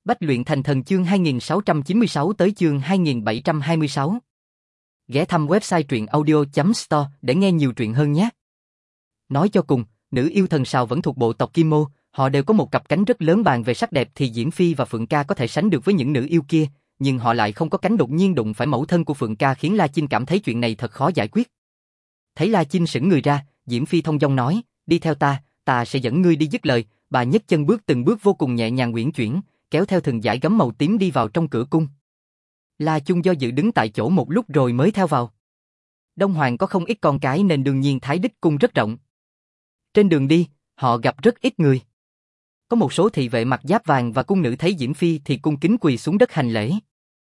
Bách luyện thành thần chương 2696 tới chương 2726. Ghé thăm website truyện audio.store để nghe nhiều truyện hơn nhé. Nói cho cùng, nữ yêu thần sào vẫn thuộc bộ tộc Kim Mô, họ đều có một cặp cánh rất lớn, bàn về sắc đẹp thì Diễm Phi và Phượng Ca có thể sánh được với những nữ yêu kia, nhưng họ lại không có cánh, đột nhiên đụng phải mẫu thân của Phượng Ca khiến La Chinh cảm thấy chuyện này thật khó giải quyết. Thấy La Chinh sững người ra, Diễm Phi thông dong nói, đi theo ta, ta sẽ dẫn ngươi đi. Dứt lời, bà nhấc chân bước từng bước vô cùng nhẹ nhàng uyển chuyển, kéo theo từng dải gấm màu tím đi vào trong cửa cung. La Chung do dự đứng tại chỗ một lúc rồi mới theo vào. Đông Hoàng có không ít con cái nên đương nhiên Thái Đích cung rất rộng. Trên đường đi, họ gặp rất ít người. Có một số thị vệ mặc giáp vàng và cung nữ thấy Diễm Phi thì cung kính quỳ xuống đất hành lễ.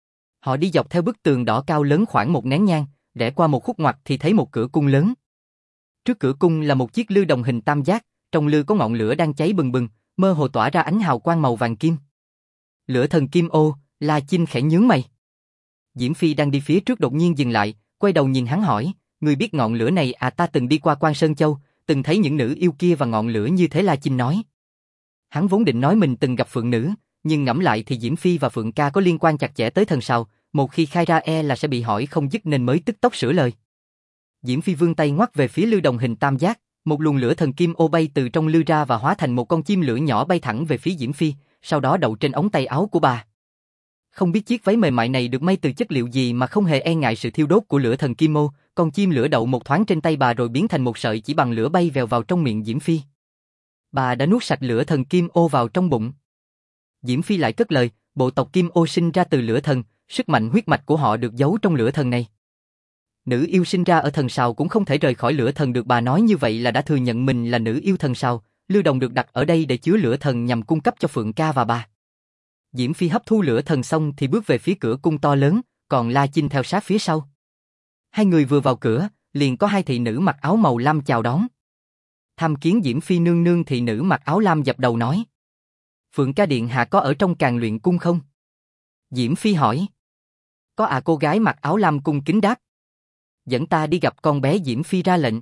Họ đi dọc theo bức tường đỏ cao lớn khoảng một nén nhang, rẽ qua một khúc ngoặt thì thấy một cửa cung lớn. Trước cửa cung là một chiếc lư đồng hình tam giác, trong lư có ngọn lửa đang cháy bừng bừng, mơ hồ tỏa ra ánh hào quang màu vàng kim. Lửa thần kim ô, La Chinh khẽ nhướng mày. Diễm Phi đang đi phía trước đột nhiên dừng lại, quay đầu nhìn hắn hỏi, ngươi biết ngọn lửa này à? Ta từng đi qua Quan Sơn Châu, từng thấy những nữ yêu kia và ngọn lửa như thế. La Chinh nói. Hắn vốn định nói mình từng gặp phượng nữ, nhưng ngẫm lại thì Diễm Phi và Phượng Ca có liên quan chặt chẽ tới thần sào, một khi khai ra e là sẽ bị hỏi không dứt nên mới tức tốc sửa lời. Diễm Phi vươn tay ngoắc về phía lư đồng hình tam giác, một luồng lửa thần kim ô bay từ trong lư ra và hóa thành một con chim lửa nhỏ bay thẳng về phía Diễm Phi, sau đó đậu trên ống tay áo của bà. Không biết chiếc váy mềm mại này được may từ chất liệu gì mà không hề e ngại sự thiêu đốt của lửa thần kim ô, con chim lửa đậu một thoáng trên tay bà rồi biến thành một sợi chỉ bằng lửa bay vèo vào trong miệng Diễm Phi. Bà đã nuốt sạch lửa thần kim ô vào trong bụng. Diễm Phi lại cất lời, bộ tộc Kim Ô sinh ra từ lửa thần, sức mạnh huyết mạch của họ được giấu trong lửa thần này. Nữ yêu sinh ra ở thần sào cũng không thể rời khỏi lửa thần được. Bà nói như vậy là đã thừa nhận mình là nữ yêu thần sào. Lư đồng được đặt ở đây để chứa lửa thần nhằm cung cấp cho Phượng Ca và bà. Diễm Phi hấp thu lửa thần xong thì bước về phía cửa cung to lớn, còn La Chinh theo sát phía sau. Hai người vừa vào cửa, liền có hai thị nữ mặc áo màu lam chào đón. Tham kiến Diễm Phi nương nương. Thị nữ mặc áo lam dập đầu nói. Phượng Ca điện hạ có ở trong Càn Luyện cung không? Diễm Phi hỏi. Có à. Cô gái mặc áo lam cung kính đáp. Dẫn ta đi gặp con bé. Diễm Phi ra lệnh.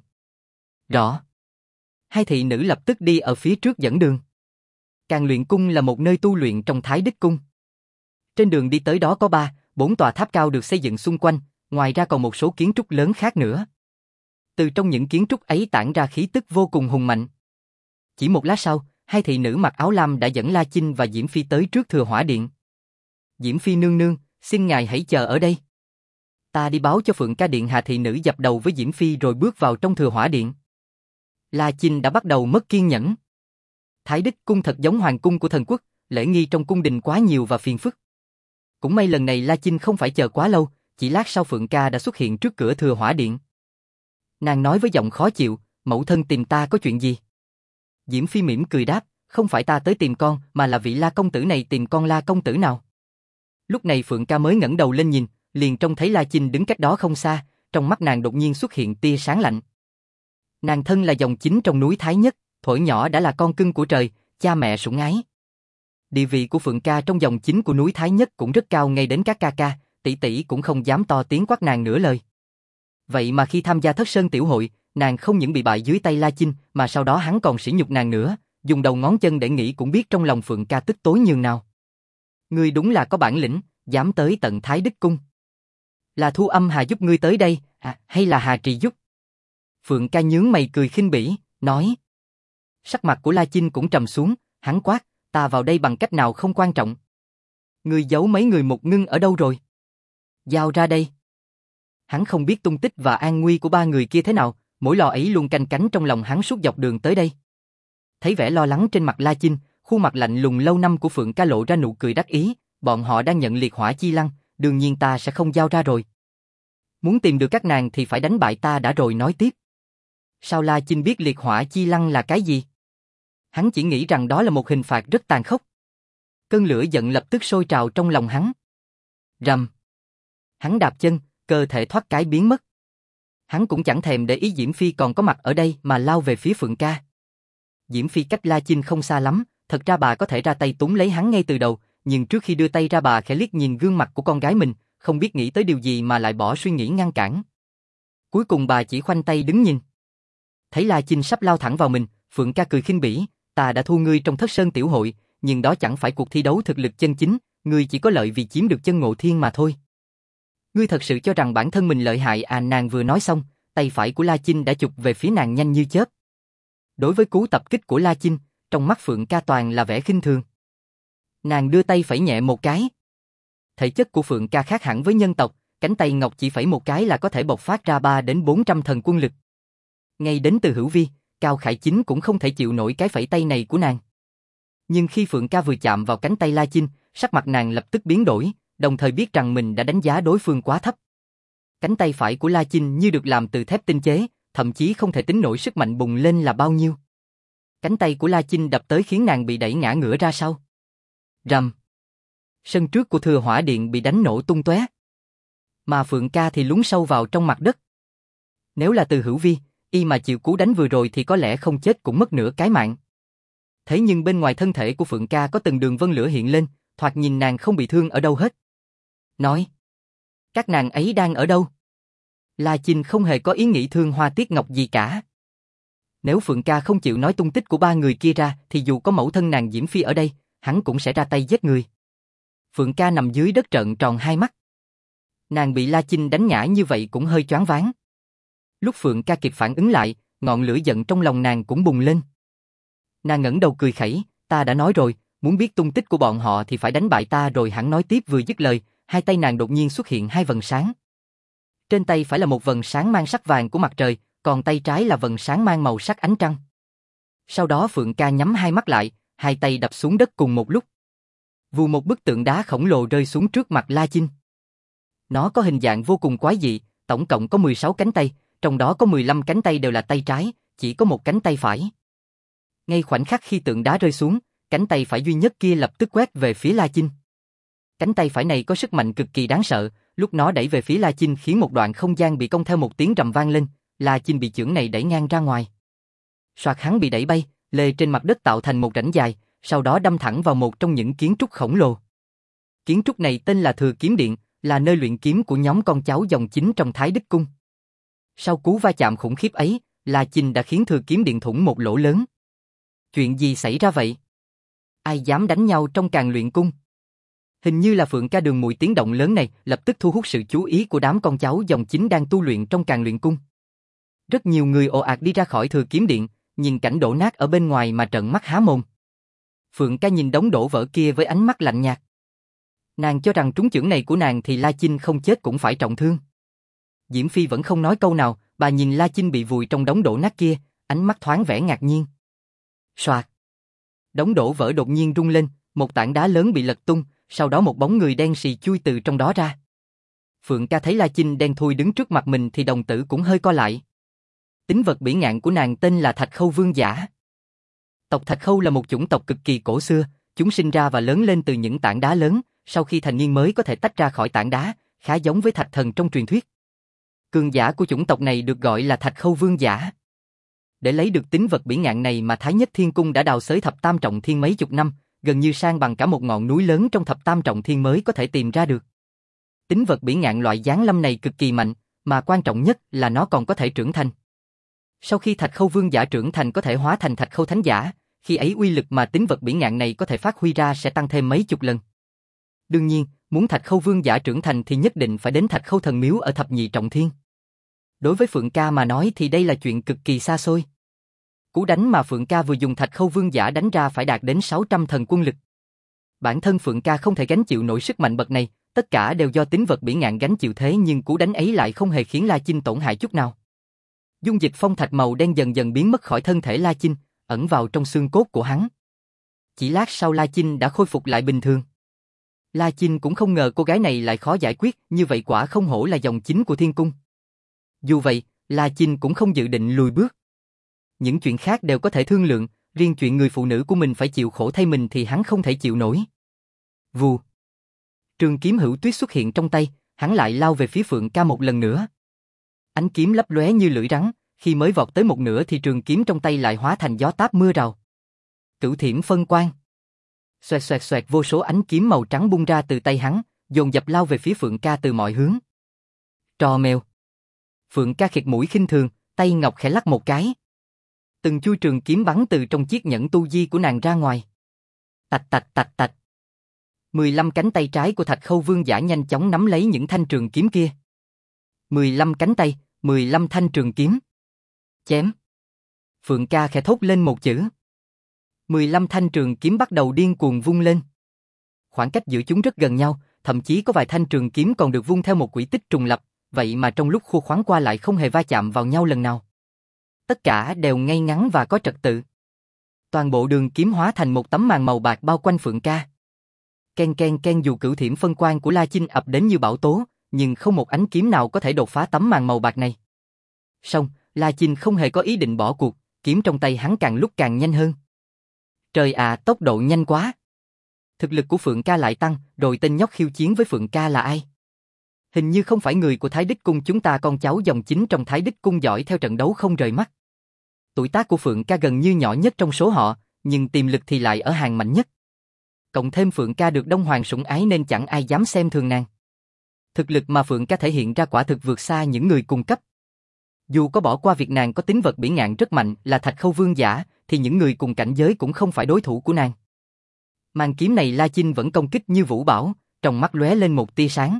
Rõ. Hai thị nữ lập tức đi ở phía trước dẫn đường. Càn Luyện cung là một nơi tu luyện trong Thái Đích cung. Trên đường đi tới đó có 3-4 tòa tháp cao được xây dựng xung quanh, ngoài ra còn một số kiến trúc lớn khác nữa. Từ trong những kiến trúc ấy tản ra khí tức vô cùng hùng mạnh. Chỉ một lát sau, hai thị nữ mặc áo lam đã dẫn La Chinh và Diễm Phi tới trước Thừa Hỏa Điện. Diễm Phi nương nương, xin ngài hãy chờ ở đây. Ta đi báo cho Phượng Ca điện hạ. Thị nữ dập đầu với Diễm Phi rồi bước vào trong Thừa Hỏa Điện. La Chinh đã bắt đầu mất kiên nhẫn. Thái Đích cung thật giống hoàng cung của thần quốc, lễ nghi trong cung đình quá nhiều và phiền phức. Cũng may lần này La Chinh không phải chờ quá lâu, chỉ lát sau Phượng Ca đã xuất hiện trước cửa Thừa Hỏa Điện. Nàng nói với giọng khó chịu, mẫu thân tìm ta có chuyện gì? Diễm Phi mỉm cười đáp, không phải ta tới tìm con, mà là vị La công tử này tìm con. La công tử nào? Lúc này Phượng Ca mới ngẩng đầu lên nhìn, liền trông thấy La Chinh đứng cách đó không xa, trong mắt nàng đột nhiên xuất hiện tia sáng lạnh. Nàng thân là dòng chính trong núi Thái Nhất, thuở nhỏ đã là con cưng của trời, cha mẹ sủng ái. Địa vị của Phượng Ca trong dòng chính của núi Thái Nhất cũng rất cao, ngay đến các ca ca, tỷ tỷ cũng không dám to tiếng quát nàng nửa lời. Vậy mà khi tham gia Thất Sơn tiểu hội, nàng không những bị bại dưới tay La Chinh, mà sau đó hắn còn sỉ nhục nàng nữa, dùng đầu ngón chân để nghĩ cũng biết trong lòng Phượng Ca tức tối nhường nào. Ngươi đúng là có bản lĩnh, dám tới tận Thái Đích cung. Là Thu Âm Hà giúp ngươi tới đây, hay là Hà Trì giúp? Phượng Ca nhướng mày cười khinh bỉ, nói. Sắc mặt của La Chinh cũng trầm xuống, hắn quát, ta vào đây bằng cách nào không quan trọng. Ngươi giấu mấy người một ngưng ở đâu rồi? Giao ra đây. Hắn không biết tung tích và an nguy của 3 người kia thế nào, mỗi lo ấy luôn canh cánh trong lòng hắn suốt dọc đường tới đây. Thấy vẻ lo lắng trên mặt La Chinh, khuôn mặt lạnh lùng lâu năm của Phượng Ca lộ ra nụ cười đắc ý, bọn họ đang nhận liệt hỏa chi lăng, đương nhiên ta sẽ không giao ra rồi. Muốn tìm được các nàng thì phải đánh bại ta đã rồi nói tiếp. Sao La Chinh biết liệt hỏa chi lăng là cái gì? Hắn chỉ nghĩ rằng đó là một hình phạt rất tàn khốc. Cơn lửa giận lập tức sôi trào trong lòng hắn. Rầm. Hắn đạp chân, cơ thể thoát cái biến mất. Hắn cũng chẳng thèm để ý Diễm Phi còn có mặt ở đây mà lao về phía Phượng Ca. Diễm Phi cách La Chinh không xa lắm, thật ra bà có thể ra tay túm lấy hắn ngay từ đầu, nhưng trước khi đưa tay ra bà khẽ liếc nhìn gương mặt của con gái mình, không biết nghĩ tới điều gì mà lại bỏ suy nghĩ ngăn cản. Cuối cùng bà chỉ khoanh tay đứng nhìn. Thấy La Chinh sắp lao thẳng vào mình, Phượng Ca cười khinh bỉ, ta đã thua ngươi trong Thất Sơn tiểu hội, nhưng đó chẳng phải cuộc thi đấu thực lực chân chính, ngươi chỉ có lợi vì chiếm được chân Ngộ Thiên mà thôi. Ngươi thật sự cho rằng bản thân mình lợi hại à? Nàng vừa nói xong, tay phải của La Chinh đã chụp về phía nàng nhanh như chớp. Đối với cú tập kích của La Chinh, trong mắt Phượng Ca toàn là vẻ khinh thường. Nàng đưa tay phẩy nhẹ một cái. Thể chất của Phượng Ca khác hẳn với nhân tộc, cánh tay ngọc chỉ phẩy một cái là có thể bộc phát ra 3 đến 400 thần quân lực. Ngay đến Từ Hữu Vi, Cao Khải Chính cũng không thể chịu nổi cái phẩy tay này của nàng. Nhưng khi Phượng Ca vừa chạm vào cánh tay La Chinh, sắc mặt nàng lập tức biến đổi, đồng thời biết rằng mình đã đánh giá đối phương quá thấp. Cánh tay phải của La Chinh như được làm từ thép tinh chế, thậm chí không thể tính nổi sức mạnh bùng lên là bao nhiêu. Cánh tay của La Chinh đập tới khiến nàng bị đẩy ngã ngửa ra sau. Rầm. Sân trước của Thừa Hỏa Điện bị đánh nổ tung tóe. Mà Phượng Ca thì lún sâu vào trong mặt đất. Nếu là Từ Hữu Vi, y mà chịu cú đánh vừa rồi thì có lẽ không chết cũng mất nửa cái mạng. Thế nhưng bên ngoài thân thể của Phượng Ca có từng đường vân lửa hiện lên, thoạt nhìn nàng không bị thương ở đâu hết. Nói, các nàng ấy đang ở đâu? La Chinh không hề có ý nghĩ thương Hoa Tiết Ngọc gì cả. Nếu Phượng Ca không chịu nói tung tích của 3 người kia ra thì dù có mẫu thân nàng Diễm Phi ở đây, hắn cũng sẽ ra tay giết người. Phượng Ca nằm dưới đất trợn tròn hai mắt. Nàng bị La Chinh đánh ngã như vậy cũng hơi choáng váng. Lúc Phượng Ca kịp phản ứng lại, ngọn lửa giận trong lòng nàng cũng bùng lên. Nàng ngẩng đầu cười khẩy, ta đã nói rồi, muốn biết tung tích của bọn họ thì phải đánh bại ta rồi. Hắn nói tiếp vừa dứt lời, hai tay nàng đột nhiên xuất hiện hai vầng sáng. Trên tay phải là một vầng sáng mang sắc vàng của mặt trời, còn tay trái là vầng sáng mang màu sắc ánh trăng. Sau đó Phượng Ca nhắm hai mắt lại, hai tay đập xuống đất cùng một lúc. Vù, một bức tượng đá khổng lồ rơi xuống trước mặt La Chinh. Nó có hình dạng vô cùng quái dị, tổng cộng có 16 cánh tay, trong đó có 15 cánh tay đều là tay trái, chỉ có một cánh tay phải. Ngay khoảnh khắc khi tượng đá rơi xuống, cánh tay phải duy nhất kia lập tức quét về phía La Chinh. Cánh tay phải này có sức mạnh cực kỳ đáng sợ, lúc nó đẩy về phía La Chinh khiến một đoạn không gian bị cong theo một tiếng rầm vang lên, La Chinh bị chưởng này đẩy ngang ra ngoài. Soạt, hắn bị đẩy bay, lê trên mặt đất tạo thành một rãnh dài, sau đó đâm thẳng vào một trong những kiến trúc khổng lồ. Kiến trúc này tên là Thừa Kiếm Điện, là nơi luyện kiếm của nhóm con cháu dòng chính trong Thái Đức Cung. Sau cú va chạm khủng khiếp ấy, La Chinh đã khiến Thừa Kiếm Điện thủng một lỗ lớn. Chuyện gì xảy ra vậy? Ai dám đánh nhau trong Càn Luyện Cung? Hình như là Phượng Ca Đường mùi tiếng động lớn này lập tức thu hút sự chú ý của đám con cháu dòng chính đang tu luyện trong Càn Luyện Cung. Rất nhiều người ồ ạt đi ra khỏi Thừa Kiếm Điện, nhìn cảnh đổ nát ở bên ngoài mà trợn mắt há mồm. Phượng Ca nhìn đống đổ vỡ kia với ánh mắt lạnh nhạt. Nàng cho rằng trúng chưởng này của nàng thì La Chinh không chết cũng phải trọng thương. Diễm Phi vẫn không nói câu nào, bà nhìn La Chinh bị vùi trong đống đổ nát kia, ánh mắt thoáng vẻ ngạc nhiên. Soạt. Đống đổ vỡ đột nhiên rung lên, một tảng đá lớn bị lật tung, sau đó một bóng người đen xì chui từ trong đó ra. Phượng Ca thấy La Chinh đen thui đứng trước mặt mình thì đồng tử cũng hơi co lại. Tính vật bỉ ngạn của nàng tên là Thạch Khâu Vương Giả. Tộc Thạch Khâu là một chủng tộc cực kỳ cổ xưa, chúng sinh ra và lớn lên từ những tảng đá lớn, sau khi thành niên mới có thể tách ra khỏi tảng đá, khá giống với Thạch Thần trong truyền thuyết. Cường giả của chủng tộc này được gọi là Thạch Khâu Vương Giả. Để lấy được tính vật bỉ ngạn này mà Thái Nhất Thiên Cung đã đào xới Thập Tam Trọng Thiên mấy chục năm, gần như san bằng cả một ngọn núi lớn trong Thập Tam Trọng Thiên mới có thể tìm ra được. Tính vật bỉ ngạn loại giáng lâm này cực kỳ mạnh, mà quan trọng nhất là nó còn có thể trưởng thành. Sau khi Thạch Khâu Vương Giả trưởng thành có thể hóa thành Thạch Khâu Thánh Giả, khi ấy uy lực mà tính vật bỉ ngạn này có thể phát huy ra sẽ tăng thêm mấy chục lần. Đương nhiên, muốn Thạch Khâu Vương Giả trưởng thành thì nhất định phải đến Thạch Khâu Thần Miếu ở Thập Nhị Trọng Thiên. Đối với Phượng Ca mà nói thì đây là chuyện cực kỳ xa xôi. Cú đánh mà Phượng Ca vừa dùng Thạch Khâu Vương Giả đánh ra phải đạt đến 600 thần quân lực. Bản thân Phượng Ca không thể gánh chịu nổi sức mạnh bậc này, tất cả đều do tính vật bỉ ngạn gánh chịu thế nhưng cú đánh ấy lại không hề khiến La Chinh tổn hại chút nào. Dung dịch phong thạch màu đen dần dần biến mất khỏi thân thể La Chinh, ẩn vào trong xương cốt của hắn. Chỉ lát sau La Chinh đã khôi phục lại bình thường. La Chinh cũng không ngờ cô gái này lại khó giải quyết, như vậy quả không hổ là dòng chính của Thiên Cung. Dù vậy, La Chinh cũng không dự định lùi bước. Những chuyện khác đều có thể thương lượng, riêng chuyện người phụ nữ của mình phải chịu khổ thay mình thì hắn không thể chịu nổi. Vù. Trường kiếm hữu tuyết xuất hiện trong tay, hắn lại lao về phía Phượng Ca một lần nữa. Ánh kiếm lấp lóe như lưỡi rắn, khi mới vọt tới một nửa thì trường kiếm trong tay lại hóa thành gió táp mưa rào. Cửu thiểm phân quang. Xoẹt xoẹt xoẹt, vô số ánh kiếm màu trắng bung ra từ tay hắn, dồn dập lao về phía Phượng Ca từ mọi hướng. Trò mèo. Phượng Ca khịt mũi khinh thường, tay ngọc khẽ lắc một cái. Từng chui trường kiếm bắn từ trong chiếc nhẫn tu di của nàng ra ngoài. Tạch tạch tạch tạch. 15 cánh tay trái của Thạch Khâu Vương Giả nhanh chóng nắm lấy những thanh trường kiếm kia. 15 cánh tay, 15 thanh trường kiếm. Chém. Phượng Ca khẽ thốt lên một chữ. 15 thanh trường kiếm bắt đầu điên cuồng vung lên. Khoảng cách giữa chúng rất gần nhau, thậm chí có vài thanh trường kiếm còn được vung theo một quỹ tích trùng lập, vậy mà trong lúc khua khoáng qua lại không hề va chạm vào nhau lần nào. Tất cả đều ngay ngắn và có trật tự. Toàn bộ đường kiếm hóa thành một tấm màn màu bạc bao quanh Phượng Ca. Ken ken ken, dù cửu thiểm phân quang của La Chinh ập đến như bão tố, nhưng không một ánh kiếm nào có thể đột phá tấm màn màu bạc này. Song, La Chinh không hề có ý định bỏ cuộc, kiếm trong tay hắn càng lúc càng nhanh hơn. Trời ạ, tốc độ nhanh quá. Thực lực của Phượng Ca lại tăng, rồi tên nhóc khiêu chiến với Phượng Ca là ai? Hình như không phải người của Thái Đích Cung chúng ta, con cháu dòng chính trong Thái Đích Cung giỏi theo trận đấu không rời mắt. Tuổi tác của Phượng Ca gần như nhỏ nhất trong số họ, nhưng tiềm lực thì lại ở hàng mạnh nhất. Cộng thêm Phượng Ca được Đông Hoàng sủng ái nên chẳng ai dám xem thường nàng. Thực lực mà Phượng Ca thể hiện ra quả thực vượt xa những người cùng cấp. Dù có bỏ qua việc nàng có tính vật bỉ ngạn rất mạnh là Thạch Khâu Vương Giả, thì những người cùng cảnh giới cũng không phải đối thủ của nàng. Màn kiếm này La Chinh vẫn công kích như vũ bão, trong mắt lóe lên một tia sáng.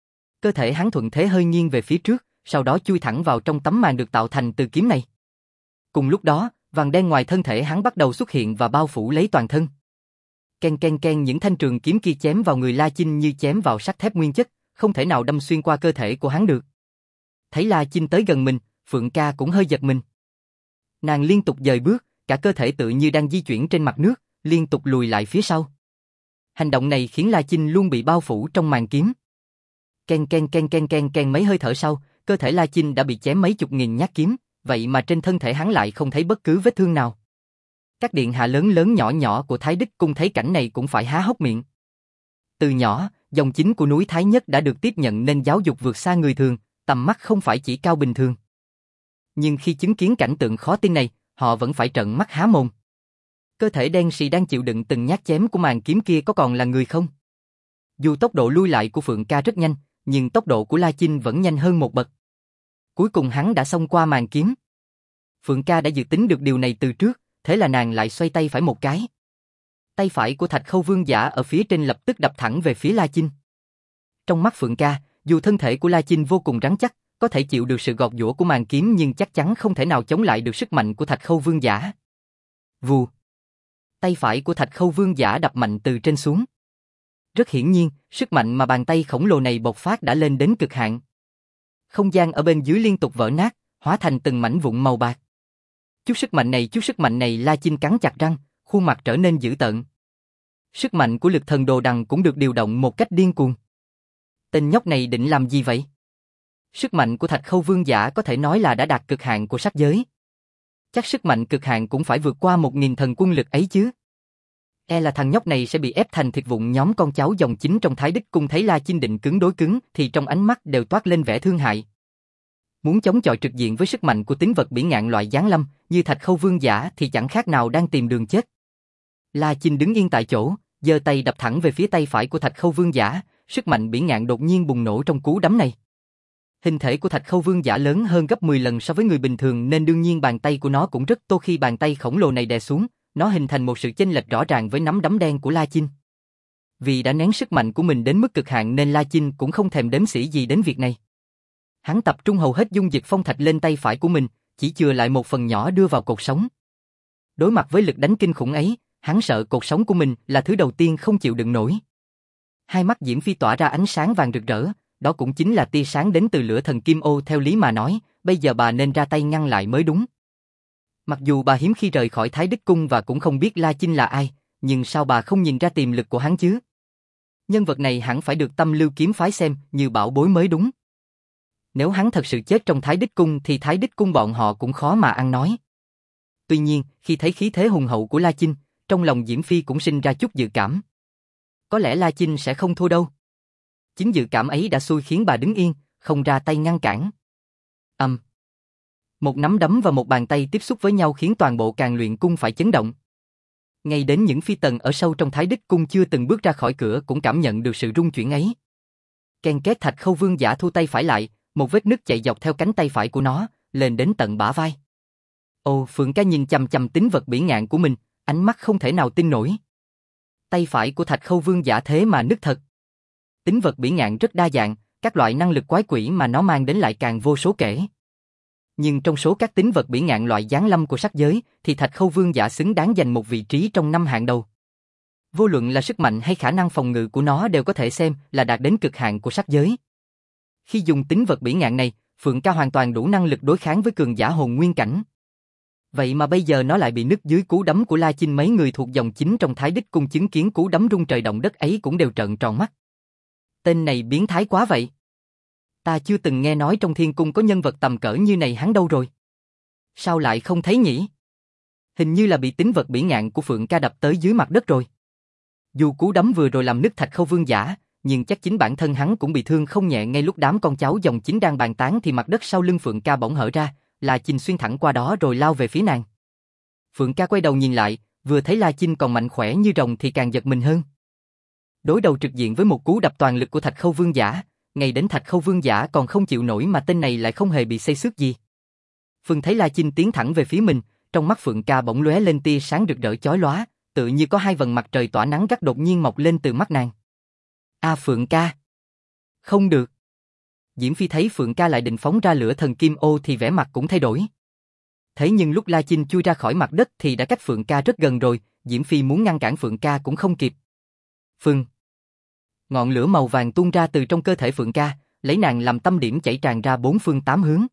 Cơ thể hắn thuận thế hơi nghiêng về phía trước, sau đó chui thẳng vào trong tấm màn được tạo thành từ kiếm này. Cùng lúc đó, vàng đen ngoài thân thể hắn bắt đầu xuất hiện và bao phủ lấy toàn thân. Ken ken ken, những thanh trường kiếm kia chém vào người La Chinh như chém vào sắt thép nguyên chất, không thể nào đâm xuyên qua cơ thể của hắn được. Thấy La Chinh tới gần mình, Phượng Ca cũng hơi giật mình. Nàng liên tục dời bước, cả cơ thể tự như đang di chuyển trên mặt nước, liên tục lùi lại phía sau. Hành động này khiến La Chinh luôn bị bao phủ trong màn kiếm. Ken ken ken ken ken ken, mấy hơi thở sau, cơ thể La Chinh đã bị chém mấy chục nghìn nhát kiếm, vậy mà trên thân thể hắn lại không thấy bất cứ vết thương nào. Các điện hạ lớn lớn nhỏ nhỏ của Thái Đích Cung thấy cảnh này cũng phải há hốc miệng. Từ nhỏ, dòng chính của núi Thái Nhất đã được tiếp nhận nên giáo dục vượt xa người thường, tầm mắt không phải chỉ cao bình thường. Nhưng khi chứng kiến cảnh tượng khó tin này, họ vẫn phải trợn mắt há mồm. Cơ thể đen sì đang chịu đựng từng nhát chém của màn kiếm kia có còn là người không? Dù tốc độ lui lại của Phượng Ca rất nhanh, nhưng tốc độ của La Chinh vẫn nhanh hơn một bậc. Cuối cùng hắn đã xông qua màn kiếm. Phượng Ca đã dự tính được điều này từ trước, thế là nàng lại xoay tay phải một cái. Tay phải của Thạch Khâu Vương Giả ở phía trên lập tức đập thẳng về phía La Chinh. Trong mắt Phượng Ca, dù thân thể của La Chinh vô cùng rắn chắc, có thể chịu được sự gọt giũa của màn kiếm nhưng chắc chắn không thể nào chống lại được sức mạnh của Thạch Khâu Vương Giả. Vù. Tay phải của Thạch Khâu Vương Giả đập mạnh từ trên xuống. Rất hiển nhiên, sức mạnh mà bàn tay khổng lồ này bộc phát đã lên đến cực hạn. Không gian ở bên dưới liên tục vỡ nát, hóa thành từng mảnh vụn màu bạc. Chút sức mạnh này, La Chinh cắn chặt răng, khuôn mặt trở nên dữ tợn. Sức mạnh của lực thần đồ đằng cũng được điều động một cách điên cuồng. Tên nhóc này định làm gì vậy? Sức mạnh của Thạch Khâu Vương Giả có thể nói là đã đạt cực hạn của sát giới. Chắc sức mạnh cực hạn cũng phải vượt qua 1000 thần quân lực ấy chứ. E là thằng nhóc này sẽ bị ép thành thịt vụn. Nhóm con cháu dòng chính trong Thái Đích Cung thấy La Chinh định cứng đối cứng thì trong ánh mắt đều toát lên vẻ thương hại. Muốn chống chọi trực diện với sức mạnh của tính vật bỉ ngạn loại giáng lâm như Thạch Khâu Vương Giả thì chẳng khác nào đang tìm đường chết. La Chinh đứng yên tại chỗ, giơ tay đập thẳng về phía tay phải của Thạch Khâu Vương Giả, sức mạnh bỉ ngạn đột nhiên bùng nổ trong cú đấm này. Hình thể của Thạch Khâu Vương Giả lớn hơn gấp 10 lần so với người bình thường nên đương nhiên bàn tay của nó cũng rất to. Khi bàn tay khổng lồ này đè xuống, nó hình thành một sự chênh lệch rõ ràng với nắm đấm đen của La Chinh. Vì đã nén sức mạnh của mình đến mức cực hạn nên La Chinh cũng không thèm đếm xỉa gì đến việc này. Hắn tập trung hầu hết dung dịch phong thạch lên tay phải của mình, chỉ chừa lại một phần nhỏ đưa vào cột sống. Đối mặt với lực đánh kinh khủng ấy, hắn sợ cột sống của mình là thứ đầu tiên không chịu đựng nổi. Hai mắt Diễm Phi tỏa ra ánh sáng vàng rực rỡ, đó cũng chính là tia sáng đến từ lửa thần Kim Ô. Theo lý mà nói, bây giờ bà nên ra tay ngăn lại mới đúng. Mặc dù bà hiếm khi rời khỏi Thái Đích Cung và cũng không biết La Chinh là ai, nhưng sao bà không nhìn ra tiềm lực của hắn chứ? Nhân vật này hẳn phải được Tâm Lưu kiếm phái xem như bảo bối mới đúng. Nếu hắn thật sự chết trong Thái Đích Cung thì Thái Đích Cung bọn họ cũng khó mà ăn nói. Tuy nhiên, khi thấy khí thế hùng hậu của La Chinh, trong lòng Diễm Phi cũng sinh ra chút dự cảm. Có lẽ La Chinh sẽ không thua đâu. Chính dự cảm ấy đã xui khiến bà đứng yên, không ra tay ngăn cản. Một nắm đấm và một bàn tay tiếp xúc với nhau khiến toàn bộ Càn Luyện Cung phải chấn động. Ngay đến những phi tần ở sâu trong Thái Đích Cung chưa từng bước ra khỏi cửa cũng cảm nhận được sự rung chuyển ấy. Ken két, Thạch Khâu Vương Giả thu tay phải lại, một vết nứt chạy dọc theo cánh tay phải của nó, lên đến tận bả vai. Phượng Ca nhìn chằm chằm tính vật bỉ ngạn của mình, ánh mắt không thể nào tin nổi. Tay phải của Thạch Khâu Vương Giả thế mà nứt thật. Tính vật bỉ ngạn rất đa dạng, các loại năng lực quái quỷ mà nó mang đến lại càng vô số kể. Nhưng trong số các tính vật bỉ ngạn loại giáng lâm của sắc giới, thì Thạch Khâu Vương Giả xứng đáng giành một vị trí trong 5 hạng đầu. Vô luận là sức mạnh hay khả năng phòng ngự của nó đều có thể xem là đạt đến cực hạn của sắc giới. Khi dùng tính vật bỉ ngạn này, Phượng Ca hoàn toàn đủ năng lực đối kháng với cường giả hồn nguyên cảnh. Vậy mà bây giờ nó lại bị nứt dưới cú đấm của La Chinh, mấy người thuộc dòng chính trong Thái Đích Cung chứng kiến cú đấm rung trời động đất ấy cũng đều trợn tròn mắt. Tên này biến thái quá vậy. Ta chưa từng nghe nói trong thiên cung có nhân vật tầm cỡ như này, hắn đâu rồi? Sao lại không thấy nhỉ? Hình như là bị tính vật bỉ ngạn của Phượng Ca đập tới dưới mặt đất rồi. Dù cú đấm vừa rồi làm nứt Thạch Khâu Vương Giả, nhưng chắc chính bản thân hắn cũng bị thương không nhẹ. Ngay lúc đám con cháu dòng chính đang bàn tán thì mặt đất sau lưng Phượng Ca bỗng hở ra, La Chinh xuyên thẳng qua đó rồi lao về phía nàng. Phượng Ca quay đầu nhìn lại, vừa thấy La Chinh còn mạnh khỏe như rồng thì càng giật mình hơn. Đối đầu trực diện với một cú đập toàn lực của Thạch Khâu Vương Giả, ngay đến Thạch Khâu Vương Giả còn không chịu nổi mà tên này lại không hề bị xây xước gì. Phương thấy La Chinh tiến thẳng về phía mình, trong mắt Phượng Ca bỗng lóe lên tia sáng rực rỡ chói lóa, tự như có hai vầng mặt trời tỏa nắng gắt đột nhiên mọc lên từ mắt nàng. A Phượng Ca! Không được! Diễm Phi thấy Phượng Ca lại định phóng ra lửa thần kim ô thì vẻ mặt cũng thay đổi. Thế nhưng lúc La Chinh chui ra khỏi mặt đất thì đã cách Phượng Ca rất gần rồi, Diễm Phi muốn ngăn cản Phượng Ca cũng không kịp. Phương! Ngọn lửa màu vàng tuôn ra từ trong cơ thể Phượng Ca, lấy nàng làm tâm điểm chảy tràn ra bốn phương tám hướng.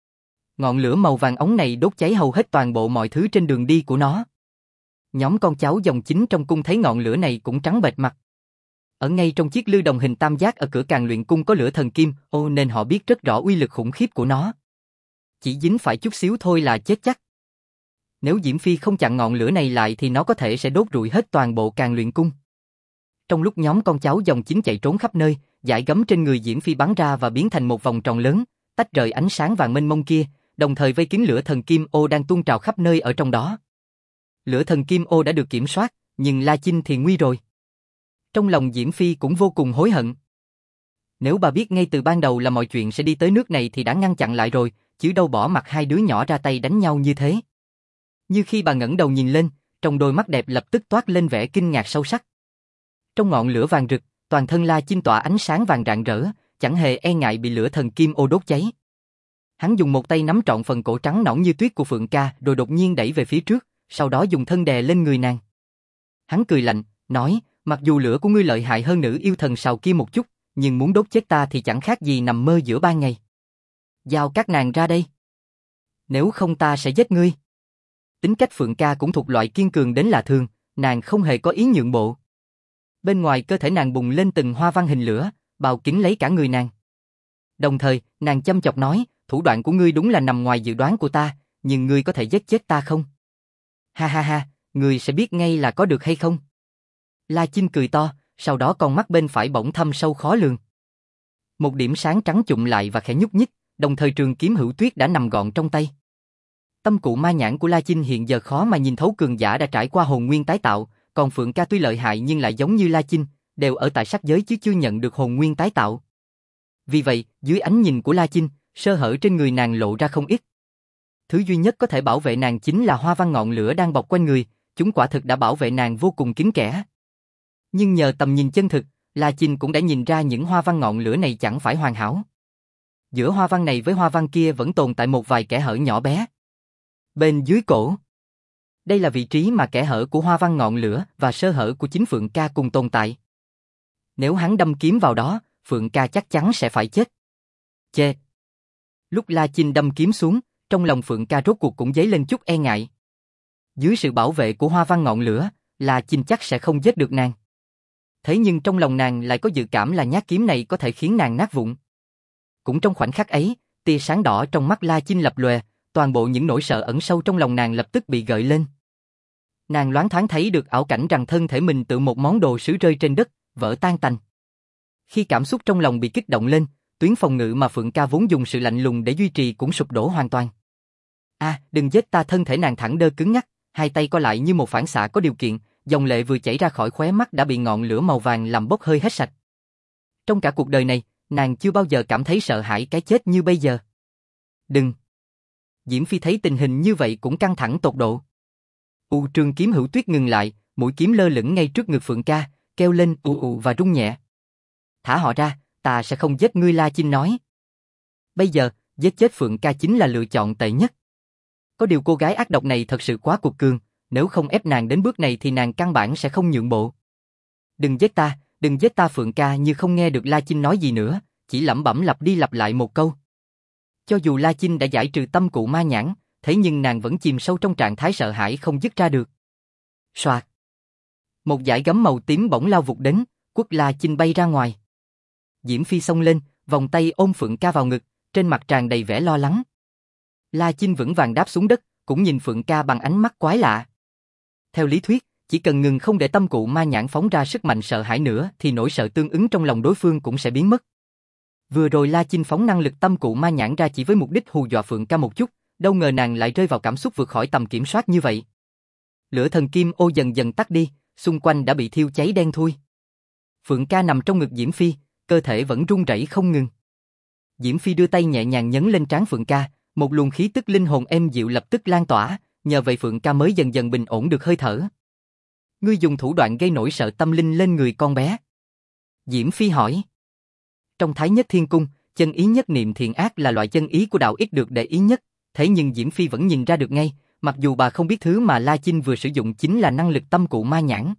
Ngọn lửa màu vàng óng này đốt cháy hầu hết toàn bộ mọi thứ trên đường đi của nó. Nhóm con cháu dòng chính trong cung thấy ngọn lửa này cũng trắng bệch mặt. Ở ngay trong chiếc lư đồng hình tam giác ở cửa càng luyện cung có lửa thần kim ô nên họ biết rất rõ uy lực khủng khiếp của nó. Chỉ dính phải chút xíu thôi là chết chắc. Nếu Diễm Phi không chặn ngọn lửa này lại thì nó có thể sẽ đốt rụi hết toàn bộ càng luyện cung. Trong lúc nhóm con cháu dòng chính chạy trốn khắp nơi, dải gấm trên người Diễm Phi bắn ra và biến thành một vòng tròn lớn, tách rời ánh sáng vàng mênh mông kia, đồng thời vây kín lửa thần kim ô đang tuôn trào khắp nơi ở trong đó. Lửa thần kim ô đã được kiểm soát, nhưng La Chinh thì nguy rồi. Trong lòng Diễm Phi cũng vô cùng hối hận. Nếu bà biết ngay từ ban đầu là mọi chuyện sẽ đi tới nước này thì đã ngăn chặn lại rồi, chứ đâu bỏ mặc hai đứa nhỏ ra tay đánh nhau như thế. Như khi bà ngẩng đầu nhìn lên, trong đôi mắt đẹp lập tức toát lên vẻ kinh ngạc sâu sắc. Trong ngọn lửa vàng rực, toàn thân La Chinh tỏa ánh sáng vàng rạng rỡ, chẳng hề e ngại bị lửa thần kim ô đốt cháy. Hắn dùng một tay nắm trọn phần cổ trắng nõn như tuyết của Phượng Ca rồi đột nhiên đẩy về phía trước, sau đó dùng thân đè lên người nàng. Hắn cười lạnh, nói, mặc dù lửa của ngươi lợi hại hơn nữ yêu thần sào kia một chút, nhưng muốn đốt chết ta thì chẳng khác gì nằm mơ giữa ban ngày. Giao các nàng ra đây. Nếu không ta sẽ giết ngươi. Tính cách Phượng Ca cũng thuộc loại kiên cường đến lạ thường, nàng không hề có ý nhượng bộ. Bên ngoài cơ thể nàng bùng lên từng hoa văn hình lửa, bao kín lấy cả người nàng. Đồng thời, nàng châm chọc nói, thủ đoạn của ngươi đúng là nằm ngoài dự đoán của ta, nhưng ngươi có thể giết chết ta không? Ha ha ha, ngươi sẽ biết ngay là có được hay không? La Chinh cười to, sau đó con mắt bên phải bỗng thâm sâu khó lường. Một điểm sáng trắng chụm lại và khẽ nhúc nhích, đồng thời trường kiếm hữu tuyết đã nằm gọn trong tay. Tâm cụ ma nhãn của La Chinh hiện giờ khó mà nhìn thấu cường giả đã trải qua hồn nguyên tái tạo, còn Phượng Ca tuy lợi hại nhưng lại giống như La Chinh, đều ở tại sắc giới chứ chưa nhận được hồn nguyên tái tạo. Vì vậy, dưới ánh nhìn của La Chinh, sơ hở trên người nàng lộ ra không ít. Thứ duy nhất có thể bảo vệ nàng chính là hoa văn ngọn lửa đang bọc quanh người, chúng quả thực đã bảo vệ nàng vô cùng kín kẽ. Nhưng nhờ tầm nhìn chân thực, La Chinh cũng đã nhìn ra những hoa văn ngọn lửa này chẳng phải hoàn hảo. Giữa hoa văn này với hoa văn kia vẫn tồn tại một vài kẽ hở nhỏ bé. Bên dưới cổ, đây là vị trí mà kẽ hở của hoa văn ngọn lửa và sơ hở của chính Phượng Ca cùng tồn tại. Nếu hắn đâm kiếm vào đó, Phượng Ca chắc chắn sẽ phải chết. Chê! Lúc La Chinh đâm kiếm xuống, trong lòng Phượng Ca rốt cuộc cũng dấy lên chút e ngại. Dưới sự bảo vệ của hoa văn ngọn lửa, La Chinh chắc sẽ không giết được nàng. Thế nhưng trong lòng nàng lại có dự cảm là nhát kiếm này có thể khiến nàng nát vụn. Cũng trong khoảnh khắc ấy, tia sáng đỏ trong mắt La Chinh lập lòe, toàn bộ những nỗi sợ ẩn sâu trong lòng nàng lập tức bị gợi lên. Nàng loáng thoáng thấy được ảo cảnh rằng thân thể mình tự một món đồ sứ rơi trên đất, vỡ tan tành. Khi cảm xúc trong lòng bị kích động lên, tuyến phòng ngự mà Phượng Ca vốn dùng sự lạnh lùng để duy trì cũng sụp đổ hoàn toàn. Đừng giết ta! Thân thể nàng thẳng đơ cứng ngắc, hai tay co lại như một phản xạ có điều kiện, dòng lệ vừa chảy ra khỏi khóe mắt đã bị ngọn lửa màu vàng làm bốc hơi hết sạch. Trong cả cuộc đời này, nàng chưa bao giờ cảm thấy sợ hãi cái chết như bây giờ. Đừng! Diễm Phi thấy tình hình như vậy cũng căng thẳng tột độ. Trường kiếm hữu tuyết ngừng lại, mũi kiếm lơ lửng ngay trước ngực Phượng Ca, kêu lên ù ù và rung nhẹ. Thả họ ra, ta sẽ không giết ngươi, La Chinh nói. Bây giờ, giết chết Phượng Ca chính là lựa chọn tệ nhất. Có điều cô gái ác độc này thật sự quá cuột cường, nếu không ép nàng đến bước này thì nàng căn bản sẽ không nhượng bộ. Đừng giết ta, Phượng Ca như không nghe được La Chinh nói gì nữa, chỉ lẩm bẩm lặp đi lặp lại một câu. Cho dù La Chinh đã giải trừ tâm cụ ma nhãn, thế nhưng nàng vẫn chìm sâu trong trạng thái sợ hãi không dứt ra được. Soạt. Một dải gấm màu tím bỗng lao vụt đến, quất La Chinh bay ra ngoài. Diễm Phi xông lên, vòng tay ôm Phượng Ca vào ngực, trên mặt tràn đầy vẻ lo lắng. La Chinh vững vàng đáp xuống đất, cũng nhìn Phượng Ca bằng ánh mắt quái lạ. Theo lý thuyết, chỉ cần ngừng không để tâm cụ ma nhãn phóng ra sức mạnh sợ hãi nữa thì nỗi sợ tương ứng trong lòng đối phương cũng sẽ biến mất. Vừa rồi La Chinh phóng năng lực tâm cụ ma nhãn ra chỉ với mục đích hù dọa Phượng Ca một chút, đâu ngờ nàng lại rơi vào cảm xúc vượt khỏi tầm kiểm soát như vậy. Lửa thần kim ô dần dần tắt đi, xung quanh đã bị thiêu cháy đen thui. Phượng Ca nằm trong ngực Diễm Phi, cơ thể vẫn run rẩy không ngừng. Diễm Phi đưa tay nhẹ nhàng nhấn lên trán Phượng Ca, một luồng khí tức linh hồn êm dịu lập tức lan tỏa, nhờ vậy Phượng Ca mới dần dần bình ổn được hơi thở. Ngươi dùng thủ đoạn gây nỗi sợ tâm linh lên người con bé. Diễm Phi hỏi. Trong Thái Nhất Thiên Cung, chân ý nhất niệm thiện ác là loại chân ý của đạo ít được để ý nhất, thế nhưng Diễm Phi vẫn nhìn ra được ngay, mặc dù bà không biết thứ mà La Chinh vừa sử dụng chính là năng lực tâm cụ ma nhãn.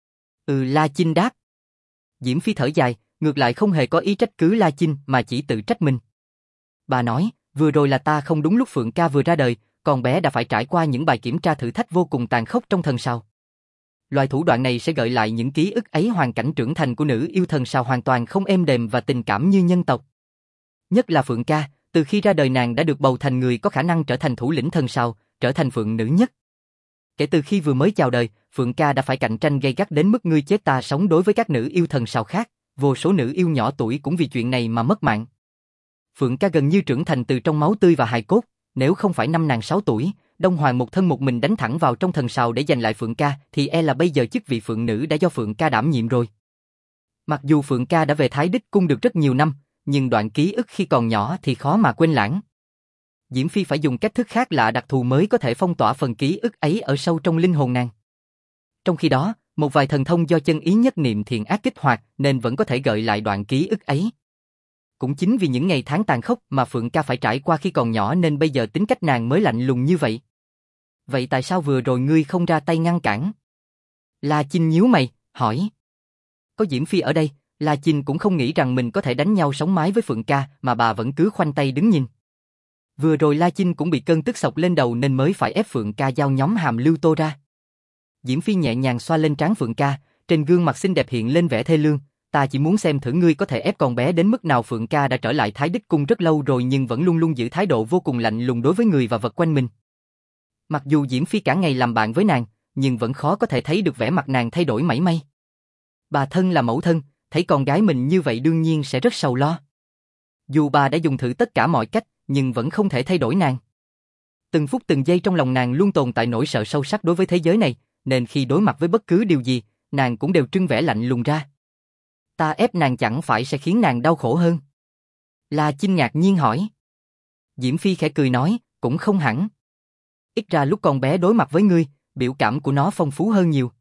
La Chinh đáp. Diễm Phi thở dài, ngược lại không hề có ý trách cứ La Chinh mà chỉ tự trách mình. Bà nói, vừa rồi là ta không đúng lúc Phượng Ca vừa ra đời, con bé đã phải trải qua những bài kiểm tra thử thách vô cùng tàn khốc trong thần sao. Loại thủ đoạn này sẽ gợi lại những ký ức ấy, hoàn cảnh trưởng thành của nữ yêu thần sao hoàn toàn không êm đềm và tình cảm như nhân tộc. Nhất là Phượng Ca, từ khi ra đời nàng đã được bầu thành người có khả năng trở thành thủ lĩnh thần sao, trở thành phượng nữ nhất. Kể từ khi vừa mới chào đời, Phượng Ca đã phải cạnh tranh gay gắt đến mức ngươi chết ta sống đối với các nữ yêu thần sao khác, vô số nữ yêu nhỏ tuổi cũng vì chuyện này mà mất mạng. Phượng Ca gần như trưởng thành từ trong máu tươi và hài cốt, nếu không phải năm nàng 6 tuổi, Đông Hoàng một thân một mình đánh thẳng vào trong thần sao để giành lại Phượng Ca thì e là bây giờ chức vị phượng nữ đã do Phượng Ca đảm nhiệm rồi. Mặc dù Phượng Ca đã về Thái Đích Cung được rất nhiều năm, nhưng đoạn ký ức khi còn nhỏ thì khó mà quên lãng. Diễm Phi phải dùng cách thức khác lạ đặc thù mới có thể phong tỏa phần ký ức ấy ở sâu trong linh hồn nàng. Trong khi đó, một vài thần thông do chân ý nhất niệm thiện ác kích hoạt nên vẫn có thể gợi lại đoạn ký ức ấy. Cũng chính vì những ngày tháng tàn khốc mà Phượng Ca phải trải qua khi còn nhỏ nên bây giờ tính cách nàng mới lạnh lùng như vậy. Vậy tại sao vừa rồi ngươi không ra tay ngăn cản? La Chinh nhíu mày, hỏi. Có Diễm Phi ở đây, La Chinh cũng không nghĩ rằng mình có thể đánh nhau sống mái với Phượng Ca mà bà vẫn cứ khoanh tay đứng nhìn. Vừa rồi La Chinh cũng bị cơn tức sộc lên đầu nên mới phải ép Phượng Ca giao nhóm Hàm Lưu Tô ra. Diễm Phi nhẹ nhàng xoa lên trán Phượng Ca, trên gương mặt xinh đẹp hiện lên vẻ thê lương. Ta chỉ muốn xem thử ngươi có thể ép con bé đến mức nào. Phượng Ca đã trở lại Thái Đích Cung rất lâu rồi nhưng vẫn luôn luôn giữ thái độ vô cùng lạnh lùng đối với người và vật quanh mình. Mặc dù Diễm Phi cả ngày làm bạn với nàng, nhưng vẫn khó có thể thấy được vẻ mặt nàng thay đổi mảy may. Bà thân là mẫu thân, thấy con gái mình như vậy đương nhiên sẽ rất sầu lo. Dù bà đã dùng thử tất cả mọi cách, nhưng vẫn không thể thay đổi nàng. Từng phút từng giây trong lòng nàng luôn tồn tại nỗi sợ sâu sắc đối với thế giới này, nên khi đối mặt với bất cứ điều gì, nàng cũng đều trưng vẻ lạnh lùng ra. Ta ép nàng chẳng phải sẽ khiến nàng đau khổ hơn? La Chinh ngạc nhiên hỏi. Diễm Phi khẽ cười nói, cũng không hẳn. Ít ra lúc con bé đối mặt với ngươi, biểu cảm của nó phong phú hơn nhiều.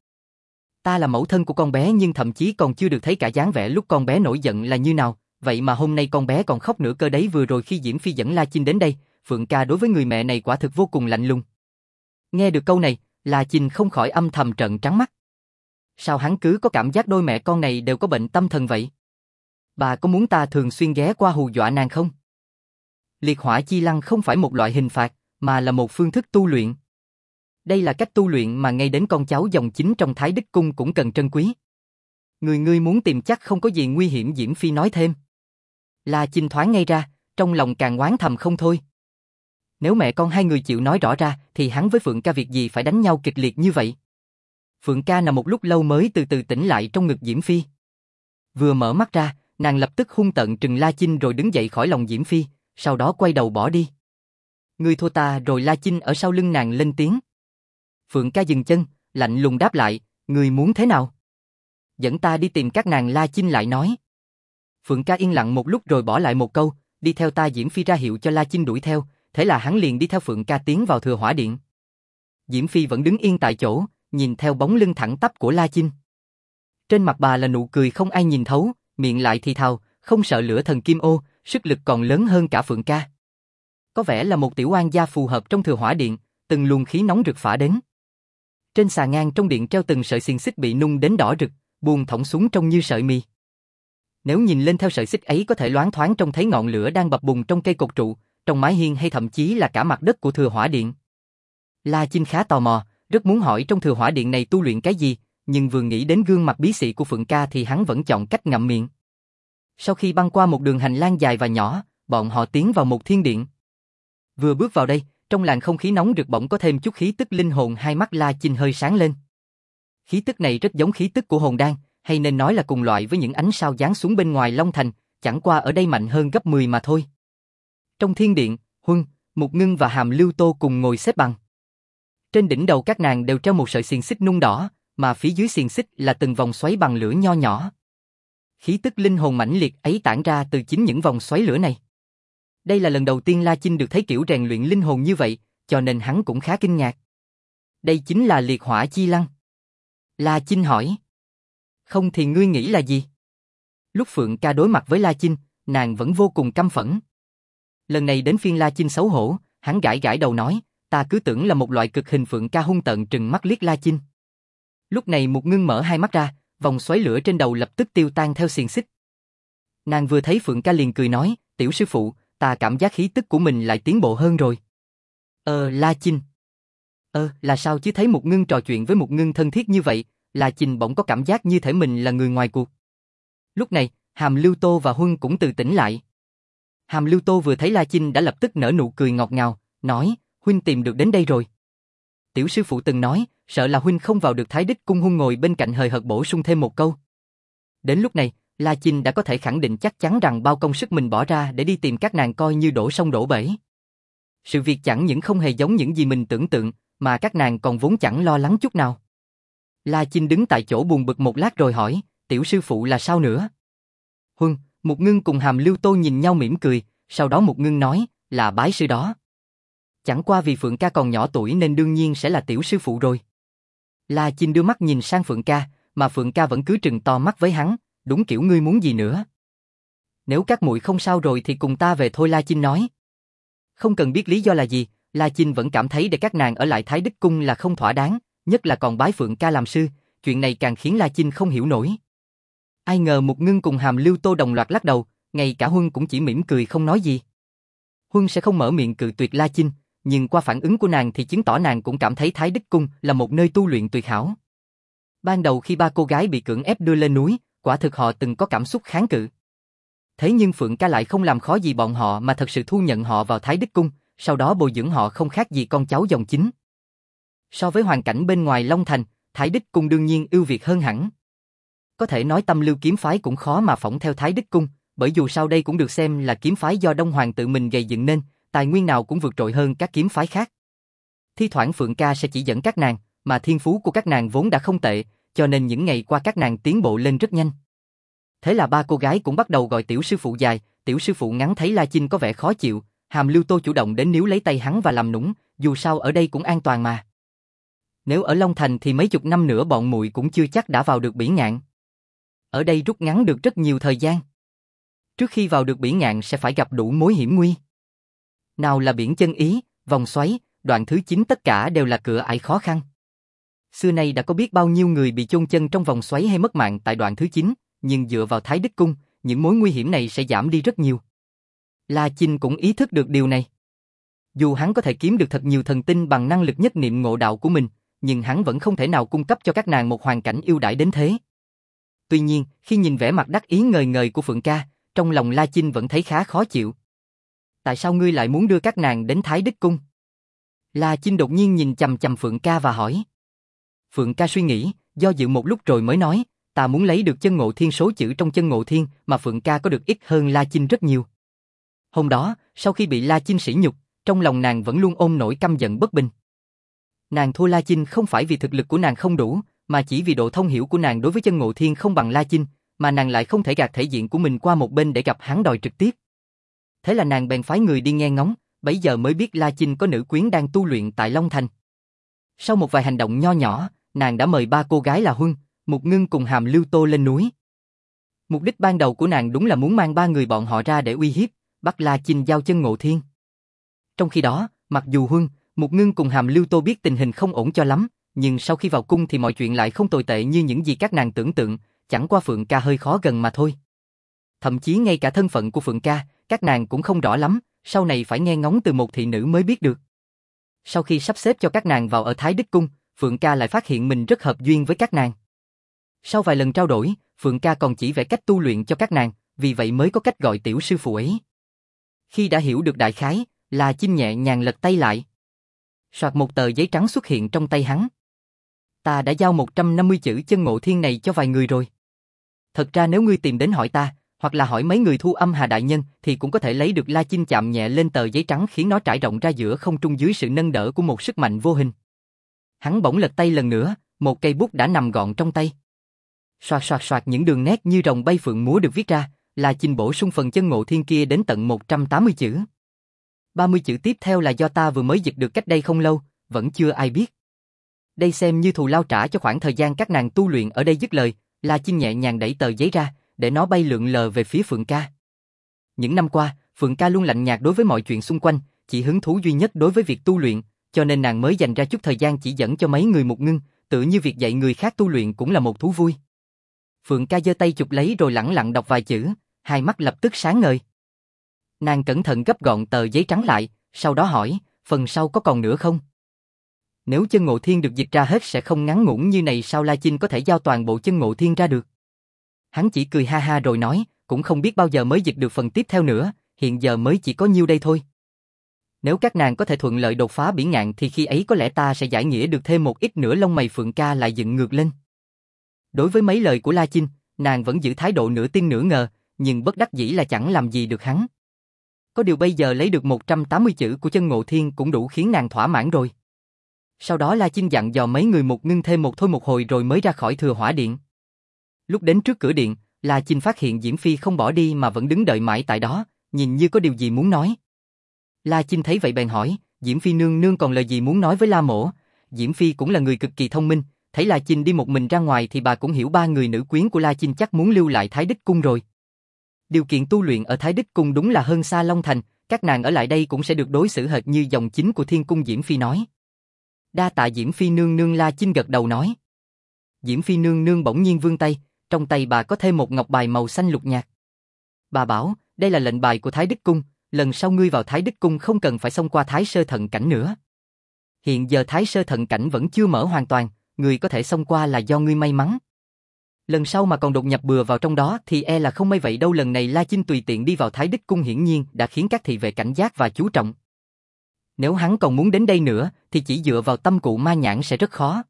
Ta là mẫu thân của con bé nhưng thậm chí còn chưa được thấy cả dáng vẻ lúc con bé nổi giận là như nào, vậy mà hôm nay con bé còn khóc nữa cơ đấy. Vừa rồi khi Diễm Phi dẫn La Chinh đến đây, Phượng Ca đối với người mẹ này quả thực vô cùng lạnh lùng. Nghe được câu này, La Chinh không khỏi âm thầm trợn trắng mắt. Sao hắn cứ có cảm giác đôi mẹ con này đều có bệnh tâm thần vậy? Bà có muốn ta thường xuyên ghé qua hù dọa nàng không? Liệt hỏa chi lăng không phải một loại hình phạt, mà là một phương thức tu luyện. Đây là cách tu luyện mà ngay đến con cháu dòng chính trong Thái Đích Cung cũng cần trân quý. Ngươi muốn tìm chắc không có gì nguy hiểm. Diễm Phi nói thêm. La Chinh thoáng ngay ra, trong lòng càng oán thầm không thôi. Nếu mẹ con hai người chịu nói rõ ra thì hắn với Phượng Ca việc gì phải đánh nhau kịch liệt như vậy. Phượng Ca nằm một lúc lâu mới từ từ tỉnh lại trong ngực Diễm Phi. Vừa mở mắt ra, nàng lập tức hung tợn trừng La Chinh rồi đứng dậy khỏi lòng Diễm Phi, sau đó quay đầu bỏ đi. Ngươi thua ta rồi. La Chinh ở sau lưng nàng lên tiếng. Phượng Ca dừng chân, lạnh lùng đáp lại, ngươi muốn thế nào? Dẫn ta đi tìm các nàng. La Chinh lại nói. Phượng Ca yên lặng một lúc rồi bỏ lại một câu, đi theo ta. Diễm Phi ra hiệu cho La Chinh đuổi theo, thế là hắn liền đi theo Phượng Ca tiến vào Thừa Hỏa Điện. Diễm Phi vẫn đứng yên tại chỗ, nhìn theo bóng lưng thẳng tắp của La Chinh. Trên mặt bà là nụ cười không ai nhìn thấu, miệng lại thì thào, không sợ lửa thần kim ô, sức lực còn lớn hơn cả Phượng ca. Có vẻ là một tiểu oan gia phù hợp trong Thừa Hỏa Điện, từng luồng khí nóng rực phả đến. Trên xà ngang trong điện treo từng sợi xiềng xích bị nung đến đỏ rực, buông thõng xuống trông như sợi mì. Nếu nhìn lên theo sợi xích ấy có thể loáng thoáng trông thấy ngọn lửa đang bập bùng trong cây cột trụ, trong mái hiên hay thậm chí là cả mặt đất của Thừa Hỏa Điện. La Chinh khá tò mò, rất muốn hỏi trong Thừa Hỏa Điện này tu luyện cái gì, nhưng vừa nghĩ đến gương mặt bí xị của Phượng ca thì hắn vẫn chọn cách ngậm miệng. Sau khi băng qua một đường hành lang dài và nhỏ, bọn họ tiến vào một thiên điện. Vừa bước vào đây, trong làn không khí nóng rực bỗng có thêm chút khí tức linh hồn, hai mắt La Chinh hơi sáng lên. Khí tức này rất giống khí tức của hồn đan, hay nên nói là cùng loại với những ánh sao giáng xuống bên ngoài Long Thành, chẳng qua ở đây mạnh hơn gấp 10 mà thôi. Trong thiên điện, Huân, Mục Ngưng và Hàm Lưu Tô cùng ngồi xếp bằng. Trên đỉnh đầu các nàng đều treo một sợi xiềng xích nung đỏ, mà phía dưới xiềng xích là từng vòng xoáy bằng lửa nho nhỏ. Khí tức linh hồn mãnh liệt ấy tản ra từ chính những vòng xoáy lửa này. Đây là lần đầu tiên La Chinh được thấy kiểu rèn luyện linh hồn như vậy, cho nên hắn cũng khá kinh ngạc. Đây chính là liệt hỏa chi lăng. La Chinh hỏi. Không thì ngươi nghĩ là gì? Lúc Phượng ca đối mặt với La Chinh, nàng vẫn vô cùng căm phẫn. Lần này đến phiên La Chinh xấu hổ, hắn gãi gãi đầu nói, ta cứ tưởng là một loại cực hình. Phượng ca hung tợn trừng mắt liếc La Chinh. Lúc này Mục Ngưng mở hai mắt ra, vòng xoáy lửa trên đầu lập tức tiêu tan theo xiềng xích. Nàng vừa thấy Phượng ca liền cười nói, tiểu sư phụ, ta cảm giác khí tức của mình lại tiến bộ hơn rồi. La Chinh. Là sao chứ? Thấy Mục Ngưng trò chuyện với Mục Ngưng thân thiết như vậy, La Chinh bỗng có cảm giác như thể mình là người ngoài cuộc. Lúc này, Hàm Lưu Tô và Huân cũng từ tỉnh lại. Hàm Lưu Tô vừa thấy La Chinh đã lập tức nở nụ cười ngọt ngào, nói, huynh tìm được đến đây rồi. Tiểu sư phụ từng nói, sợ là huynh không vào được Thái Đích Cung. Huân ngồi bên cạnh hời hợt bổ sung thêm một câu. Đến lúc này, La Chinh đã có thể khẳng định chắc chắn rằng bao công sức mình bỏ ra để đi tìm các nàng coi như đổ sông đổ bể. Sự việc chẳng những không hề giống những gì mình tưởng tượng, mà các nàng còn vốn chẳng lo lắng chút nào. La Chinh đứng tại chỗ buồn bực một lát rồi hỏi, tiểu sư phụ là sao nữa? Huân, Mục Ngưng cùng Hàm Lưu Tô nhìn nhau mỉm cười, sau đó Mục Ngưng nói, là bái sư đó. Chẳng qua vì Phượng ca còn nhỏ tuổi nên đương nhiên sẽ là tiểu sư phụ rồi. La Chinh đưa mắt nhìn sang Phượng ca, mà Phượng ca vẫn cứ trừng to mắt với hắn, đúng kiểu ngươi muốn gì nữa. Nếu các muội không sao rồi thì cùng ta về thôi, La Chinh nói. Không cần biết lý do là gì, La Chinh vẫn cảm thấy để các nàng ở lại Thái Đích Cung là không thỏa đáng, nhất là còn bái Phượng ca làm sư, chuyện này càng khiến La Chinh không hiểu nổi. Ai ngờ Mục Ngưng cùng Hàm Lưu Tô đồng loạt lắc đầu, ngay cả Huân cũng chỉ mỉm cười không nói gì. Huân sẽ không mở miệng cự tuyệt La Chinh, nhưng qua phản ứng của nàng thì chứng tỏ nàng cũng cảm thấy Thái Đích Cung là một nơi tu luyện tuyệt hảo. Ban đầu khi ba cô gái bị cưỡng ép đưa lên núi, quả thực họ từng có cảm xúc kháng cự. Thế nhưng Phượng ca lại không làm khó gì bọn họ mà thật sự thu nhận họ vào Thái Đích Cung, sau đó bồi dưỡng họ không khác gì con cháu dòng chính. So với hoàn cảnh bên ngoài Long Thành, Thái Đích Cung đương nhiên ưu việt hơn hẳn. Có thể nói Tâm Lưu kiếm phái cũng khó mà phỏng theo Thái Đích Cung, bởi dù sau đây cũng được xem là kiếm phái do Đông Hoàng tự mình gây dựng nên, tài nguyên nào cũng vượt trội hơn các kiếm phái khác. Thi thoảng Phượng ca sẽ chỉ dẫn các nàng, mà thiên phú của các nàng vốn đã không tệ, cho nên những ngày qua các nàng tiến bộ lên rất nhanh. Thế là ba cô gái cũng bắt đầu gọi tiểu sư phụ dài, tiểu sư phụ ngắn. Thấy La Chinh có vẻ khó chịu, Hàm Lưu Tô chủ động đến níu lấy tay hắn và làm nũng, dù sao ở đây cũng an toàn mà. Nếu ở Long Thành thì mấy chục năm nữa bọn muội cũng chưa chắc đã vào được Bỉ Ngạn. Ở đây rút ngắn được rất nhiều thời gian. Trước khi vào được Bỉ Ngạn sẽ phải gặp đủ mối hiểm nguy. Nào là biển chân ý, vòng xoáy, đoạn thứ 9 tất cả đều là cửa ải khó khăn. Xưa nay đã có biết bao nhiêu người bị chôn chân trong vòng xoáy hay mất mạng tại đoạn thứ 9, nhưng dựa vào Thái Đích Cung, những mối nguy hiểm này sẽ giảm đi rất nhiều. La Chinh cũng ý thức được điều này. Dù hắn có thể kiếm được thật nhiều thần tinh bằng năng lực nhất niệm ngộ đạo của mình, nhưng hắn vẫn không thể nào cung cấp cho các nàng một hoàn cảnh ưu đãi đến thế. Tuy nhiên, khi nhìn vẻ mặt đắc ý ngời ngời của Phượng ca, trong lòng La Chinh vẫn thấy khá khó chịu. Tại sao ngươi lại muốn đưa các nàng đến Thái Đích Cung? La Chinh đột nhiên nhìn chằm chằm Phượng ca và hỏi. Phượng ca suy nghĩ, do dự một lúc rồi mới nói, ta muốn lấy được chân ngộ thiên. Số chữ trong chân ngộ thiên mà Phượng ca có được ít hơn La Chinh rất nhiều. Hôm đó, sau khi bị La Chinh sỉ nhục, trong lòng nàng vẫn luôn ôm nỗi căm giận bất bình. Nàng thua La Chinh không phải vì thực lực của nàng không đủ, mà chỉ vì độ thông hiểu của nàng đối với chân ngộ thiên không bằng La Chinh, mà nàng lại không thể gạt thể diện của mình qua một bên để gặp hắn đòi trực tiếp. Thế là nàng bèn phái người đi nghe ngóng, bấy giờ mới biết La Chinh có nữ quyến đang tu luyện tại Long Thành. Sau một vài hành động nho nhỏ, nàng đã mời ba cô gái là Huân, Mục Ngưng cùng Hàm Lưu Tô lên núi. Mục đích ban đầu của nàng đúng là muốn mang ba người bọn họ ra để uy hiếp, bắt La Chinh giao chân Ngộ Thiên. Trong khi đó, mặc dù Huân, Mục Ngưng cùng Hàm Lưu Tô biết tình hình không ổn cho lắm, nhưng sau khi vào cung thì mọi chuyện lại không tồi tệ như những gì các nàng tưởng tượng, chẳng qua Phượng Ca hơi khó gần mà thôi. Thậm chí ngay cả thân phận của Phượng Ca, các nàng cũng không rõ lắm, sau này phải nghe ngóng từ một thị nữ mới biết được. Sau khi sắp xếp cho các nàng vào ở Thái Đức Cung, Phượng Ca lại phát hiện mình rất hợp duyên với các nàng. Sau vài lần trao đổi, Phượng Ca còn chỉ vẽ cách tu luyện cho các nàng, vì vậy mới có cách gọi tiểu sư phụ ấy. Khi đã hiểu được đại khái, La Chinh nhẹ nhàng lật tay lại. Soạt một tờ giấy trắng xuất hiện trong tay hắn. Ta đã giao 150 chữ chân Ngộ Thiên này cho vài người rồi. Thật ra nếu ngươi tìm đến hỏi ta, hoặc là hỏi mấy người Thu Âm Hà đại nhân thì cũng có thể lấy được. La Chinh chạm nhẹ lên tờ giấy trắng khiến nó trải rộng ra giữa không trung dưới sự nâng đỡ của một sức mạnh vô hình. Hắn bỗng lật tay lần nữa, một cây bút đã nằm gọn trong tay. Soạt soạt soạt những đường nét như rồng bay phượng múa được viết ra, La Chinh bổ sung phần chân Ngộ Thiên kia đến tận 180 chữ. 30 chữ tiếp theo là do ta vừa mới dịch được cách đây không lâu, vẫn chưa ai biết. Đây xem như thù lao trả cho khoảng thời gian các nàng tu luyện ở đây. Dứt lời, La Chinh nhẹ nhàng đẩy tờ giấy ra, để nó bay lượn lờ về phía Phượng Ca. Những năm qua, Phượng Ca luôn lạnh nhạt đối với mọi chuyện xung quanh, chỉ hứng thú duy nhất đối với việc tu luyện, cho nên nàng mới dành ra chút thời gian chỉ dẫn cho mấy người Mục Ngưng, tự như việc dạy người khác tu luyện cũng là một thú vui. Phượng Ca giơ tay chụp lấy rồi lẳng lặng đọc vài chữ, hai mắt lập tức sáng ngời. Nàng cẩn thận gấp gọn tờ giấy trắng lại, sau đó hỏi, phần sau có còn nữa không? Nếu chân Ngộ Thiên được dịch ra hết sẽ không ngắn ngủn như này, sao La Chinh có thể giao toàn bộ chân Ngộ Thiên ra được? Hắn chỉ cười ha ha rồi nói, cũng không biết bao giờ mới dịch được phần tiếp theo nữa, hiện giờ mới chỉ có nhiêu đây thôi. Nếu các nàng có thể thuận lợi đột phá bỉ ngạn thì khi ấy có lẽ ta sẽ giải nghĩa được thêm một ít nữa. Lông mày Phượng Ca lại dựng ngược lên. Đối với mấy lời của La Chinh, nàng vẫn giữ thái độ nửa tin nửa ngờ, nhưng bất đắc dĩ là chẳng làm gì được hắn. Có điều bây giờ lấy được 180 chữ của chân Ngộ Thiên cũng đủ khiến nàng thỏa mãn rồi. Sau đó La Chinh dặn dò mấy người Mục Ngưng thêm một thôi một hồi rồi mới ra khỏi Thừa Hỏa Điện. Lúc đến trước cửa điện, La Chinh phát hiện Diễm Phi không bỏ đi mà vẫn đứng đợi mãi tại đó, nhìn như có điều gì muốn nói. La Chinh thấy vậy bèn hỏi, Diễm Phi nương nương còn lời gì muốn nói với La Mỗ? Diễm Phi cũng là người cực kỳ thông minh, thấy La Chinh đi một mình ra ngoài thì bà cũng hiểu ba người nữ quyến của La Chinh chắc muốn lưu lại Thái Đức Cung rồi. Điều kiện tu luyện ở Thái Đức Cung đúng là hơn xa Long Thành, các nàng ở lại đây cũng sẽ được đối xử hệt như dòng chính của Thiên Cung. Diễm Phi nói. Đa tạ Diễm Phi nương nương. La Chinh gật đầu nói. Diễm Phi nương nương bỗng nhiên vươn tay, trong tay bà có thêm một ngọc bài màu xanh lục nhạt. Bà bảo, đây là lệnh bài của Thái Đức Cung, lần sau ngươi vào Thái Đức Cung không cần phải xông qua Thái Sơ Thận Cảnh nữa. Hiện giờ Thái Sơ Thận Cảnh vẫn chưa mở hoàn toàn, ngươi có thể xông qua là do ngươi may mắn. Lần sau mà còn đột nhập bừa vào trong đó thì e là không may vậy đâu. Lần này La Chinh tùy tiện đi vào Thái Đức Cung hiển nhiên đã khiến các thị vệ cảnh giác và chú trọng. Nếu hắn còn muốn đến đây nữa thì chỉ dựa vào tâm cụ ma nhãn sẽ rất khó.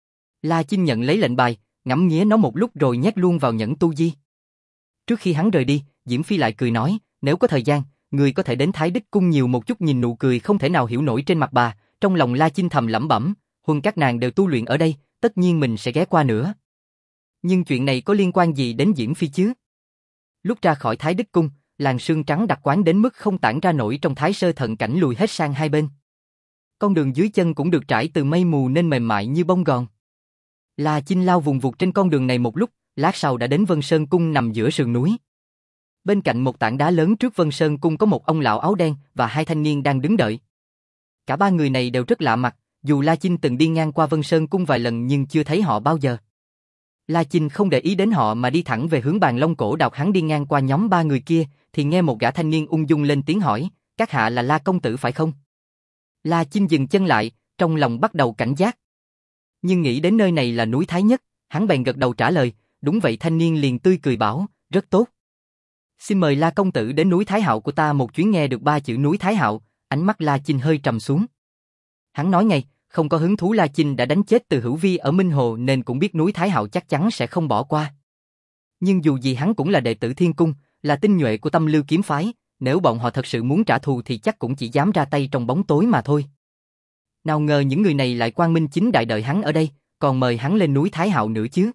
La Chinh nhận lấy lệnh bài, ngắm nghía nó một lúc rồi nhét luôn vào nhẫn tu di. Trước khi hắn rời đi, Diễm Phi lại cười nói, nếu có thời gian, người có thể đến Thái Đức Cung nhiều một chút. Nhìn nụ cười không thể nào hiểu nổi trên mặt bà, trong lòng La Chinh thầm lẩm bẩm, Huân các nàng đều tu luyện ở đây, tất nhiên mình sẽ ghé qua nữa. Nhưng chuyện này có liên quan gì đến Diễm Phi chứ? Lúc ra khỏi Thái Đức Cung, làn sương trắng đặc quánh đến mức không tản ra nổi trong Thái Sơ Thận Cảnh lùi hết sang hai bên. Con đường dưới chân cũng được trải từ mây mù nên mềm mại như bông gòn. La Chinh lao vùng vụt trên con đường này một lúc, lát sau đã đến Vân Sơn Cung nằm giữa sườn núi. Bên cạnh một tảng đá lớn trước Vân Sơn Cung có một ông lão áo đen và hai thanh niên đang đứng đợi. Cả ba người này đều rất lạ mặt, dù La Chinh từng đi ngang qua Vân Sơn Cung vài lần nhưng chưa thấy họ bao giờ. La Chinh không để ý đến họ mà đi thẳng về hướng Bàn Long Cổ Đào. Hắn đi ngang qua nhóm ba người kia thì nghe một gã thanh niên ung dung lên tiếng hỏi, các hạ là La công tử phải không? La Chinh dừng chân lại, trong lòng bắt đầu cảnh giác. Nhưng nghĩ đến nơi này là núi Thái Nhất, hắn bèn gật đầu trả lời, đúng vậy. Thanh niên liền tươi cười bảo, rất tốt. Xin mời La công tử đến núi Thái Hạo của ta một chuyến. Nghe được ba chữ núi Thái Hạo, ánh mắt La Chinh hơi trầm xuống. Hắn nói ngay, không có hứng thú. La Chinh đã đánh chết Từ Hữu Vi ở Minh Hồ nên cũng biết núi Thái Hạo chắc chắn sẽ không bỏ qua. Nhưng dù gì hắn cũng là đệ tử Thiên Cung, là tinh nhuệ của Tâm Lưu kiếm phái, nếu bọn họ thật sự muốn trả thù thì chắc cũng chỉ dám ra tay trong bóng tối mà thôi. Nào ngờ những người này lại quang minh chính đại đợi hắn ở đây, còn mời hắn lên núi Thái Hạo nữa chứ.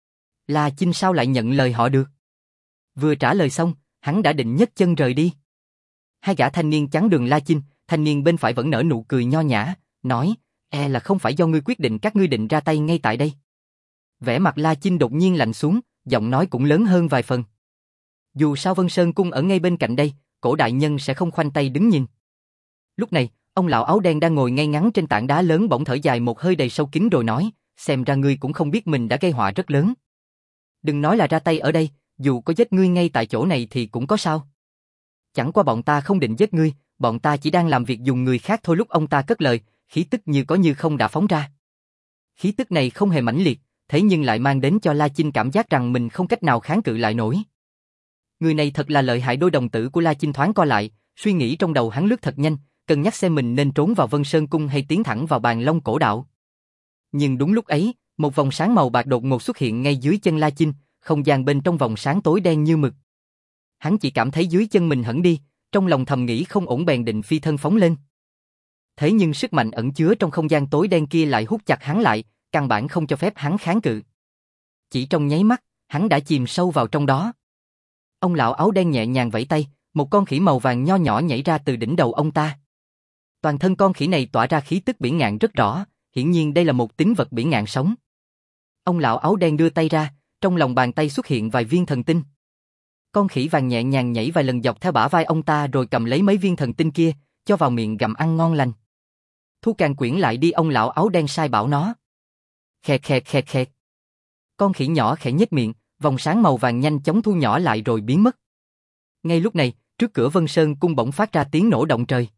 La Chinh sao lại nhận lời họ được? Vừa trả lời xong, hắn đã định nhấc chân rời đi. Hai gã thanh niên chắn đường La Chinh, thanh niên bên phải vẫn nở nụ cười nho nhã, nói, Là không phải do ngươi quyết định, các ngươi định ra tay ngay tại đây. Vẻ mặt La Chinh đột nhiên lạnh xuống, giọng nói cũng lớn hơn vài phần. Dù sao Vân Sơn Cung ở ngay bên cạnh đây, Cổ đại nhân sẽ không khoanh tay đứng nhìn. Lúc này, ông lão áo đen đang ngồi ngay ngắn trên tảng đá lớn bỗng thở dài một hơi đầy sâu kín rồi nói, xem ra ngươi cũng không biết mình đã gây họa rất lớn. Đừng nói là ra tay ở đây, dù có giết ngươi ngay tại chỗ này thì cũng có sao. Chẳng qua bọn ta không định giết ngươi, bọn ta chỉ đang làm việc dùng người khác thôi. Lúc ông ta cất lời, khí tức như có như không đã phóng ra. Khí tức này không hề mãnh liệt, thế nhưng lại mang đến cho La Chinh cảm giác rằng mình không cách nào kháng cự lại nổi. Người này thật là lợi hại. Đôi đồng tử của La Chinh thoáng co lại, suy nghĩ trong đầu hắn lướt thật nhanh, cân nhắc xem mình nên trốn vào Vân Sơn Cung hay tiến thẳng vào Bàn Long Cổ Đạo. Nhưng đúng lúc ấy, một vòng sáng màu bạc đột ngột xuất hiện ngay dưới chân La Chinh, không gian bên trong vòng sáng tối đen như mực. Hắn chỉ cảm thấy dưới chân mình hẳn đi, trong lòng thầm nghĩ không ổn bèn định phi thân phóng lên. Thế nhưng sức mạnh ẩn chứa trong không gian tối đen kia lại hút chặt hắn lại, căn bản không cho phép hắn kháng cự. Chỉ trong nháy mắt, hắn đã chìm sâu vào trong đó. Ông lão áo đen nhẹ nhàng vẫy tay, một con khỉ màu vàng nho nhỏ nhảy ra từ đỉnh đầu ông ta. Toàn thân con khỉ này tỏa ra khí tức bỉ ngạn rất rõ, hiển nhiên đây là một tín vật bỉ ngạn sống. Ông lão áo đen đưa tay ra, trong lòng bàn tay xuất hiện vài viên thần tinh. Con khỉ vàng nhẹ nhàng nhảy vài lần dọc theo bả vai ông ta rồi cầm lấy mấy viên thần tinh kia, cho vào miệng gặm ăn ngon lành. Thu càng quyển lại đi, ông lão áo đen sai bảo nó. Khẹt khẹt khẹt khẹt. Con khỉ nhỏ khẽ nhếch miệng, vòng sáng màu vàng nhanh chóng thu nhỏ lại rồi biến mất. Ngay lúc này, trước cửa Vân Sơn Cung bỗng phát ra tiếng nổ động trời.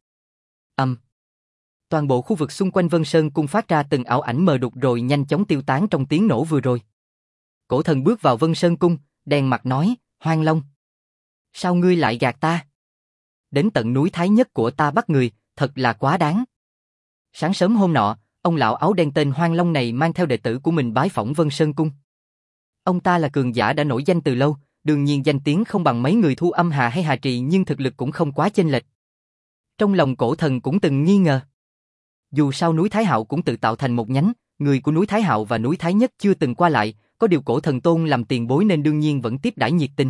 Toàn bộ khu vực xung quanh Vân Sơn Cung phát ra từng ảo ảnh mờ đục rồi nhanh chóng tiêu tán trong tiếng nổ vừa rồi. Cổ thần bước vào Vân Sơn Cung, đen mặt nói, Hoang Long. Sao ngươi lại gạt ta? Đến tận núi Thái Nhất của ta bắt người, thật là quá đáng. Sáng sớm hôm nọ, ông lão áo đen tên Hoang Long này mang theo đệ tử của mình bái phỏng Vân Sơn Cung. Ông ta là cường giả đã nổi danh từ lâu, đương nhiên danh tiếng không bằng mấy người Thu Âm Hà hay Hà Trì nhưng thực lực cũng không quá chênh lệch. Trong lòng cổ thần cũng từng nghi ngờ. Dù sao núi Thái Hạo cũng tự tạo thành một nhánh, người của núi Thái Hạo và núi Thái Nhất chưa từng qua lại, có điều cổ thần tôn làm tiền bối nên đương nhiên vẫn tiếp đãi nhiệt tình.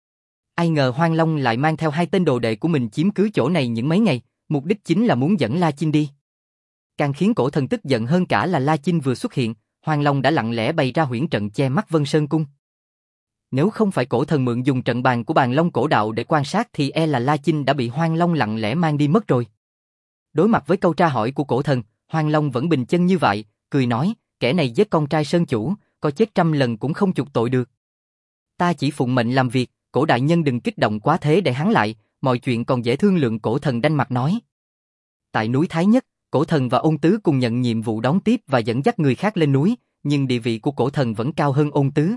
Ai ngờ Hoang Long lại mang theo hai tên đồ đệ của mình chiếm cứ chỗ này những mấy ngày, mục đích chính là muốn dẫn La Chinh đi. Càng khiến cổ thần tức giận hơn cả là La Chinh vừa xuất hiện, Hoang Long đã lặng lẽ bày ra huyễn trận che mắt Vân Sơn Cung. Nếu không phải cổ thần mượn dùng trận bàn của Bàn Long Cổ Đạo để quan sát thì là La Chinh đã bị Hoang Long lặng lẽ mang đi mất rồi. Đối mặt với câu tra hỏi của cổ thần, Hoang Long vẫn bình chân như vậy, cười nói, kẻ này giết con trai Sơn Chủ, có chết 100 lần cũng không chuộc tội được. Ta chỉ phụng mệnh làm việc, cổ đại nhân đừng kích động quá thế để hắn lại, mọi chuyện còn dễ thương lượng. Cổ thần đanh mặt nói. Tại núi Thái Nhất, cổ thần và Ôn Tứ cùng nhận nhiệm vụ đón tiếp và dẫn dắt người khác lên núi, nhưng địa vị của cổ thần vẫn cao hơn Ôn Tứ.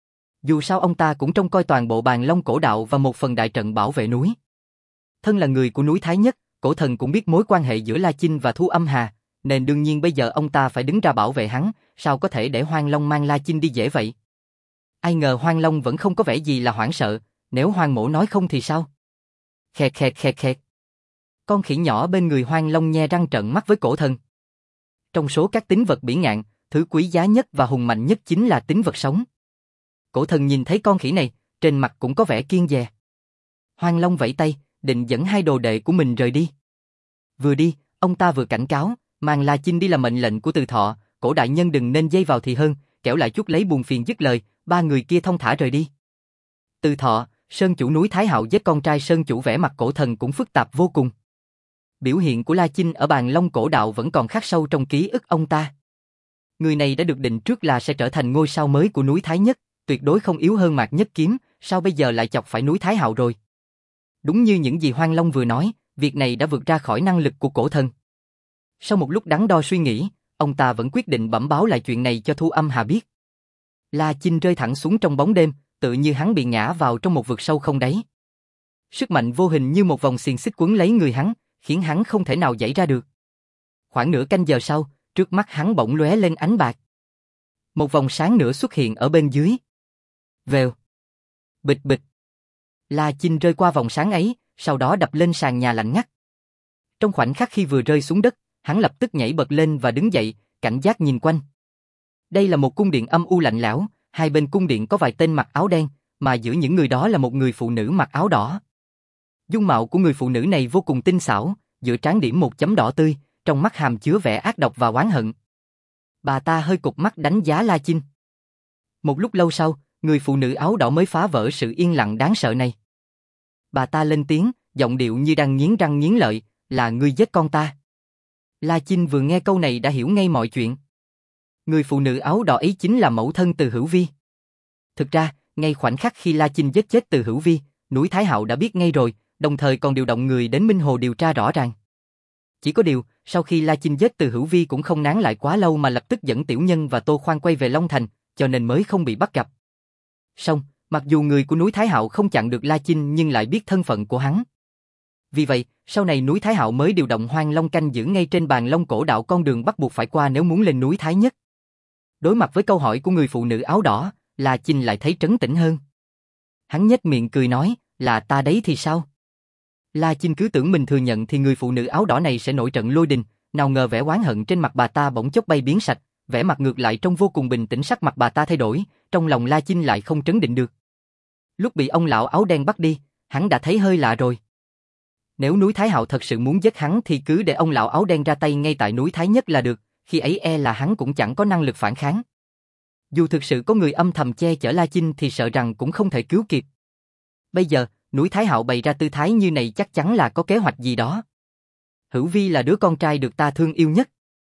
Dù sao ông ta cũng trông coi toàn bộ Bàn Long Cổ Đạo và một phần đại trận bảo vệ núi. Thân là người của núi Thái Nhất, cổ thần cũng biết mối quan hệ giữa La Chinh và Thu Âm Hà, nên đương nhiên bây giờ ông ta phải đứng ra bảo vệ hắn, sao có thể để Hoang Long mang La Chinh đi dễ vậy? Ai ngờ Hoang Long vẫn không có vẻ gì là hoảng sợ, nếu Hoang Mỗ nói không thì sao? Khẹt khẹt khẹt khẹt. Con khỉ nhỏ bên người Hoang Long nhe răng trợn mắt với cổ thần. Trong số các tín vật bỉ ngạn, thứ quý giá nhất và hùng mạnh nhất chính là tín vật sống. Cổ thần nhìn thấy con khỉ này, trên mặt cũng có vẻ kiêng dè. Hoang Long vẫy tay, định dẫn hai đồ đệ của mình rời đi. Vừa đi, ông ta vừa cảnh cáo, mang La Chinh đi là mệnh lệnh của Từ Thọ, cổ đại nhân đừng nên dây vào thì hơn, kẻo lại chuốc lấy buồn phiền. Dứt lời, ba người kia thong thả rời đi. Từ Thọ, Sơn Chủ núi Thái Hạo giết con trai Sơn Chủ, vẻ mặt cổ thần cũng phức tạp vô cùng. Biểu hiện của La Chinh ở Bàn Long Cổ Đạo vẫn còn khắc sâu trong ký ức ông ta. Người này đã được định trước là sẽ trở thành ngôi sao mới của núi Thái Nhất, tuyệt đối không yếu hơn Mạc Nhất Kiếm, sao bây giờ lại chọc phải núi Thái Hạo rồi? Đúng như những gì Hoang Long vừa nói, việc này đã vượt ra khỏi năng lực của cổ thần. Sau một lúc đắn đo suy nghĩ, ông ta vẫn quyết định bẩm báo lại chuyện này cho Thu Âm Hà biết. La Chinh rơi thẳng xuống trong bóng đêm, tự như hắn bị ngã vào trong một vực sâu không đáy. Sức mạnh vô hình như một vòng xiềng xích quấn lấy người hắn, khiến hắn không thể nào giãy ra được. Khoảng nửa canh giờ sau, trước mắt hắn bỗng lóe lên ánh bạc. Một vòng sáng nữa xuất hiện ở bên dưới. Vèo. Bịch bịch. La Chinh rơi qua vòng sáng ấy, sau đó đập lên sàn nhà lạnh ngắt. Trong khoảnh khắc khi vừa rơi xuống đất, hắn lập tức nhảy bật lên và đứng dậy, cảnh giác nhìn quanh. Đây là một cung điện âm u lạnh lẽo, hai bên cung điện có vài tên mặc áo đen, mà giữa những người đó là một người phụ nữ mặc áo đỏ. Dung mạo của người phụ nữ này vô cùng tinh xảo, giữa trán điểm một chấm đỏ tươi, trong mắt hàm chứa vẻ ác độc và oán hận. Bà ta hơi cụp mắt đánh giá La Chinh. Một lúc lâu sau, người phụ nữ áo đỏ mới phá vỡ sự yên lặng đáng sợ này. Bà ta lên tiếng, giọng điệu như đang nghiến răng nghiến lợi, là ngươi giết con ta. La Chinh vừa nghe câu này đã hiểu ngay mọi chuyện. Người phụ nữ áo đỏ ấy chính là mẫu thân Từ Hữu Vi. Thực ra, ngay khoảnh khắc khi La Chinh giết chết Từ Hữu Vi, núi Thái Hạo đã biết ngay rồi, đồng thời còn điều động người đến Minh Hồ điều tra rõ ràng. Chỉ có điều, sau khi La Chinh giết Từ Hữu Vi cũng không nán lại quá lâu mà lập tức dẫn Tiểu Nhân và Tô Khoan quay về Long Thành, cho nên mới không bị bắt gặp. Song, mặc dù người của núi Thái Hạo không chặn được La Chinh nhưng lại biết thân phận của hắn. Vì vậy, sau này núi Thái Hạo mới điều động Hoang Long canh giữ ngay trên bàn Long Cổ Đạo con đường bắt buộc phải qua nếu muốn lên núi Thái Nhất. Đối mặt với câu hỏi của người phụ nữ áo đỏ, La Chinh lại thấy trấn tĩnh hơn. Hắn nhếch miệng cười nói, là ta đấy thì sao? La Chinh cứ tưởng mình thừa nhận thì người phụ nữ áo đỏ này sẽ nổi trận lôi đình, nào ngờ vẻ oán hận trên mặt bà ta bỗng chốc bay biến sạch, vẻ mặt ngược lại trông vô cùng bình tĩnh, sắc mặt bà ta thay đổi, trong lòng La Chinh lại không trấn định được. Lúc bị ông lão áo đen bắt đi, hắn đã thấy hơi lạ rồi. Nếu núi Thái Hạo thật sự muốn giết hắn thì cứ để ông lão áo đen ra tay ngay tại núi Thái Nhất là được, khi ấy e là hắn cũng chẳng có năng lực phản kháng. Dù thực sự có người âm thầm che chở La Chinh thì sợ rằng cũng không thể cứu kịp. Bây giờ, núi Thái Hạo bày ra tư thái như này chắc chắn là có kế hoạch gì đó. Hữu Vi là đứa con trai được ta thương yêu nhất.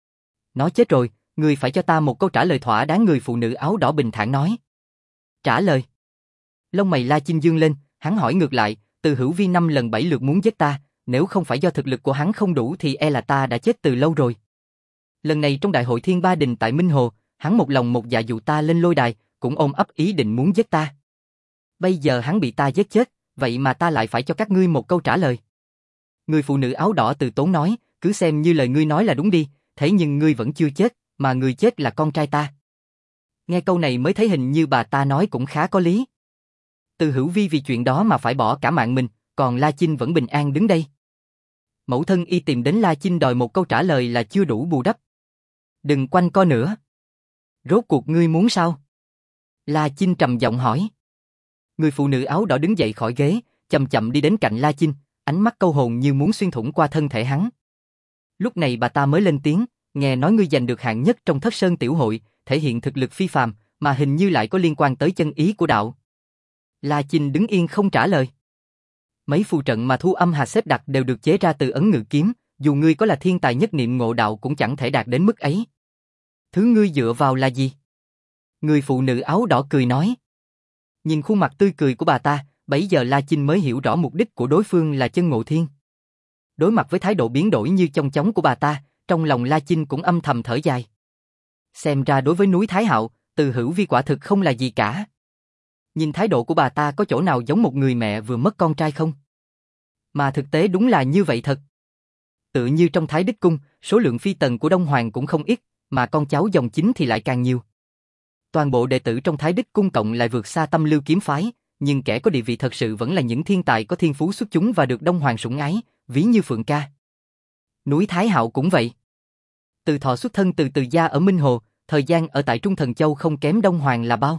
Nó chết rồi, ngươi phải cho ta một câu trả lời thỏa đáng, người phụ nữ áo đỏ bình thản nói. Trả lời? Lông mày La Chinh dương lên, hắn hỏi ngược lại, Từ Hữu Vi 5 lần 7 lượt muốn giết ta, nếu không phải do thực lực của hắn không đủ thì e là ta đã chết từ lâu rồi. Lần này trong đại hội Thiên Ba Đình tại Minh Hồ, hắn một lòng một dạ dụ ta lên lôi đài, cũng ôm ấp ý định muốn giết ta. Bây giờ hắn bị ta giết chết, vậy mà ta lại phải cho các ngươi một câu trả lời. Người phụ nữ áo đỏ từ tốn nói, cứ xem như lời ngươi nói là đúng đi, thế nhưng ngươi vẫn chưa chết, mà người chết là con trai ta. Nghe câu này mới thấy hình như bà ta nói cũng khá có lý. Từ Hữu Vi vì chuyện đó mà phải bỏ cả mạng mình, còn La Chinh vẫn bình an đứng đây. Mẫu thân y tìm đến La Chinh đòi một câu trả lời là chưa đủ bù đắp. Đừng quanh co nữa. Rốt cuộc ngươi muốn sao? La Chinh trầm giọng hỏi. Người phụ nữ áo đỏ đứng dậy khỏi ghế, chậm chậm đi đến cạnh La Chinh, ánh mắt câu hồn như muốn xuyên thủng qua thân thể hắn. Lúc này bà ta mới lên tiếng, nghe nói ngươi giành được hạng nhất trong Thất Sơn Tiểu Hội, thể hiện thực lực phi phàm, mà hình như lại có liên quan tới chân ý của đạo. La Chinh đứng yên không trả lời. Mấy phù trận mà Thu Âm Hà xếp đặt đều được chế ra từ ấn ngự kiếm, dù ngươi có là thiên tài nhất niệm ngộ đạo cũng chẳng thể đạt đến mức ấy. Thứ ngươi dựa vào là gì? Người phụ nữ áo đỏ cười nói. Nhìn khuôn mặt tươi cười của bà ta, bấy giờ La Chinh mới hiểu rõ mục đích của đối phương là Chân Ngộ Thiên. Đối mặt với thái độ biến đổi như chong chóng của bà ta, trong lòng La Chinh cũng âm thầm thở dài. Xem ra đối với núi Thái Hạo, Từ Hữu Vi quả thực không là gì cả. Nhìn thái độ của bà ta có chỗ nào giống một người mẹ vừa mất con trai không? Mà thực tế đúng là như vậy thật. Tự như trong Thái Đích Cung, số lượng phi tần của Đông Hoàng cũng không ít, mà con cháu dòng chính thì lại càng nhiều. Toàn bộ đệ tử trong Thái Đích Cung cộng lại vượt xa Tâm Lưu kiếm phái, nhưng kẻ có địa vị thật sự vẫn là những thiên tài có thiên phú xuất chúng và được Đông Hoàng sủng ái, ví như Phượng Ca. Núi Thái Hạo cũng vậy. Từ Thọ xuất thân từ Từ gia ở Minh Hồ, thời gian ở tại Trung Thần Châu không kém Đông Hoàng là bao.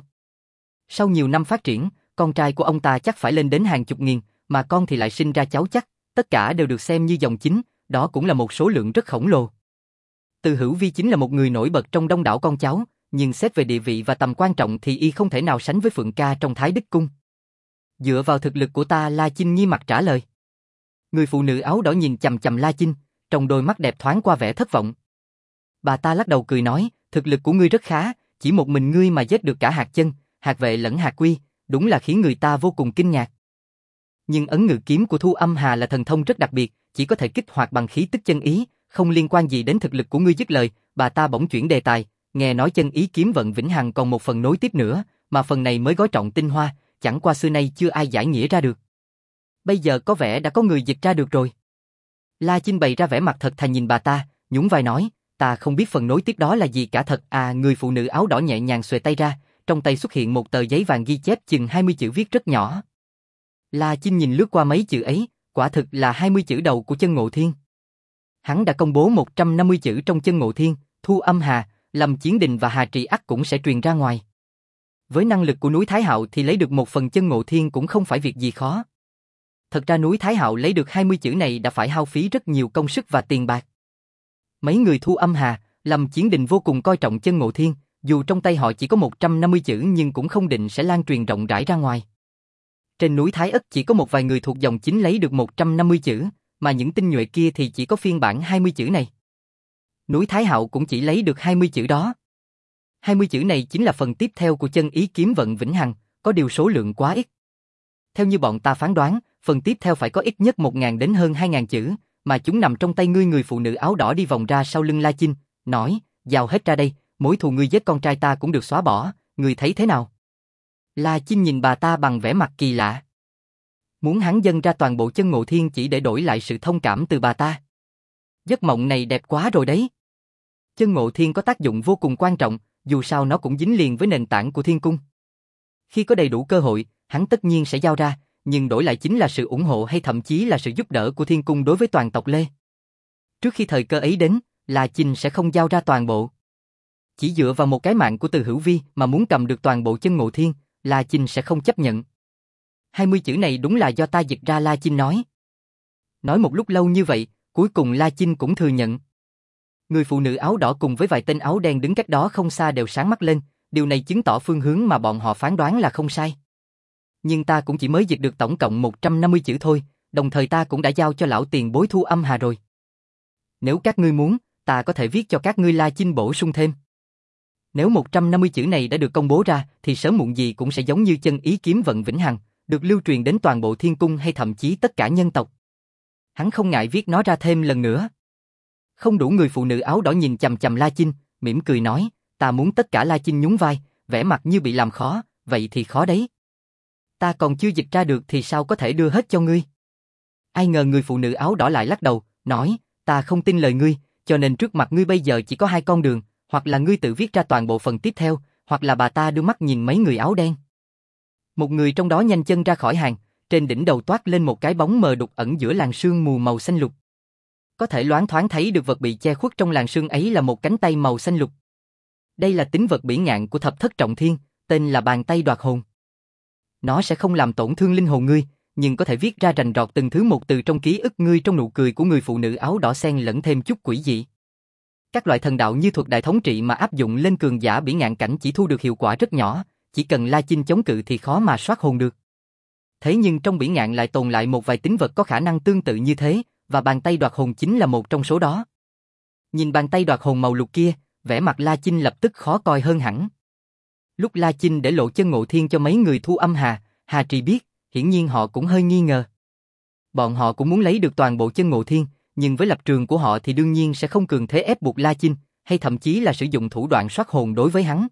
Sau nhiều năm phát triển, con trai của ông ta chắc phải lên đến hàng chục nghìn, mà con thì lại sinh ra cháu chắc, tất cả đều được xem như dòng chính, đó cũng là một số lượng rất khổng lồ. Từ Hữu Vi chính là một người nổi bật trong đông đảo con cháu, nhưng xét về địa vị và tầm quan trọng thì y không thể nào sánh với Phượng Ca trong Thái Đích Cung. Dựa vào thực lực của ta, La Chinh nghiêm mặt trả lời. Người phụ nữ áo đỏ nhìn chằm chằm La Chinh, trong đôi mắt đẹp thoáng qua vẻ thất vọng. Bà ta lắc đầu cười nói, thực lực của ngươi rất khá, chỉ một mình ngươi mà giết được cả Hạt Chân, Hạt Vệ lẫn Hạt Quy, đúng là khiến người ta vô cùng kinh ngạc. Nhưng ấn ngự kiếm của Thu Âm Hà là thần thông rất đặc biệt, chỉ có thể kích hoạt bằng khí tức chân ý, không liên quan gì đến thực lực của ngươi. Dứt lời, bà ta bỗng chuyển đề tài, nghe nói chân ý kiếm vận vĩnh hằng còn một phần nối tiếp nữa, mà phần này mới gói trọn tinh hoa, chẳng qua xưa nay chưa ai giải nghĩa ra được. Bây giờ có vẻ đã có người dịch ra được rồi. La Chinh bày ra vẻ mặt thật thà nhìn bà ta, nhún vai nói, ta không biết phần nối tiếp đó là gì cả thật à. Người phụ nữ áo đỏ nhẹ nhàng xuề tay ra, trong tay xuất hiện một tờ giấy vàng ghi chép chừng 20 chữ viết rất nhỏ. La Chinh nhìn lướt qua mấy chữ ấy, quả thực là 20 chữ đầu của Chân Ngộ Thiên. Hắn đã công bố 150 chữ trong Chân Ngộ Thiên, Thu Âm Hà, Lâm Chiến Đình và Hà Trì ắt cũng sẽ truyền ra ngoài. Với năng lực của núi Thái Hạo thì lấy được một phần Chân Ngộ Thiên cũng không phải việc gì khó. Thật ra núi Thái Hạo lấy được 20 chữ này đã phải hao phí rất nhiều công sức và tiền bạc. Mấy người Thu Âm Hà, Lâm Chiến Đình vô cùng coi trọng Chân Ngộ Thiên, dù trong tay họ chỉ có 150 chữ nhưng cũng không định sẽ lan truyền rộng rãi ra ngoài. Trên núi Thái Ất chỉ có một vài người thuộc dòng chính lấy được 150 chữ, mà những tinh nhuệ kia thì chỉ có phiên bản 20 chữ này. Núi Thái Hạo cũng chỉ lấy được 20 chữ đó. 20 chữ này chính là phần tiếp theo của chân ý kiếm vận vĩnh hằng, có điều số lượng quá ít. Theo như bọn ta phán đoán, phần tiếp theo phải có ít nhất 1.000 đến hơn 2.000 chữ, mà chúng nằm trong tay ngươi. Người phụ nữ áo đỏ đi vòng ra sau lưng La Chinh, nói, giao hết ra đây, mối thù ngươi giết con trai ta cũng được xóa bỏ, ngươi thấy thế nào? La Chinh nhìn bà ta bằng vẻ mặt kỳ lạ. Muốn hắn dâng ra toàn bộ Chân Ngộ Thiên chỉ để đổi lại sự thông cảm từ bà ta. Giấc mộng này đẹp quá rồi đấy. Chân Ngộ Thiên có tác dụng vô cùng quan trọng, dù sao nó cũng dính liền với nền tảng của Thiên Cung. Khi có đầy đủ cơ hội, hắn tất nhiên sẽ giao ra, nhưng đổi lại chính là sự ủng hộ hay thậm chí là sự giúp đỡ của Thiên Cung đối với toàn tộc Lê. Trước khi thời cơ ấy đến, La Chinh sẽ không giao ra toàn bộ. Chỉ dựa vào một cái mạng của Từ Hữu Vi mà muốn cầm được toàn bộ Chân Ngộ Thiên, La Chinh sẽ không chấp nhận. 20 chữ này đúng là do ta dịch ra, La Chinh nói. Nói một lúc lâu như vậy, cuối cùng La Chinh cũng thừa nhận. Người phụ nữ áo đỏ cùng với vài tên áo đen đứng cách đó không xa đều sáng mắt lên, điều này chứng tỏ phương hướng mà bọn họ phán đoán là không sai. Nhưng ta cũng chỉ mới dịch được tổng cộng 150 chữ thôi, đồng thời ta cũng đã giao cho lão tiền bối Thu Âm Hà rồi. Nếu các ngươi muốn, ta có thể viết cho các ngươi. La Chinh bổ sung thêm. Nếu 150 chữ này đã được công bố ra, thì sớm muộn gì cũng sẽ giống như chân ý kiếm vận vĩnh hằng, được lưu truyền đến toàn bộ Thiên Cung hay thậm chí tất cả nhân tộc. Hắn không ngại viết nó ra thêm lần nữa. Không đủ. Người phụ nữ áo đỏ nhìn chằm chằm La Chinh, mỉm cười nói, ta muốn tất cả. La Chinh nhún vai, vẻ mặt như bị làm khó, vậy thì khó đấy. Ta còn chưa dịch ra được thì sao có thể đưa hết cho ngươi? Ai ngờ người phụ nữ áo đỏ lại lắc đầu, nói, ta không tin lời ngươi, cho nên trước mặt ngươi bây giờ chỉ có hai con đường, hoặc là ngươi tự viết ra toàn bộ phần tiếp theo, hoặc là bà ta đưa mắt nhìn mấy người áo đen. Một người trong đó nhanh chân ra khỏi hàng, trên đỉnh đầu toát lên một cái bóng mờ đục ẩn giữa làn sương mù màu xanh lục. Có thể loáng thoáng thấy được vật bị che khuất trong làn sương ấy là một cánh tay màu xanh lục. Đây là tín vật bỉ ngạn của Thập Thất Trọng Thiên, tên là Bàn Tay Đoạt Hồn. Nó sẽ không làm tổn thương linh hồn ngươi, nhưng có thể viết ra rành rọt từng thứ một từ trong ký ức ngươi. Trong nụ cười của người phụ nữ áo đỏ xen lẫn thêm chút quỷ dị. Các loại thần đạo như thuật đại thống trị mà áp dụng lên cường giả bỉ ngạn cảnh chỉ thu được hiệu quả rất nhỏ, chỉ cần La Chinh chống cự thì khó mà soát hồn được. Thế nhưng trong bỉ ngạn lại tồn lại một vài tín vật có khả năng tương tự như thế, và bàn tay đoạt hồn chính là một trong số đó. Nhìn bàn tay đoạt hồn màu lục kia, vẻ mặt La Chinh lập tức khó coi hơn hẳn. Lúc La Chinh để lộ Chân Ngộ Thiên cho mấy người Thu Âm Hà, Hà Trì biết, hiển nhiên họ cũng hơi nghi ngờ. Bọn họ cũng muốn lấy được toàn bộ Chân Ngộ Thiên, nhưng với lập trường của họ thì đương nhiên sẽ không cường thế ép buộc La Chinh, hay thậm chí là sử dụng thủ đoạn soát hồn đối với hắn.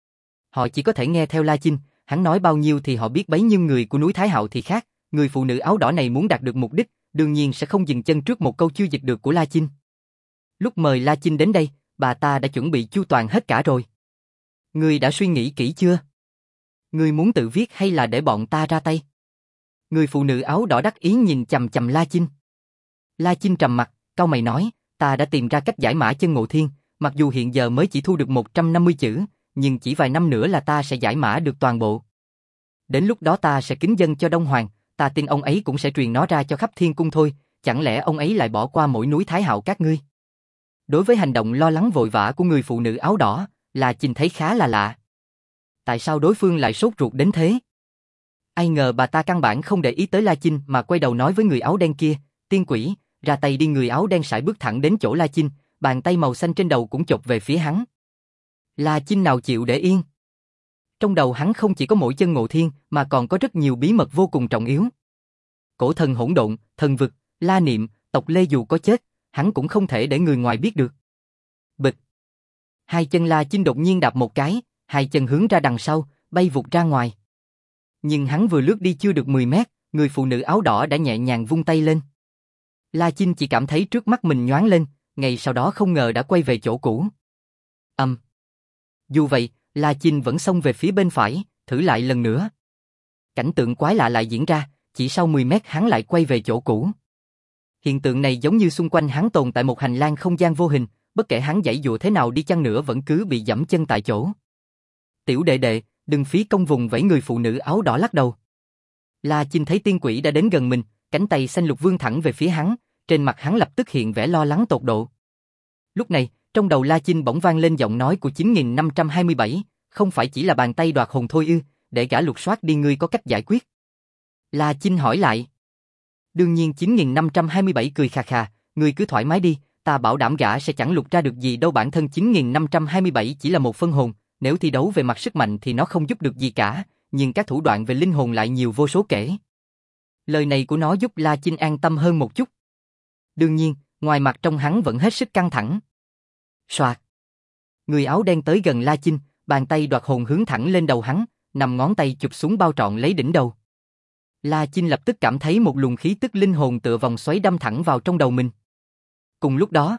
Họ chỉ có thể nghe theo La Chinh, hắn nói bao nhiêu thì họ biết bấy nhiêu. Người của núi Thái Hạo thì khác, người phụ nữ áo đỏ này muốn đạt được mục đích, đương nhiên sẽ không dừng chân trước một câu chưa dịch được của La Chinh. Lúc mời La Chinh đến đây, bà ta đã chuẩn bị chu toàn hết cả rồi. Ngươi đã suy nghĩ kỹ chưa? Ngươi muốn tự viết hay là để bọn ta ra tay? Người phụ nữ áo đỏ đắc ý nhìn chằm chằm La Chinh. La Chinh trầm mặt, cau mày nói, ta đã tìm ra cách giải mã Chân Ngộ Thiên, mặc dù hiện giờ mới chỉ thu được 150 chữ, nhưng chỉ vài năm nữa là ta sẽ giải mã được toàn bộ. Đến lúc đó ta sẽ kính dâng cho Đông Hoàng, ta tin ông ấy cũng sẽ truyền nó ra cho khắp Thiên Cung thôi, chẳng lẽ ông ấy lại bỏ qua mỗi núi Thái Hạo các ngươi? Đối với hành động lo lắng vội vã của người phụ nữ áo đỏ, La Chinh thấy khá là lạ. Tại sao đối phương lại sốt ruột đến thế? Ai ngờ bà ta căn bản không để ý tới La Chinh mà quay đầu nói với người áo đen kia, tiên quỷ, ra tay đi. Người áo đen sải bước thẳng đến chỗ La Chinh, bàn tay màu xanh trên đầu cũng chộp về phía hắn. La Chinh nào chịu để yên. Trong đầu hắn không chỉ có mỗi Chân Ngộ Thiên mà còn có rất nhiều bí mật vô cùng trọng yếu. Cổ thần hỗn độn, thần vực, La Niệm, tộc Lê dù có chết, hắn cũng không thể để người ngoài biết được. Bịch. Hai chân La Chinh đột nhiên đạp một cái, hai chân hướng ra đằng sau, bay vụt ra ngoài. Nhưng hắn vừa lướt đi chưa được 10 mét, người phụ nữ áo đỏ đã nhẹ nhàng vung tay lên. La Chinh chỉ cảm thấy trước mắt mình nhoáng lên, ngay sau đó không ngờ đã quay về chỗ cũ. Dù vậy, La Chinh vẫn xông về phía bên phải, thử lại lần nữa. Cảnh tượng quái lạ lại diễn ra, chỉ sau 10 mét hắn lại quay về chỗ cũ. Hiện tượng này giống như xung quanh hắn tồn tại một hành lang không gian vô hình, bất kể hắn giãy giụa thế nào đi chăng nữa vẫn cứ bị giẫm chân tại chỗ. Tiểu đệ đệ, đừng phí công vùng vẫy. Người phụ nữ áo đỏ lắc đầu. La Chinh thấy tiên quỷ đã đến gần mình, cánh tay xanh lục vươn thẳng về phía hắn, trên mặt hắn lập tức hiện vẻ lo lắng tột độ. Lúc này, trong đầu La Chinh bỗng vang lên giọng nói của 9527, không phải chỉ là bàn tay đoạt hồn thôi ư, để gã lục soát đi ngươi có cách giải quyết. La Chinh hỏi lại. Đương nhiên 9527 cười khà khà, ngươi cứ thoải mái đi, ta bảo đảm gã sẽ chẳng lục ra được gì đâu, bản thân 9527 chỉ là một phân hồn, nếu thi đấu về mặt sức mạnh thì nó không giúp được gì cả, nhưng các thủ đoạn về linh hồn lại nhiều vô số kể. Lời này của nó giúp La Chinh an tâm hơn một chút. Đương nhiên, ngoài mặt trong hắn vẫn hết sức căng thẳng. Soạt. Người áo đen tới gần La Chinh, bàn tay đoạt hồn hướng thẳng lên đầu hắn, nằm ngón tay chụp xuống bao trọn lấy đỉnh đầu. La Chinh lập tức cảm thấy một luồng khí tức linh hồn tựa vòng xoáy đâm thẳng vào trong đầu mình. Cùng lúc đó,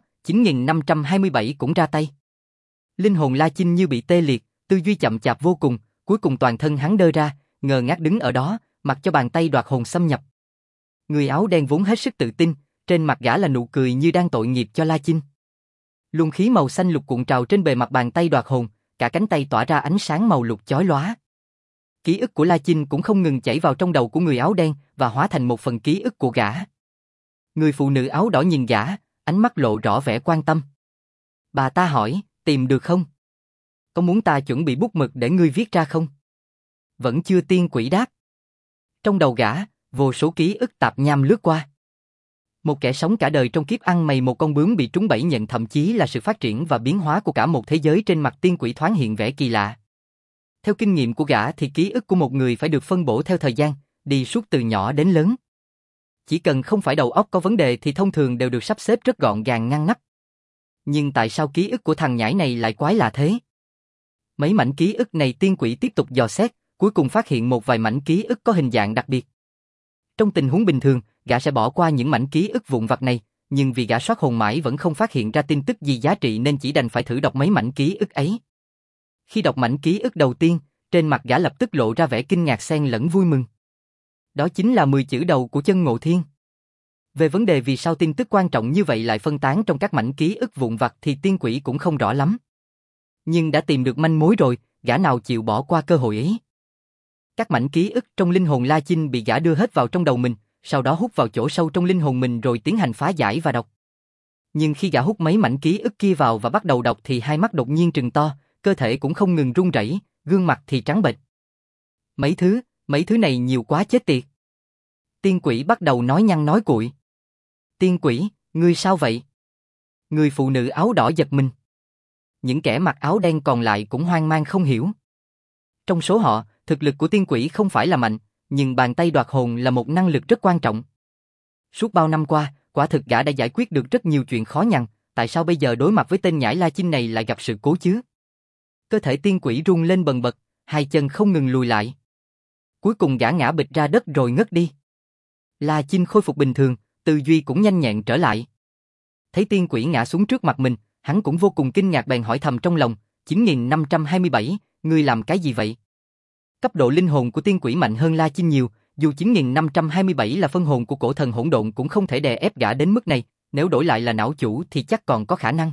9527 cũng ra tay. Linh hồn La Chinh như bị tê liệt, tư duy chậm chạp vô cùng, cuối cùng toàn thân hắn đơ ra, ngơ ngác đứng ở đó, mặc cho bàn tay đoạt hồn xâm nhập. Người áo đen vốn hết sức tự tin, trên mặt gã là nụ cười như đang tội nghiệp cho La Chinh. Luồng khí màu xanh lục cuộn trào trên bề mặt bàn tay đoạt hồn, cả cánh tay tỏa ra ánh sáng màu lục chói lóa. Ký ức của La Chinh cũng không ngừng chảy vào trong đầu của người áo đen và hóa thành một phần ký ức của gã. Người phụ nữ áo đỏ nhìn gã, ánh mắt lộ rõ vẻ quan tâm. Bà ta hỏi, tìm được không? Có muốn ta chuẩn bị bút mực để ngươi viết ra không? Vẫn chưa, tiên quỷ đáp. Trong đầu gã, vô số ký ức tạp nham lướt qua. Một kẻ sống cả đời trong kiếp ăn mày một con bướm bị trúng bẫy nhận, thậm chí là sự phát triển và biến hóa của cả một thế giới trên mặt tiên quỷ thoáng hiện vẻ kỳ lạ. Theo kinh nghiệm của gã thì ký ức của một người phải được phân bổ theo thời gian, đi suốt từ nhỏ đến lớn. Chỉ cần không phải đầu óc có vấn đề thì thông thường đều được sắp xếp rất gọn gàng ngăn nắp. Nhưng tại sao ký ức của thằng nhãi này lại quái lạ thế? Mấy mảnh ký ức này tiên quỷ tiếp tục dò xét, cuối cùng phát hiện một vài mảnh ký ức có hình dạng đặc biệt. Trong tình huống bình thường, gã sẽ bỏ qua những mảnh ký ức vụn vặt này, nhưng vì gã soát hồn mãi vẫn không phát hiện ra tin tức gì giá trị nên chỉ đành phải thử đọc mấy mảnh ký ức ấy. Khi đọc mảnh ký ức đầu tiên, trên mặt gã lập tức lộ ra vẻ kinh ngạc xen lẫn vui mừng. Đó chính là 10 chữ đầu của Chân Ngộ Thiên. Về vấn đề vì sao tin tức quan trọng như vậy lại phân tán trong các mảnh ký ức vụn vặt thì tiên quỷ cũng không rõ lắm. Nhưng đã tìm được manh mối rồi, gã nào chịu bỏ qua cơ hội ấy. Các mảnh ký ức trong linh hồn La Chinh bị gã đưa hết vào trong đầu mình, sau đó hút vào chỗ sâu trong linh hồn mình rồi tiến hành phá giải và đọc. Nhưng khi gã hút mấy mảnh ký ức kia vào và bắt đầu đọc thì hai mắt đột nhiên trừng to, cơ thể cũng không ngừng run rẩy, gương mặt thì trắng bệch. Mấy thứ này nhiều quá chết tiệt. Tiên quỷ bắt đầu nói nhăng nói cuội. Tiên quỷ, ngươi sao vậy? Người phụ nữ áo đỏ giật mình. Những kẻ mặc áo đen còn lại cũng hoang mang không hiểu. Trong số họ, thực lực của tiên quỷ không phải là mạnh, nhưng bàn tay đoạt hồn là một năng lực rất quan trọng. Suốt bao năm qua, quả thực gã đã giải quyết được rất nhiều chuyện khó nhằn, tại sao bây giờ đối mặt với tên nhãi La Chinh này lại gặp sự cố chứ? Cơ thể tiên quỷ rung lên bần bật, hai chân không ngừng lùi lại. Cuối cùng gã ngã bịch ra đất rồi ngất đi. La Chinh khôi phục bình thường, tư duy cũng nhanh nhẹn trở lại. Thấy tiên quỷ ngã xuống trước mặt mình, hắn cũng vô cùng kinh ngạc bèn hỏi thầm trong lòng, 9527, ngươi làm cái gì vậy? Cấp độ linh hồn của tiên quỷ mạnh hơn La Chinh nhiều, dù 9527 là phân hồn của cổ thần hỗn độn cũng không thể đè ép gã đến mức này, nếu đổi lại là não chủ thì chắc còn có khả năng.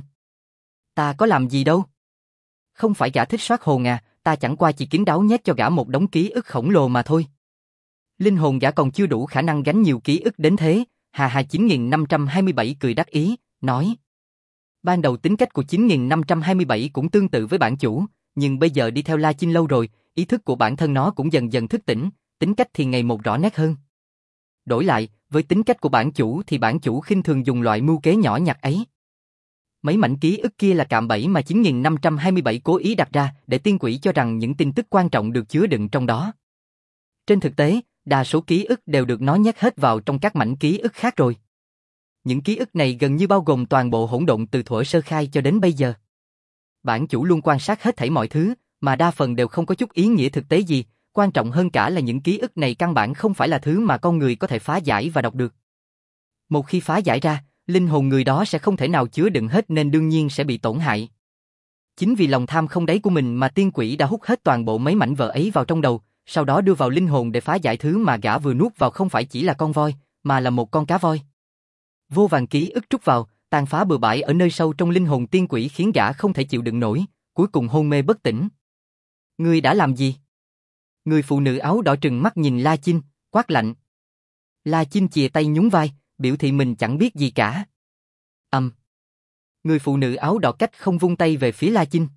Ta có làm gì đâu? Không phải gã thích soát hồn à, ta chẳng qua chỉ kín đáo nhét cho gã một đống ký ức khổng lồ mà thôi. Linh hồn gã còn chưa đủ khả năng gánh nhiều ký ức đến thế, hà hà 9527 cười đắc ý, nói. Ban đầu tính cách của 9527 cũng tương tự với bản chủ, nhưng bây giờ đi theo La Chinh lâu rồi, ý thức của bản thân nó cũng dần dần thức tỉnh, tính cách thì ngày một rõ nét hơn. Đổi lại, với tính cách của bản chủ thì bản chủ khinh thường dùng loại mưu kế nhỏ nhặt ấy. Mấy mảnh ký ức kia là cạm bẫy mà 9527 cố ý đặt ra để tiên quỷ cho rằng những tin tức quan trọng được chứa đựng trong đó. Trên thực tế, đa số ký ức đều được nó nhét hết vào trong các mảnh ký ức khác rồi. Những ký ức này gần như bao gồm toàn bộ hỗn độn từ thuở sơ khai cho đến bây giờ. Bản chủ luôn quan sát hết thảy mọi thứ, mà đa phần đều không có chút ý nghĩa thực tế gì, quan trọng hơn cả là những ký ức này căn bản không phải là thứ mà con người có thể phá giải và đọc được. Một khi phá giải ra, linh hồn người đó sẽ không thể nào chứa đựng hết nên đương nhiên sẽ bị tổn hại. Chính vì lòng tham không đáy của mình mà tiên quỷ đã hút hết toàn bộ mấy mảnh vỡ ấy vào trong đầu, sau đó đưa vào linh hồn để phá giải thứ mà gã vừa nuốt vào không phải chỉ là con voi, mà là một con cá voi. Vô vàn ký ức trút vào, tàn phá bừa bãi ở nơi sâu trong linh hồn tiên quỷ khiến gã không thể chịu đựng nổi, cuối cùng hôn mê bất tỉnh. Ngươi đã làm gì? Người phụ nữ áo đỏ trừng mắt nhìn La Chinh, quát lạnh. La Chinh chìa tay nhún vai, biểu thị mình chẳng biết gì cả. Người phụ nữ áo đỏ cách không vung tay về phía La Chinh.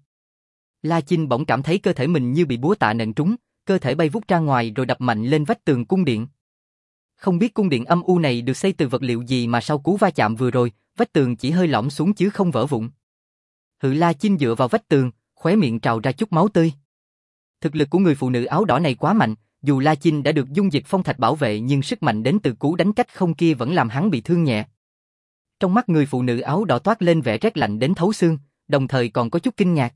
La Chinh bỗng cảm thấy cơ thể mình như bị búa tạ nện trúng, cơ thể bay vút ra ngoài rồi đập mạnh lên vách tường cung điện. Không biết cung điện âm u này được xây từ vật liệu gì mà sau cú va chạm vừa rồi, vách tường chỉ hơi lõm xuống chứ không vỡ vụn. La Chinh dựa vào vách tường, khóe miệng trào ra chút máu tươi. Thực lực của người phụ nữ áo đỏ này quá mạnh, dù La Chinh đã được dung dịch phong thạch bảo vệ nhưng sức mạnh đến từ cú đánh cách không kia vẫn làm hắn bị thương nhẹ. Trong mắt người phụ nữ áo đỏ toát lên vẻ rét lạnh đến thấu xương, đồng thời còn có chút kinh ngạc.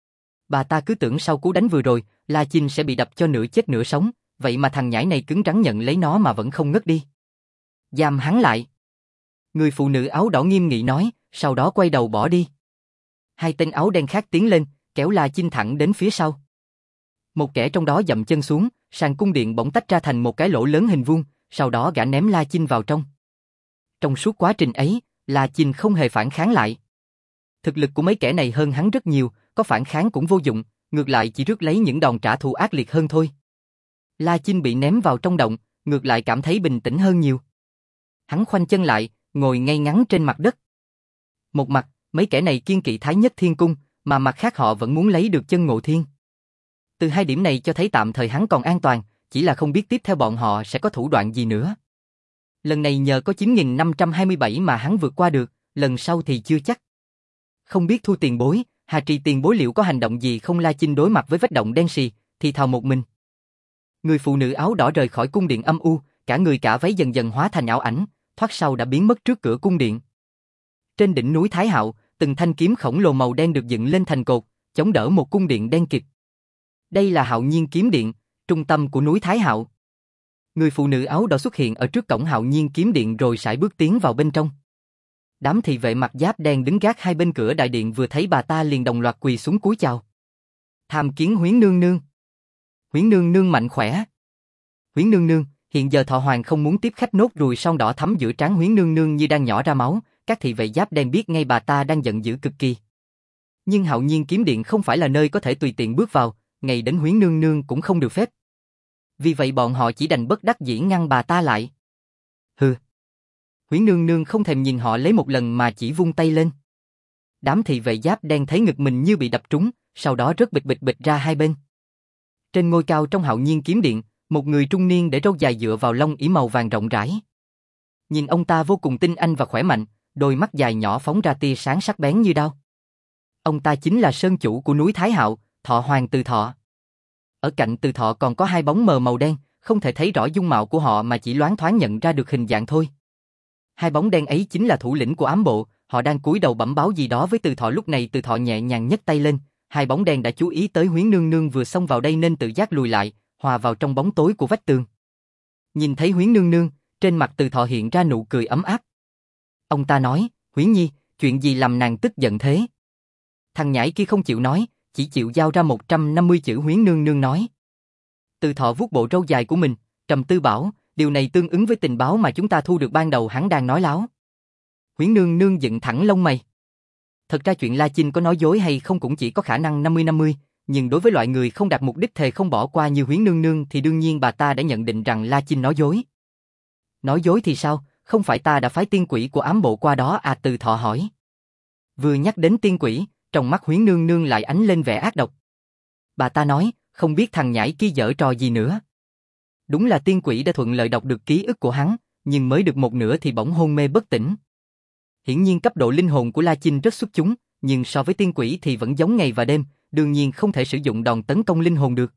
Bà ta cứ tưởng sau cú đánh vừa rồi, La Chinh sẽ bị đập cho nửa chết nửa sống, vậy mà thằng nhãi này cứng rắn nhận lấy nó mà vẫn không ngất đi. Giam hắn lại. Người phụ nữ áo đỏ nghiêm nghị nói, sau đó quay đầu bỏ đi. Hai tên áo đen khác tiến lên, kéo La Chinh thẳng đến phía sau. Một kẻ trong đó dậm chân xuống, sàn cung điện bỗng tách ra thành một cái lỗ lớn hình vuông, sau đó gã ném La Chinh vào trong. Trong suốt quá trình ấy, La Chinh không hề phản kháng lại. Thực lực của mấy kẻ này hơn hắn rất nhiều, có phản kháng cũng vô dụng, ngược lại chỉ rước lấy những đòn trả thù ác liệt hơn thôi. La Chinh bị ném vào trong động, ngược lại cảm thấy bình tĩnh hơn nhiều. Hắn khoanh chân lại, ngồi ngay ngắn trên mặt đất. Một mặt, mấy kẻ này kiêng kỵ Thái Nhất Thiên Cung, mà mặt khác họ vẫn muốn lấy được chân Ngộ Thiên. Từ hai điểm này cho thấy tạm thời hắn còn an toàn, chỉ là không biết tiếp theo bọn họ sẽ có thủ đoạn gì nữa. Lần này nhờ có 9527 mà hắn vượt qua được, lần sau thì chưa chắc. Không biết Thu tiền bối, Hà Trì tiền bối liệu có hành động gì không? La Chinh đối mặt với vách động đen sì, thì thào một mình. Người phụ nữ áo đỏ rời khỏi cung điện âm u, cả người cả váy dần dần hóa thành ảo ảnh, thoát sau đã biến mất trước cửa cung điện. Trên đỉnh núi Thái Hạo, từng thanh kiếm khổng lồ màu đen được dựng lên thành cột, chống đỡ một cung điện đen kịt. Đây là Hạo Nhiên Kiếm Điện, trung tâm của núi Thái Hạo. Người phụ nữ áo đỏ xuất hiện ở trước cổng Hạo Nhiên Kiếm Điện rồi sải bước tiến vào bên trong. Đám thị vệ mặc giáp đen đứng gác hai bên cửa đại điện vừa thấy bà ta liền đồng loạt quỳ xuống cúi chào. Tham kiến Huyến nương nương. Huyến nương nương mạnh khỏe. Huyến nương nương, hiện giờ Thọ Hoàng không muốn tiếp khách. Nốt ruồi son đỏ thắm giữa trán Huyến nương nương như đang nhỏ ra máu, các thị vệ giáp đen biết ngay bà ta đang giận dữ cực kỳ. Nhưng Hạo Nhiên Kiếm Điện không phải là nơi có thể tùy tiện bước vào, ngay đến Huyến nương nương cũng không được phép. Vì vậy bọn họ chỉ đành bất đắc dĩ ngăn bà ta lại. Hừ. Huyến nương nương không thèm nhìn họ lấy một lần mà chỉ vung tay lên. Đám thị vệ giáp đen thấy ngực mình như bị đập trúng, sau đó rớt bịch bịch bịch ra hai bên. Trên ngôi cao trong Hạo Nhiên Kiếm Điện, một người trung niên để râu dài dựa vào lông ỉ màu vàng rộng rãi. Nhìn ông ta vô cùng tinh anh và khỏe mạnh, đôi mắt dài nhỏ phóng ra tia sáng sắc bén như đao. Ông ta chính là sơn chủ của núi Thái Hạo, Thọ Hoàng Từ Thọ. Ở cạnh Từ Thọ còn có hai bóng mờ màu đen, không thể thấy rõ dung mạo của họ mà chỉ loáng thoáng nhận ra được hình dạng thôi. Hai bóng đen ấy chính là thủ lĩnh của ám bộ, họ đang cúi đầu bẩm báo gì đó với Từ Thọ. Lúc này Từ Thọ nhẹ nhàng nhấc tay lên, hai bóng đen đã chú ý tới Huyến nương nương vừa xông vào đây nên tự giác lùi lại, hòa vào trong bóng tối của vách tường. Nhìn thấy Huyến nương nương, trên mặt Từ Thọ hiện ra nụ cười ấm áp. Ông ta nói, Huyến nhi, chuyện gì làm nàng tức giận thế? Thằng nhãi kia không chịu nói, chỉ chịu giao ra 150 chữ. Huyến nương nương nói. Từ Thọ vuốt bộ râu dài của mình, trầm tư bảo, điều này tương ứng với tình báo mà chúng ta thu được ban đầu. Hắn đang nói láo. Huyến nương nương dựng thẳng lông mày. Thật ra chuyện La Chinh có nói dối hay không cũng chỉ có khả năng 50-50, nhưng đối với loại người không đạt mục đích thề không bỏ qua như Huyến nương nương thì đương nhiên bà ta đã nhận định rằng La Chinh nói dối. Nói dối thì sao, không phải ta đã phái tiên quỷ của ám bộ qua đó à? Từ Thọ hỏi. Vừa nhắc đến tiên quỷ, trong mắt Huyến nương nương lại ánh lên vẻ ác độc. Bà ta nói, không biết thằng nhãi kia giở trò gì nữa. Đúng là tiên quỷ đã thuận lợi đọc được ký ức của hắn, nhưng mới được một nửa thì bỗng hôn mê bất tỉnh. Hiển nhiên cấp độ linh hồn của La Chinh rất xuất chúng, nhưng so với tiên quỷ thì vẫn giống ngày và đêm, đương nhiên không thể sử dụng đòn tấn công linh hồn được.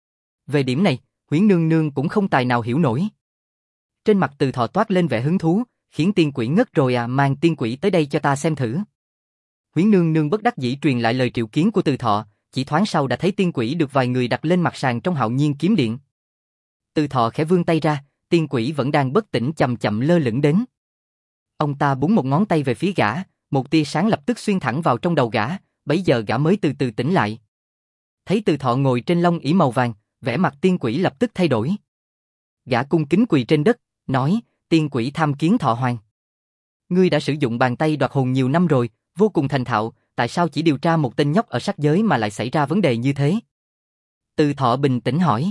Về điểm này, Huyến nương nương cũng không tài nào hiểu nổi. Trên mặt Từ Thọ toát lên vẻ hứng thú, khiến tiên quỷ ngất rồi à? Mang tiên quỷ tới đây cho ta xem thử. Huyến nương nương bất đắc dĩ truyền lại lời triệu kiến của Từ Thọ, chỉ thoáng sau đã thấy tiên quỷ được vài người đặt lên mặt sàn trong Hạo Nhiên Kiếm Điện. Từ Thọ khẽ vươn tay ra, tiên quỷ vẫn đang bất tỉnh chậm chậm lơ lửng đến. Ông ta búng một ngón tay về phía gã, một tia sáng lập tức xuyên thẳng vào trong đầu gã, bấy giờ gã mới từ từ tỉnh lại. Thấy Từ Thọ ngồi trên lông ỷ màu vàng, vẻ mặt tiên quỷ lập tức thay đổi. Gã cung kính quỳ trên đất, nói, tiên quỷ tham kiến Thọ Hoàng. Ngươi đã sử dụng bàn tay đoạt hồn nhiều năm rồi, vô cùng thành thạo, tại sao chỉ điều tra một tên nhóc ở sắc giới mà lại xảy ra vấn đề như thế? Từ Thọ bình tĩnh hỏi.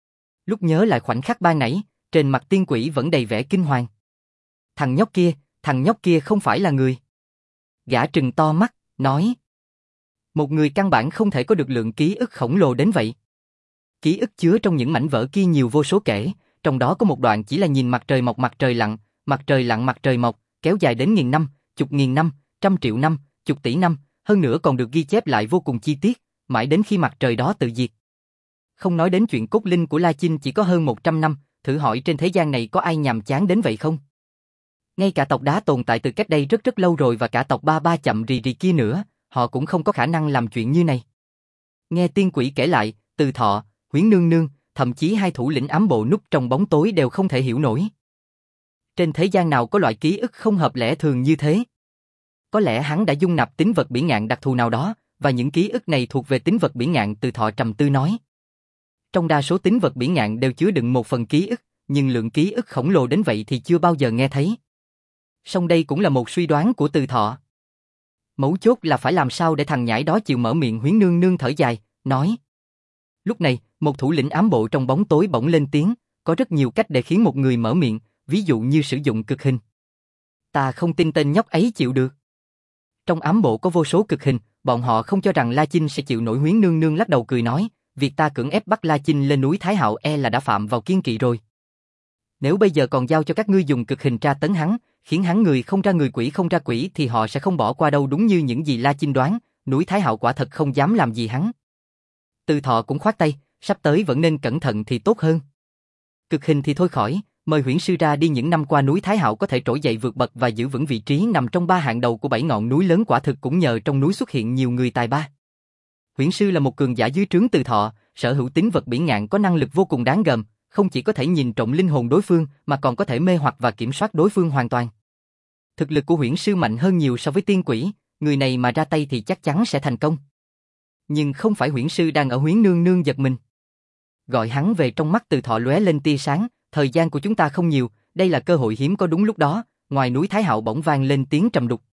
Lúc nhớ lại khoảnh khắc ban nãy, trên mặt tiên quỷ vẫn đầy vẻ kinh hoàng. Thằng nhóc kia không phải là người. Gã trừng to mắt, nói. Một người căn bản không thể có được lượng ký ức khổng lồ đến vậy. Ký ức chứa trong những mảnh vỡ kia nhiều vô số kể, trong đó có một đoạn chỉ là nhìn mặt trời mọc mặt trời lặn, mặt trời lặn mặt trời mọc, kéo dài đến nghìn năm, chục nghìn năm, trăm triệu năm, chục tỷ năm, hơn nữa còn được ghi chép lại vô cùng chi tiết, mãi đến khi mặt trời đó tự diệt. Không nói đến chuyện cốt linh của La Chinh chỉ có hơn 100 năm, thử hỏi trên thế gian này có ai nhàm chán đến vậy không? Ngay cả tộc Đá tồn tại từ cách đây rất rất lâu rồi và cả tộc Ba Ba chậm rì rì kia nữa, họ cũng không có khả năng làm chuyện như này. Nghe tiên quỷ kể lại, Từ Thọ, Huyễn Nương Nương, thậm chí hai thủ lĩnh ám bộ núp trong bóng tối đều không thể hiểu nổi. Trên thế gian nào có loại ký ức không hợp lẽ thường như thế? Có lẽ hắn đã dung nạp tính vật bỉ ngạn đặc thù nào đó, và những ký ức này thuộc về tính vật bỉ ngạn. Từ Thọ trầm tư nói. Trong đa số tính vật bỉ ngạn đều chứa đựng một phần ký ức, nhưng lượng ký ức khổng lồ đến vậy thì chưa bao giờ nghe thấy. Song đây cũng là một suy đoán của Từ Thọ. Mấu chốt là phải làm sao để thằng nhãi đó chịu mở miệng. Huyễn Nương Nương thở dài, nói. Lúc này, một thủ lĩnh ám bộ trong bóng tối bỗng lên tiếng, có rất nhiều cách để khiến một người mở miệng, ví dụ như sử dụng cực hình. Ta không tin tên nhóc ấy chịu được. Trong ám bộ có vô số cực hình, bọn họ không cho rằng La Chinh sẽ chịu nổi. Huyễn Nương Nương lắc đầu cười nói, việc ta cưỡng ép bắt La Chinh lên núi Thái Hạo là đã phạm vào kiên kỵ rồi. Nếu bây giờ còn giao cho các ngươi dùng cực hình tra tấn hắn, khiến hắn người không ra người quỷ không ra quỷ thì họ sẽ không bỏ qua đâu. Đúng như những gì La Chinh đoán, núi Thái Hạo quả thật không dám làm gì hắn. Từ Thọ cũng khoát tay, sắp tới vẫn nên cẩn thận thì tốt hơn. Cực hình thì thôi khỏi, mời huyễn sư ra đi. Những năm qua núi Thái Hạo có thể trỗi dậy vượt bậc và giữ vững vị trí nằm trong 3 hạng đầu của 7 ngọn núi lớn, quả thực cũng nhờ trong núi xuất hiện nhiều người tài ba. Huyễn sư là một cường giả dưới trướng Từ Thọ, sở hữu tính vật bỉ ngạn có năng lực vô cùng đáng gờm, không chỉ có thể nhìn trộm linh hồn đối phương mà còn có thể mê hoặc và kiểm soát đối phương hoàn toàn. Thực lực của huyễn sư mạnh hơn nhiều so với tiên quỷ, người này mà ra tay thì chắc chắn sẽ thành công. Nhưng không phải huyễn sư đang ở. Huyễn Nương Nương giật mình. Gọi hắn về. Trong mắt Từ Thọ lóe lên tia sáng, thời gian của chúng ta không nhiều, đây là cơ hội hiếm có. Đúng lúc đó, ngoài núi Thái Hạo bỗng vang lên tiếng trầm đục.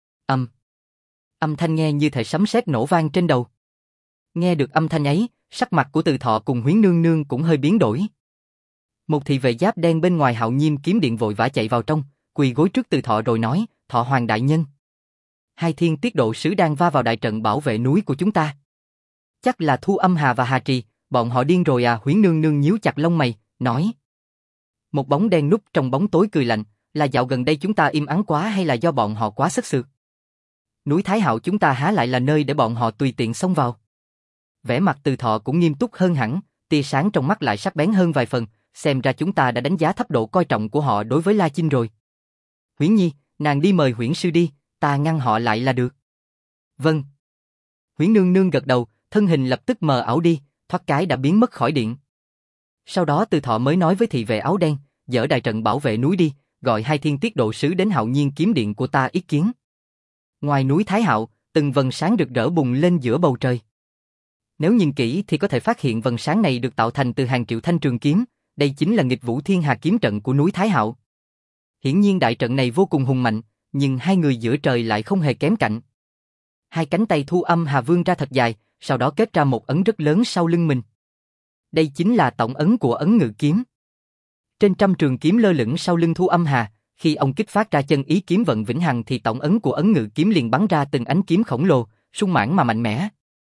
Âm thanh nghe như thể sấm sét nổ vang trên đầu. Nghe được âm thanh ấy, sắc mặt của Từ Thọ cùng Huyễn Nương Nương cũng hơi biến đổi. Một thị vệ giáp đen bên ngoài Hạo Nhiêm kiếm điện vội vã chạy vào trong, quỳ gối trước Từ Thọ rồi nói, Thọ Hoàng đại nhân. Hai thiên tiết độ sứ đang va vào đại trận bảo vệ núi của chúng ta. Chắc là Thu Âm Hà và Hà Trì, bọn họ điên rồi à? Huyễn Nương Nương nhíu chặt lông mày, nói. Một bóng đen núp trong bóng tối cười lạnh, là dạo gần đây chúng ta im ắng quá hay là do bọn họ quá sức sược? Núi Thái Hạo chúng ta há lại là nơi để bọn họ tùy tiện xông vào? Vẻ mặt Từ Thọ cũng nghiêm túc hơn hẳn, tia sáng trong mắt lại sắc bén hơn vài phần, xem ra chúng ta đã đánh giá thấp độ coi trọng của họ đối với La Chinh rồi. Huyễn Nhi, nàng đi mời huyễn sư đi, ta ngăn họ lại là được. Vâng. Huyễn Nương Nương gật đầu, thân hình lập tức mờ ảo đi, thoát cái đã biến mất khỏi điện. Sau đó Từ Thọ mới nói với thị vệ áo đen, dỡ đại trận bảo vệ núi đi, gọi hai thiên tiết độ sứ đến Hạo Nhiên kiếm điện của ta ý kiến. Ngoài núi Thái Hạo, từng vầng sáng rực rỡ bùng lên giữa bầu trời. Nếu nhìn kỹ thì có thể phát hiện vầng sáng này được tạo thành từ hàng triệu thanh trường kiếm, đây chính là nghịch vũ thiên hà kiếm trận của núi Thái Hạo. Hiển nhiên đại trận này vô cùng hùng mạnh, nhưng hai người giữa trời lại không hề kém cạnh. Hai cánh tay Thu Âm Hà vươn ra thật dài, sau đó kết ra một ấn rất lớn sau lưng mình. Đây chính là tổng ấn của ấn ngự kiếm. Trên trăm trường kiếm lơ lửng sau lưng Thu Âm Hà, khi ông kích phát ra chân ý kiếm vận vĩnh hằng thì tổng ấn của ấn ngự kiếm liền bắn ra từng ánh kiếm khổng lồ, sung mãn mà mạnh mẽ.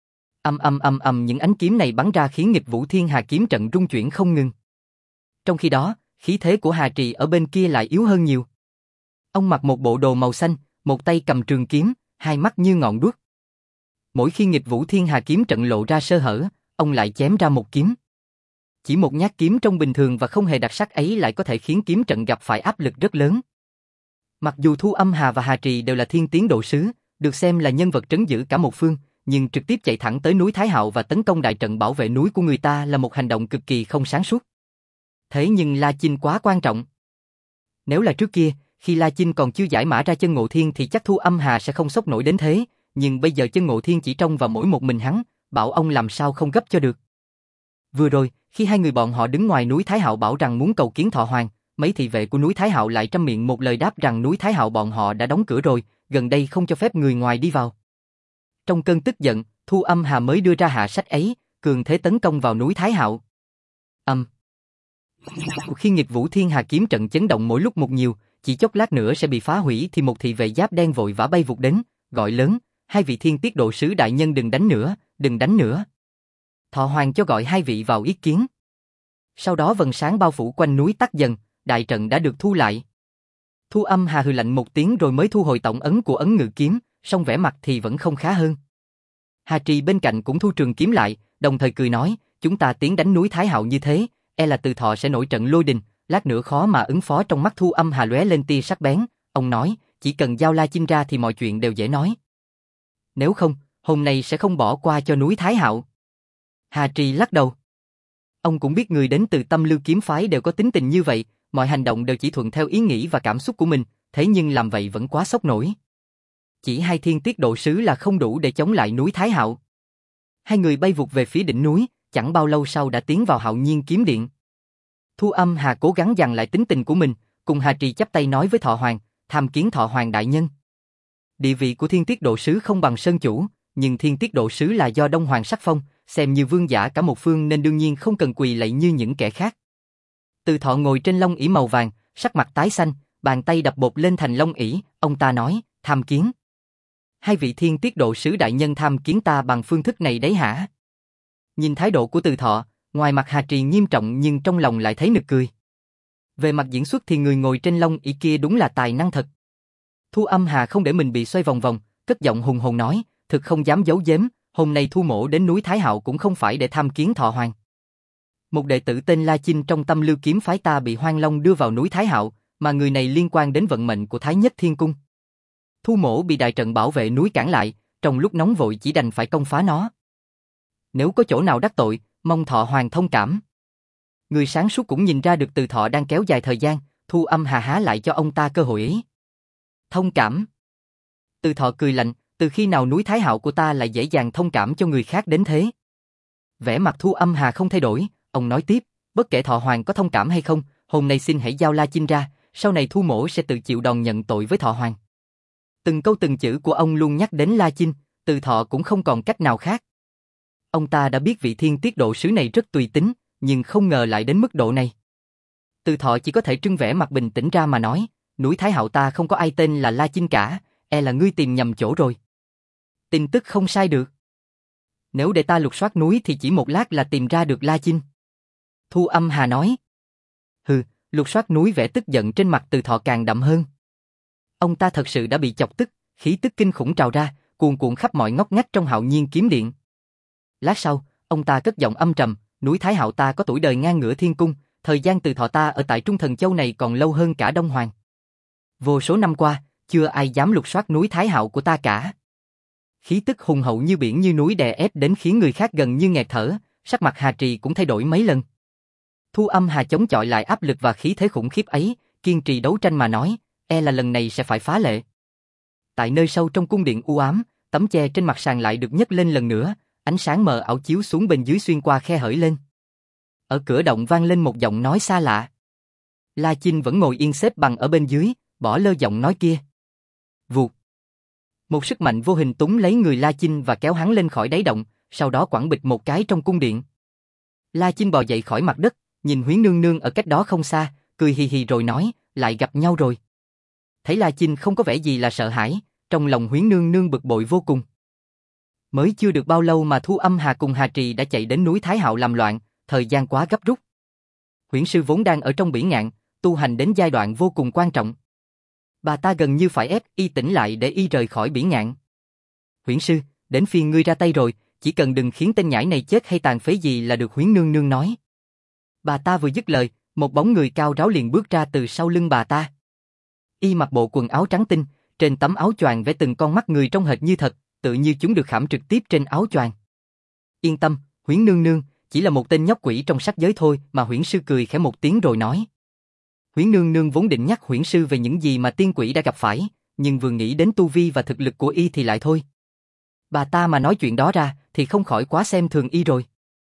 Những ánh kiếm này bắn ra khiến nghịch vũ thiên hà kiếm trận rung chuyển không ngừng. Trong khi đó, khí thế của Hà Trì ở bên kia lại yếu hơn nhiều. Ông mặc một bộ đồ màu xanh, một tay cầm trường kiếm, hai mắt như ngọn đuốc. Mỗi khi nghịch vũ thiên hà kiếm trận lộ ra sơ hở, ông lại chém ra một kiếm. Chỉ một nhát kiếm trông bình thường và không hề đặc sắc ấy lại có thể khiến kiếm trận gặp phải áp lực rất lớn. Mặc dù Thu Âm Hà và Hà Trì đều là thiên tiến độ sứ, được xem là nhân vật trấn giữ cả một phương, nhưng trực tiếp chạy thẳng tới núi Thái Hạo và tấn công đại trận bảo vệ núi của người ta là một hành động cực kỳ không sáng suốt. Thế nhưng La Chinh quá quan trọng. Nếu là trước kia, khi La Chinh còn chưa giải mã ra chân Ngộ Thiên thì chắc Thu Âm Hà sẽ không sốc nổi đến thế, nhưng bây giờ chân Ngộ Thiên chỉ trông vào mỗi một mình hắn, bảo ông làm sao không gấp cho được. Vừa rồi, khi hai người bọn họ đứng ngoài núi Thái Hạo bảo rằng muốn cầu kiến Thọ Hoàng, mấy thị vệ của núi Thái Hạo lại trăm miệng một lời đáp rằng núi Thái Hạo bọn họ đã đóng cửa rồi, gần đây không cho phép người ngoài đi vào. Trong cơn tức giận, Thu Âm Hà mới đưa ra hạ sách ấy, cường thế tấn công vào núi Thái Hạo. Khi nghịch vũ thiên hà kiếm trận chấn động mỗi lúc một nhiều, chỉ chốc lát nữa sẽ bị phá hủy thì một thị vệ giáp đen vội vã bay vụt đến, gọi lớn, hai vị thiên tiết độ sứ đại nhân đừng đánh nữa, đừng đánh nữa. Thọ Hoàng cho gọi hai vị vào ý kiến. Sau đó vầng sáng bao phủ quanh núi tắt dần, đại trận đã được thu lại. Thu Âm Hà hừ lạnh một tiếng rồi mới thu hồi tổng ấn của ấn ngự kiếm, song vẻ mặt thì vẫn không khá hơn. Hà Trì bên cạnh cũng thu trường kiếm lại, đồng thời cười nói, chúng ta tiến đánh núi Thái Hạo như thế, e là Từ Thọ sẽ nổi trận lôi đình, lát nữa khó mà ứng phó. Trong mắt Thu Âm Hà lóe lên tia sắc bén, ông nói, chỉ cần giao La Chinh ra thì mọi chuyện đều dễ nói. Nếu không, hôm nay sẽ không bỏ qua cho núi Thái Hạo. Hà Trì lắc đầu. Ông cũng biết người đến từ Tâm Lưu kiếm phái đều có tính tình như vậy, mọi hành động đều chỉ thuận theo ý nghĩ và cảm xúc của mình, thế nhưng làm vậy vẫn quá sốc nổi. Chỉ hai thiên tiết độ sứ là không đủ để chống lại núi Thái Hạo. Hai người bay vụt về phía đỉnh núi, chẳng bao lâu sau đã tiến vào Hạo Nhiên kiếm điện. Thu Âm Hà cố gắng dằn lại tính tình của mình, cùng Hà Trì chắp tay nói với Thọ Hoàng, tham kiến Thọ Hoàng đại nhân. Địa vị của thiên tiết độ sứ không bằng sơn chủ, nhưng thiên tiết độ sứ là do Đông Hoàng sắc phong, xem như vương giả cả một phương nên đương nhiên không cần quỳ lạy như những kẻ khác. Từ Thọ ngồi trên long ỷ màu vàng, sắc mặt tái xanh, bàn tay đập bột lên thành long ỷ, ông ta nói, tham kiến. Hai vị thiên tiết độ sứ đại nhân tham kiến ta bằng phương thức này đấy hả? Nhìn thái độ của Từ Thọ, ngoài mặt Hà Trì nghiêm trọng nhưng trong lòng lại thấy nực cười. Về mặt diễn xuất thì người ngồi trên long ỷ kia đúng là tài năng thật. Thu Âm Hà không để mình bị xoay vòng vòng, cất giọng hùng hồn nói, thực không dám giấu giếm, hôm nay Thu mỗ đến núi Thái Hạo cũng không phải để tham kiến Thọ Hoàng. Một đệ tử tên La Chinh trong Tâm Lưu kiếm phái ta bị Hoang Long đưa vào núi Thái Hạo, mà người này liên quan đến vận mệnh của Thái Nhất Thiên Cung. Thu mỗ bị đại trận bảo vệ núi cản lại, trong lúc nóng vội chỉ đành phải công phá nó. Nếu có chỗ nào đắc tội, mong Thọ Hoàng thông cảm. Người sáng suốt cũng nhìn ra được Từ Thọ đang kéo dài thời gian, Thu Âm Hà há lại cho ông ta cơ hội ấy. Thông cảm. Từ Thọ cười lạnh, từ khi nào núi Thái Hạo của ta lại dễ dàng thông cảm cho người khác đến thế? Vẻ mặt Thu Âm Hà không thay đổi, ông nói tiếp, bất kể Thọ Hoàng có thông cảm hay không, hôm nay xin hãy giao La Chinh ra, sau này Thu mỗ sẽ tự chịu đòn nhận tội với Thọ Hoàng. Từng câu từng chữ của ông luôn nhắc đến La Chinh, Từ Thọ cũng không còn cách nào khác. Ông ta đã biết vị thiên tiết độ sứ này rất tùy tính, nhưng không ngờ lại đến mức độ này. Từ Thọ chỉ có thể trưng vẻ mặt bình tĩnh ra mà nói, núi Thái Hạo ta không có ai tên là La Chinh cả, e là ngươi tìm nhầm chỗ rồi. Tin tức không sai được. Nếu để ta lục soát núi thì chỉ một lát là tìm ra được La Chinh. Thu Âm Hà nói. Hừ, lục soát núi vẻ tức giận trên mặt Từ Thọ càng đậm hơn. Ông ta thật sự đã bị chọc tức, khí tức kinh khủng trào ra, cuồn cuộn khắp mọi ngóc ngách trong Hạo Nhiên kiếm điện. Lát sau, ông ta cất giọng âm trầm, núi Thái Hạo ta có tuổi đời ngang ngửa thiên cung, thời gian Từ Thọ ta ở tại Trung Thần Châu này còn lâu hơn cả Đông Hoàng. Vô số năm qua, chưa ai dám lục soát núi Thái Hạo của ta cả. Khí tức hùng hậu như biển như núi đè ép đến khiến người khác gần như nghẹt thở, sắc mặt Hà Trì cũng thay đổi mấy lần. Thu Âm Hà chống chọi lại áp lực và khí thế khủng khiếp ấy, kiên trì đấu tranh mà nói, e là lần này sẽ phải phá lệ. Tại nơi sâu trong cung điện u ám, tấm che trên mặt sàn lại được nhấc lên lần nữa, ánh sáng mờ ảo chiếu xuống bên dưới xuyên qua khe hở lên. Ở cửa động vang lên một giọng nói xa lạ. La Chinh vẫn ngồi yên xếp bằng ở bên dưới, bỏ lơ giọng nói kia. Vụt. Một sức mạnh vô hình túm lấy người La Chinh và kéo hắn lên khỏi đáy động, sau đó quẳng bịch một cái trong cung điện. La Chinh bò dậy khỏi mặt đất, nhìn Huyến Nương Nương ở cách đó không xa, cười hì hì rồi nói, lại gặp nhau rồi. Thấy La Chinh không có vẻ gì là sợ hãi, trong lòng Huyến Nương Nương bực bội vô cùng. Mới chưa được bao lâu mà Thu Âm Hà cùng Hà Trì đã chạy đến núi Thái Hạo làm loạn, thời gian quá gấp rút. Huyễn sư vốn đang ở trong bỉ ngạn, tu hành đến giai đoạn vô cùng quan trọng. Bà ta gần như phải ép y tỉnh lại để y rời khỏi bỉ ngạn. Huyễn sư, đến phiên ngươi ra tay rồi, chỉ cần đừng khiến tên nhãi này chết hay tàn phế gì là được, Huyến Nương Nương nói. Bà ta vừa dứt lời, một bóng người cao ráo liền bước ra từ sau lưng bà ta. Y mặc bộ quần áo trắng tinh, trên tấm áo choàng vẽ từng con mắt người trông hệt như thật, tự như chúng được khảm trực tiếp trên áo choàng. Yên tâm, Huyễn Nương Nương, chỉ là một tên nhóc quỷ trong sắc giới thôi, mà Huyễn sư cười khẽ một tiếng rồi nói. Huyễn Nương Nương vốn định nhắc Huyễn sư về những gì mà tiên quỷ đã gặp phải, nhưng vừa nghĩ đến tu vi và thực lực của y thì lại thôi. Bà ta mà nói chuyện đó ra thì không khỏi quá xem thường y rồi.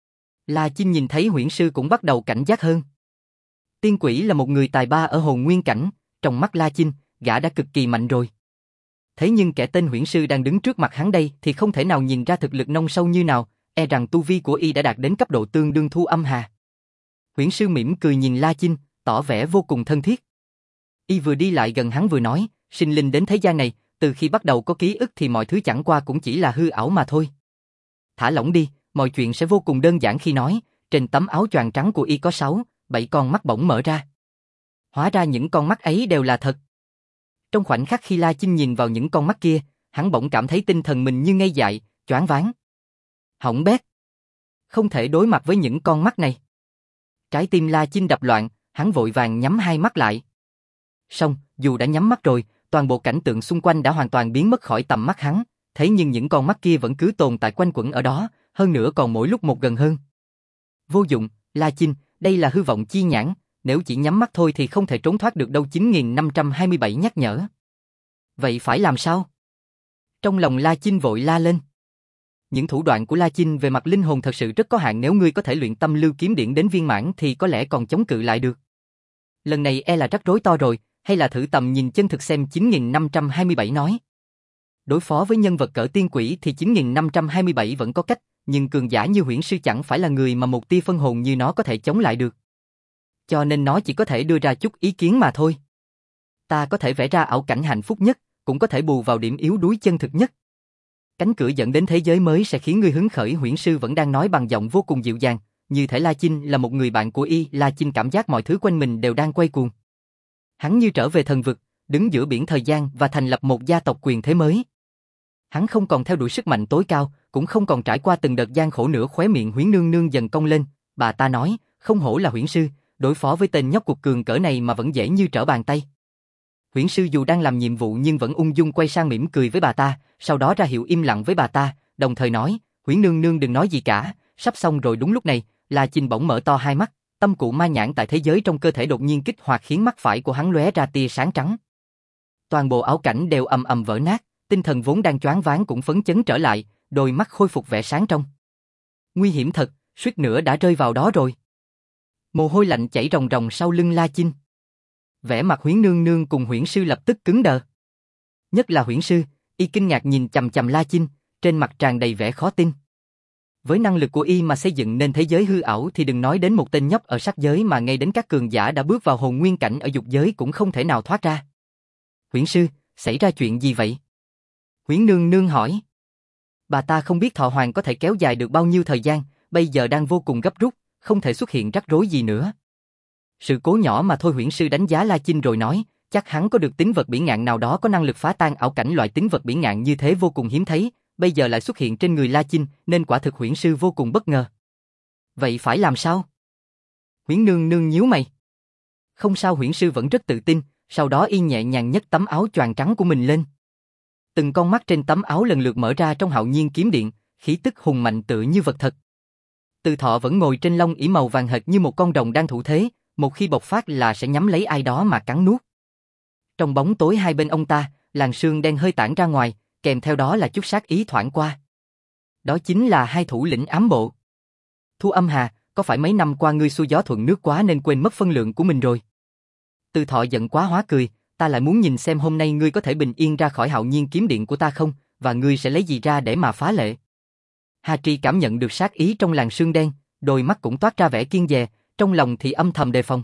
La Chinh nhìn thấy Huyễn sư cũng bắt đầu cảnh giác hơn. Tiên quỷ là một người tài ba ở hồn nguyên cảnh, trong mắt La Chinh, gã đã cực kỳ mạnh rồi. Thế nhưng kẻ tên Huyễn sư đang đứng trước mặt hắn đây thì không thể nào nhìn ra thực lực nông sâu như nào, e rằng tu vi của y đã đạt đến cấp độ tương đương Thu Âm Hà. Huyễn sư mỉm cười nhìn La Chinh, tỏ vẻ vô cùng thân thiết. Y vừa đi lại gần hắn vừa nói, sinh linh đến thế gian này, từ khi bắt đầu có ký ức thì mọi thứ chẳng qua cũng chỉ là hư ảo mà thôi. Thả lỏng đi, mọi chuyện sẽ vô cùng đơn giản khi nói, trên tấm áo choàng trắng của Y có 6, 7 con mắt bỗng mở ra. Hóa ra những con mắt ấy đều là thật. Trong khoảnh khắc khi La Chinh nhìn vào những con mắt kia, hắn bỗng cảm thấy tinh thần mình như ngây dại, choáng váng. Hỏng bét. Không thể đối mặt với những con mắt này. Trái tim La Chinh đập loạn, hắn vội vàng nhắm hai mắt lại. Song, dù đã nhắm mắt rồi, toàn bộ cảnh tượng xung quanh đã hoàn toàn biến mất khỏi tầm mắt hắn, thế nhưng những con mắt kia vẫn cứ tồn tại quanh quẩn ở đó, hơn nữa còn mỗi lúc một gần hơn. Vô dụng, La Chinh, đây là hư vọng chi nhãn, nếu chỉ nhắm mắt thôi thì không thể trốn thoát được đâu. 9527 nhắc nhở. Vậy phải làm sao? Trong lòng La Chinh vội la lên. Những thủ đoạn của La Chinh về mặt linh hồn thật sự rất có hạn, nếu ngươi có thể luyện tâm lưu kiếm điển đến viên mãn thì có lẽ còn chống cự lại được. Lần này e là rắc rối to rồi, hay là thử tầm nhìn chân thực xem. 9527 nói. Đối phó với nhân vật cỡ tiên quỷ thì 9527 vẫn có cách, nhưng cường giả như Huyễn Sư chẳng phải là người mà một tia phân hồn như nó có thể chống lại được. Cho nên nó chỉ có thể đưa ra chút ý kiến mà thôi. Ta có thể vẽ ra ảo cảnh hạnh phúc nhất, cũng có thể bù vào điểm yếu đuối chân thực nhất. Cánh cửa dẫn đến thế giới mới sẽ khiến ngươi hứng khởi. Huyễn Sư vẫn đang nói bằng giọng vô cùng dịu dàng, như thể La Chinh là một người bạn của Y. La Chinh cảm giác mọi thứ quanh mình đều đang quay cuồng. Hắn như trở về thần vực, đứng giữa biển thời gian và thành lập một gia tộc quyền thế mới. Hắn không còn theo đuổi sức mạnh tối cao, cũng không còn trải qua từng đợt gian khổ nữa. Khóe miệng Huyễn Nương Nương dần cong lên, bà ta nói, không hổ là Huyễn Sư, đối phó với tên nhóc cục cường cỡ này mà vẫn dễ như trở bàn tay. Huyễn Sư dù đang làm nhiệm vụ nhưng vẫn ung dung quay sang mỉm cười với bà ta, sau đó ra hiệu im lặng với bà ta, đồng thời nói, Huyễn Nương Nương đừng nói gì cả, sắp xong rồi. Đúng lúc này, La Chinh bỗng mở to hai mắt, tâm cụ ma nhãn tại thế giới trong cơ thể đột nhiên kích hoạt khiến mắt phải của hắn lóe ra tia sáng trắng. Toàn bộ ảo cảnh đều ầm ầm vỡ nát, tinh thần vốn đang choáng váng cũng phấn chấn trở lại, đôi mắt khôi phục vẻ sáng trong. Nguy hiểm thật, suýt nữa đã rơi vào đó rồi. Mồ hôi lạnh chảy ròng ròng sau lưng La Chinh. Vẻ mặt Huyễn Nương Nương cùng Huyễn Sư lập tức cứng đờ. Nhất là Huyễn Sư, y kinh ngạc nhìn chằm chằm La Chinh, trên mặt tràn đầy vẻ khó tin. Với năng lực của y mà xây dựng nên thế giới hư ảo thì đừng nói đến một tên nhóc ở sắc giới, mà ngay đến các cường giả đã bước vào hồn nguyên cảnh ở dục giới cũng không thể nào thoát ra. Huyễn Sư, xảy ra chuyện gì vậy? Huyễn Nương Nương hỏi. Bà ta không biết thọ hoàng có thể kéo dài được bao nhiêu thời gian, bây giờ đang vô cùng gấp rút, không thể xuất hiện rắc rối gì nữa. Sự cố nhỏ mà thôi. Huyễn Sư đánh giá La Chinh rồi nói, chắc hắn có được tín vật bỉ ngạn nào đó có năng lực phá tan ảo cảnh. Loại tín vật bỉ ngạn như thế vô cùng hiếm thấy, bây giờ lại xuất hiện trên người La Chinh, nên quả thực Huyễn Sư vô cùng bất ngờ. Vậy phải làm sao? Huyễn Nương Nương nhíu mày. Không sao. Huyễn Sư vẫn rất tự tin, sau đó y nhẹ nhàng nhấc tấm áo choàng trắng của mình lên. Từng con mắt trên tấm áo lần lượt mở ra trong hạo nhiên kiếm điện, khí tức hùng mạnh tựa như vật thật. Từ Thọ vẫn ngồi trên lông ỷ màu vàng hệt như một con rồng đang thủ thế, một khi bộc phát là sẽ nhắm lấy ai đó mà cắn nuốt. Trong bóng tối hai bên ông ta, làn sương đen hơi tản ra ngoài, kèm theo đó là chút sát ý thoảng qua. Đó chính là hai thủ lĩnh ám bộ. Thu Âm Hà, có phải mấy năm qua ngươi xuôi gió thuận nước quá nên quên mất phân lượng của mình rồi? Từ Thọ giận quá hóa cười, ta lại muốn nhìn xem hôm nay ngươi có thể bình yên ra khỏi hạo nhiên kiếm điện của ta không, và ngươi sẽ lấy gì ra để mà phá lệ. Hà Tri cảm nhận được sát ý trong làn sương đen, đôi mắt cũng toát ra vẻ kiêng dè, trong lòng thì âm thầm đề phòng.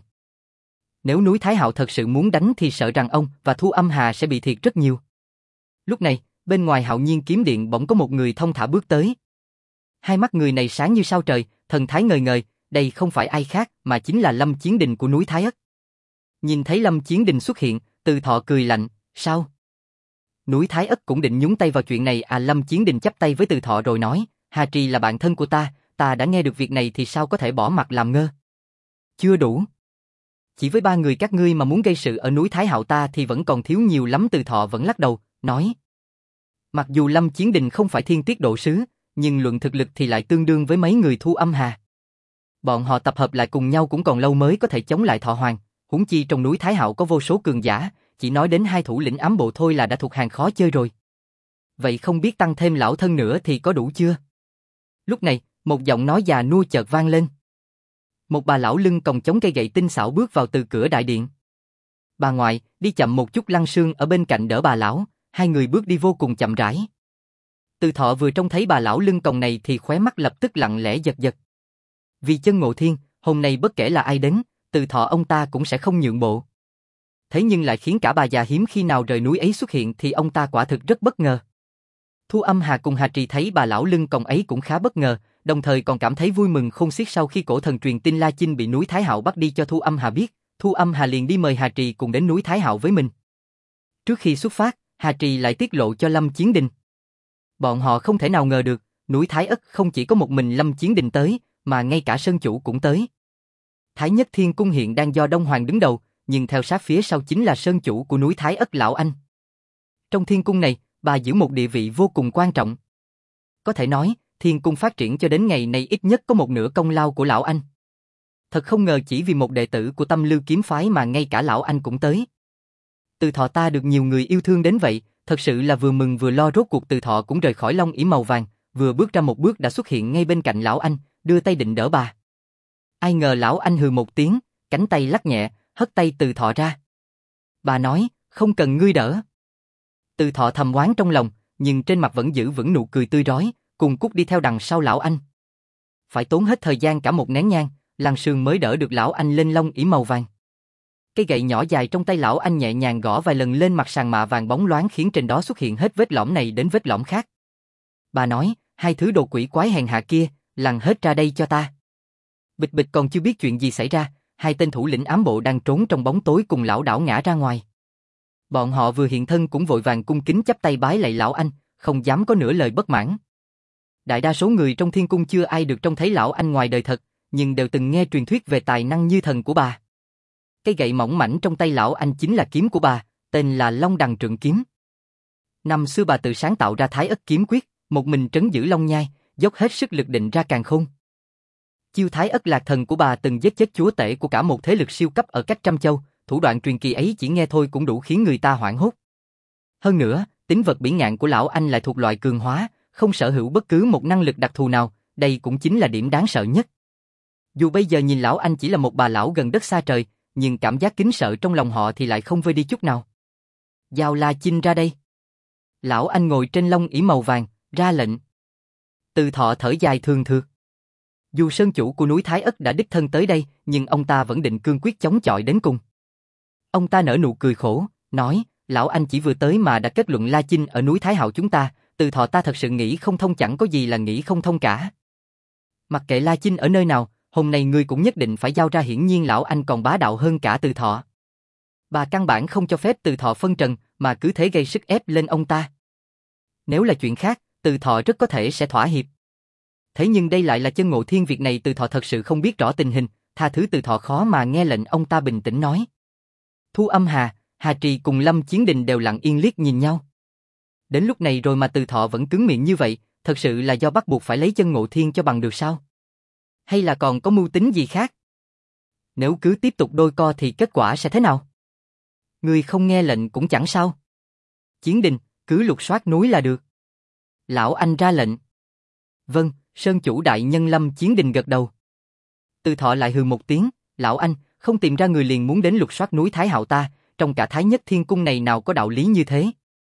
Nếu núi Thái Hạo thật sự muốn đánh thì sợ rằng ông và Thu Âm Hà sẽ bị thiệt rất nhiều. Lúc này, bên ngoài hạo nhiên kiếm điện bỗng có một người thong thả bước tới. Hai mắt người này sáng như sao trời, thần thái ngời ngời, đây không phải ai khác mà chính là Lâm Chiến Đình của núi Thái Ất. Nhìn thấy Lâm Chiến Đình xuất hiện, Từ Thọ cười lạnh, sao? Núi Thái Ất cũng định nhúng tay vào chuyện này à? Lâm Chiến Đình chắp tay với Từ Thọ rồi nói, Hà Trì là bạn thân của ta đã nghe được việc này thì sao có thể bỏ mặt làm ngơ. Chưa đủ. Chỉ với ba người các ngươi mà muốn gây sự ở núi Thái Hạo ta thì vẫn còn thiếu nhiều lắm. Từ Thọ vẫn lắc đầu, nói. Mặc dù Lâm Chiến Đình không phải thiên tiết độ sứ, nhưng luận thực lực thì lại tương đương với mấy người Thu Âm Hà. Bọn họ tập hợp lại cùng nhau cũng còn lâu mới có thể chống lại Thọ Hoàng, huống chi trong núi Thái Hạo có vô số cường giả, chỉ nói đến hai thủ lĩnh ám bộ thôi là đã thuộc hàng khó chơi rồi. Vậy không biết tăng thêm lão thân nữa thì có đủ chưa? Lúc này, một giọng nói già nua chợt vang lên. Một bà lão lưng còng chống cây gậy tinh xảo bước vào từ cửa đại điện. Bà ngoại, đi chậm một chút. Lăng Sương ở bên cạnh đỡ bà lão, hai người bước đi vô cùng chậm rãi. Từ Thọ vừa trông thấy bà lão lưng còng này thì khóe mắt lập tức lặng lẽ giật giật. Vì chân Ngộ Thiên, hôm nay bất kể là ai đến, Từ Thọ ông ta cũng sẽ không nhượng bộ. thế nhưng lại khiến cả bà già hiếm khi nào rời núi ấy xuất hiện thì ông ta quả thực rất bất ngờ. Thu Âm Hà cùng Hà Trì thấy bà lão lưng còng ấy cũng khá bất ngờ, đồng thời còn cảm thấy vui mừng khôn xiết sau khi cổ thần truyền tin La Chinh bị núi Thái Hạo bắt đi cho Thu Âm Hà biết. Thu Âm Hà liền đi mời Hà Trì cùng đến núi Thái Hạo với mình. Trước khi xuất phát, Hà Trì lại tiết lộ cho Lâm Chiến Đình. Bọn họ không thể nào ngờ được, núi Thái Ất không chỉ có một mình Lâm Chiến Đình tới, mà ngay cả Sơn Chủ cũng tới. Thái Nhất Thiên Cung hiện đang do Đông Hoàng đứng đầu, nhưng theo sát phía sau chính là Sơn Chủ của núi Thái Ất Lão Anh. Trong Thiên Cung này, bà giữ một địa vị vô cùng quan trọng. Có thể nói, Thiên Cung phát triển cho đến ngày nay ít nhất có một nửa công lao của Lão Anh. Thật không ngờ chỉ vì một đệ tử của Tâm Lưu Kiếm Phái mà ngay cả Lão Anh cũng tới. Từ Thọ ta được nhiều người yêu thương đến vậy, thật sự là vừa mừng vừa lo. Rốt cuộc Từ Thọ cũng rời khỏi Long ỷ màu vàng, vừa bước ra một bước đã xuất hiện ngay bên cạnh Lão Anh, đưa tay định đỡ bà. Ai ngờ Lão Anh hừ một tiếng, cánh tay lắc nhẹ, hất tay Từ Thọ ra. Bà nói, không cần ngươi đỡ. Từ Thọ thầm oán trong lòng, nhưng trên mặt vẫn giữ vững nụ cười tươi rói, cùng cút đi theo đằng sau Lão Anh. Phải tốn hết thời gian cả một nén nhang, Lăng Sương mới đỡ được Lão Anh lên Long ỷ màu vàng. Cây gậy nhỏ dài trong tay Lão Anh nhẹ nhàng gõ vài lần lên mặt sàn mạ vàng bóng loáng khiến trên đó xuất hiện hết vết lõm này đến vết lõm khác. Bà nói, hai thứ đồ quỷ quái hèn hạ kia, lăn hết ra đây cho ta. Bịch bịch còn chưa biết chuyện gì xảy ra, hai tên thủ lĩnh ám bộ đang trốn trong bóng tối cùng lão đảo ngã ra ngoài. Bọn họ vừa hiện thân cũng vội vàng cung kính chắp tay bái lạy Lão Anh, không dám có nửa lời bất mãn. Đại đa số người trong Thiên Cung chưa ai được trông thấy Lão Anh ngoài đời thật, nhưng đều từng nghe truyền thuyết về tài năng như thần của bà. Cây gậy mỏng mảnh trong tay Lão Anh chính là kiếm của bà, tên là Long Đằng Trượng Kiếm. Năm xưa bà tự sáng tạo ra Thái Ất Kiếm Quyết, một mình trấn giữ Long Nhai, dốc hết sức lực định ra càn khôn. Chiêu Thái Ất Lạc Thần của bà từng giết chết chúa tể của cả một thế lực siêu cấp ở cách trăm châu, thủ đoạn truyền kỳ ấy chỉ nghe thôi cũng đủ khiến người ta hoảng hốt. Hơn nữa, tính vật bỉ ngạn của Lão Anh lại thuộc loại cường hóa, không sở hữu bất cứ một năng lực đặc thù nào, đây cũng chính là điểm đáng sợ nhất. Dù bây giờ nhìn Lão Anh chỉ là một bà lão gần đất xa trời, nhưng cảm giác kính sợ trong lòng họ thì lại không vơi đi chút nào. Giao La Chinh ra đây. Lão Anh ngồi trên Long ỷ màu vàng, ra lệnh. Từ Thọ thở dài thương thượt. Dù Sơn Chủ của núi Thái Ất đã đích thân tới đây, nhưng ông ta vẫn định cương quyết chống chọi đến cùng. Ông ta nở nụ cười khổ, nói, Lão Anh chỉ vừa tới mà đã kết luận La Chinh ở núi Thái Hạo chúng ta, Từ Thọ ta thật sự nghĩ không thông, chẳng có gì là nghĩ không thông cả. Mặc kệ La Chinh ở nơi nào, hôm nay ngươi cũng nhất định phải giao ra, hiển nhiên Lão Anh còn bá đạo hơn cả Từ Thọ. Bà căn bản không cho phép Từ Thọ phân trần, mà cứ thế gây sức ép lên ông ta. Nếu là chuyện khác, Từ Thọ rất có thể sẽ thỏa hiệp. Thế nhưng đây lại là Chân Ngộ Thiên, việc này Từ Thọ thật sự không biết rõ tình hình, tha thứ Từ Thọ khó mà nghe lệnh. Ông ta bình tĩnh nói. Thu Âm Hà, Hà Trì cùng Lâm Chiến Đình đều lặng yên liếc nhìn nhau. Đến lúc này rồi mà Từ Thọ vẫn cứng miệng như vậy, thật sự là do bắt buộc phải lấy Chân Ngộ Thiên cho bằng được sao? Hay là còn có mưu tính gì khác? Nếu cứ tiếp tục đôi co thì kết quả sẽ thế nào? Người không nghe lệnh cũng chẳng sao. Chiến Đình, cứ lục soát núi là được. Lão Anh ra lệnh. Vâng, Sơn Chủ đại nhân. Lâm Chiến Đình gật đầu. Từ Thọ lại hừ một tiếng, Lão Anh, không tìm ra người liền muốn đến lục soát núi Thái Hạo ta, trong cả Thái Nhất Thiên Cung này nào có đạo lý như thế.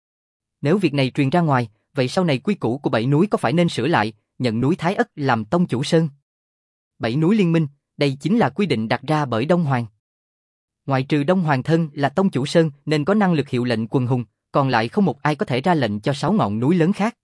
Nếu việc này truyền ra ngoài, vậy sau này quy củ của 7 núi có phải nên sửa lại, nhận núi Thái Ất làm tông chủ sơn? 7 núi liên minh, đây chính là quy định đặt ra bởi Đông Hoàng. Ngoại trừ Đông Hoàng thân là tông chủ sơn nên có năng lực hiệu lệnh quần hùng, còn lại không một ai có thể ra lệnh cho 6 ngọn núi lớn khác.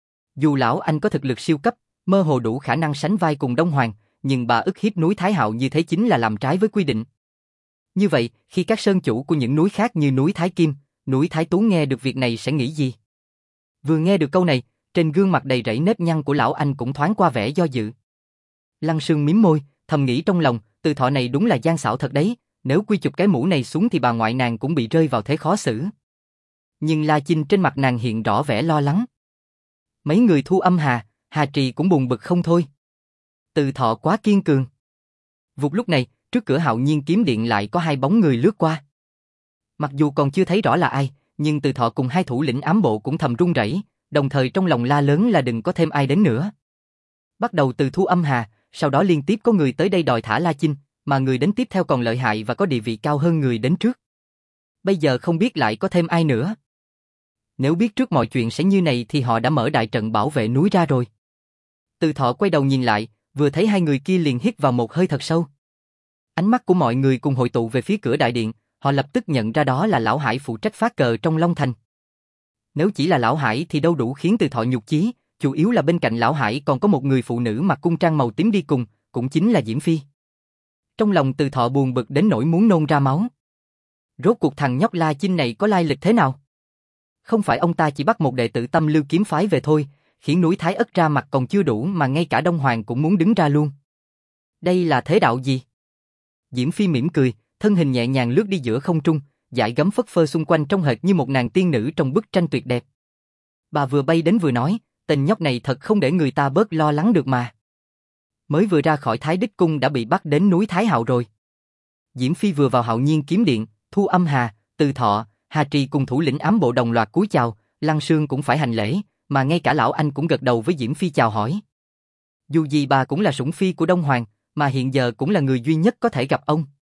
Dù Lão Anh có thực lực siêu cấp, mơ hồ đủ khả năng sánh vai cùng Đông Hoàng, nhưng bà ức hiếp núi Thái Hạo như thế chính là làm trái với quy định. Như vậy, khi các sơn chủ của những núi khác như núi Thái Kim, núi Thái Tú nghe được việc này sẽ nghĩ gì? Vừa nghe được câu này, trên gương mặt đầy rẫy nếp nhăn của Lão Anh cũng thoáng qua vẻ do dự. Lăng Sương mím môi, thầm nghĩ trong lòng, Từ Thọ này đúng là gian xảo thật đấy, nếu quy chụp cái mũ này xuống thì bà ngoại nàng cũng bị rơi vào thế khó xử. Nhưng La Chinh trên mặt nàng hiện rõ vẻ lo lắng. Mấy người Thu Âm Hà, Hà Trì cũng buồn bực không thôi. Từ Thọ quá kiên cường. Vụt lúc này, trước cửa Hạo Nhiên Kiếm Điện lại có hai bóng người lướt qua. Mặc dù còn chưa thấy rõ là ai, nhưng Từ Thọ cùng hai thủ lĩnh ám bộ cũng thầm run rẩy, đồng thời trong lòng la lớn là đừng có thêm ai đến nữa. Bắt đầu từ Thu Âm Hà, sau đó liên tiếp có người tới đây đòi thả La Chinh, mà người đến tiếp theo còn lợi hại và có địa vị cao hơn người đến trước. Bây giờ không biết lại có thêm ai nữa. Nếu biết trước mọi chuyện sẽ như này thì họ đã mở đại trận bảo vệ núi ra rồi. Từ Thọ quay đầu nhìn lại, vừa thấy hai người kia liền hít vào một hơi thật sâu. Ánh mắt của mọi người cùng hội tụ về phía cửa đại điện, họ lập tức nhận ra đó là Lão Hải phụ trách phát cờ trong Long Thành. Nếu chỉ là Lão Hải thì đâu đủ khiến Từ Thọ nhục chí, chủ yếu là bên cạnh Lão Hải còn có một người phụ nữ mặc cung trang màu tím đi cùng, cũng chính là Diễm Phi. Trong lòng Từ Thọ buồn bực đến nỗi muốn nôn ra máu. Rốt cuộc thằng nhóc La Chinh này có lai lịch thế nào? Không phải ông ta chỉ bắt một đệ tử Tâm Lưu kiếm phái về thôi, khiến núi Thái Ất ra mặt còn chưa đủ mà ngay cả Đông Hoàng cũng muốn đứng ra luôn. Đây là thế đạo gì? Diễm Phi mỉm cười, thân hình nhẹ nhàng lướt đi giữa không trung, dải gấm phất phơ xung quanh trông hệt như một nàng tiên nữ trong bức tranh tuyệt đẹp. Bà vừa bay đến vừa nói, tên nhóc này thật không để người ta bớt lo lắng được mà. Mới vừa ra khỏi Thái Đích Cung đã bị bắt đến núi Thái Hạo rồi. Diễm Phi vừa vào Hạo Nhiên kiếm điện, Thu Âm Hà, Từ Thọ, Hà Trì cùng thủ lĩnh ám bộ đồng loạt cúi chào, Lăng Sương cũng phải hành lễ, mà ngay cả Lão Anh cũng gật đầu với Diễm Phi chào hỏi. Dù gì bà cũng là sủng phi của Đông Hoàng, mà hiện giờ cũng là người duy nhất có thể gặp ông.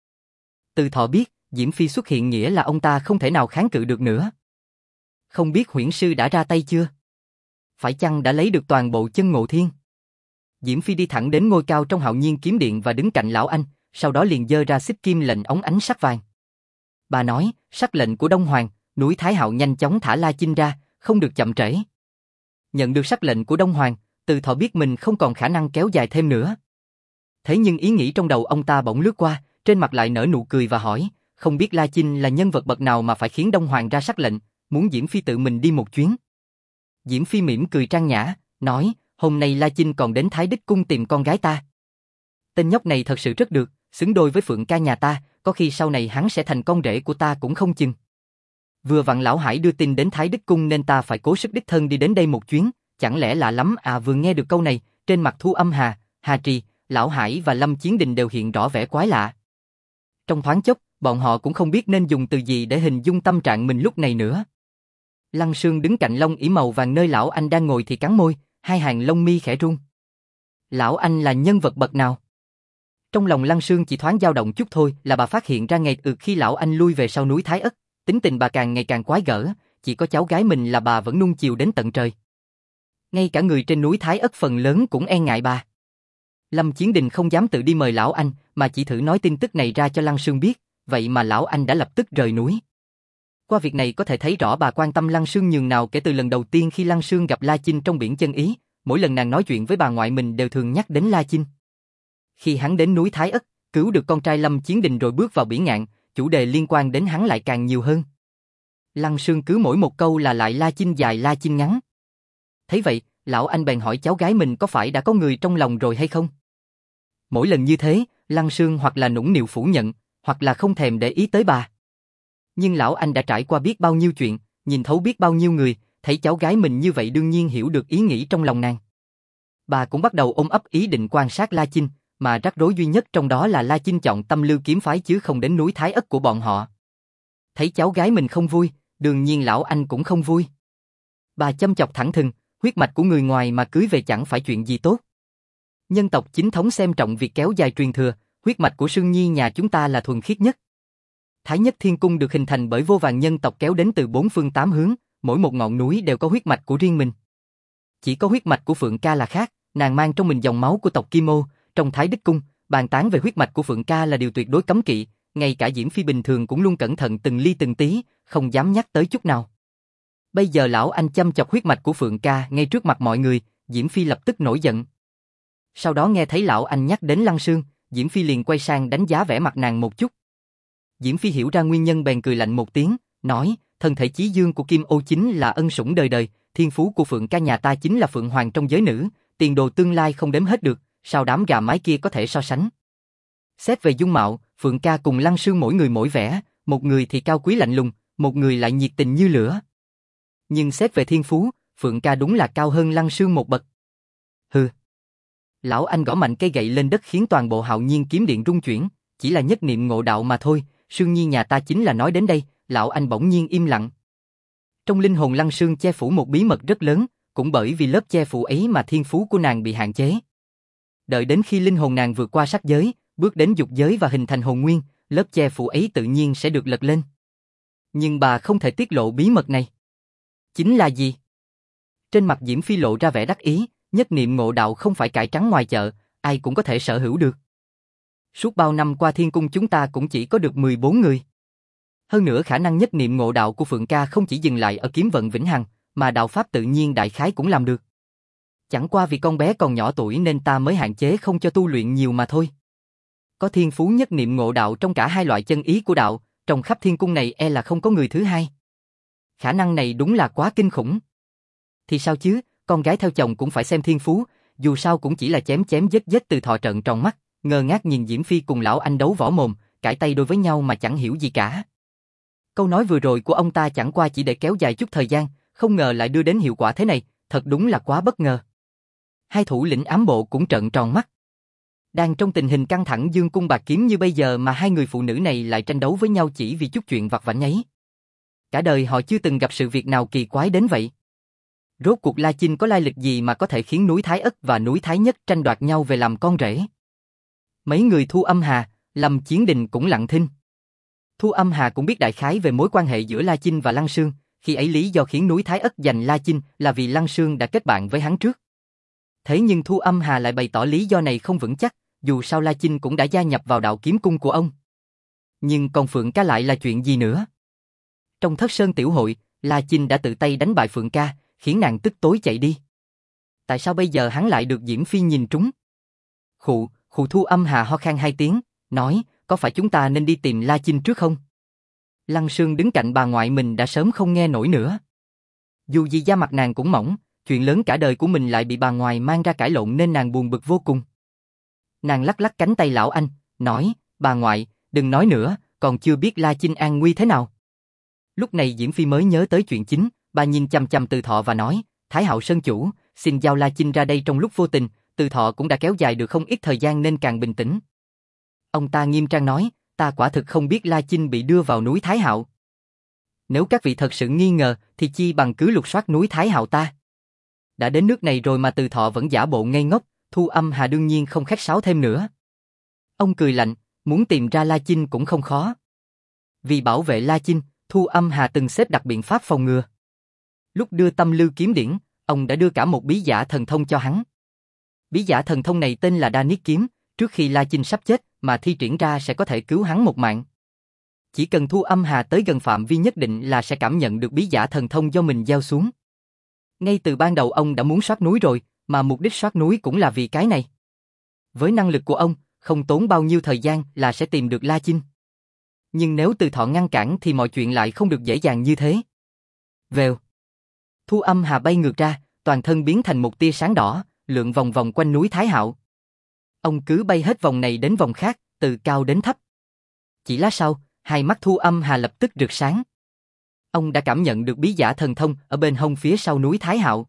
Từ Thọ biết, Diễm Phi xuất hiện nghĩa là ông ta không thể nào kháng cự được nữa. Không biết huyễn sư đã ra tay chưa? Phải chăng đã lấy được toàn bộ chân Ngộ Thiên? Diễm Phi đi thẳng đến ngôi cao trong Hạo Nhiên kiếm điện và đứng cạnh Lão Anh, sau đó liền giơ ra xích kim lệnh óng ánh sắc vàng. Bà nói, sắc lệnh của Đông Hoàng, núi Thái Hạo nhanh chóng thả La Chinh ra, không được chậm trễ. Nhận được sắc lệnh của Đông Hoàng, Từ Thọ biết mình không còn khả năng kéo dài thêm nữa. Thế nhưng ý nghĩ trong đầu ông ta bỗng lướt qua, trên mặt lại nở nụ cười và hỏi, không biết La Chinh là nhân vật bậc nào mà phải khiến Đông Hoàng ra sắc lệnh, muốn Diễm Phi tự mình đi một chuyến. Diễm Phi mỉm cười trang nhã, nói, hôm nay La Chinh còn đến Thái Đích Cung tìm con gái ta. Tên nhóc này thật sự rất được, xứng đôi với Phượng ca nhà ta, có khi sau này hắn sẽ thành con rể của ta cũng không chừng. Vừa vặn Lão Hải đưa tin đến Thái Đích Cung nên ta phải cố sức đích thân đi đến đây một chuyến, chẳng lẽ lạ lắm à? Vừa nghe được câu này, trên mặt Thu Âm Hà, Hà Trì, Lão Hải và Lâm Chiến Đình đều hiện rõ vẻ quái lạ. Trong thoáng chốc, bọn họ cũng không biết nên dùng từ gì để hình dung tâm trạng mình lúc này nữa. Lăng Sương đứng cạnh lông ỉ màu vàng nơi Lão Anh đang ngồi thì cắn môi, hai hàng lông mi khẽ run. Lão Anh là nhân vật bậc nào? Trong lòng Lăng Sương chỉ thoáng dao động chút thôi là bà phát hiện ra ngày khi Lão Anh lui về sau núi Thái Ất, tính tình bà càng ngày càng quái gở, chỉ có cháu gái mình là bà vẫn nuông chiều đến tận trời. Ngay cả người trên núi Thái Ất phần lớn cũng e ngại bà. Lâm Chiến Đình không dám tự đi mời Lão Anh, mà chỉ thử nói tin tức này ra cho Lăng Sương biết, vậy mà Lão Anh đã lập tức rời núi. Qua việc này có thể thấy rõ bà quan tâm Lăng Sương nhường nào kể từ lần đầu tiên khi Lăng Sương gặp La Chinh trong biển chân ý, mỗi lần nàng nói chuyện với bà ngoại mình đều thường nhắc đến La Chinh. Khi hắn đến núi Thái Ất, cứu được con trai Lâm Chiến Đình rồi bước vào biển ngạn, chủ đề liên quan đến hắn lại càng nhiều hơn. Lăng Sương cứ mỗi một câu là lại La Chinh dài La Chinh ngắn. Thấy vậy, Lão Anh bèn hỏi cháu gái mình có phải đã có người trong lòng rồi hay không. Mỗi lần như thế, Lăng Sương hoặc là nũng nịu phủ nhận, hoặc là không thèm để ý tới bà. Nhưng Lão Anh đã trải qua biết bao nhiêu chuyện, nhìn thấu biết bao nhiêu người, thấy cháu gái mình như vậy đương nhiên hiểu được ý nghĩ trong lòng nàng. Bà cũng bắt đầu ôm ấp ý định quan sát La Chinh, mà rắc rối duy nhất trong đó là La Chinh chọn Tâm Lưu kiếm phái chứ không đến núi Thái Ất của bọn họ. Thấy cháu gái mình không vui, đương nhiên Lão Anh cũng không vui. Bà châm chọc thẳng thừng, huyết mạch của người ngoài mà cưới về chẳng phải chuyện gì tốt. Nhân tộc chính thống xem trọng việc kéo dài truyền thừa, huyết mạch của Sương Nhi nhà chúng ta là thuần khiết nhất. Thái Nhất Thiên Cung được hình thành bởi vô vàn nhân tộc kéo đến từ bốn phương tám hướng, mỗi một ngọn núi đều có huyết mạch của riêng mình. Chỉ có huyết mạch của Phượng ca là khác, nàng mang trong mình dòng máu của tộc Kim Ô, trong Thái Đích Cung, bàn tán về huyết mạch của Phượng ca là điều tuyệt đối cấm kỵ, ngay cả Diễm Phi bình thường cũng luôn cẩn thận từng ly từng tí, không dám nhắc tới chút nào. Bây giờ Lão Anh châm chọc huyết mạch của Phượng ca ngay trước mặt mọi người, Diễm Phi lập tức nổi giận. Sau đó nghe thấy Lão Anh nhắc đến Lăng Sương, Diễm Phi liền quay sang đánh giá vẻ mặt nàng một chút. Diễm Phi hiểu ra nguyên nhân bèn cười lạnh một tiếng, nói, thân thể chí dương của Kim Ô chính là ân sủng đời đời, thiên phú của Phượng ca nhà ta chính là Phượng Hoàng trong giới nữ, tiền đồ tương lai không đếm hết được, sao đám gà mái kia có thể so sánh. Xét về dung mạo, Phượng ca cùng Lăng Sương mỗi người mỗi vẻ, một người thì cao quý lạnh lùng, một người lại nhiệt tình như lửa. Nhưng xét về thiên phú, Phượng ca đúng là cao hơn Lăng Sương một bậc. Hừ. Lão Anh gõ mạnh cây gậy lên đất khiến toàn bộ Hạo Nhiên kiếm điện rung chuyển, chỉ là nhất niệm ngộ đạo mà thôi, Sương Nhi nhà ta chính là nói đến đây, Lão Anh bỗng nhiên im lặng. Trong linh hồn Lăng Sương che phủ một bí mật rất lớn, cũng bởi vì lớp che phủ ấy mà thiên phú của nàng bị hạn chế. Đợi đến khi linh hồn nàng vượt qua sắc giới, bước đến dục giới và hình thành hồn nguyên, lớp che phủ ấy tự nhiên sẽ được lật lên. Nhưng bà không thể tiết lộ bí mật này. Chính là gì? Trên mặt Diễm Phi lộ ra vẻ đắc ý, nhất niệm ngộ đạo không phải cải trắng ngoài chợ, ai cũng có thể sở hữu được. Suốt bao năm qua thiên cung chúng ta cũng chỉ có được 14 người. Hơn nữa khả năng nhất niệm ngộ đạo của Phượng Ca không chỉ dừng lại ở kiếm vận vĩnh hằng, mà đạo pháp tự nhiên đại khái cũng làm được. Chẳng qua vì con bé còn nhỏ tuổi nên ta mới hạn chế không cho tu luyện nhiều mà thôi. Có thiên phú nhất niệm ngộ đạo trong cả hai loại chân ý của đạo, trong khắp thiên cung này e là không có người thứ hai. Khả năng này đúng là quá kinh khủng. Thì sao chứ, con gái theo chồng cũng phải xem thiên phú, dù sao cũng chỉ là chém chém giết giết. Từ Thọ trợn tròn mắt, ngơ ngác nhìn Diễm Phi cùng lão anh đấu võ mồm, cãi tay đôi với nhau mà chẳng hiểu gì cả. Câu nói vừa rồi của ông ta chẳng qua chỉ để kéo dài chút thời gian, không ngờ lại đưa đến hiệu quả thế này, thật đúng là quá bất ngờ. Hai thủ lĩnh ám bộ cũng trợn tròn mắt. Đang trong tình hình căng thẳng dương cung bạc kiếm như bây giờ mà hai người phụ nữ này lại tranh đấu với nhau chỉ vì chút chuyện vặt vãnh ấy. Cả đời họ chưa từng gặp sự việc nào kỳ quái đến vậy. Rốt cuộc La Chinh có lai lịch gì mà có thể khiến núi Thái Ất và núi Thái Nhất tranh đoạt nhau về làm con rể? Mấy người Thu Âm Hà, Lâm Chiến Đình cũng lặng thinh. Thu Âm Hà cũng biết đại khái về mối quan hệ giữa La Chinh và Lăng Sương, khi ấy lý do khiến núi Thái Ất giành La Chinh là vì Lăng Sương đã kết bạn với hắn trước. Thế nhưng Thu Âm Hà lại bày tỏ lý do này không vững chắc, dù sao La Chinh cũng đã gia nhập vào đạo kiếm cung của ông. Nhưng còn Phượng Ca lại là chuyện gì nữa? Trong Thất Sơn tiểu hội, La Chinh đã tự tay đánh bại Phượng Ca, khiến nàng tức tối chạy đi. Tại sao bây giờ hắn lại được Diễm Phi nhìn trúng? Khụ Thu Âm Hà ho khan hai tiếng, nói, có phải chúng ta nên đi tìm La Chinh trước không? Lăng Sương đứng cạnh bà ngoại mình đã sớm không nghe nổi nữa. Dù gì da mặt nàng cũng mỏng, chuyện lớn cả đời của mình lại bị bà ngoại mang ra cãi lộn nên nàng buồn bực vô cùng. Nàng lắc lắc cánh tay lão anh, nói, bà ngoại, đừng nói nữa, còn chưa biết La Chinh an nguy thế nào. Lúc này Diễm Phi mới nhớ tới chuyện chính, bà nhìn chằm chằm Từ Thọ và nói, Thái Hậu Sơn chủ, xin giao La Chinh ra đây. Trong lúc vô tình, Từ Thọ cũng đã kéo dài được không ít thời gian nên càng bình tĩnh. Ông ta nghiêm trang nói, ta quả thực không biết La Chinh bị đưa vào núi Thái Hạo. Nếu các vị thật sự nghi ngờ thì chi bằng cứ lục soát núi Thái Hạo ta. Đã đến nước này rồi mà Từ Thọ vẫn giả bộ ngây ngốc, Thu Âm Hà đương nhiên không khách sáo thêm nữa. Ông cười lạnh, muốn tìm ra La Chinh cũng không khó. Vì bảo vệ La Chinh, Thu Âm Hà từng xếp đặt biện pháp phòng ngừa. Lúc đưa Tâm Lưu kiếm điển, ông đã đưa cả một bí giả thần thông cho hắn. Bí giả thần thông này tên là Đa Niết kiếm, trước khi La Chinh sắp chết mà thi triển ra sẽ có thể cứu hắn một mạng. Chỉ cần Thu Âm Hà tới gần phạm vi nhất định là sẽ cảm nhận được bí giả thần thông do mình gieo xuống. Ngay từ ban đầu ông đã muốn soát núi rồi, mà mục đích soát núi cũng là vì cái này. Với năng lực của ông, không tốn bao nhiêu thời gian là sẽ tìm được La Chinh. Nhưng nếu Từ Thọ ngăn cản thì mọi chuyện lại không được dễ dàng như thế. Vèo. Thu Âm Hà bay ngược ra, toàn thân biến thành một tia sáng đỏ, lượn vòng vòng quanh núi Thái Hạo. Ông cứ bay hết vòng này đến vòng khác, từ cao đến thấp. Chỉ lát sau, hai mắt Thu Âm Hà lập tức rực sáng. Ông đã cảm nhận được bí giả thần thông ở bên hông phía sau núi Thái Hạo.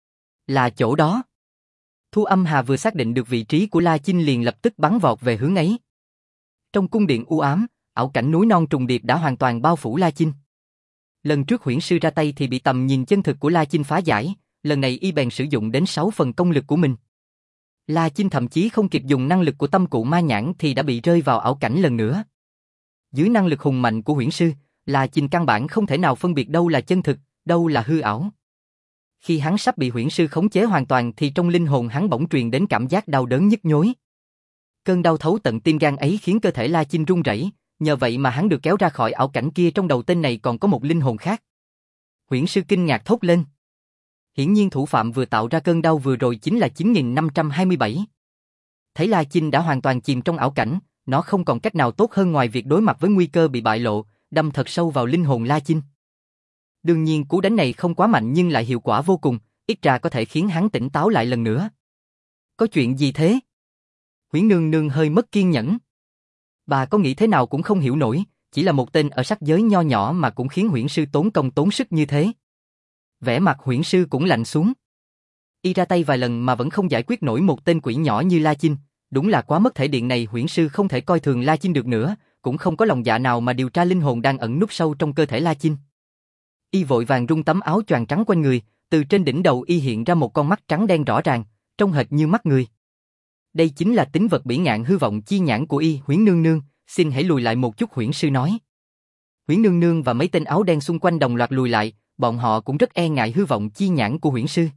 Là chỗ đó. Thu Âm Hà vừa xác định được vị trí của La Chinh liền lập tức bắn vọt về hướng ấy. Trong cung điện u ám, ảo cảnh núi non trùng điệp đã hoàn toàn bao phủ La Chinh. Lần trước huyễn sư ra tay thì bị tầm nhìn chân thực của La Chinh phá giải, lần này y bèn sử dụng đến 6 phần công lực của mình. La Chinh thậm chí không kịp dùng năng lực của tâm cụ ma nhãn thì đã bị rơi vào ảo cảnh lần nữa. Dưới năng lực hùng mạnh của huyễn sư, La Chinh căn bản không thể nào phân biệt đâu là chân thực, đâu là hư ảo. Khi hắn sắp bị huyễn sư khống chế hoàn toàn thì trong linh hồn hắn bỗng truyền đến cảm giác đau đớn nhức nhối. Cơn đau thấu tận tim gan ấy khiến cơ thể La Chinh run rẩy, nhờ vậy mà hắn được kéo ra khỏi ảo cảnh kia. Trong đầu tên này còn có một linh hồn khác. Huyễn sư kinh ngạc thốt lên. Hiển nhiên thủ phạm vừa tạo ra cơn đau vừa rồi chính là 9527. Thấy La Chinh đã hoàn toàn chìm trong ảo cảnh, nó không còn cách nào tốt hơn ngoài việc đối mặt với nguy cơ bị bại lộ, đâm thật sâu vào linh hồn La Chinh. Đương nhiên cú đánh này không quá mạnh nhưng lại hiệu quả vô cùng, ít ra có thể khiến hắn tỉnh táo lại lần nữa. Có chuyện gì thế? Huyễn nương nương hơi mất kiên nhẫn. Bà có nghĩ thế nào cũng không hiểu nổi, chỉ là một tên ở sắc giới nho nhỏ mà cũng khiến huyễn sư tốn công tốn sức như thế. Vẻ mặt huyễn sư cũng lạnh xuống. Y ra tay vài lần mà vẫn không giải quyết nổi một tên quỷ nhỏ như La Chinh, đúng là quá mất thể điện này. Huyễn sư không thể coi thường La Chinh được nữa, cũng không có lòng dạ nào mà điều tra linh hồn đang ẩn núp sâu trong cơ thể La Chinh. Y vội vàng rung tấm áo choàng trắng quanh người, từ trên đỉnh đầu y hiện ra một con mắt trắng đen rõ ràng, trông hệt như mắt người. Đây chính là tính vật bỉ ngạn hư vọng chi nhãn của y. Huyễn nương nương, xin hãy lùi lại một chút, huyễn sư nói. Huyễn nương nương và mấy tên áo đen xung quanh đồng loạt lùi lại, bọn họ cũng rất e ngại hư vọng chi nhãn của huyễn sư.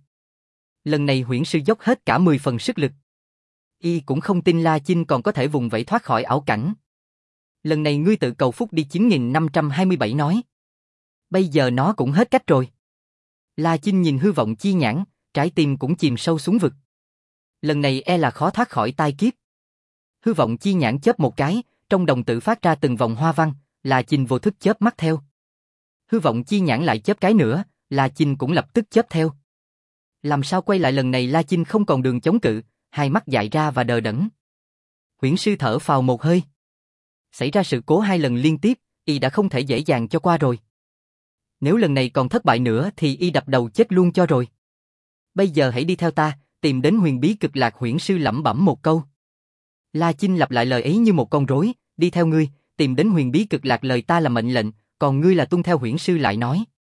Lần này huyễn sư dốc hết cả 10 phần sức lực. Y cũng không tin La Chinh còn có thể vùng vẫy thoát khỏi ảo cảnh. Lần này ngươi tự cầu phúc đi 9527 nói. Bây giờ nó cũng hết cách rồi. La Chinh nhìn hư vọng chi nhãn, trái tim cũng chìm sâu xuống vực. Lần này e là khó thoát khỏi tai kiếp. Hư vọng chi nhãn chớp một cái, trong đồng tử phát ra từng vòng hoa văn, La Chinh vô thức chớp mắt theo. Hư vọng chi nhãn lại chớp cái nữa, La Chinh cũng lập tức chớp theo. Làm sao quay lại lần này La Chinh không còn đường chống cự, hai mắt dại ra và đờ đẫn. Huyễn sư thở phào một hơi. Xảy ra sự cố 2 lần liên tiếp, y đã không thể dễ dàng cho qua rồi. Nếu lần này còn thất bại nữa thì y đập đầu chết luôn cho rồi. Bây giờ hãy đi theo ta, tìm đến huyền bí cực lạc. Huyễn sư lẩm bẩm một câu. La Chinh lặp lại lời ấy như một con rối, đi theo ngươi, tìm đến huyền bí cực lạc. Lời ta là mệnh lệnh, còn ngươi là tuân theo. Huyễn sư lại nói.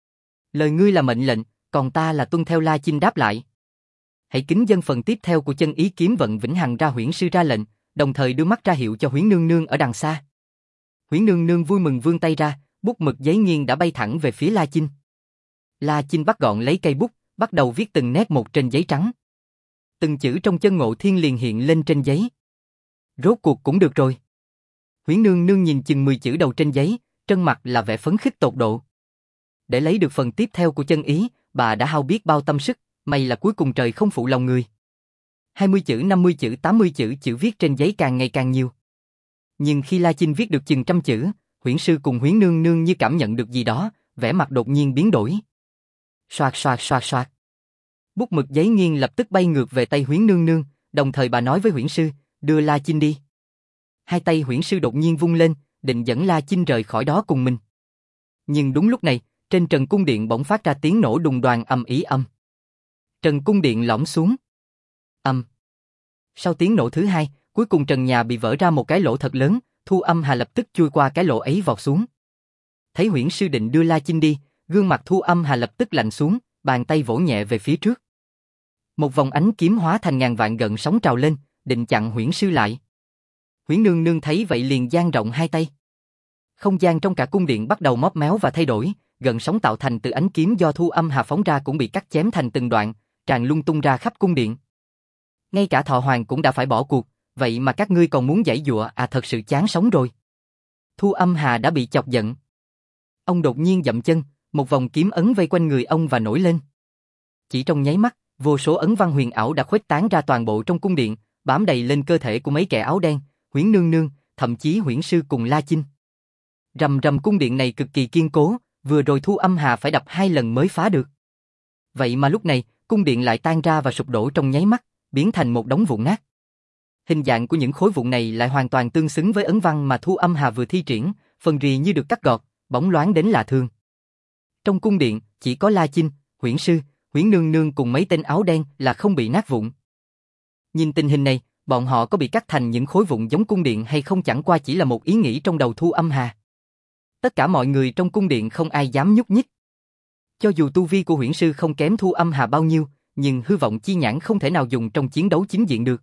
Lời ngươi là mệnh lệnh, còn ta là tuân theo. La Chinh đáp lại. Hãy kính dâng phần tiếp theo của chân ý kiếm vận vĩnh hằng ra. Huyễn sư ra lệnh, đồng thời đưa mắt ra hiệu cho Huyễn nương nương ở đằng xa. Huyễn nương nương vui mừng vươn tay ra, bút mực giấy nghiêng đã bay thẳng về phía La Chinh. La Chinh bắt gọn lấy cây bút, bắt đầu viết từng nét một trên giấy trắng. Từng chữ trong chân ngộ thiên liền hiện lên trên giấy. Rốt cuộc cũng được rồi. Huyễn nương nương nhìn chừng 10 chữ đầu trên giấy, trên mặt là vẻ phấn khích tột độ. Để lấy được phần tiếp theo của chân ý, bà đã hao biết bao tâm sức, may là cuối cùng trời không phụ lòng người. 20 chữ, 50 chữ, 80 chữ, chữ viết trên giấy càng ngày càng nhiều. Nhưng khi La Chinh viết được chừng 100 chữ, Huyễn sư cùng Huyễn nương nương như cảm nhận được gì đó, vẻ mặt đột nhiên biến đổi. Soạt soạt soạt soạt. Bút mực giấy nghiêng lập tức bay ngược về tay Huyễn nương nương, đồng thời bà nói với Huyễn sư, đưa La Chinh đi. Hai tay Huyễn sư đột nhiên vung lên, định dẫn La Chinh rời khỏi đó cùng mình. Nhưng đúng lúc này, trên trần cung điện bỗng phát ra tiếng nổ đùng đoàng ầm ĩ âm. Trần cung điện lõm xuống. Âm. Sau tiếng nổ thứ hai, cuối cùng trần nhà bị vỡ ra một cái lỗ thật lớn, Thu Âm Hà lập tức chui qua cái lỗ ấy vọt xuống. Thấy Huyễn sư định đưa La Chinh đi, gương mặt Thu Âm Hà lập tức lạnh xuống, bàn tay vỗ nhẹ về phía trước. Một vòng ánh kiếm hóa thành ngàn vạn gợn sóng trào lên, định chặn Huyễn sư lại. Huyễn nương nương thấy vậy liền dang rộng hai tay. Không gian trong cả cung điện bắt đầu móp méo và thay đổi, gợn sóng tạo thành từ ánh kiếm do Thu Âm Hà phóng ra cũng bị cắt chém thành từng đoạn, tràn lung tung ra khắp cung điện. Ngay cả Thọ Hoàng cũng đã phải bỏ cuộc, vậy mà các ngươi còn muốn giãy giụa à, thật sự chán sống rồi. Thu Âm Hà đã bị chọc giận. Ông đột nhiên dậm chân, một vòng kiếm ấn vây quanh người ông và nổi lên. Chỉ trong nháy mắt, vô số ấn văn huyền ảo đã khuếch tán ra toàn bộ trong cung điện, bám đầy lên cơ thể của mấy kẻ áo đen, Huyễn nương nương, thậm chí Huyễn sư cùng La Chinh. Rầm rầm, cung điện này cực kỳ kiên cố, vừa rồi Thu Âm Hà phải đập 2 lần mới phá được. Vậy mà lúc này, cung điện lại tan ra và sụp đổ trong nháy mắt, biến thành một đống vụn nát. Hình dạng của những khối vụn này lại hoàn toàn tương xứng với ấn văn mà Thu Âm Hà vừa thi triển, phần rì như được cắt gọt, bóng loáng đến lạ thường. Trong cung điện, chỉ có La Chinh, Huyễn sư, Huyễn nương nương cùng mấy tên áo đen là không bị nát vụn. Nhìn tình hình này, bọn họ có bị cắt thành những khối vụn giống cung điện hay không chẳng qua chỉ là một ý nghĩ trong đầu Thu Âm Hà. Tất cả mọi người trong cung điện không ai dám nhúc nhích. Cho dù tu vi của Huyễn sư không kém Thu Âm Hà bao nhiêu, nhưng hư vọng chi nhãn không thể nào dùng trong chiến đấu chính diện được.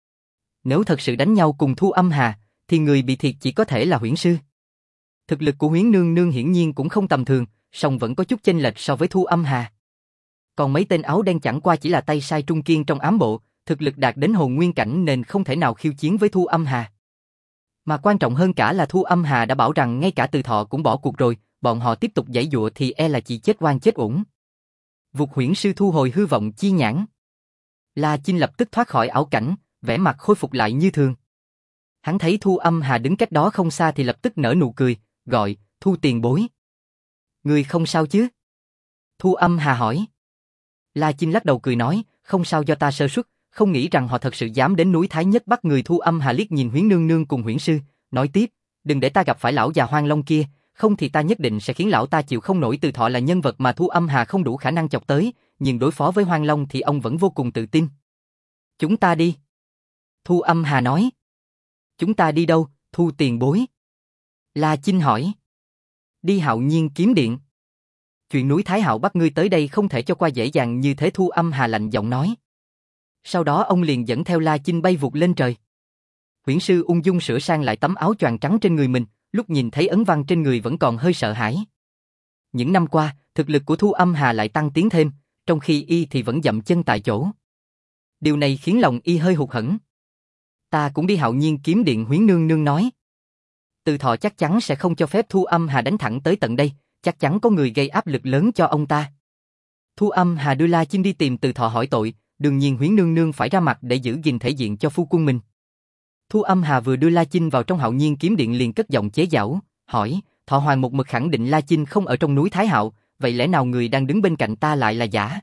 Nếu thật sự đánh nhau cùng Thu Âm Hà, thì người bị thiệt chỉ có thể là Huyễn sư. Thực lực của Huyễn nương nương hiển nhiên cũng không tầm thường, song vẫn có chút chênh lệch so với Thu Âm Hà. Còn mấy tên áo đen chẳng qua chỉ là tay sai trung kiên trong ám bộ, thực lực đạt đến hồn nguyên cảnh nên không thể nào khiêu chiến với Thu Âm Hà. Mà quan trọng hơn cả là Thu Âm Hà đã bảo rằng ngay cả Từ Thọ cũng bỏ cuộc rồi, bọn họ tiếp tục giãy giụa thì e là chỉ chết oan chết uổng. Vụt Huyễn sư thu hồi hư vọng chi nhãn. La Chinh lập tức thoát khỏi ảo cảnh, vẻ mặt khôi phục lại như thường. Hắn thấy Thu Âm Hà đứng cách đó không xa thì lập tức nở nụ cười, gọi, Thu tiền bối. Ngươi không sao chứ? Thu Âm Hà hỏi. La Chinh lắc đầu cười nói, không sao, do ta sơ suất, không nghĩ rằng họ thật sự dám đến núi Thái Nhất bắt người. Thu Âm Hà liếc nhìn Huyễn nương nương cùng Huyễn sư, nói tiếp, đừng để ta gặp phải lão già Hoang Long kia, không thì ta nhất định sẽ khiến lão ta chịu không nổi. Từ Thọ là nhân vật mà Thu Âm Hà không đủ khả năng chọc tới, nhưng đối phó với Hoang Long thì ông vẫn vô cùng tự tin. Chúng ta đi. Thu Âm Hà nói. Chúng ta đi đâu, Thu tiền bối? La Chinh hỏi. Đi Hạo Nhiên kiếm điện. Chuyện núi Thái Hạo bắt ngươi tới đây không thể cho qua dễ dàng như thế. Thu Âm Hà lạnh giọng nói. Sau đó ông liền dẫn theo La Chinh bay vụt lên trời. Huyễn sư ung dung sửa sang lại tấm áo choàng trắng trên người mình, lúc nhìn thấy ấn văn trên người vẫn còn hơi sợ hãi. Những năm qua, thực lực của Thu Âm Hà lại tăng tiến thêm, trong khi y thì vẫn dậm chân tại chỗ. Điều này khiến lòng y hơi hụt hẫng. Ta cũng đi Hạo Nhiên kiếm điện, Huyễn nương nương nói. Từ Thọ chắc chắn sẽ không cho phép Thu Âm Hà đánh thẳng tới tận đây, chắc chắn có người gây áp lực lớn cho ông ta. Thu Âm Hà đưa La Chinh đi tìm Từ Thọ hỏi tội, đương nhiên Huyến Nương Nương phải ra mặt để giữ gìn thể diện cho phu quân mình. Thu Âm Hà vừa đưa La Chinh vào trong Hạo Nhiên kiếm điện liền cất giọng chế giễu, hỏi, Thọ Hoàng một mực khẳng định La Chinh không ở trong núi Thái Hạo, vậy lẽ nào người đang đứng bên cạnh ta lại là giả?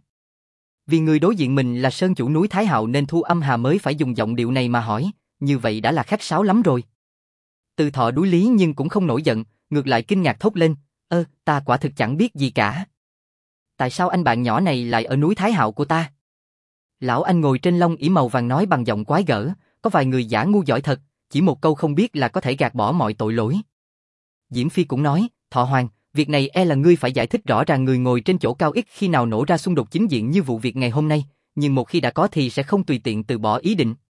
Vì người đối diện mình là sơn chủ núi Thái Hạo nên Thu Âm Hà mới phải dùng giọng điệu này mà hỏi, như vậy đã là khách sáo lắm rồi. Từ Thọ đối lý nhưng cũng không nổi giận, ngược lại kinh ngạc thốt lên, ta quả thực chẳng biết gì cả. Tại sao anh bạn nhỏ này lại ở núi Thái Hạo của ta? Lão anh ngồi trên lông ỷ màu vàng nói bằng giọng quái gở, có vài người giả ngu giỏi thật, chỉ một câu không biết là có thể gạt bỏ mọi tội lỗi. Diễm Phi cũng nói, Thọ Hoàng, việc này là ngươi phải giải thích rõ ràng, người ngồi trên chỗ cao ít khi nào nổ ra xung đột chính diện như vụ việc ngày hôm nay, nhưng một khi đã có thì sẽ không tùy tiện từ bỏ ý định.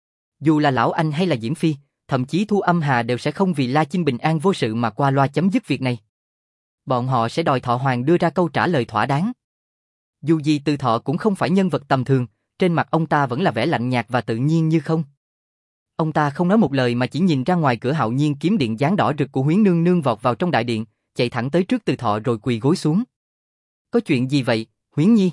Dù là lão anh hay là Diễm Phi, thậm chí Thu Âm Hà đều sẽ không vì La Chinh bình an vô sự mà qua loa chấm dứt việc này. Bọn họ sẽ đòi Thọ Hoàng đưa ra câu trả lời thỏa đáng. Dù gì Từ Thọ cũng không phải nhân vật tầm thường, trên mặt ông ta vẫn là vẻ lạnh nhạt và tự nhiên như không. Ông ta không nói một lời mà chỉ nhìn ra ngoài cửa Hạo Nhiên kiếm điện dáng đỏ rực của Huyến Nương Nương vọt vào trong đại điện, chạy thẳng tới trước Từ Thọ rồi quỳ gối xuống. Có chuyện gì vậy, Huyến Nhi?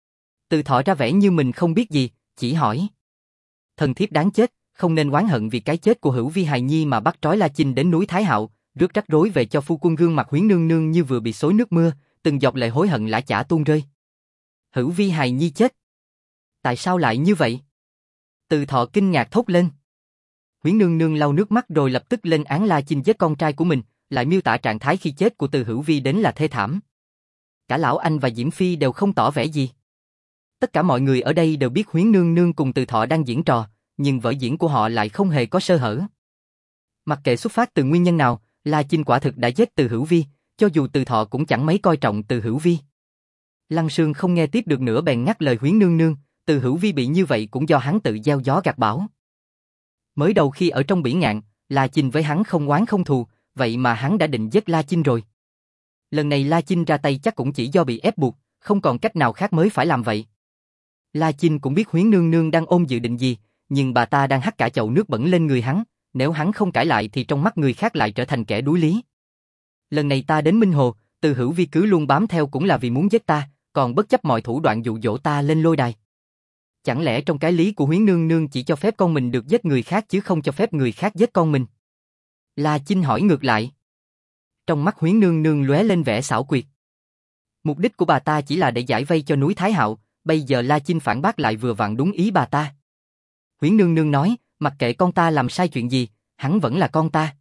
Từ Thọ ra vẻ như mình không biết gì, chỉ hỏi. Thần thiếp đáng chết, không nên oán hận vì cái chết của Hữu Vi hài nhi mà bắt trói La Chinh đến núi Thái Hạo, rước rắc rối về cho phu quân. Gương mặt Huyến Nương Nương như vừa bị xối nước mưa, từng giọt lệ hối hận lã chã tuôn rơi. Hữu Vi hài nhi chết? Tại sao lại như vậy? Từ Thọ kinh ngạc thốt lên. Huyến Nương Nương lau nước mắt rồi lập tức lên án La Chinh giết con trai của mình, lại miêu tả trạng thái khi chết của Từ Hữu Vi đến là thê thảm. Cả lão anh và Diễm Phi đều không tỏ vẻ gì. Tất cả mọi người ở đây đều biết Huyến Nương Nương cùng Từ Thọ đang diễn trò, nhưng vở diễn của họ lại không hề có sơ hở. Mặc kệ xuất phát từ nguyên nhân nào, La Chinh quả thực đã giết Từ Hữu Vi, cho dù Từ Thọ cũng chẳng mấy coi trọng Từ Hữu Vi. Lăng Sương không nghe tiếp được nữa bèn ngắt lời Huyến Nương Nương, Từ Hữu Vi bị như vậy cũng do hắn tự gieo gió gặt bão. Mới đầu khi ở trong Bỉ Ngạn, La Chinh với hắn không oán không thù, vậy mà hắn đã định giết La Chinh rồi. Lần này La Chinh ra tay chắc cũng chỉ do bị ép buộc, không còn cách nào khác mới phải làm vậy. La Chinh cũng biết Huyến Nương Nương đang ôm dự định gì, nhưng bà ta đang hắt cả chậu nước bẩn lên người hắn, nếu hắn không cãi lại thì trong mắt người khác lại trở thành kẻ đuối lý. Lần này ta đến Minh Hồ, Từ Hữu Vi cứ luôn bám theo cũng là vì muốn giết ta, còn bất chấp mọi thủ đoạn dụ dỗ ta lên lôi đài. Chẳng lẽ trong cái lý của Huyến Nương Nương chỉ cho phép con mình được giết người khác chứ không cho phép người khác giết con mình? La Chinh hỏi ngược lại. Trong mắt Huyến Nương Nương lóe lên vẻ xảo quyệt. Mục đích của bà ta chỉ là để giải vây cho núi Thái Hạo, bây giờ La Chinh phản bác lại vừa vặn đúng ý bà ta. Huyến Nương Nương nói, mặc kệ con ta làm sai chuyện gì, hắn vẫn là con ta.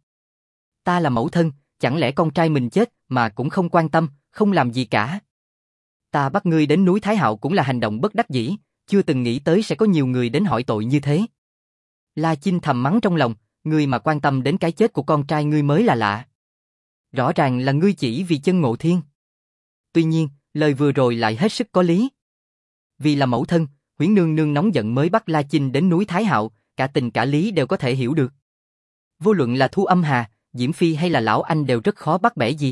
Ta là mẫu thân, chẳng lẽ con trai mình chết mà cũng không quan tâm, không làm gì cả. Ta bắt ngươi đến núi Thái Hạo cũng là hành động bất đắc dĩ, chưa từng nghĩ tới sẽ có nhiều người đến hỏi tội như thế. La Chinh thầm mắng trong lòng, ngươi mà quan tâm đến cái chết của con trai ngươi mới là lạ. Rõ ràng là ngươi chỉ vì chân ngộ thiên. Tuy nhiên, lời vừa rồi lại hết sức có lý. Vì là mẫu thân, Huyến Nương Nương nóng giận mới bắt La Chinh đến núi Thái Hạo, cả tình cả lý đều có thể hiểu được. Vô luận là Thu Âm Hà, Diễm Phi hay là lão anh đều rất khó bắt bẻ gì.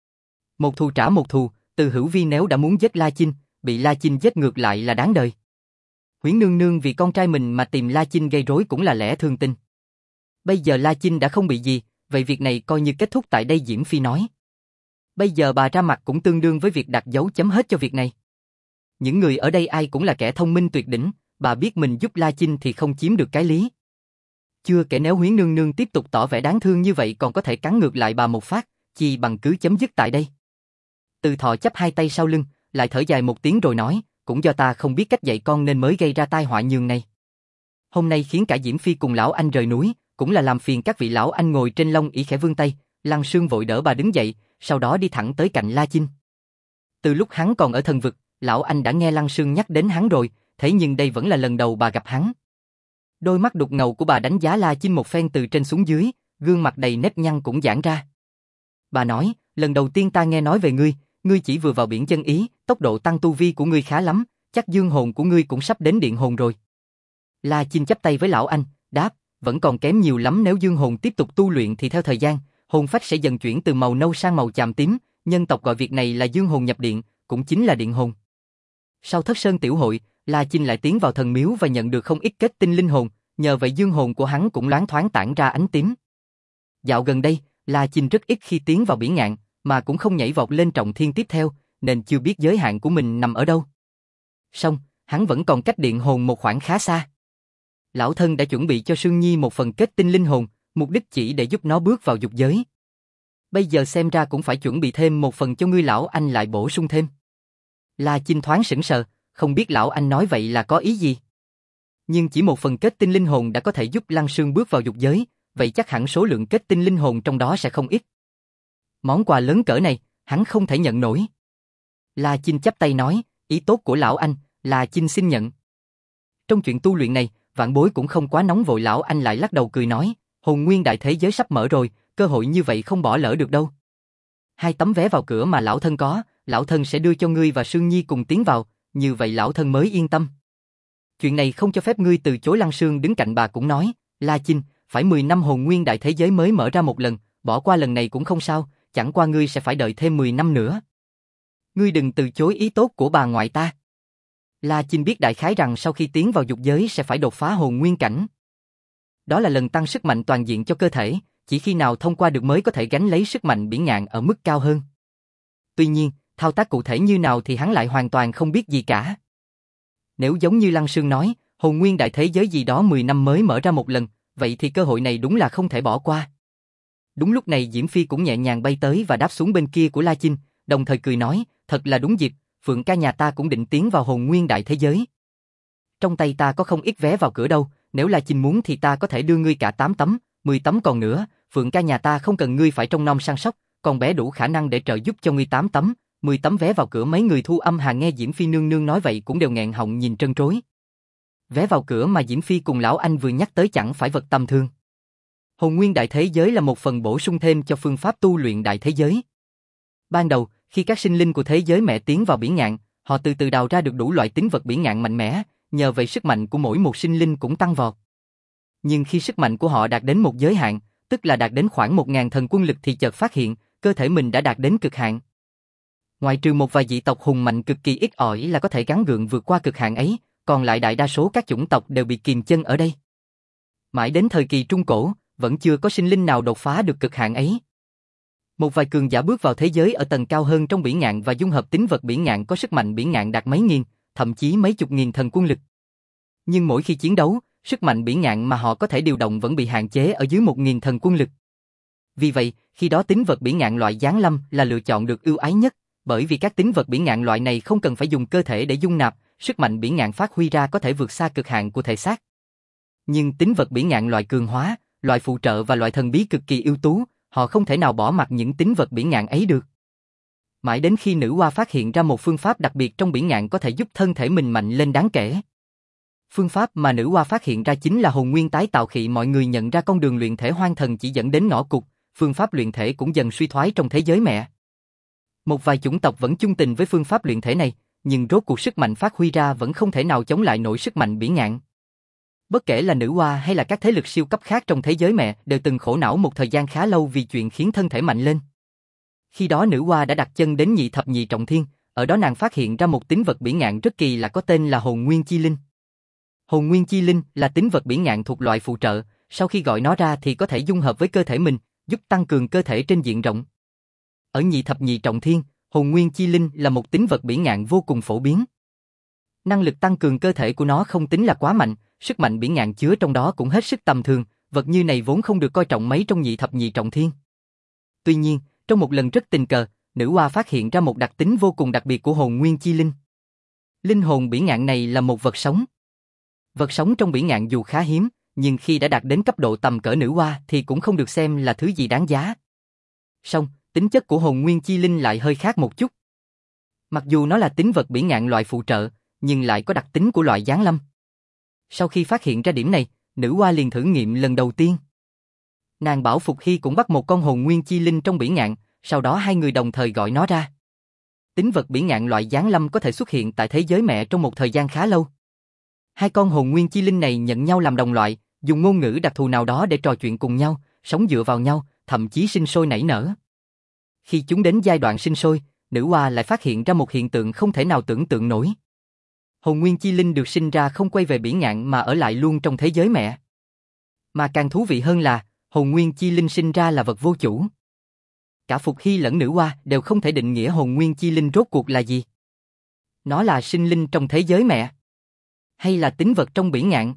Một thù trả một thù, Từ Hữu Vi nếu đã muốn giết La Chinh, bị La Chinh giết ngược lại là đáng đời. Huyến Nương Nương vì con trai mình mà tìm La Chinh gây rối cũng là lẽ thường tình. Bây giờ La Chinh đã không bị gì, vậy việc này coi như kết thúc tại đây. Diễm Phi nói. Bây giờ bà ra mặt cũng tương đương với việc đặt dấu chấm hết cho việc này. Những người ở đây ai cũng là kẻ thông minh tuyệt đỉnh, bà biết mình giúp La Chinh thì không chiếm được cái lý. Chưa kể nếu Huyến Nương Nương tiếp tục tỏ vẻ đáng thương như vậy còn có thể cắn ngược lại bà một phát, chi bằng cứ chấm dứt tại đây. Từ Thọ chắp hai tay sau lưng, lại thở dài một tiếng rồi nói, cũng do ta không biết cách dạy con nên mới gây ra tai họa nhường này. Hôm nay khiến cả Diễm Phi cùng lão anh rời núi, cũng là làm phiền các vị. Lão anh ngồi trên lông ỷ khẽ vươn tay, Lăng Sương vội đỡ bà đứng dậy, sau đó đi thẳng tới cạnh La Chinh. Từ lúc hắn còn ở thần vực, lão anh đã nghe Lăng Sương nhắc đến hắn rồi, thế nhưng đây vẫn là lần đầu bà gặp hắn. Đôi mắt đục ngầu của bà đánh giá La Chinh một phen từ trên xuống dưới, gương mặt đầy nếp nhăn cũng giãn ra. Bà nói, lần đầu tiên ta nghe nói về ngươi, ngươi chỉ vừa vào biển chân ý, tốc độ tăng tu vi của ngươi khá lắm, chắc dương hồn của ngươi cũng sắp đến điện hồn rồi. La Chinh chắp tay với lão anh, đáp, vẫn còn kém nhiều lắm. Nếu dương hồn tiếp tục tu luyện thì theo thời gian, hồn phách sẽ dần chuyển từ màu nâu sang màu chàm tím, nhân tộc gọi việc này là dương hồn nhập điện, cũng chính là điện hồn. Sau Thất Sơn tiểu hội, La Chinh lại tiến vào thần miếu và nhận được không ít kết tinh linh hồn, nhờ vậy dương hồn của hắn cũng loáng thoáng tản ra ánh tím. Dạo gần đây, La Chinh rất ít khi tiến vào biển ngạn, mà cũng không nhảy vọt lên trọng thiên tiếp theo, nên chưa biết giới hạn của mình nằm ở đâu. Song, hắn vẫn còn cách điện hồn một khoảng khá xa. Lão thân đã chuẩn bị cho Sương Nhi một phần kết tinh linh hồn, mục đích chỉ để giúp nó bước vào dục giới. Bây giờ xem ra cũng phải chuẩn bị thêm một phần cho ngươi lão anh lại bổ sung thêm. La Chinh thoáng sững sờ, không biết lão anh nói vậy là có ý gì. Nhưng chỉ một phần kết tinh linh hồn đã có thể giúp Lăng Sương bước vào dục giới, vậy chắc hẳn số lượng kết tinh linh hồn trong đó sẽ không ít. Món quà lớn cỡ này, hắn không thể nhận nổi. La Chinh chắp tay nói, ý tốt của lão anh, La Chinh xin nhận. Trong chuyện tu luyện này, vạn bối cũng không quá nóng vội, lão anh lại lắc đầu cười nói, hồn nguyên đại thế giới sắp mở rồi, cơ hội như vậy không bỏ lỡ được đâu. 2 tấm vé vào cửa mà lão thân có, lão thân sẽ đưa cho ngươi và Sương Nhi cùng tiến vào, như vậy lão thân mới yên tâm. Chuyện này không cho phép ngươi từ chối. Lăng Sương đứng cạnh bà cũng nói, La Chinh, phải 10 năm hồn nguyên đại thế giới mới mở ra một lần, bỏ qua lần này cũng không sao, chẳng qua ngươi sẽ phải đợi thêm 10 năm nữa. Ngươi đừng từ chối ý tốt của bà ngoại ta. La Chinh biết đại khái rằng sau khi tiến vào dục giới sẽ phải đột phá hồn nguyên cảnh. Đó là lần tăng sức mạnh toàn diện cho cơ thể, chỉ khi nào thông qua được mới có thể gánh lấy sức mạnh biển ngạn ở mức cao hơn. Tuy nhiên, thao tác cụ thể như nào thì hắn lại hoàn toàn không biết gì cả. Nếu giống như Lăng Sương nói, hồn nguyên đại thế giới gì đó 10 năm mới mở ra một lần, vậy thì cơ hội này đúng là không thể bỏ qua. Đúng lúc này Diễm Phi cũng nhẹ nhàng bay tới và đáp xuống bên kia của La Chinh, đồng thời cười nói, thật là đúng dịp, Phượng ca nhà ta cũng định tiến vào hồn nguyên đại thế giới. Trong tay ta có không ít vé vào cửa đâu, nếu La Chinh muốn thì ta có thể đưa ngươi cả 8 tấm, 10 tấm còn nữa, Phượng ca nhà ta không cần ngươi phải trông nom săn sóc, con bé đủ khả năng để trợ giúp cho ngươi 8 tấm, 10 tấm vé vào cửa. Mấy người Thu Âm Hà nghe Diễm Phi nương nương nói vậy cũng đều nghẹn họng nhìn trân trối. Vé vào cửa mà Diễm Phi cùng lão anh vừa nhắc tới chẳng phải vật tầm thường. Hồn nguyên đại thế giới là một phần bổ sung thêm cho phương pháp tu luyện đại thế giới. Ban đầu, khi các sinh linh của thế giới mẹ tiến vào biển ngạn, họ từ từ đào ra được đủ loại tính vật biển ngạn mạnh mẽ, nhờ vậy sức mạnh của mỗi một sinh linh cũng tăng vọt. Nhưng khi sức mạnh của họ đạt đến một giới hạn, tức là đạt đến khoảng 1000 thần quân lực thì chợt phát hiện, cơ thể mình đã đạt đến cực hạn. Ngoại trừ một vài dị tộc hùng mạnh cực kỳ ít ỏi là có thể gắng gượng vượt qua cực hạn ấy, còn lại đại đa số các chủng tộc đều bị kìm chân ở đây. Mãi đến thời kỳ Trung Cổ, vẫn chưa có sinh linh nào đột phá được cực hạn ấy. Một vài cường giả bước vào thế giới ở tầng cao hơn trong biển ngạn và dung hợp tính vật biển ngạn có sức mạnh biển ngạn đạt mấy nghìn, thậm chí mấy chục nghìn thần quân lực. Nhưng mỗi khi chiến đấu, sức mạnh biển ngạn mà họ có thể điều động vẫn bị hạn chế ở dưới 1000 thần quân lực. Vì vậy, khi đó tính vật biển ngạn loại giáng lâm là lựa chọn được ưu ái nhất, bởi vì các tính vật biển ngạn loại này không cần phải dùng cơ thể để dung nạp, sức mạnh biển ngạn phát huy ra có thể vượt xa cực hạn của thể xác. Nhưng tính vật biển ngạn loại cường hóa, loại phụ trợ và loại thần bí cực kỳ ưu tú, họ không thể nào bỏ mặc những tính vật biển ngạn ấy được. Mãi đến khi nữ hoa phát hiện ra một phương pháp đặc biệt trong biển ngạn có thể giúp thân thể mình mạnh lên đáng kể. Phương pháp mà nữ hoa phát hiện ra chính là hồn nguyên tái tạo. Khi mọi người nhận ra con đường luyện thể hoang thần chỉ dẫn đến ngõ cụt, phương pháp luyện thể cũng dần suy thoái trong thế giới mẹ. Một vài chủng tộc vẫn chung tình với phương pháp luyện thể này, nhưng rốt cuộc sức mạnh phát huy ra vẫn không thể nào chống lại nổi sức mạnh biển ngạn. Bất kể là nữ hoa hay là các thế lực siêu cấp khác trong thế giới mẹ đều từng khổ não một thời gian khá lâu vì chuyện khiến thân thể mạnh lên. Khi đó nữ hoa đã đặt chân đến nhị thập nhị trọng thiên, ở đó nàng phát hiện ra một tính vật biển ngạn rất kỳ lạ có tên là hồn nguyên chi linh. Hồn nguyên chi linh là tính vật biển ngạn thuộc loại phụ trợ, sau khi gọi nó ra thì có thể dung hợp với cơ thể mình, giúp tăng cường cơ thể trên diện rộng. Ở nhị thập nhị trọng thiên, hồn nguyên chi linh là một tính vật biển ngạn vô cùng phổ biến. Năng lực tăng cường cơ thể của nó không tính là quá mạnh, sức mạnh biển ngạn chứa trong đó cũng hết sức tầm thường, vật như này vốn không được coi trọng mấy trong nhị thập nhị trọng thiên. Tuy nhiên, trong một lần rất tình cờ, nữ hoa phát hiện ra một đặc tính vô cùng đặc biệt của hồn nguyên chi linh. Linh hồn biển ngạn này là một vật sống. Vật sống trong biển ngạn dù khá hiếm, nhưng khi đã đạt đến cấp độ tầm cỡ nữ hoa thì cũng không được xem là thứ gì đáng giá. Song, tính chất của hồn nguyên chi linh lại hơi khác một chút. Mặc dù nó là tính vật biển ngạn loại phụ trợ, nhưng lại có đặc tính của loại giáng lâm. Sau khi phát hiện ra điểm này, nữ hoa liền thử nghiệm lần đầu tiên. Nàng bảo Phục Hy cũng bắt một con hồn nguyên chi linh trong biển ngạn, sau đó hai người đồng thời gọi nó ra. Tính vật biển ngạn loại giáng lâm có thể xuất hiện tại thế giới mẹ trong một thời gian khá lâu. Hai con hồn nguyên chi linh này nhận nhau làm đồng loại, dùng ngôn ngữ đặc thù nào đó để trò chuyện cùng nhau, sống dựa vào nhau, thậm chí sinh sôi nảy nở. Khi chúng đến giai đoạn sinh sôi, nữ hoa lại phát hiện ra một hiện tượng không thể nào tưởng tượng nổi. Hồn nguyên chi linh được sinh ra không quay về biển ngạn mà ở lại luôn trong thế giới mẹ. Mà càng thú vị hơn là, hồn nguyên chi linh sinh ra là vật vô chủ. Cả Phục Hy lẫn Nữ Hoa đều không thể định nghĩa hồn nguyên chi linh rốt cuộc là gì. Nó là sinh linh trong thế giới mẹ, hay là tín vật trong bỉ ngạn?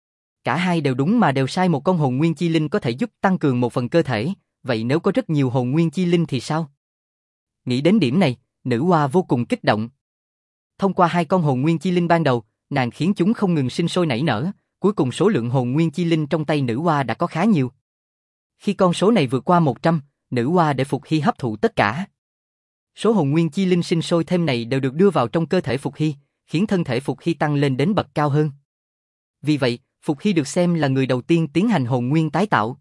Cả hai đều đúng mà đều sai. Một con hồn nguyên chi linh có thể giúp tăng cường một phần cơ thể, vậy nếu có rất nhiều hồn nguyên chi linh thì sao? Nghĩ đến điểm này, Nữ Hoa vô cùng kích động. Thông qua hai con hồn nguyên chi linh ban đầu, nàng khiến chúng không ngừng sinh sôi nảy nở, cuối cùng số lượng hồn nguyên chi linh trong tay Nữ Hoa đã có khá nhiều. Khi con số này vượt qua 100, Nữ Hoa để Phục Hy hấp thụ tất cả. Số hồn nguyên chi linh sinh sôi thêm này đều được đưa vào trong cơ thể Phục Hy, khiến thân thể Phục Hy tăng lên đến bậc cao hơn. Vì vậy, Phục Hy được xem là người đầu tiên tiến hành hồn nguyên tái tạo.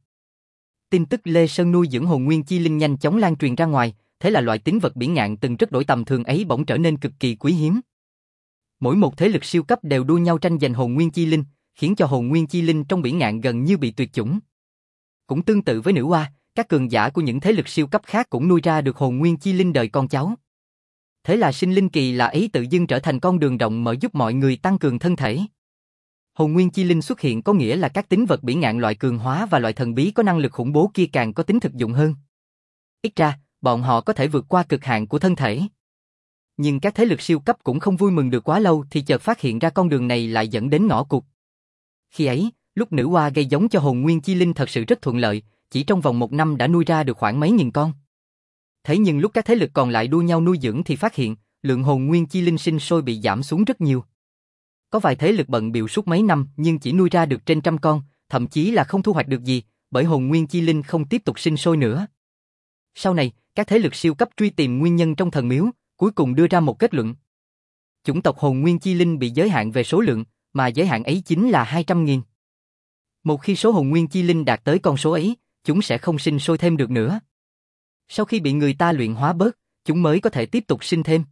Tin tức Lê Sơn nuôi dưỡng hồn nguyên chi linh nhanh chóng lan truyền ra ngoài, thế là loại tín vật bỉ ngạn từng rất đổi tầm thường ấy bỗng trở nên cực kỳ quý hiếm. Mỗi một thế lực siêu cấp đều đua nhau tranh giành hồn nguyên chi linh, khiến cho hồn nguyên chi linh trong bỉ ngạn gần như bị tuyệt chủng. Cũng tương tự với Nữ Hoa, các cường giả của những thế lực siêu cấp khác cũng nuôi ra được hồn nguyên chi linh đời con cháu. Thế là sinh linh kỳ lạ ấy tự dưng trở thành con đường rộng mở giúp mọi người tăng cường thân thể. Hồn nguyên chi linh xuất hiện có nghĩa là các tín vật bỉ ngạn loại cường hóa và loại thần bí có năng lực khủng bố kia càng có tính thực dụng hơn. Ít ra, bọn họ có thể vượt qua cực hạn của thân thể. Nhưng các thế lực siêu cấp cũng không vui mừng được quá lâu thì chợt phát hiện ra con đường này lại dẫn đến ngõ cụt. Khi ấy, lúc Nữ Hoa gây giống cho hồn nguyên chi linh thật sự rất thuận lợi, chỉ trong vòng 1 năm đã nuôi ra được khoảng mấy nghìn con. Thế nhưng lúc các thế lực còn lại đua nhau nuôi dưỡng thì phát hiện, lượng hồn nguyên chi linh sinh sôi bị giảm xuống rất nhiều. Có vài thế lực bận bịu suốt mấy năm nhưng chỉ nuôi ra được trên trăm con, thậm chí là không thu hoạch được gì, bởi hồn nguyên chi linh không tiếp tục sinh sôi nữa. Sau này, các thế lực siêu cấp truy tìm nguyên nhân trong thần miếu, cuối cùng đưa ra một kết luận. Chủng tộc hồn nguyên chi linh bị giới hạn về số lượng, mà giới hạn ấy chính là 200.000. Một khi số hồn nguyên chi linh đạt tới con số ấy, chúng sẽ không sinh sôi thêm được nữa. Sau khi bị người ta luyện hóa bớt, chúng mới có thể tiếp tục sinh thêm.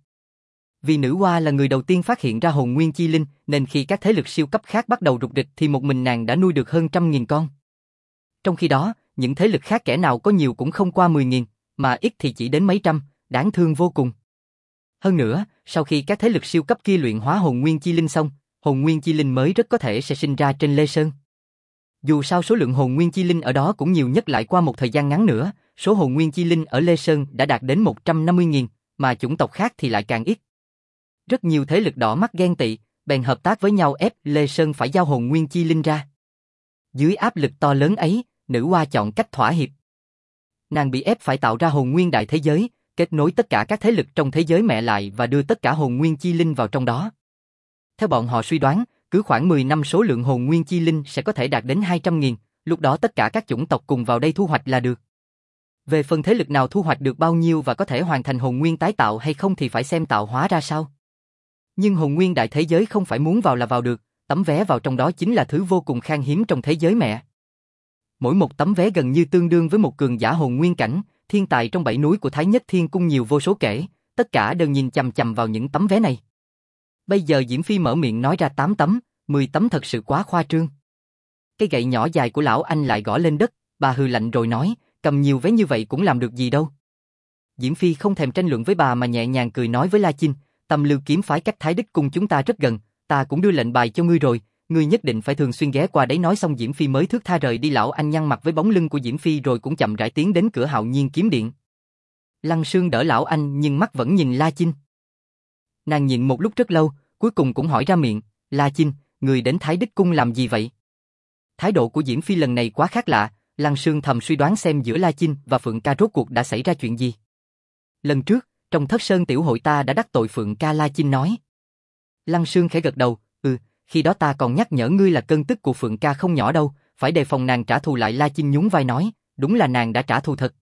Vì Nữ Hoa là người đầu tiên phát hiện ra hồn nguyên chi linh, nên khi các thế lực siêu cấp khác bắt đầu rục rịch thì một mình nàng đã nuôi được hơn 100.000 con. Trong khi đó, những thế lực khác kẻ nào có nhiều cũng không qua 10.000, mà ít thì chỉ đến mấy trăm, đáng thương vô cùng. Hơn nữa, sau khi các thế lực siêu cấp kia luyện hóa hồn nguyên chi linh xong, hồn nguyên chi linh mới rất có thể sẽ sinh ra trên Lê Sơn. Dù sao số lượng hồn nguyên chi linh ở đó cũng nhiều nhất lại qua một thời gian ngắn nữa, số hồn nguyên chi linh ở Lê Sơn đã đạt đến 150.000, mà chủng tộc khác thì lại càng ít. Rất nhiều thế lực đỏ mắt ghen tị, bèn hợp tác với nhau ép Lê Sơn phải giao hồn nguyên chi linh ra. Dưới áp lực to lớn ấy, Nữ Hoa chọn cách thỏa hiệp. Nàng bị ép phải tạo ra hồn nguyên đại thế giới, kết nối tất cả các thế lực trong thế giới mẹ lại và đưa tất cả hồn nguyên chi linh vào trong đó. Theo bọn họ suy đoán, cứ khoảng 10 năm số lượng hồn nguyên chi linh sẽ có thể đạt đến 200.000, lúc đó tất cả các chủng tộc cùng vào đây thu hoạch là được. Về phần thế lực nào thu hoạch được bao nhiêu và có thể hoàn thành hồn nguyên tái tạo hay không thì phải xem tạo hóa ra sao. Nhưng hồn nguyên đại thế giới không phải muốn vào là vào được, tấm vé vào trong đó chính là thứ vô cùng khan hiếm trong thế giới mẹ. Mỗi một tấm vé gần như tương đương với một cường giả hồn nguyên cảnh, thiên tài trong 7 núi của Thái Nhất Thiên Cung nhiều vô số kể, tất cả đều nhìn chằm chằm vào những tấm vé này. Bây giờ Diễm Phi mở miệng nói ra 8 tấm, 10 tấm thật sự quá khoa trương. Cái gậy nhỏ dài của lão anh lại gõ lên đất, bà hừ lạnh rồi nói, cầm nhiều vé như vậy cũng làm được gì đâu. Diễm Phi không thèm tranh luận với bà mà nhẹ nhàng cười nói với La Chinh, Tâm Lưu kiếm phái cách Thái Đích Cung chúng ta rất gần, ta cũng đưa lệnh bài cho ngươi rồi, ngươi nhất định phải thường xuyên ghé qua đấy. Nói xong Diễm Phi mới thướt tha rời đi. Lão anh nhăn mặt với bóng lưng của Diễm Phi rồi cũng chậm rãi tiến đến cửa Hạo Nhiên kiếm điện. Lăng Sương đỡ lão anh nhưng mắt vẫn nhìn La Chinh. Nàng nhịn một lúc rất lâu, cuối cùng cũng hỏi ra miệng, La Chinh, người đến Thái Đích Cung làm gì vậy? Thái độ của Diễm Phi lần này quá khác lạ, Lăng Sương thầm suy đoán xem giữa La Chinh và Phượng Ca rốt cuộc đã xảy ra chuyện gì. Lần trước, trong Thất Sơn tiểu hội ta đã đắc tội Phượng Ca. La Chinh nói. Lăng Sương khẽ gật đầu, khi đó ta còn nhắc nhở ngươi là cơn tức của Phượng Ca không nhỏ đâu, phải đề phòng nàng trả thù lại. La Chinh nhún vai nói, đúng là nàng đã trả thù thật.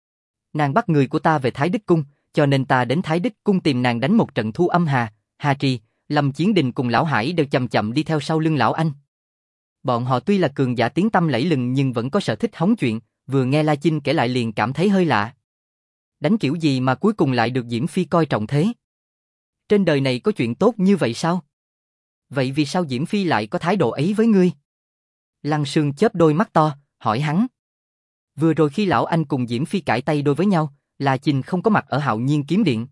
Nàng bắt người của ta về Thái Đích Cung, cho nên ta đến Thái Đích Cung tìm nàng đánh một trận thu âm hà. Hà Trì, Lâm Chiến Đình cùng Lão Hải đều chậm chậm đi theo sau lưng lão anh. Bọn họ tuy là cường giả tiếng tăm lẫy lừng nhưng vẫn có sở thích hóng chuyện, vừa nghe La Chinh kể lại liền cảm thấy hơi lạ. Đánh kiểu gì mà cuối cùng lại được Diễm Phi coi trọng thế? Trên đời này có chuyện tốt như vậy sao? Vậy vì sao Diễm Phi lại có thái độ ấy với ngươi? Lăng Sương chớp đôi mắt to, hỏi hắn. Vừa rồi khi lão anh cùng Diễm Phi cãi tay đôi với nhau, La Chinh không có mặt ở Hạo Nhiên kiếm điện.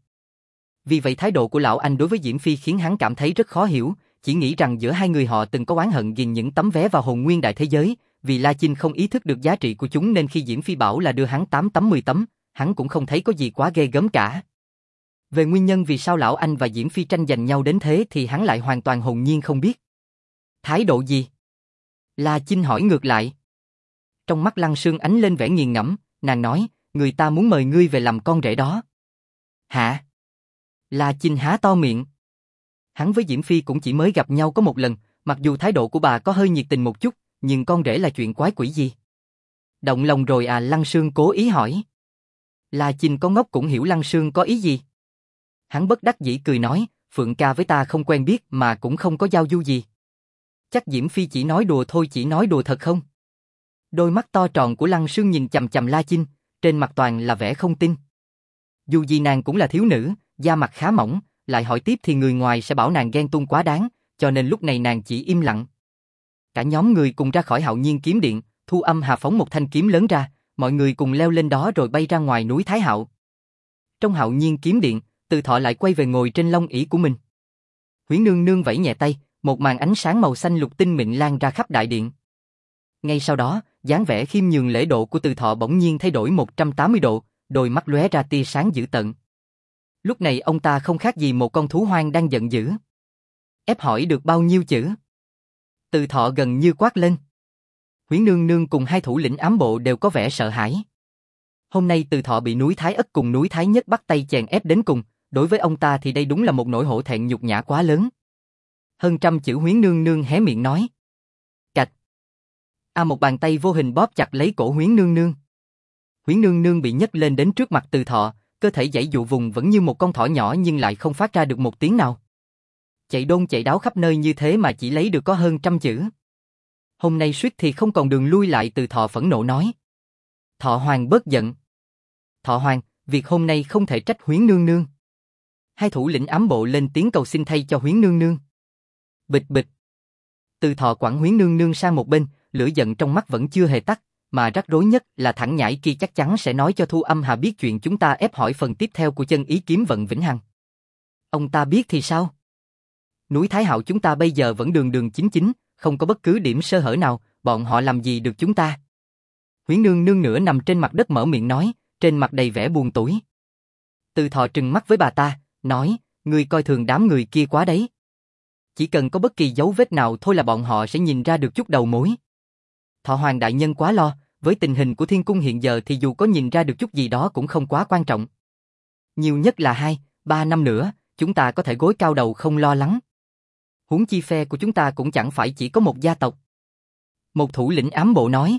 Vì vậy thái độ của lão anh đối với Diễm Phi khiến hắn cảm thấy rất khó hiểu, chỉ nghĩ rằng giữa hai người họ từng có oán hận ghiền những tấm vé vào hồn nguyên đại thế giới, vì La Chinh không ý thức được giá trị của chúng nên khi Diễm Phi bảo là đưa hắn 8 tấm 10 tấm, hắn cũng không thấy có gì quá ghê gớm cả. Về nguyên nhân vì sao lão anh và Diễm Phi tranh giành nhau đến thế thì hắn lại hoàn toàn hồn nhiên không biết. Thái độ gì? La Chinh hỏi ngược lại. Trong mắt Lăng Sương ánh lên vẻ nghiền ngẫm, nàng nói, người ta muốn mời ngươi về làm con rể đó. Hả? La Chinh há to miệng. Hắn với Diễm Phi cũng chỉ mới gặp nhau có một lần, mặc dù thái độ của bà có hơi nhiệt tình một chút, nhưng con rể là chuyện quái quỷ gì? Động lòng rồi à? Lăng Sương cố ý hỏi. La Chinh có ngốc cũng hiểu Lăng Sương có ý gì. Hắn bất đắc dĩ cười nói, Phượng ca với ta không quen biết mà cũng không có giao du gì. Chắc Diễm Phi chỉ nói đùa thôi, chỉ nói đùa thật không? Đôi mắt to tròn của Lăng Sương nhìn chằm chằm La Chinh, trên mặt toàn là vẻ không tin. Dù gì nàng cũng là thiếu nữ, da mặt khá mỏng, lại hỏi tiếp thì người ngoài sẽ bảo nàng ghen tuông quá đáng, cho nên lúc này nàng chỉ im lặng. Cả nhóm người cùng ra khỏi Hạo Nhiên kiếm điện, Thu Âm Hà phóng một thanh kiếm lớn ra, mọi người cùng leo lên đó rồi bay ra ngoài núi Thái Hạo. Trong Hạo Nhiên kiếm điện, Từ Thọ lại quay về ngồi trên long ỷ của mình. Huyễn Nương Nương vẫy nhẹ tay, một màn ánh sáng màu xanh lục tinh mịn lan ra khắp đại điện. Ngay sau đó, dáng vẻ khiêm nhường lễ độ của Từ Thọ bỗng nhiên thay đổi 180 độ, đôi mắt lóe ra tia sáng dữ tợn. Lúc này ông ta không khác gì một con thú hoang đang giận dữ. Ép hỏi được bao nhiêu chữ? Từ Thọ gần như quát lên. Huyễn Nương Nương cùng hai thủ lĩnh ám bộ đều có vẻ sợ hãi. Hôm nay Từ Thọ bị núi Thái Ất cùng núi Thái Nhất bắt tay chèn ép đến cùng, đối với ông ta thì đây đúng là một nỗi hổ thẹn nhục nhã quá lớn. Hơn trăm chữ Huyễn Nương Nương hé miệng nói. Cạch. Một bàn tay vô hình bóp chặt lấy cổ Huyễn Nương Nương. Huyễn Nương Nương bị nhấc lên đến trước mặt Từ Thọ, cơ thể giãy dụ vùng vẫn như một con thỏ nhỏ nhưng lại không phát ra được một tiếng nào. Chạy đôn chạy đáo khắp nơi như thế mà chỉ lấy được có hơn trăm chữ. Hôm nay suýt thì không còn đường lui lại. Từ Thọ phẫn nộ nói. Thọ Hoàng bớt giận. Thọ Hoàng, việc hôm nay không thể trách Huyễn Nương Nương. Hai thủ lĩnh ám bộ lên tiếng cầu xin thay cho Huyễn Nương Nương. Bịch bịch. Từ Thọ quẳng Huyễn Nương Nương sang một bên, lửa giận trong mắt vẫn chưa hề tắt, mà rắc rối nhất là thằng nhãi kia chắc chắn sẽ nói cho Thu Âm Hà biết chuyện chúng ta ép hỏi phần tiếp theo của chân ý kiếm vận vĩnh hằng. Ông ta biết thì sao? Núi Thái Hạo chúng ta bây giờ vẫn đường đường chính chính, không có bất cứ điểm sơ hở nào, bọn họ làm gì được chúng ta? Huyễn Nương Nương nửa nằm trên mặt đất mở miệng nói, trên mặt đầy vẻ buồn tủi. Từ Thọ trừng mắt với bà ta, nói, ngươi coi thường đám người kia quá đấy. Chỉ cần có bất kỳ dấu vết nào thôi là bọn họ sẽ nhìn ra được chút đầu mối. Thọ Hoàng đại nhân quá lo, với tình hình của thiên cung hiện giờ thì dù có nhìn ra được chút gì đó cũng không quá quan trọng. Nhiều nhất là 2-3 năm nữa, chúng ta có thể gối cao đầu không lo lắng. Huống chi phe của chúng ta cũng chẳng phải chỉ có một gia tộc. Một thủ lĩnh ám bộ nói.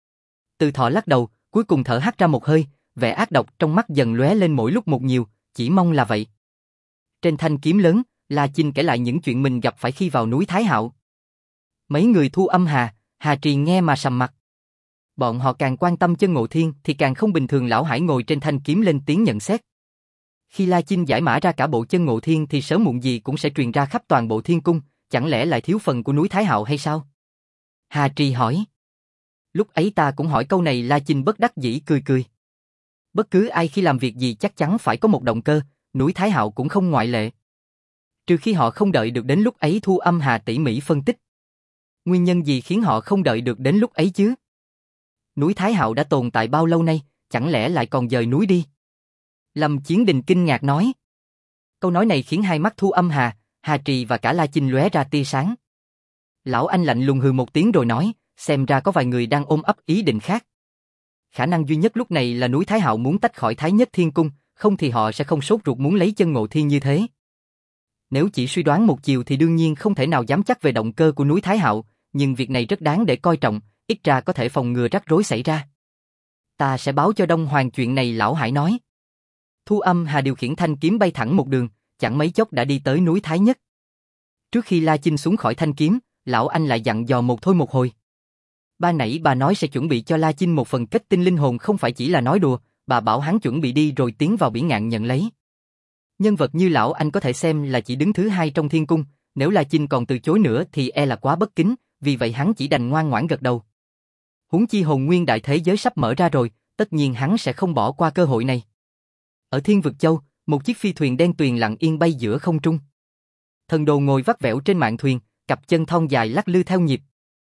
Từ Thọ lắc đầu, cuối cùng thở hắt ra một hơi, vẻ ác độc trong mắt dần lóe lên mỗi lúc một nhiều, chỉ mong là vậy. Trên thanh kiếm lớn, La Chinh kể lại những chuyện mình gặp phải khi vào núi Thái Hạo. Mấy người Thu Âm Hà, Hà Trì nghe mà sầm mặt. Bọn họ càng quan tâm Chân Ngộ Thiên thì càng không bình thường. Lão Hải ngồi trên thanh kiếm lên tiếng nhận xét. Khi La Chinh giải mã ra cả bộ Chân Ngộ Thiên thì sớm muộn gì cũng sẽ truyền ra khắp toàn bộ thiên cung, chẳng lẽ lại thiếu phần của núi Thái Hạo hay sao? Hà Trì hỏi. Lúc ấy ta cũng hỏi câu này. La Chinh bất đắc dĩ cười cười. Bất cứ ai khi làm việc gì chắc chắn phải có một động cơ, núi Thái Hạo cũng không ngoại lệ. Trừ khi họ không đợi được đến lúc ấy. Thu Âm Hà tỉ mỉ phân tích. Nguyên nhân gì khiến họ không đợi được đến lúc ấy chứ? Núi Thái Hạo đã tồn tại bao lâu nay, chẳng lẽ lại còn dời núi đi? Lâm Chiến Đình kinh ngạc nói. Câu nói này khiến hai mắt Thu Âm Hà, Hà Trì và cả La Chinh lóe ra tia sáng. Lão anh lạnh lùng hừ một tiếng rồi nói, xem ra có vài người đang ôm ấp ý định khác. Khả năng duy nhất lúc này là núi Thái Hạo muốn tách khỏi Thái Nhất Thiên Cung, không thì họ sẽ không sốt ruột muốn lấy Chân Ngộ Thiên như thế. Nếu chỉ suy đoán một chiều thì đương nhiên không thể nào dám chắc về động cơ của núi Thái Hạo, nhưng việc này rất đáng để coi trọng, ít ra có thể phòng ngừa rắc rối xảy ra. Ta sẽ báo cho Đông Hoàng chuyện này. Lão Hải nói. Thu Âm Hà điều khiển thanh kiếm bay thẳng một đường, chẳng mấy chốc đã đi tới núi Thái Nhất. Trước khi La Chinh xuống khỏi thanh kiếm, lão anh lại dặn dò một thôi một hồi. Ban nãy bà nói sẽ chuẩn bị cho La Chinh một phần kết tinh linh hồn không phải chỉ là nói đùa, bà bảo hắn chuẩn bị đi rồi tiến vào Bỉ Ngạn nhận lấy. Nhân vật như lão anh có thể xem là chỉ đứng thứ hai trong thiên cung, nếu La Chinh còn từ chối nữa thì e là quá bất kính, vì vậy hắn chỉ đành ngoan ngoãn gật đầu. Huống chi hồn nguyên đại thế giới sắp mở ra rồi, tất nhiên hắn sẽ không bỏ qua cơ hội này. Ở Thiên Vực Châu, một chiếc phi thuyền đen tuyền lặng yên bay giữa không trung. Thần Đồ ngồi vắt vẻo trên mạn thuyền, cặp chân thon dài lắc lư theo nhịp.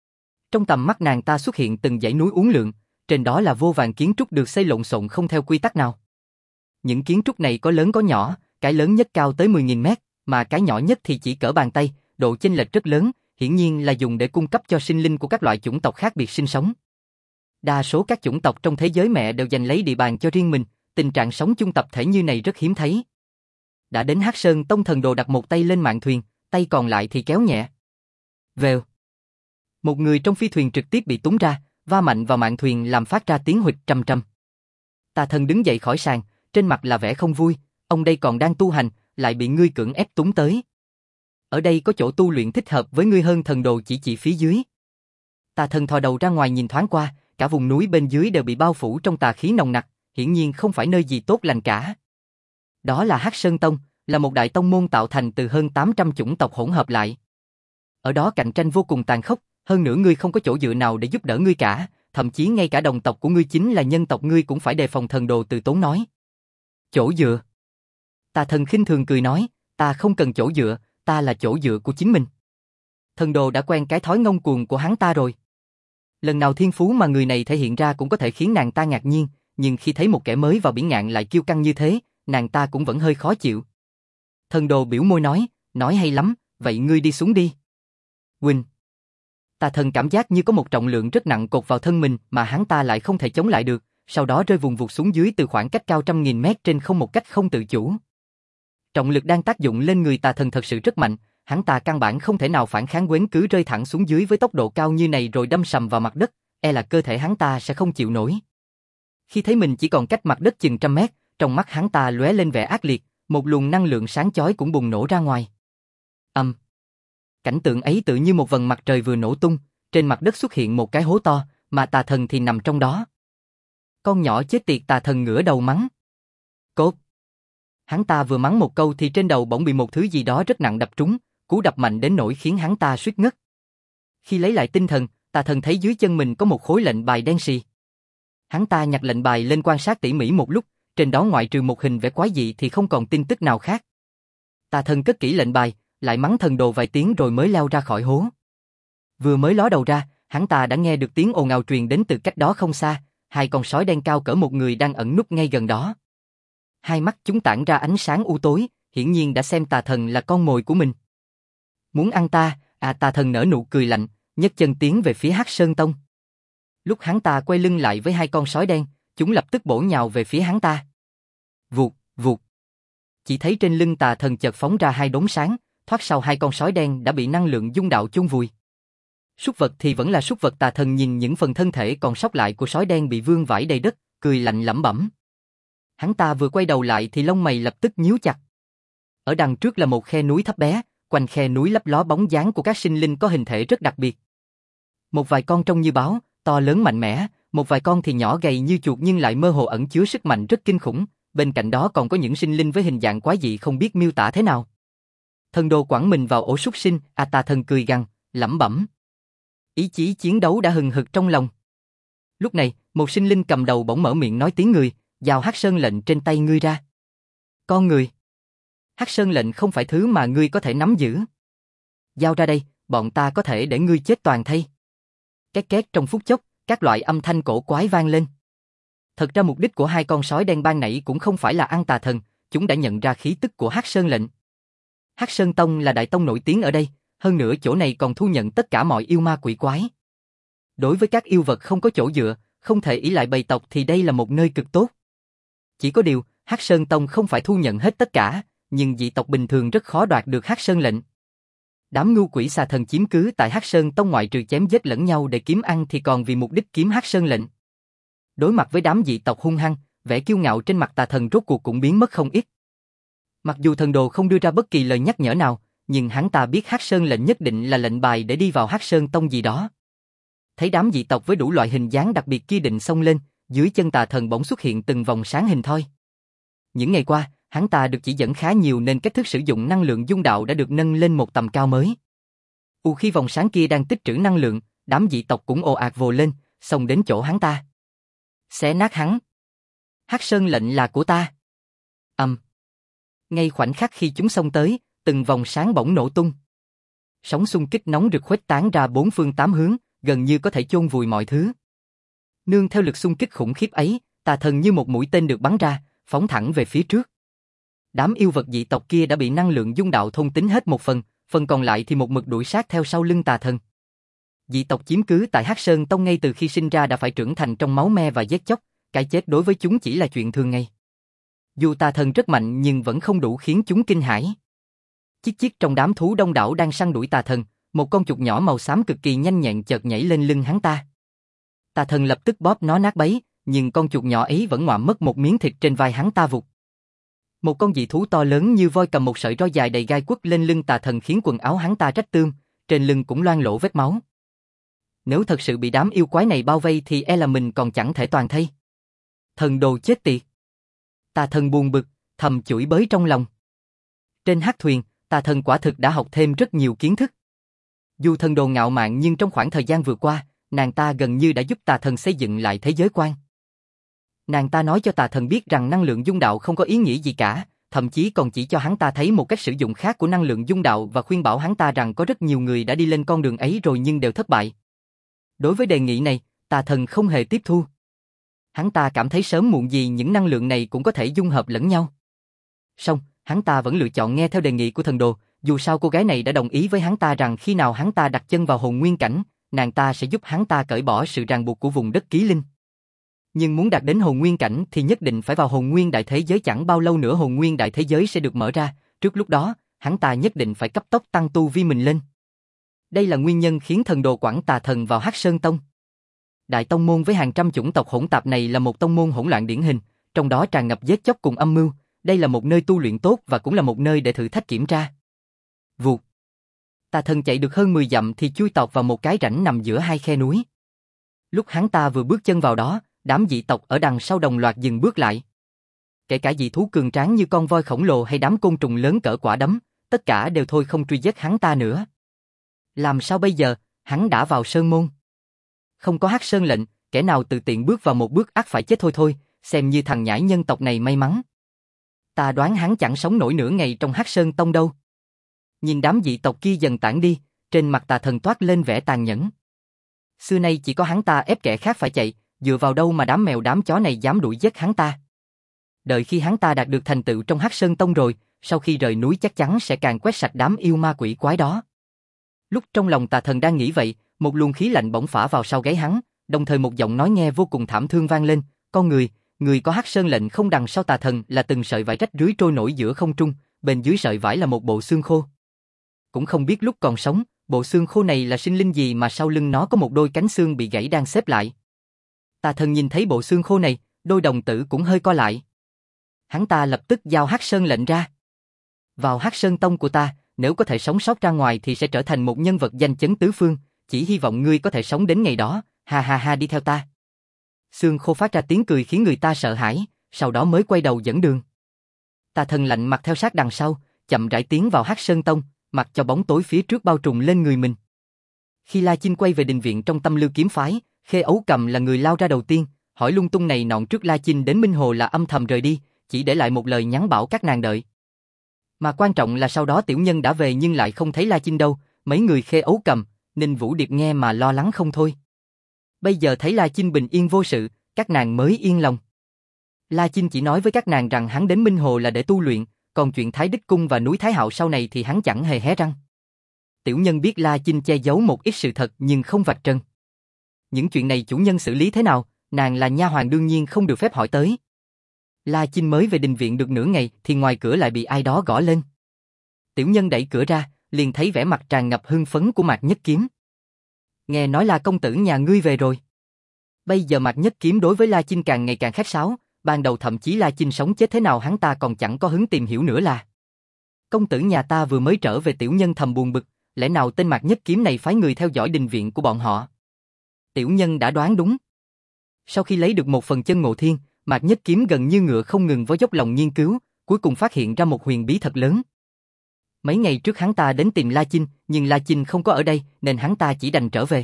Trong tầm mắt nàng ta xuất hiện từng dãy núi uốn lượn, trên đó là vô vàn kiến trúc được xây lộn xộn không theo quy tắc nào. Những kiến trúc này có lớn có nhỏ, cái lớn nhất cao tới 10.000 mét, mà cái nhỏ nhất thì chỉ cỡ bàn tay, độ chênh lệch rất lớn, hiển nhiên là dùng để cung cấp cho sinh linh của các loại chủng tộc khác biệt sinh sống. Đa số các chủng tộc trong thế giới mẹ đều giành lấy địa bàn cho riêng mình, tình trạng sống chung tập thể như này rất hiếm thấy. Đã đến Hắc Sơn Tông, thần đồ đặt một tay lên mạn thuyền, tay còn lại thì kéo nhẹ. Vèo. Một người trong phi thuyền trực tiếp bị túng ra, va mạnh vào mạn thuyền làm phát ra tiếng huỵch trầm trầm. Tà Thần đứng dậy khỏi sàn, trên mặt là vẻ không vui, ông đây còn đang tu hành, lại bị ngươi cưỡng ép túng tới. Ở đây có chỗ tu luyện thích hợp với ngươi hơn, thần đồ chỉ phía dưới. Tà Thần thò đầu ra ngoài nhìn thoáng qua, cả vùng núi bên dưới đều bị bao phủ trong tà khí nồng nặc, hiển nhiên không phải nơi gì tốt lành cả. Đó là Hắc Sơn Tông, là một đại tông môn tạo thành từ hơn 800 chủng tộc hỗn hợp lại. Ở đó cạnh tranh vô cùng tàn khốc, hơn nữa ngươi không có chỗ dựa nào để giúp đỡ ngươi cả, thậm chí ngay cả đồng tộc của ngươi chính là nhân tộc ngươi cũng phải đề phòng, thần đồ từ tốn nói. Chỗ dựa? Tà Thần khinh thường cười nói, ta không cần chỗ dựa, ta là chỗ dựa của chính mình. Thần đồ đã quen cái thói ngông cuồng của hắn ta rồi. Lần nào thiên phú mà người này thể hiện ra cũng có thể khiến nàng ta ngạc nhiên, nhưng khi thấy một kẻ mới vào biển ngạn lại kiêu căng như thế, nàng ta cũng vẫn hơi khó chịu. Thần đồ biểu môi nói hay lắm, vậy ngươi đi xuống đi. Huynh. Tà Thần cảm giác như có một trọng lượng rất nặng cột vào thân mình mà hắn ta lại không thể chống lại được, sau đó rơi vùng vụt xuống dưới từ khoảng cách cao trăm nghìn mét trên không một cách không tự chủ. Trọng lực đang tác dụng lên người Tà Thần thật sự rất mạnh, hắn ta căn bản không thể nào phản kháng, quến cứ rơi thẳng xuống dưới với tốc độ cao như này rồi đâm sầm vào mặt đất, e là cơ thể hắn ta sẽ không chịu nổi. Khi thấy mình chỉ còn cách mặt đất chừng trăm mét, trong mắt hắn ta lóe lên vẻ ác liệt, một luồng năng lượng sáng chói cũng bùng nổ ra ngoài. Cảnh tượng ấy tự như một vầng mặt trời vừa nổ tung, trên mặt đất xuất hiện một cái hố to, mà Tà Thần thì nằm trong đó. Con nhỏ chết tiệt, Tà Thần ngửa đầu mắng. Cốt. Hắn ta vừa mắng một câu thì trên đầu bỗng bị một thứ gì đó rất nặng đập trúng, cú đập mạnh đến nỗi khiến hắn ta suýt ngất. Khi lấy lại tinh thần, Tà Thần thấy dưới chân mình có một khối lệnh bài đen xì. Hắn ta nhặt lệnh bài lên quan sát tỉ mỉ một lúc, trên đó ngoại trừ một hình vẽ quái dị thì không còn tin tức nào khác. Tà Thần cất kỹ lệnh bài, lại mắng thần đồ vài tiếng rồi mới leo ra khỏi hố. Vừa mới ló đầu ra, hắn ta đã nghe được tiếng ồn ào truyền đến từ cách đó không xa, hai con sói đen cao cỡ một người đang ẩn núp ngay gần đó. Hai mắt chúng tản ra ánh sáng u tối, hiển nhiên đã xem Tà Thần là con mồi của mình. Muốn ăn ta? Tà Thần nở nụ cười lạnh, nhấc chân tiến về phía Hắc Sơn Tông. Lúc hắn ta quay lưng lại với hai con sói đen, chúng lập tức bổ nhào về phía hắn ta. Vụt, vụt. Chỉ thấy trên lưng Tà Thần chợt phóng ra hai đốm sáng, thoát sau hai con sói đen đã bị năng lượng dung đạo chôn vùi. Súc vật thì vẫn là súc vật, Tà Thần nhìn những phần thân thể còn sót lại của sói đen bị vương vãi đầy đất, cười lạnh lẩm bẩm. Hắn ta vừa quay đầu lại thì lông mày lập tức nhíu chặt. Ở đằng trước là một khe núi thấp bé, quanh khe núi lấp ló bóng dáng của các sinh linh có hình thể rất đặc biệt. Một vài con trông như báo, to lớn mạnh mẽ, một vài con thì nhỏ gầy như chuột nhưng lại mơ hồ ẩn chứa sức mạnh rất kinh khủng, bên cạnh đó còn có những sinh linh với hình dạng quái dị không biết miêu tả thế nào. Thần đồ quẳng mình vào ổ súc sinh, Tà Thần cười gằn, lẩm bẩm. Ý chí chiến đấu đã hừng hực trong lòng. Lúc này, một sinh linh cầm đầu bỗng mở miệng nói tiếng người, giao Hắc Sơn lệnh trên tay ngươi ra. Con người. Hắc Sơn lệnh không phải thứ mà ngươi có thể nắm giữ. Giao ra đây, bọn ta có thể để ngươi chết toàn thây. Két két trong phút chốc, các loại âm thanh cổ quái vang lên. Thật ra mục đích của hai con sói đen ban nãy cũng không phải là ăn Tà Thần, chúng đã nhận ra khí tức của Hắc Sơn lệnh. Hắc Sơn Tông là đại tông nổi tiếng ở đây, hơn nữa chỗ này còn thu nhận tất cả mọi yêu ma quỷ quái. Đối với các yêu vật không có chỗ dựa, không thể ỷ lại bầy tộc thì đây là một nơi cực tốt. Chỉ có điều, Hắc Sơn Tông không phải thu nhận hết tất cả, nhưng dị tộc bình thường rất khó đoạt được Hắc Sơn lệnh. Đám ngưu quỷ xà thần chiếm cứ tại Hắc Sơn Tông ngoại trừ chém giết lẫn nhau để kiếm ăn thì còn vì mục đích kiếm Hắc Sơn lệnh. Đối mặt với đám dị tộc hung hăng, vẻ kiêu ngạo trên mặt Tà Thần rốt cuộc cũng biến mất không ít. Mặc dù thần đồ không đưa ra bất kỳ lời nhắc nhở nào, nhưng hắn ta biết Hắc Sơn lệnh nhất định là lệnh bài để đi vào Hắc Sơn Tông gì đó. Thấy đám dị tộc với đủ loại hình dáng đặc biệt kia định xông lên, dưới chân Tà Thần bỗng xuất hiện từng vòng sáng hình thoi. Những ngày qua, hắn ta được chỉ dẫn khá nhiều nên cách thức sử dụng năng lượng dung đạo đã được nâng lên một tầm cao mới. Khi vòng sáng kia đang tích trữ năng lượng, đám dị tộc cũng ồ ạt vồ lên, xông đến chỗ hắn ta. Xé nát hắn. Hắc Sơn lệnh là của ta. Ngay khoảnh khắc khi chúng xông tới, từng vòng sáng bỗng nổ tung. Sóng xung kích nóng rực khuếch tán ra bốn phương tám hướng, gần như có thể chôn vùi mọi thứ. Nương theo lực xung kích khủng khiếp ấy, tà thần như một mũi tên được bắn ra, phóng thẳng về phía trước. Đám yêu vật dị tộc kia đã bị năng lượng dung đạo thôn tính hết một phần còn lại thì một mực đuổi sát theo sau lưng tà thần. Dị tộc chiếm cứ tại Hắc Sơn Tông ngay từ khi sinh ra đã phải trưởng thành trong máu me và giết chóc, cái chết đối với chúng chỉ là chuyện thường ngày. Dù tà thần rất mạnh nhưng vẫn không đủ khiến chúng kinh hãi. Chiếc chiếc trong đám thú đông đảo đang săn đuổi tà thần, một con chuột nhỏ màu xám cực kỳ nhanh nhẹn chợt nhảy lên lưng hắn ta. Tà thần lập tức bóp nó nát bấy, nhưng con chuột nhỏ ấy vẫn ngoạm mất một miếng thịt trên vai hắn ta vụt. Một con dị thú to lớn như voi cầm một sợi roi dài đầy gai quất lên lưng tà thần khiến quần áo hắn ta rách tươm, trên lưng cũng loang lỗ vết máu. Nếu thật sự bị đám yêu quái này bao vây thì e là mình còn chẳng thể toàn thây. Thần đồ chết tiệt. Tà thần buồn bực, thầm chửi bới trong lòng. Trên hắc thuyền, tà thần quả thực đã học thêm rất nhiều kiến thức. Dù thần đồ ngạo mạn nhưng trong khoảng thời gian vừa qua, nàng ta gần như đã giúp tà thần xây dựng lại thế giới quan. Nàng ta nói cho tà thần biết rằng năng lượng dung đạo không có ý nghĩa gì cả, thậm chí còn chỉ cho hắn ta thấy một cách sử dụng khác của năng lượng dung đạo và khuyên bảo hắn ta rằng có rất nhiều người đã đi lên con đường ấy rồi nhưng đều thất bại. Đối với đề nghị này, tà thần không hề tiếp thu. Hắn ta cảm thấy sớm muộn gì những năng lượng này cũng có thể dung hợp lẫn nhau. Song, hắn ta vẫn lựa chọn nghe theo đề nghị của thần đồ, dù sao cô gái này đã đồng ý với hắn ta rằng khi nào hắn ta đặt chân vào hồn nguyên cảnh, nàng ta sẽ giúp hắn ta cởi bỏ sự ràng buộc của vùng đất ký linh. Nhưng muốn đạt đến hồn nguyên cảnh thì nhất định phải vào hồn nguyên đại thế giới, chẳng bao lâu nữa hồn nguyên đại thế giới sẽ được mở ra, trước lúc đó, hắn ta nhất định phải cấp tốc tăng tu vi mình lên. Đây là nguyên nhân khiến thần đồ quẳng tà thần vào Hắc Sơn Tông. Đại tông môn với hàng trăm chủng tộc hỗn tạp này là một tông môn hỗn loạn điển hình, trong đó tràn ngập giết chóc cùng âm mưu, đây là một nơi tu luyện tốt và cũng là một nơi để thử thách kiểm tra. Vụt. Tà thần chạy được hơn 10 dặm thì chui tọt vào một cái rãnh nằm giữa hai khe núi. Lúc hắn ta vừa bước chân vào đó, đám dị tộc ở đằng sau đồng loạt dừng bước lại. Kể cả dị thú cường tráng như con voi khổng lồ hay đám côn trùng lớn cỡ quả đấm, tất cả đều thôi không truy giết hắn ta nữa. Làm sao bây giờ, hắn đã vào sơn môn. Không có Hắc Sơn lệnh, kẻ nào tự tiện bước vào một bước ắt phải chết thôi, xem như thằng nhãi nhân tộc này may mắn. Ta đoán hắn chẳng sống nổi nửa ngày trong Hắc Sơn Tông đâu. Nhìn đám dị tộc kia dần tản đi, trên mặt tà thần toát lên vẻ tàn nhẫn. Xưa nay chỉ có hắn ta ép kẻ khác phải chạy, dựa vào đâu mà đám mèo đám chó này dám đuổi giết hắn ta. Đợi khi hắn ta đạt được thành tựu trong Hắc Sơn Tông rồi, sau khi rời núi chắc chắn sẽ càng quét sạch đám yêu ma quỷ quái đó. Lúc trong lòng tà thần đang nghĩ vậy, một luồng khí lạnh bỗng phả vào sau gáy hắn, đồng thời một giọng nói nghe vô cùng thảm thương vang lên, con người có Hắc Sơn lệnh không? Đằng sau tà thần là từng sợi vải rách rưới trôi nổi giữa không trung, bên dưới sợi vải là một bộ xương khô. Cũng không biết lúc còn sống, bộ xương khô này là sinh linh gì mà sau lưng nó có một đôi cánh xương bị gãy đang xếp lại. Tà thần nhìn thấy bộ xương khô này, đôi đồng tử cũng hơi co lại. Hắn ta lập tức giao Hắc Sơn lệnh ra. Vào Hắc Sơn Tông của ta, nếu có thể sống sót ra ngoài thì sẽ trở thành một nhân vật danh chấn tứ phương, chỉ hy vọng ngươi có thể sống đến ngày đó, ha ha ha, đi theo ta. Xương khô phát ra tiếng cười khiến người ta sợ hãi, sau đó mới quay đầu dẫn đường. Tà thần lạnh mặt theo sát đằng sau, chậm rãi tiến vào Hắc Sơn Tông, mặc cho bóng tối phía trước bao trùm lên người mình. Khi La Chinh quay về đình viện trong Tâm Lưu kiếm phái, Khê Ấu Cầm là người lao ra đầu tiên, hỏi lung tung này nọn trước La Chinh đến Minh Hồ là âm thầm rời đi, chỉ để lại một lời nhắn bảo các nàng đợi. Mà quan trọng là sau đó tiểu nhân đã về nhưng lại không thấy La Chinh đâu, mấy người Khê Ấu Cầm, Ninh Vũ Điệp nghe mà lo lắng không thôi. Bây giờ thấy La Chinh bình yên vô sự, các nàng mới yên lòng. La Chinh chỉ nói với các nàng rằng hắn đến Minh Hồ là để tu luyện, còn chuyện Thái Đích Cung và núi Thái Hạo sau này thì hắn chẳng hề hé răng. Tiểu nhân biết La Chinh che giấu một ít sự thật nhưng không vạch trần. Những chuyện này chủ nhân xử lý thế nào, nàng là nha hoàn đương nhiên không được phép hỏi tới. La Chinh mới về đình viện được nửa ngày thì ngoài cửa lại bị ai đó gõ lên. Tiểu nhân đẩy cửa ra, liền thấy vẻ mặt tràn ngập hưng phấn của Mạc Nhất Kiếm. Nghe nói là công tử nhà ngươi về rồi. Bây giờ Mạc Nhất Kiếm đối với La Chinh càng ngày càng khách sáo, ban đầu thậm chí La Chinh sống chết thế nào hắn ta còn chẳng có hứng tìm hiểu nữa là. Công tử nhà ta vừa mới trở về, tiểu nhân thầm buồn bực, lẽ nào tên Mạc Nhất Kiếm này phái người theo dõi đình viện của bọn họ? Tiểu nhân đã đoán đúng. Sau khi lấy được một phần chân ngộ thiên, Mạc Nhất Kiếm gần như ngựa không ngừng với dốc lòng nghiên cứu, cuối cùng phát hiện ra một huyền bí thật lớn. Mấy ngày trước hắn ta đến tìm La Chinh, nhưng La Chinh không có ở đây nên hắn ta chỉ đành trở về.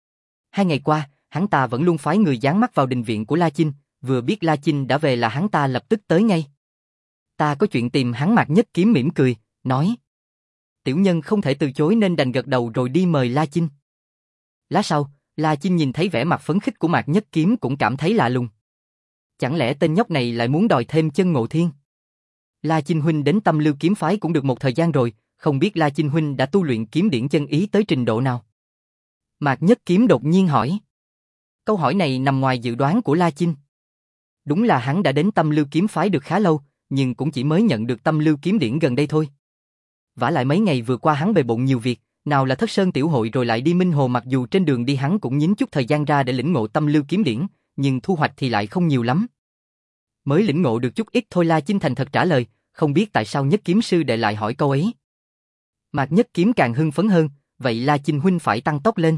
2 ngày qua, hắn ta vẫn luôn phái người dán mắt vào đình viện của La Chinh, vừa biết La Chinh đã về là hắn ta lập tức tới ngay. Ta có chuyện tìm hắn. Mạc Nhất Kiếm mỉm cười, nói. Tiểu nhân không thể từ chối nên đành gật đầu rồi đi mời La Chinh. Lát sau, La Chinh nhìn thấy vẻ mặt phấn khích của Mạc Nhất Kiếm cũng cảm thấy lạ lùng. Chẳng lẽ tên nhóc này lại muốn đòi thêm chân Ngộ Thiên? La Chinh huynh đến Tâm Lưu kiếm phái cũng được một thời gian rồi, không biết La Chinh huynh đã tu luyện kiếm điển chân ý tới trình độ nào? Mạc Nhất Kiếm đột nhiên hỏi. Câu hỏi này nằm ngoài dự đoán của La Chinh. Đúng là hắn đã đến Tâm Lưu kiếm phái được khá lâu, nhưng cũng chỉ mới nhận được Tâm Lưu kiếm điển gần đây thôi. Vả lại mấy ngày vừa qua hắn bề bộn nhiều việc, nào là Thất Sơn tiểu hội rồi lại đi Minh Hồ, mặc dù trên đường đi hắn cũng nhín chút thời gian ra để lĩnh ngộ Tâm Lưu kiếm điển, nhưng thu hoạch thì lại không nhiều lắm. Mới lĩnh ngộ được chút ít thôi. La Chinh thành thật trả lời, không biết tại sao Nhất Kiếm sư đệ lại hỏi câu ấy. Mạc Nhất Kiếm càng hưng phấn hơn, vậy La Chinh huynh phải tăng tốc lên.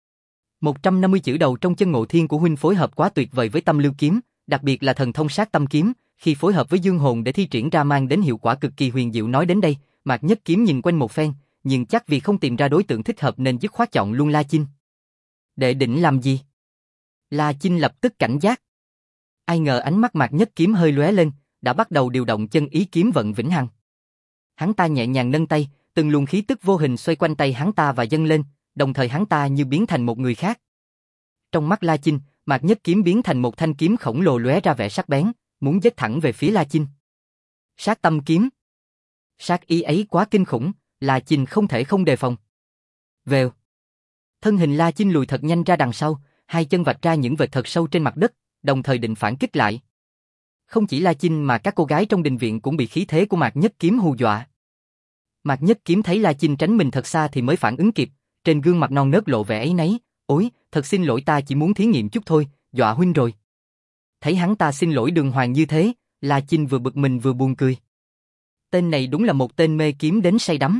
150 chữ đầu trong chân Ngộ Thiên của huynh phối hợp quá tuyệt vời với Tâm Lưu kiếm, đặc biệt là thần thông sát tâm kiếm, khi phối hợp với dương hồn để thi triển ra mang đến hiệu quả cực kỳ huyền diệu. Nói đến đây, Mạc Nhất Kiếm nhìn quanh một phen, nhưng chắc vì không tìm ra đối tượng thích hợp nên dứt khoát chọn luôn La Chinh. Đệ định làm gì? La Chinh lập tức cảnh giác. Ai ngờ ánh mắt Mạc Nhất Kiếm hơi lóe lên, đã bắt đầu điều động chân ý kiếm vận vĩnh hằng. Hắn ta nhẹ nhàng nâng tay, từng luồng khí tức vô hình xoay quanh tay hắn ta và dâng lên, đồng thời hắn ta như biến thành một người khác. Trong mắt La Chinh, Mạc Nhất Kiếm biến thành một thanh kiếm khổng lồ lóe ra vẻ sắc bén, muốn giết thẳng về phía La Chinh. Sát tâm kiếm. Sát ý ấy quá kinh khủng, La Chinh không thể không đề phòng. Vèo. Thân hình La Chinh lùi thật nhanh ra đằng sau, hai chân vạch ra những vệt thật sâu trên mặt đất, đồng thời định phản kích lại. Không chỉ La Chinh mà các cô gái trong đình viện cũng bị khí thế của Mạc Nhất Kiếm hù dọa. Mạc Nhất Kiếm thấy La Chinh tránh mình thật xa thì mới phản ứng kịp, trên gương mặt non nớt lộ vẻ áy náy, "Ôi, thật xin lỗi, ta chỉ muốn thí nghiệm chút thôi, dọa huynh rồi." Thấy hắn ta xin lỗi đường hoàng như thế, La Chinh vừa bực mình vừa buồn cười. Tên này đúng là một tên mê kiếm đến say đắm.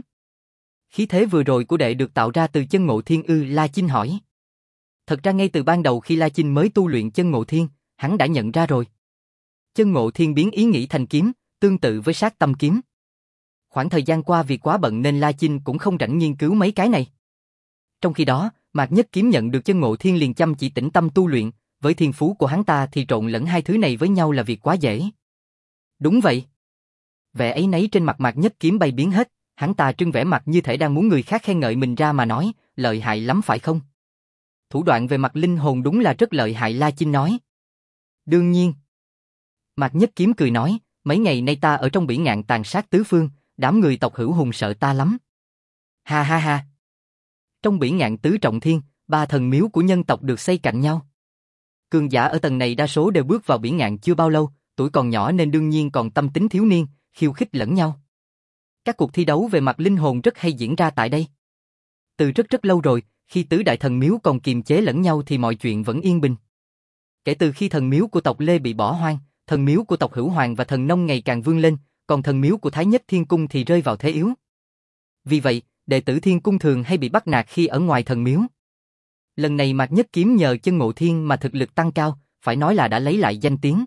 Khí thế vừa rồi của đệ được tạo ra từ chân Ngộ Thiên ư? La Chinh hỏi. Thật ra ngay từ ban đầu khi La Chinh mới tu luyện chân Ngộ Thiên, hắn đã nhận ra rồi. Chân Ngộ Thiên biến ý nghĩ thành kiếm, tương tự với sát tâm kiếm. Khoảng thời gian qua vì quá bận nên La Chinh cũng không rảnh nghiên cứu mấy cái này. Trong khi đó, Mạc Nhất Kiếm nhận được chân Ngộ Thiên liền chăm chỉ tĩnh tâm tu luyện, với thiên phú của hắn ta thì trộn lẫn hai thứ này với nhau là việc quá dễ. Đúng vậy. Vẻ áy náy trên mặt Mạc Nhất Kiếm bay biến hết, hắn ta trưng vẻ mặt như thể đang muốn người khác khen ngợi mình ra mà nói, lợi hại lắm phải không? Thủ đoạn về mặt linh hồn đúng là rất lợi hại, La Chinh nói. Đương nhiên. Mạc Nhất Kiếm cười nói, mấy ngày nay ta ở trong bỉ ngạn tàn sát tứ phương, đám người tộc Hữu Hùng sợ ta lắm. Ha ha ha. Trong bỉ ngạn tứ trọng thiên, 3 thần miếu của nhân tộc được xây cạnh nhau. Cường giả ở tầng này đa số đều bước vào bỉ ngạn chưa bao lâu, tuổi còn nhỏ nên đương nhiên còn tâm tính thiếu niên, khiêu khích lẫn nhau. Các cuộc thi đấu về mặt linh hồn rất hay diễn ra tại đây. Từ rất lâu rồi, khi tứ đại thần miếu còn kiềm chế lẫn nhau thì mọi chuyện vẫn yên bình. Kể từ khi thần miếu của tộc Lê bị bỏ hoang, thần miếu của tộc Hữu Hoàng và thần Nông ngày càng vươn lên, còn thần miếu của Thái Nhất Thiên Cung thì rơi vào thế yếu. Vì vậy, đệ tử Thiên Cung thường hay bị bắt nạt khi ở ngoài thần miếu. Lần này Mạc Nhất Kiếm nhờ chân Ngộ Thiên mà thực lực tăng cao, phải nói là đã lấy lại danh tiếng.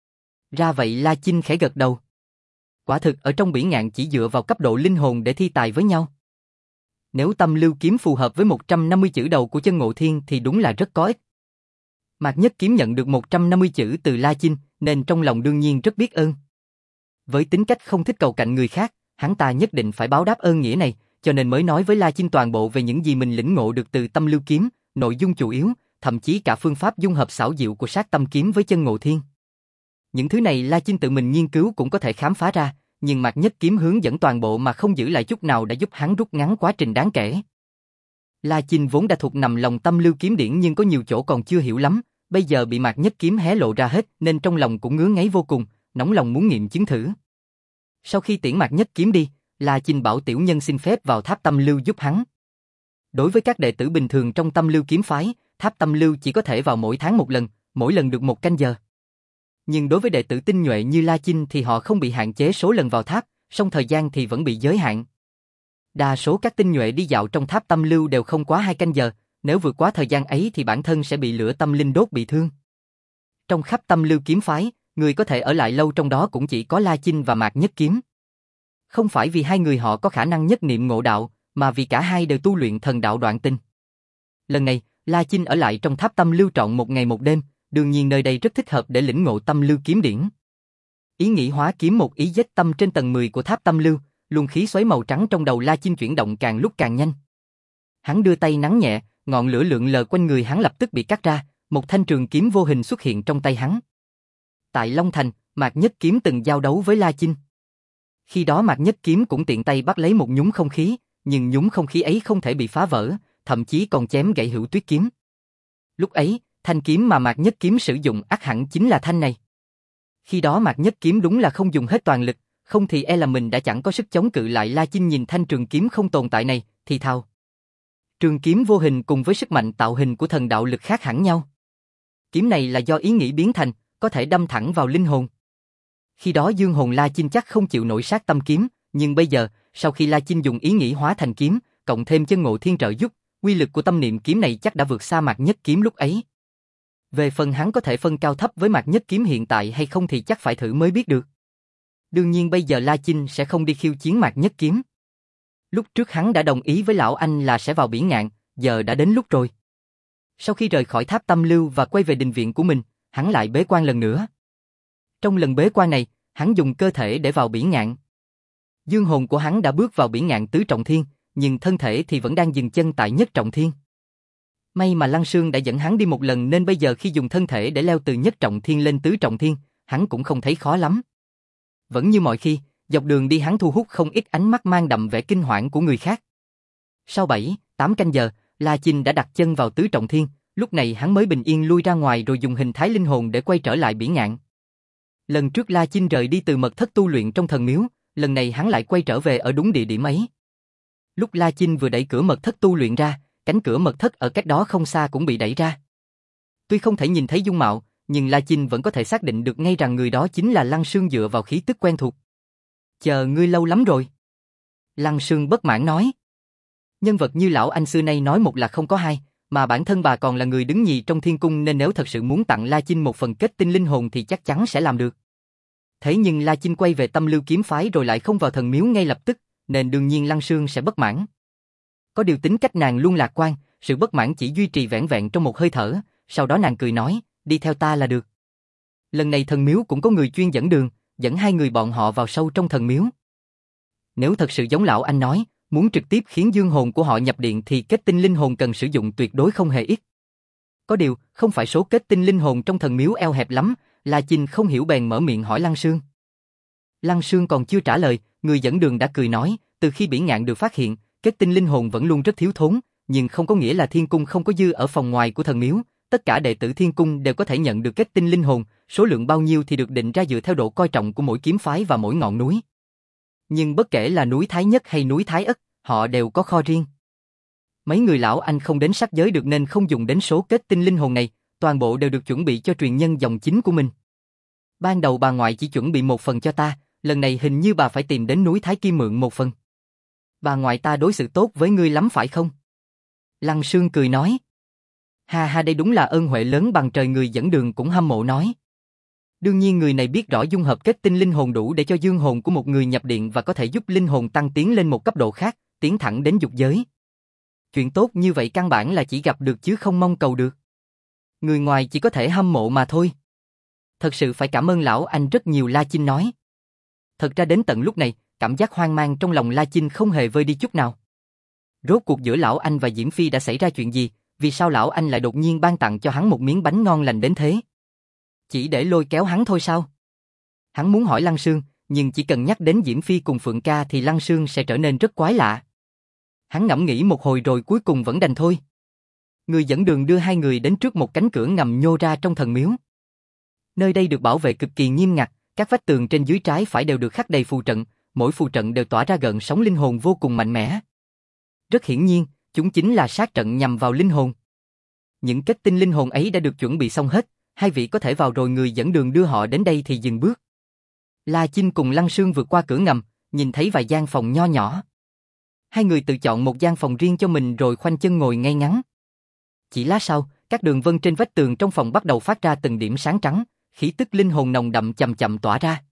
Ra vậy, La Chinh khẽ gật đầu. Quả thực ở trong bỉ ngạn chỉ dựa vào cấp độ linh hồn để thi tài với nhau. Nếu Tâm Lưu kiếm phù hợp với 150 chữ đầu của chân Ngộ Thiên thì đúng là rất có ích. Mạc Nhất Kiếm nhận được 150 chữ từ La Chinh, nên trong lòng đương nhiên rất biết ơn. Với tính cách không thích cầu cạnh người khác, hắn ta nhất định phải báo đáp ơn nghĩa này, cho nên mới nói với La Chinh toàn bộ về những gì mình lĩnh ngộ được từ Tâm Lưu kiếm, nội dung chủ yếu, thậm chí cả phương pháp dung hợp xảo diệu của sát tâm kiếm với chân Ngộ Thiên. Những thứ này La Chinh tự mình nghiên cứu cũng có thể khám phá ra, nhưng Mạc Nhất Kiếm hướng dẫn toàn bộ mà không giữ lại chút nào đã giúp hắn rút ngắn quá trình đáng kể. La Chinh vốn đã thuộc nằm lòng Tâm Lưu kiếm điển nhưng có nhiều chỗ còn chưa hiểu lắm, bây giờ bị Mạc Nhất Kiếm hé lộ ra hết nên trong lòng cũng ngứa ngáy vô cùng, nóng lòng muốn nghiệm chứng thử. Sau khi tiễn Mạc Nhất Kiếm đi, La Chinh bảo tiểu nhân xin phép vào tháp Tâm Lưu giúp hắn. Đối với các đệ tử bình thường trong Tâm Lưu kiếm phái, tháp Tâm Lưu chỉ có thể vào mỗi tháng một lần, mỗi lần được 1 canh giờ. Nhưng đối với đệ tử tinh nhuệ như La Chinh thì họ không bị hạn chế số lần vào tháp, song thời gian thì vẫn bị giới hạn. Đa số các tinh nhuệ đi dạo trong tháp Tâm Lưu đều không quá 2 canh giờ, nếu vượt quá thời gian ấy thì bản thân sẽ bị lửa tâm linh đốt bị thương. Trong khắp Tâm Lưu kiếm phái, người có thể ở lại lâu trong đó cũng chỉ có La Chinh và Mạc Nhất Kiếm. Không phải vì hai người họ có khả năng nhất niệm ngộ đạo, mà vì cả hai đều tu luyện thần đạo đoạn tinh. Lần này, La Chinh ở lại trong tháp Tâm Lưu trọn 1 ngày 1 đêm, đương nhiên nơi đây rất thích hợp để lĩnh ngộ Tâm Lưu kiếm điển. Ý nghĩ hóa kiếm một ý giết tâm trên tầng 10 của tháp Tâm Lưu, luồng khí xoáy màu trắng trong đầu La Chinh chuyển động càng lúc càng nhanh. Hắn đưa tay nắn nhẹ, ngọn lửa lượn lờ quanh người hắn lập tức bị cắt ra, một thanh trường kiếm vô hình xuất hiện trong tay hắn. Tại Long Thành, Mạc Nhất Kiếm từng giao đấu với La Chinh. Khi đó Mạc Nhất Kiếm cũng tiện tay bắt lấy một nhúng không khí, nhưng nhúng không khí ấy không thể bị phá vỡ, thậm chí còn chém gãy Hữu Tuyết kiếm. Lúc ấy, thanh kiếm mà Mạc Nhất Kiếm sử dụng ắt hẳn chính là thanh này. Khi đó Mạc Nhất Kiếm đúng là không dùng hết toàn lực, không thì e là mình đã chẳng có sức chống cự lại. La Chinh nhìn thanh trường kiếm không tồn tại này, thì thào. Trường kiếm vô hình cùng với sức mạnh tạo hình của thần đạo lực khác hẳn nhau. Kiếm này là do ý nghĩ biến thành, có thể đâm thẳng vào linh hồn. Khi đó dương hồn La Chinh chắc không chịu nổi sát tâm kiếm, nhưng bây giờ, sau khi La Chinh dùng ý nghĩ hóa thành kiếm, cộng thêm chân ngộ thiên trợ giúp, uy lực của tâm niệm kiếm này chắc đã vượt xa Mạc Nhất Kiếm lúc ấy. Về phần hắn có thể phân cao thấp với Mạc Nhất Kiếm hiện tại hay không thì chắc phải thử mới biết được. Đương nhiên bây giờ La Chinh sẽ không đi khiêu chiến Mạc Nhất Kiếm. Lúc trước hắn đã đồng ý với lão anh là sẽ vào Biển Ngạn, giờ đã đến lúc rồi. Sau khi rời khỏi tháp Tâm Lưu và quay về đình viện của mình, hắn lại bế quan lần nữa. Trong lần bế quan này, hắn dùng cơ thể để vào Biển Ngạn. Dương hồn của hắn đã bước vào Biển Ngạn tứ trọng thiên, nhưng thân thể thì vẫn đang dừng chân tại nhất trọng thiên. May mà Lăng Sương đã dẫn hắn đi một lần nên bây giờ khi dùng thân thể để leo từ nhất trọng thiên lên tứ trọng thiên, hắn cũng không thấy khó lắm. Vẫn như mọi khi, dọc đường đi hắn thu hút không ít ánh mắt mang đậm vẻ kinh hoảng của người khác. Sau 7-8 canh giờ, La Chinh đã đặt chân vào tứ trọng thiên, lúc này hắn mới bình yên lui ra ngoài rồi dùng hình thái linh hồn để quay trở lại Biển Ngạn. Lần trước La Chinh rời đi từ mật thất tu luyện trong thần miếu, lần này hắn lại quay trở về ở đúng địa điểm ấy. Lúc La Chinh vừa đẩy cửa mật thất tu luyện ra, cánh cửa mật thất ở cách đó không xa cũng bị đẩy ra. Tuy không thể nhìn thấy dung mạo, nhưng La Chinh vẫn có thể xác định được ngay rằng người đó chính là Lăng Sương dựa vào khí tức quen thuộc. Chờ ngươi lâu lắm rồi. Lăng Sương bất mãn nói. Nhân vật như lão anh xưa nay nói một là không có hai, mà bản thân bà còn là người đứng nhì trong thiên cung nên nếu thật sự muốn tặng La Chinh một phần kết tinh linh hồn thì chắc chắn sẽ làm được. Thế nhưng La Chinh quay về Tâm Lưu kiếm phái rồi lại không vào thần miếu ngay lập tức, nên đương nhiên Lăng Sương sẽ bất mãn. Có điều tính cách nàng luôn lạc quan, sự bất mãn chỉ duy trì vẻn vẹn trong một hơi thở, sau đó nàng cười nói, đi theo ta là được. Lần này thần miếu cũng có người chuyên dẫn đường, dẫn hai người bọn họ vào sâu trong thần miếu. Nếu thật sự giống lão anh nói, muốn trực tiếp khiến dương hồn của họ nhập điện thì kết tinh linh hồn cần sử dụng tuyệt đối không hề ít. Có điều, không phải số kết tinh linh hồn trong thần miếu eo hẹp lắm, La Chinh không hiểu bèn mở miệng hỏi Lăng Sương. Lăng Sương còn chưa trả lời, người dẫn đường đã cười nói, từ khi Biển Ngạn được phát hiện, kết tinh linh hồn vẫn luôn rất thiếu thốn, nhưng không có nghĩa là thiên cung không có dư ở phòng ngoài của thần miếu, tất cả đệ tử thiên cung đều có thể nhận được kết tinh linh hồn, số lượng bao nhiêu thì được định ra dựa theo độ coi trọng của mỗi kiếm phái và mỗi ngọn núi. Nhưng bất kể là núi Thái Nhất hay núi Thái Ất, họ đều có kho riêng. Mấy người lão anh không đến sắc giới được nên không dùng đến số kết tinh linh hồn này, toàn bộ đều được chuẩn bị cho truyền nhân dòng chính của mình. Ban đầu bà ngoại chỉ chuẩn bị một phần cho ta, lần này hình như bà phải tìm đến núi Thái Kim mượn một phần. Bà ngoại ta đối xử tốt với ngươi lắm phải không? Lăng Sương cười nói. Ha ha, đây đúng là ơn huệ lớn bằng trời, người dẫn đường cũng hâm mộ nói. Đương nhiên người này biết rõ dung hợp kết tinh linh hồn đủ để cho dương hồn của một người nhập điện và có thể giúp linh hồn tăng tiến lên một cấp độ khác, tiến thẳng đến dục giới. Chuyện tốt như vậy căn bản là chỉ gặp được chứ không mong cầu được. Người ngoài chỉ có thể hâm mộ mà thôi. Thật sự phải cảm ơn lão anh rất nhiều, La Chinh nói. Thật ra đến tận lúc này, cảm giác hoang mang trong lòng La Chinh không hề vơi đi chút nào. Rốt cuộc giữa lão anh và Diễm Phi đã xảy ra chuyện gì, vì sao lão anh lại đột nhiên ban tặng cho hắn một miếng bánh ngon lành đến thế? Chỉ để lôi kéo hắn thôi sao? Hắn muốn hỏi Lăng Sương, nhưng chỉ cần nhắc đến Diễm Phi cùng Phượng Ca thì Lăng Sương sẽ trở nên rất quái lạ. Hắn ngẫm nghĩ một hồi rồi cuối cùng vẫn đành thôi. Người dẫn đường đưa hai người đến trước một cánh cửa ngầm nhô ra trong thần miếu. Nơi đây được bảo vệ cực kỳ nghiêm ngặt, các vách tường trên dưới trái phải đều được khắc đầy phù trận, mỗi phù trận đều tỏa ra gợn sóng linh hồn vô cùng mạnh mẽ. Rất hiển nhiên, chúng chính là sát trận nhằm vào linh hồn. Những kết tinh linh hồn ấy đã được chuẩn bị xong hết, hai vị có thể vào rồi, người dẫn đường đưa họ đến đây thì dừng bước. La Chinh cùng Lăng Sương vượt qua cửa ngầm, nhìn thấy vài gian phòng nho nhỏ. Hai người tự chọn một gian phòng riêng cho mình rồi khoanh chân ngồi ngay ngắn. Chỉ lát sau, các đường vân trên vách tường trong phòng bắt đầu phát ra từng điểm sáng trắng, khí tức linh hồn nồng đậm chậm chậm tỏa ra.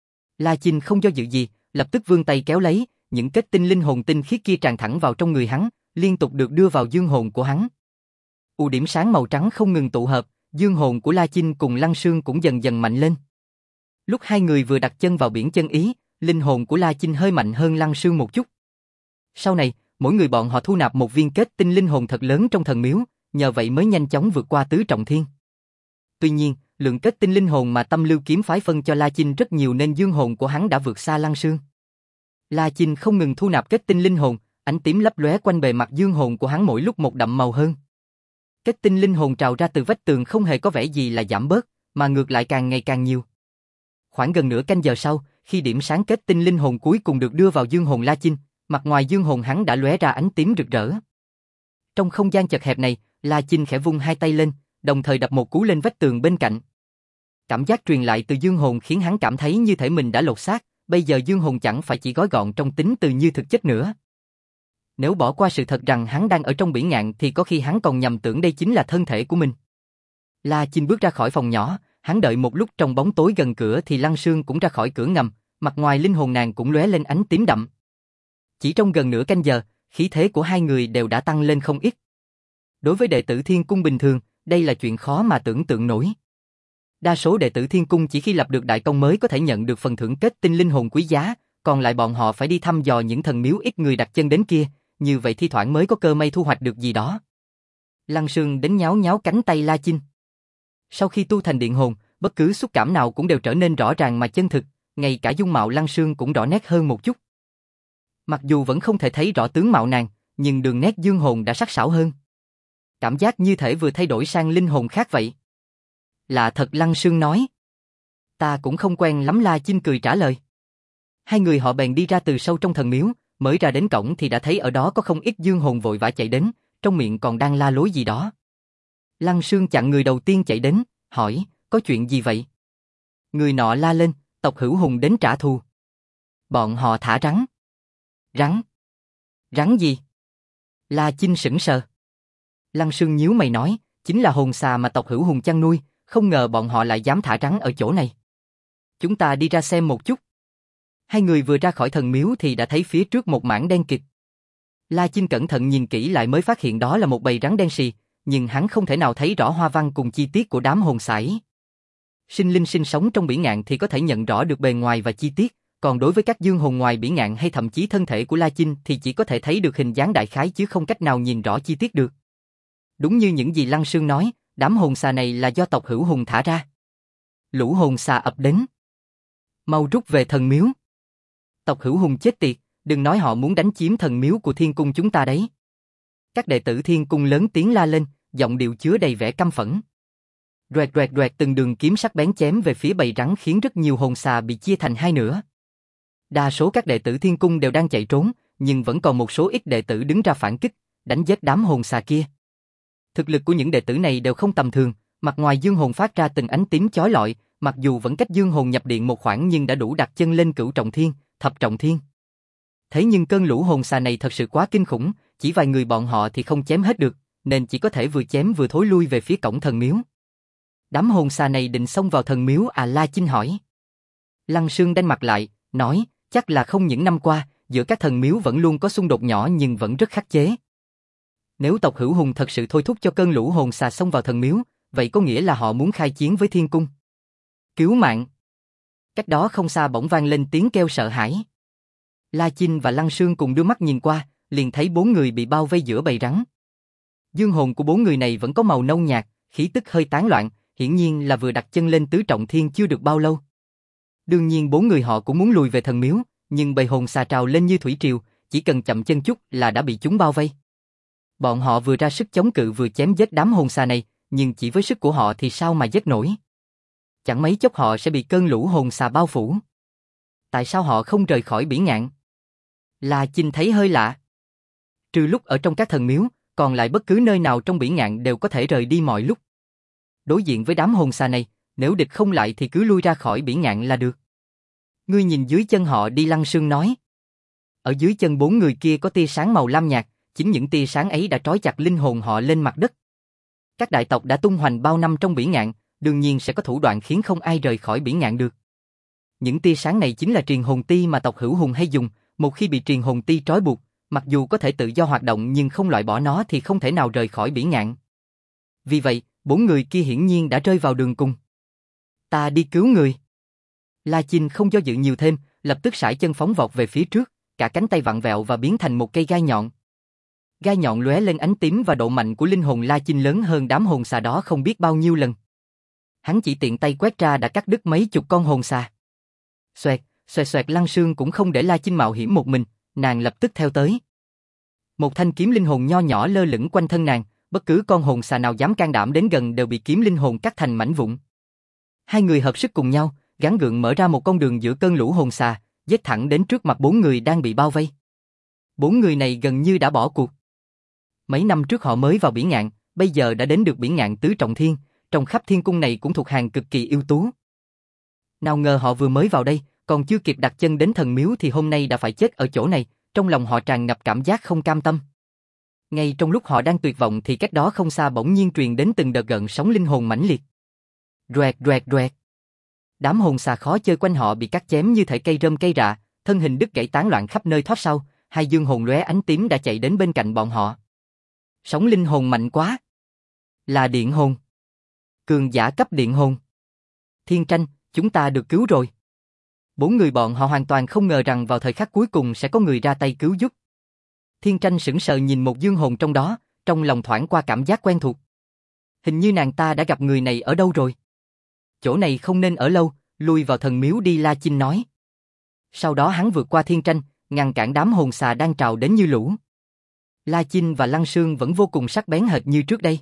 La Chinh không do dự gì, lập tức vươn tay kéo lấy, những kết tinh linh hồn tinh khiết kia tràn thẳng vào trong người hắn, liên tục được đưa vào dương hồn của hắn. Điểm sáng màu trắng không ngừng tụ hợp, dương hồn của La Chinh cùng Lăng Sương cũng dần dần mạnh lên. Lúc hai người vừa đặt chân vào biển chân ý, linh hồn của La Chinh hơi mạnh hơn Lăng Sương một chút. Sau này, Mỗi người bọn họ thu nạp một viên kết tinh linh hồn thật lớn trong thần miếu, nhờ vậy mới nhanh chóng vượt qua tứ trọng thiên. Tuy nhiên, lượng kết tinh linh hồn mà Tâm Lưu kiếm phái phân cho La Chinh rất nhiều nên dương hồn của hắn đã vượt xa Lăng Sương. La Chinh không ngừng thu nạp kết tinh linh hồn, ánh tím lấp lóe quanh bề mặt dương hồn của hắn mỗi lúc một đậm màu hơn. Kết tinh linh hồn trào ra từ vách tường không hề có vẻ gì là giảm bớt, mà ngược lại càng ngày càng nhiều. Khoảng gần nửa canh giờ sau, khi điểm sáng kết tinh linh hồn cuối cùng được đưa vào dương hồn La Chinh, mặt ngoài dương hồn hắn đã lóe ra ánh tím rực rỡ. Trong không gian chật hẹp này, La Chinh khẽ vung hai tay lên, đồng thời đập một cú lên vách tường bên cạnh. Cảm giác truyền lại từ dương hồn khiến hắn cảm thấy như thể mình đã lột xác, bây giờ dương hồn chẳng phải chỉ gói gọn trong tính từ như thực chất nữa. Nếu bỏ qua sự thật rằng hắn đang ở trong biển ngạn thì có khi hắn còn nhầm tưởng đây chính là thân thể của mình. La Chinh bước ra khỏi phòng nhỏ, hắn đợi một lúc trong bóng tối gần cửa thì Lăng Sương cũng ra khỏi cửa ngầm, mặt ngoài linh hồn nàng cũng lóe lên ánh tím đậm. Chỉ trong gần nửa canh giờ, khí thế của hai người đều đã tăng lên không ít. Đối với đệ tử Thiên Cung bình thường, đây là chuyện khó mà tưởng tượng nổi. Đa số đệ tử Thiên Cung chỉ khi lập được đại công mới có thể nhận được phần thưởng kết tinh linh hồn quý giá, còn lại bọn họ phải đi thăm dò những thần miếu ít người đặt chân đến kia, như vậy thi thoảng mới có cơ may thu hoạch được gì đó. Lăng Sương đến nháo nháo cánh tay La Chinh. Sau khi tu thành điện hồn, bất cứ xúc cảm nào cũng đều trở nên rõ ràng mà chân thực, ngay cả dung mạo Lăng Sương cũng rõ nét hơn một chút. Mặc dù vẫn không thể thấy rõ tướng mạo nàng, nhưng đường nét dương hồn đã sắc sảo hơn. Cảm giác như thể vừa thay đổi sang linh hồn khác vậy. Lạ thật, Lăng Sương nói. Ta cũng không quen lắm, La Chinh cười trả lời. Hai người họ bèn đi ra từ sâu trong thần miếu, mới ra đến cổng thì đã thấy ở đó có không ít dương hồn vội vã chạy đến, trong miệng còn đang la lối gì đó. Lăng Sương chặn người đầu tiên chạy đến, hỏi, có chuyện gì vậy? Người nọ la lên, tộc Hữu Hùng đến trả thù. Bọn họ thả rắn. Rắn? Rắn gì? La Chinh sững sờ. Lăng Sương nhíu mày nói, chính là hồn xà mà tộc Hữu Hùng chăn nuôi, không ngờ bọn họ lại dám thả rắn ở chỗ này. Chúng ta đi ra xem một chút. Hai người vừa ra khỏi thần miếu thì đã thấy phía trước một mảng đen kịt. La Chinh cẩn thận nhìn kỹ lại mới phát hiện đó là một bầy rắn đen sì, nhưng hắn không thể nào thấy rõ hoa văn cùng chi tiết của đám hồn xà ấy. Sinh linh sinh sống trong biển ngạn thì có thể nhận rõ được bề ngoài và chi tiết, còn đối với các dương hồn ngoài biển ngạn hay thậm chí thân thể của La Chinh thì chỉ có thể thấy được hình dáng đại khái chứ không cách nào nhìn rõ chi tiết được. Đúng như những gì Lăng Sương nói, đám hồn xà này là do tộc Hữu Hùng thả ra. Lũ hồn xà ập đến. Mau rút về thần miếu. Tộc Hữu Hùng chết tiệt, đừng nói họ muốn đánh chiếm thần miếu của Thiên Cung chúng ta đấy. Các đệ tử Thiên Cung lớn tiếng la lên, giọng điệu chứa đầy vẻ căm phẫn. Đoẹt đoẹt đoẹt, từng đường kiếm sắc bén chém về phía bầy rắn khiến rất nhiều hồn xà bị chia thành hai nửa. Đa số các đệ tử Thiên Cung đều đang chạy trốn, nhưng vẫn còn một số ít đệ tử đứng ra phản kích, đánh giết đám hồn xà kia. Thực lực của những đệ tử này đều không tầm thường, mặt ngoài dương hồn phát ra từng ánh tím chói lọi, mặc dù vẫn cách dương hồn nhập điện một khoảng nhưng đã đủ đặt chân lên cửu trọng thiên, thập trọng thiên. Thế nhưng cơn lũ hồn xà này thật sự quá kinh khủng, chỉ vài người bọn họ thì không chém hết được, nên chỉ có thể vừa chém vừa thối lui về phía cổng thần miếu. Đám hồn xà này định xông vào thần miếu à? La Chinh hỏi. Lăng Sương đanh mặt lại, nói, chắc là không những năm qua, giữa các thần miếu vẫn luôn có xung đột nhỏ nhưng vẫn rất khắc chế. Nếu tộc Hữu Hùng thật sự thôi thúc cho cơn lũ hồn xà xông vào thần miếu, vậy có nghĩa là họ muốn khai chiến với Thiên Cung. Cứu mạng! Cách đó không xa bỗng vang lên tiếng kêu sợ hãi. La Chinh và Lăng Sương cùng đưa mắt nhìn qua, liền thấy 4 người bị bao vây giữa bầy rắn. Dương hồn của 4 người này vẫn có màu nâu nhạt, khí tức hơi tán loạn, hiển nhiên là vừa đặt chân lên tứ trọng thiên chưa được bao lâu. Đương nhiên 4 người họ cũng muốn lùi về thần miếu, nhưng bầy hồn xà trào lên như thủy triều, chỉ cần chậm chân chút là đã bị chúng bao vây. Bọn họ vừa ra sức chống cự vừa chém giết đám hồn xà này, nhưng chỉ với sức của họ thì sao mà giết nổi. Chẳng mấy chốc họ sẽ bị cơn lũ hồn xà bao phủ. Tại sao họ không rời khỏi biển ngạn? La Chinh thấy hơi lạ. Trừ lúc ở trong các thần miếu, còn lại bất cứ nơi nào trong biển ngạn đều có thể rời đi mọi lúc. Đối diện với đám hồn xà này, nếu địch không lại thì cứ lui ra khỏi biển ngạn là được. Ngươi nhìn dưới chân họ đi, Lăng Sương nói. Ở dưới chân 4 người kia có tia sáng màu lam nhạt, chính những tia sáng ấy đã trói chặt linh hồn họ lên mặt đất. Các đại tộc đã tung hoành bao năm trong biển ngạn, đương nhiên sẽ có thủ đoạn khiến không ai rời khỏi biển ngạn được. Những tia sáng này chính là truyền hồn ti mà tộc Hữu Hùng hay dùng, một khi bị truyền hồn ti trói buộc, mặc dù có thể tự do hoạt động nhưng không loại bỏ nó thì không thể nào rời khỏi biển ngạn. Vì vậy, 4 người kia hiển nhiên đã rơi vào đường cùng. Ta đi cứu người. La Chinh không do dự nhiều thêm, lập tức sải chân phóng vọt về phía trước, cả cánh tay vặn vẹo và biến thành một cây gai nhọn. Gai nhọn lóe lên ánh tím và độ mạnh của linh hồn La Chinh lớn hơn đám hồn xà đó không biết bao nhiêu lần. Hắn chỉ tiện tay quét ra đã cắt đứt mấy chục con hồn xà. Xoẹt, xoẹt xoẹt, Lăng Sương cũng không để La Chinh mạo hiểm một mình, nàng lập tức theo tới. Một thanh kiếm linh hồn nho nhỏ lơ lửng quanh thân nàng, bất cứ con hồn xà nào dám can đảm đến gần đều bị kiếm linh hồn cắt thành mảnh vụn. Hai người hợp sức cùng nhau, gắng gượng mở ra một con đường giữa cơn lũ hồn xà, giết thẳng đến trước mặt bốn người đang bị bao vây. Bốn người này gần như đã bỏ cuộc. Mấy năm trước họ mới vào Bỉ Ngạn, bây giờ đã đến được Bỉ Ngạn tứ trọng thiên, trong khắp thiên cung này cũng thuộc hàng cực kỳ ưu tú. Nào ngờ họ vừa mới vào đây, còn chưa kịp đặt chân đến thần miếu thì hôm nay đã phải chết ở chỗ này, trong lòng họ tràn ngập cảm giác không cam tâm. Ngay trong lúc họ đang tuyệt vọng thì cách đó không xa bỗng nhiên truyền đến từng đợt gợn sóng linh hồn mãnh liệt. Roẹt roẹt roẹt. Đám hồn xà khó chơi quanh họ bị cắt chém như thể cây rơm cây rạ, thân hình đứt gãy tán loạn khắp nơi thoát sau, hai dương hồn lóe ánh tím đã chạy đến bên cạnh bọn họ. Sóng linh hồn mạnh quá. Là điện hồn. Cường giả cấp điện hồn. Thiên Tranh, chúng ta được cứu rồi. Bốn người bọn họ hoàn toàn không ngờ rằng vào thời khắc cuối cùng sẽ có người ra tay cứu giúp. Thiên Tranh sững sờ nhìn một dương hồn trong đó, trong lòng thoảng qua cảm giác quen thuộc. Hình như nàng ta đã gặp người này ở đâu rồi. Chỗ này không nên ở lâu, lui vào thần miếu đi, La Chinh nói. Sau đó hắn vượt qua Thiên Tranh, ngăn cản đám hồn xà đang trào đến như lũ. La Chinh và Lăng Sương vẫn vô cùng sắc bén hệt như trước đây.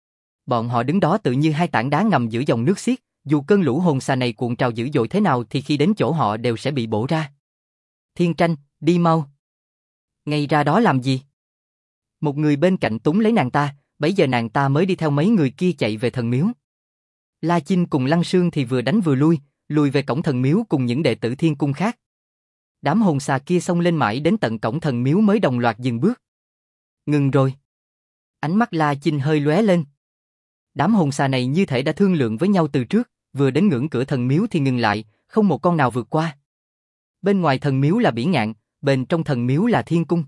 Bọn họ đứng đó tự như hai tảng đá ngầm giữa dòng nước xiết, dù cơn lũ hồn xà này cuộn trào dữ dội thế nào thì khi đến chỗ họ đều sẽ bị bổ ra. Thiên Tranh, đi mau. Ngay ra đó làm gì? Một người bên cạnh túm lấy nàng ta, bấy giờ nàng ta mới đi theo mấy người kia chạy về thần miếu. La Chinh cùng Lăng Sương thì vừa đánh vừa lùi về cổng thần miếu cùng những đệ tử thiên cung khác. Đám hồn xà kia xông lên mãi đến tận cổng thần miếu mới đồng loạt dừng bước. Ngừng rồi. Ánh mắt La Chinh hơi lóe lên. Đám hồn xà này như thể đã thương lượng với nhau từ trước, vừa đến ngưỡng cửa thần miếu thì ngừng lại, không một con nào vượt qua. Bên ngoài thần miếu là Bỉ Ngạn, bên trong thần miếu là thiên cung.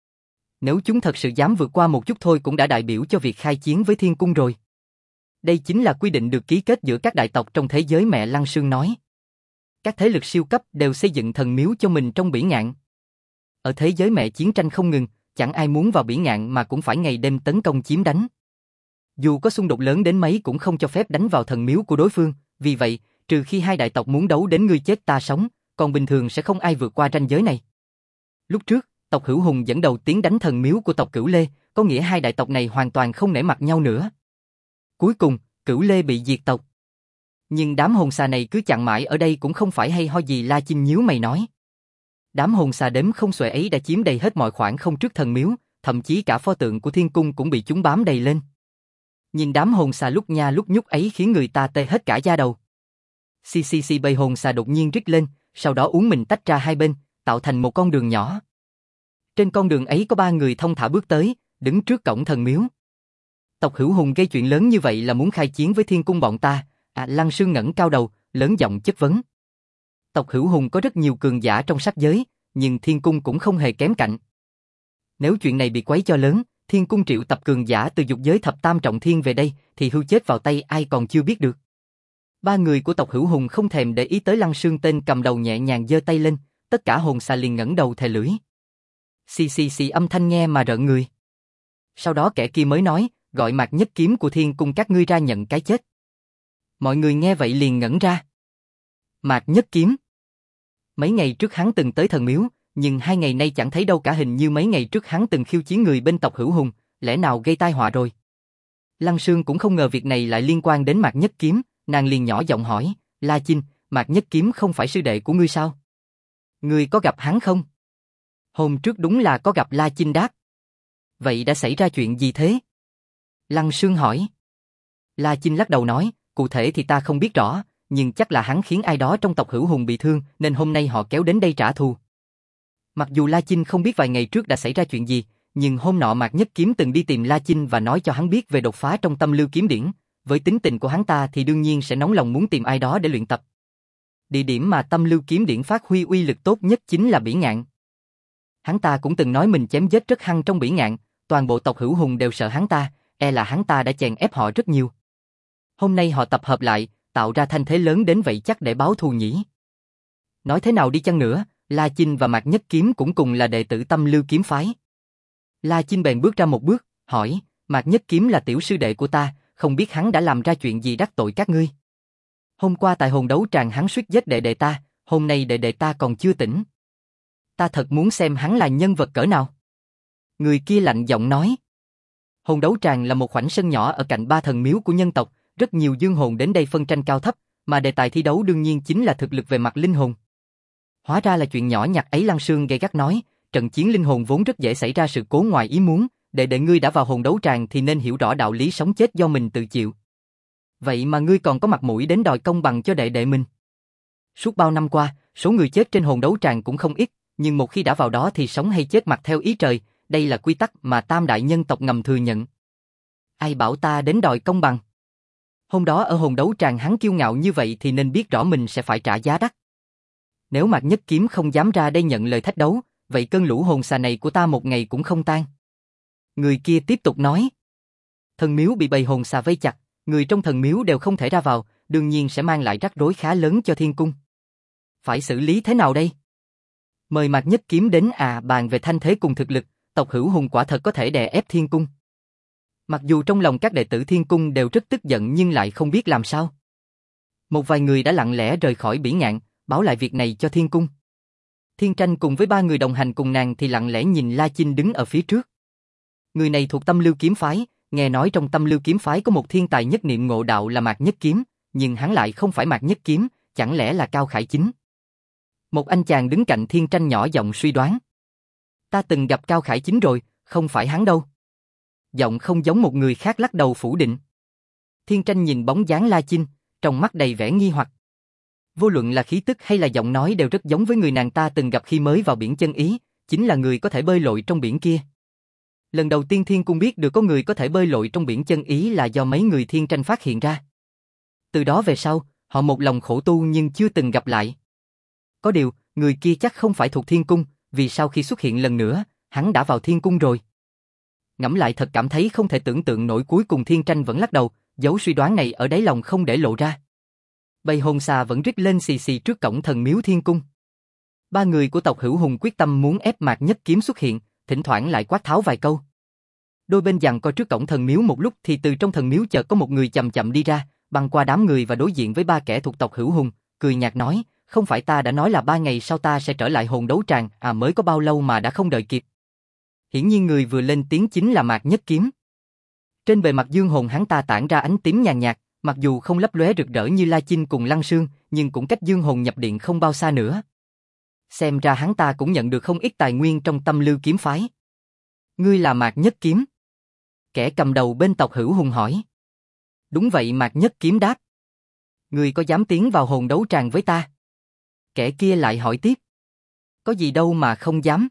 Nếu chúng thật sự dám vượt qua một chút thôi cũng đã đại biểu cho việc khai chiến với thiên cung rồi. Đây chính là quy định được ký kết giữa các đại tộc trong thế giới mẹ, Lăng Sương nói. Các thế lực siêu cấp đều xây dựng thần miếu cho mình trong Bỉ Ngạn. Ở thế giới mẹ chiến tranh không ngừng, chẳng ai muốn vào Bỉ Ngạn mà cũng phải ngày đêm tấn công chiếm đánh. Dù có xung đột lớn đến mấy cũng không cho phép đánh vào thần miếu của đối phương, vì vậy, trừ khi hai đại tộc muốn đấu đến ngươi chết ta sống, còn bình thường sẽ không ai vượt qua ranh giới này. Lúc trước, tộc Hữu Hùng dẫn đầu tiến đánh thần miếu của tộc Cửu Lê, có nghĩa hai đại tộc này hoàn toàn không nể mặt nhau nữa. Cuối cùng, Cửu Lê bị diệt tộc. Nhưng đám hồn xà này cứ chặn mãi ở đây cũng không phải hay ho gì, La Chinh nhíu mày nói. Đám hồn xà đếm không xuể ấy đã chiếm đầy hết mọi khoảng không trước thần miếu, thậm chí cả pho tượng của thiên cung cũng bị chúng bám đầy lên. Nhìn đám hồn xà lúc nha lúc nhúc ấy khiến người ta tê hết cả da đầu. Xì, bầy hồn xà đột nhiên rít lên, sau đó uốn mình tách ra hai bên, tạo thành một con đường nhỏ. Trên con đường ấy có ba người thong thả bước tới, đứng trước cổng thần miếu. Tộc Hữu Hùng gây chuyện lớn như vậy là muốn khai chiến với thiên cung bọn ta, Lăng Sương ngẩng cao đầu, lớn giọng chất vấn. Tộc Hữu Hùng có rất nhiều cường giả trong sắc giới, nhưng thiên cung cũng không hề kém cạnh. Nếu chuyện này bị quấy cho lớn, thiên cung triệu tập cường giả từ dục giới thập tam trọng thiên về đây, thì hưu chết vào tay ai còn chưa biết được. Ba người của tộc Hữu Hùng không thèm để ý tới Lăng Sương, tên cầm đầu nhẹ nhàng giơ tay lên, tất cả hồn xà liền ngẩng đầu thè lưỡi. Xì, âm thanh nghe mà rợn người. Sau đó kẻ kia mới nói, gọi Mạc Nhất Kiếm của thiên cung các ngươi ra nhận cái chết. Mọi người nghe vậy liền ngẩn ra. Mạc Nhất Kiếm. Mấy ngày trước hắn từng tới thần miếu, nhưng 2 ngày nay chẳng thấy đâu cả, hình như mấy ngày trước hắn từng khiêu chiến người bên tộc Hữu Hùng, lẽ nào gây tai họa rồi. Lăng Sương cũng không ngờ việc này lại liên quan đến Mạc Nhất Kiếm, nàng liền nhỏ giọng hỏi, La Chinh, Mạc Nhất Kiếm không phải sư đệ của ngươi sao? Ngươi có gặp hắn không? Hôm trước đúng là có gặp, La Chinh đáp. Vậy đã xảy ra chuyện gì thế? Lăng Sương hỏi. La Chinh lắc đầu nói, cụ thể thì ta không biết rõ, nhưng chắc là hắn khiến ai đó trong tộc Hữu Hùng bị thương, nên hôm nay họ kéo đến đây trả thù. Mặc dù La Chinh không biết vài ngày trước đã xảy ra chuyện gì, nhưng hôm nọ Mạc Nhất Kiếm từng đi tìm La Chinh và nói cho hắn biết về đột phá trong Tâm Lưu Kiếm Điển, với tính tình của hắn ta thì đương nhiên sẽ nóng lòng muốn tìm ai đó để luyện tập. Địa điểm mà Tâm Lưu Kiếm Điển phát huy uy lực tốt nhất chính là Bỉ Ngạn. Hắn ta cũng từng nói mình chém giết rất hăng trong Bỉ Ngạn, toàn bộ tộc Hữu Hùng đều sợ hắn ta, e là hắn ta đã chèn ép họ rất nhiều. Hôm nay họ tập hợp lại, tạo ra thanh thế lớn đến vậy chắc để báo thù nhỉ. Nói thế nào đi chăng nữa, La Chinh và Mạc Nhất Kiếm cũng cùng là đệ tử Tâm Lưu Kiếm phái. La Chinh bèn bước ra một bước, hỏi, Mạc Nhất Kiếm là tiểu sư đệ của ta, không biết hắn đã làm ra chuyện gì đắc tội các ngươi. Hôm qua tại hồn đấu tràng hắn suýt giết đệ đệ ta, hôm nay đệ đệ ta còn chưa tỉnh. Ta thật muốn xem hắn là nhân vật cỡ nào. Người kia lạnh giọng nói. Hồn đấu tràng là một khoảnh sân nhỏ ở cạnh ba thần miếu của nhân tộc, rất nhiều dương hồn đến đây phân tranh cao thấp, mà đề tài thi đấu đương nhiên chính là thực lực về mặt linh hồn. Hóa ra là chuyện nhỏ nhặt ấy. Lăng Sương gay gắt nói, trận chiến linh hồn vốn rất dễ xảy ra sự cố ngoài ý muốn, đệ đệ ngươi đã vào hồn đấu tràng thì nên hiểu rõ đạo lý sống chết do mình tự chịu. Vậy mà ngươi còn có mặt mũi đến đòi công bằng cho đệ đệ mình. Suốt bao năm qua, số người chết trên hồn đấu tràng cũng không ít, nhưng một khi đã vào đó thì sống hay chết mặc theo ý trời, đây là quy tắc mà tam đại nhân tộc ngầm thừa nhận. Ai bảo ta đến đòi công bằng? Hôm đó ở hồn đấu tràng hắn kiêu ngạo như vậy thì nên biết rõ mình sẽ phải trả giá đắt. Nếu Mạc Nhất Kiếm không dám ra đây nhận lời thách đấu, vậy cơn lũ hồn xà này của ta một ngày cũng không tan. Người kia tiếp tục nói. Thần miếu bị bầy hồn xà vây chặt, người trong thần miếu đều không thể ra vào, đương nhiên sẽ mang lại rắc rối khá lớn cho thiên cung. Phải xử lý thế nào đây? Mời Mạc Nhất Kiếm đến bàn về thanh thế cùng thực lực, tộc Hữu Hùng quả thật có thể đè ép thiên cung. Mặc dù trong lòng các đệ tử thiên cung đều rất tức giận nhưng lại không biết làm sao. Một vài người đã lặng lẽ rời khỏi Bỉ Ngạn, báo lại việc này cho thiên cung. Thiên Tranh cùng với ba người đồng hành cùng nàng thì lặng lẽ nhìn La Chinh đứng ở phía trước. Người này thuộc Tâm Lưu Kiếm Phái, nghe nói trong Tâm Lưu Kiếm Phái có một thiên tài nhất niệm ngộ đạo là Mạc Nhất Kiếm, nhưng hắn lại không phải Mạc Nhất Kiếm, chẳng lẽ là Cao Khải Chính? Một anh chàng đứng cạnh Thiên Tranh nhỏ giọng suy đoán. Ta từng gặp Cao Khải Chính rồi, không phải hắn đâu. Giọng không giống một người khác lắc đầu phủ định. Thiên Tranh nhìn bóng dáng La Chinh, trong mắt đầy vẻ nghi hoặc. Vô luận là khí tức hay là giọng nói đều rất giống với người nàng ta từng gặp khi mới vào biển Chân Ý, chính là người có thể bơi lội trong biển kia. Lần đầu tiên Thiên Cung biết được có người có thể bơi lội trong biển Chân Ý là do mấy người Thiên Tranh phát hiện ra. Từ đó về sau, họ một lòng khổ tu nhưng chưa từng gặp lại. Có điều, người kia chắc không phải thuộc Thiên Cung, vì sau khi xuất hiện lần nữa, hắn đã vào Thiên Cung rồi. Ngẫm lại thật cảm thấy không thể tưởng tượng nổi, cuối cùng Thiên Tranh vẫn lắc đầu, giấu suy đoán này ở đáy lòng không để lộ ra. Bầy hồn xà vẫn rít lên xì xì trước cổng thần miếu Thiên Cung. Ba người của tộc Hữu Hùng quyết tâm muốn ép Mạc Nhất Kiếm xuất hiện, thỉnh thoảng lại quát tháo vài câu. Đôi bên giằng co trước cổng thần miếu một lúc thì từ trong thần miếu chợt có một người chậm chậm đi ra, băng qua đám người và đối diện với ba kẻ thuộc tộc Hữu Hùng, cười nhạt nói, không phải ta đã nói là 3 ngày sau ta sẽ trở lại hồn đấu tràng, mới có bao lâu mà đã không đợi kịp. Hiển nhiên người vừa lên tiếng chính là Mạc Nhất Kiếm. Trên bề mặt dương hồn hắn ta tản ra ánh tím nhàn nhạt, mặc dù không lấp lóe rực rỡ như La Chinh cùng Lăng Sương, nhưng cũng cách dương hồn nhập điện không bao xa nữa. Xem ra hắn ta cũng nhận được không ít tài nguyên trong Tâm Lưu Kiếm Phái. Ngươi là Mạc Nhất Kiếm? Kẻ cầm đầu bên tộc Hữu Hùng hỏi. Đúng vậy, Mạc Nhất Kiếm đáp. Ngươi có dám tiến vào hồn đấu tràng với ta? Kẻ kia lại hỏi tiếp. Có gì đâu mà không dám.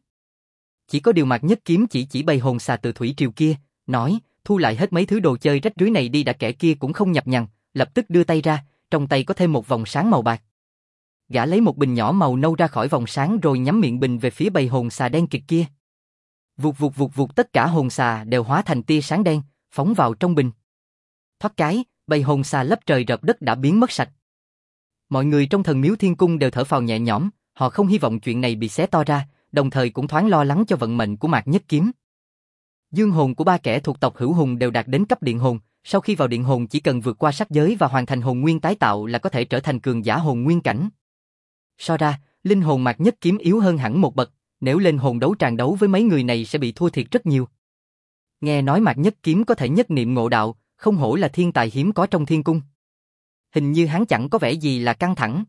Chỉ có điều Mạc Nhất Kiếm chỉ bầy hồn xà từ thủy triều kia, nói, thu lại hết mấy thứ đồ chơi rách rưới này đi đã. Kẻ kia cũng không nhập nhằng, lập tức đưa tay ra, trong tay có thêm một vòng sáng màu bạc. Gã lấy một bình nhỏ màu nâu ra khỏi vòng sáng rồi nhắm miệng bình về phía bầy hồn xà đen kịt kia. Vụt vụt vụt vụt, tất cả hồn xà đều hóa thành tia sáng đen, phóng vào trong bình. Thoát cái, bầy hồn xà lấp trời rợp đất đã biến mất sạch. Mọi người trong thần miếu Thiên Cung đều thở phào nhẹ nhõm, họ không hy vọng chuyện này bị xé to ra, đồng thời cũng thoáng lo lắng cho vận mệnh của Mạc Nhất Kiếm. Dương hồn của ba kẻ thuộc tộc Hữu Hùng đều đạt đến cấp điện hồn, sau khi vào điện hồn chỉ cần vượt qua sắc giới và hoàn thành hồn nguyên tái tạo là có thể trở thành cường giả hồn nguyên cảnh. So ra, linh hồn Mạc Nhất Kiếm yếu hơn hẳn một bậc, nếu lên hồn đấu tràng đấu với mấy người này sẽ bị thua thiệt rất nhiều. Nghe nói Mạc Nhất Kiếm có thể nhất niệm ngộ đạo, không hổ là thiên tài hiếm có trong Thiên Cung. Hình như hắn chẳng có vẻ gì là căng thẳng.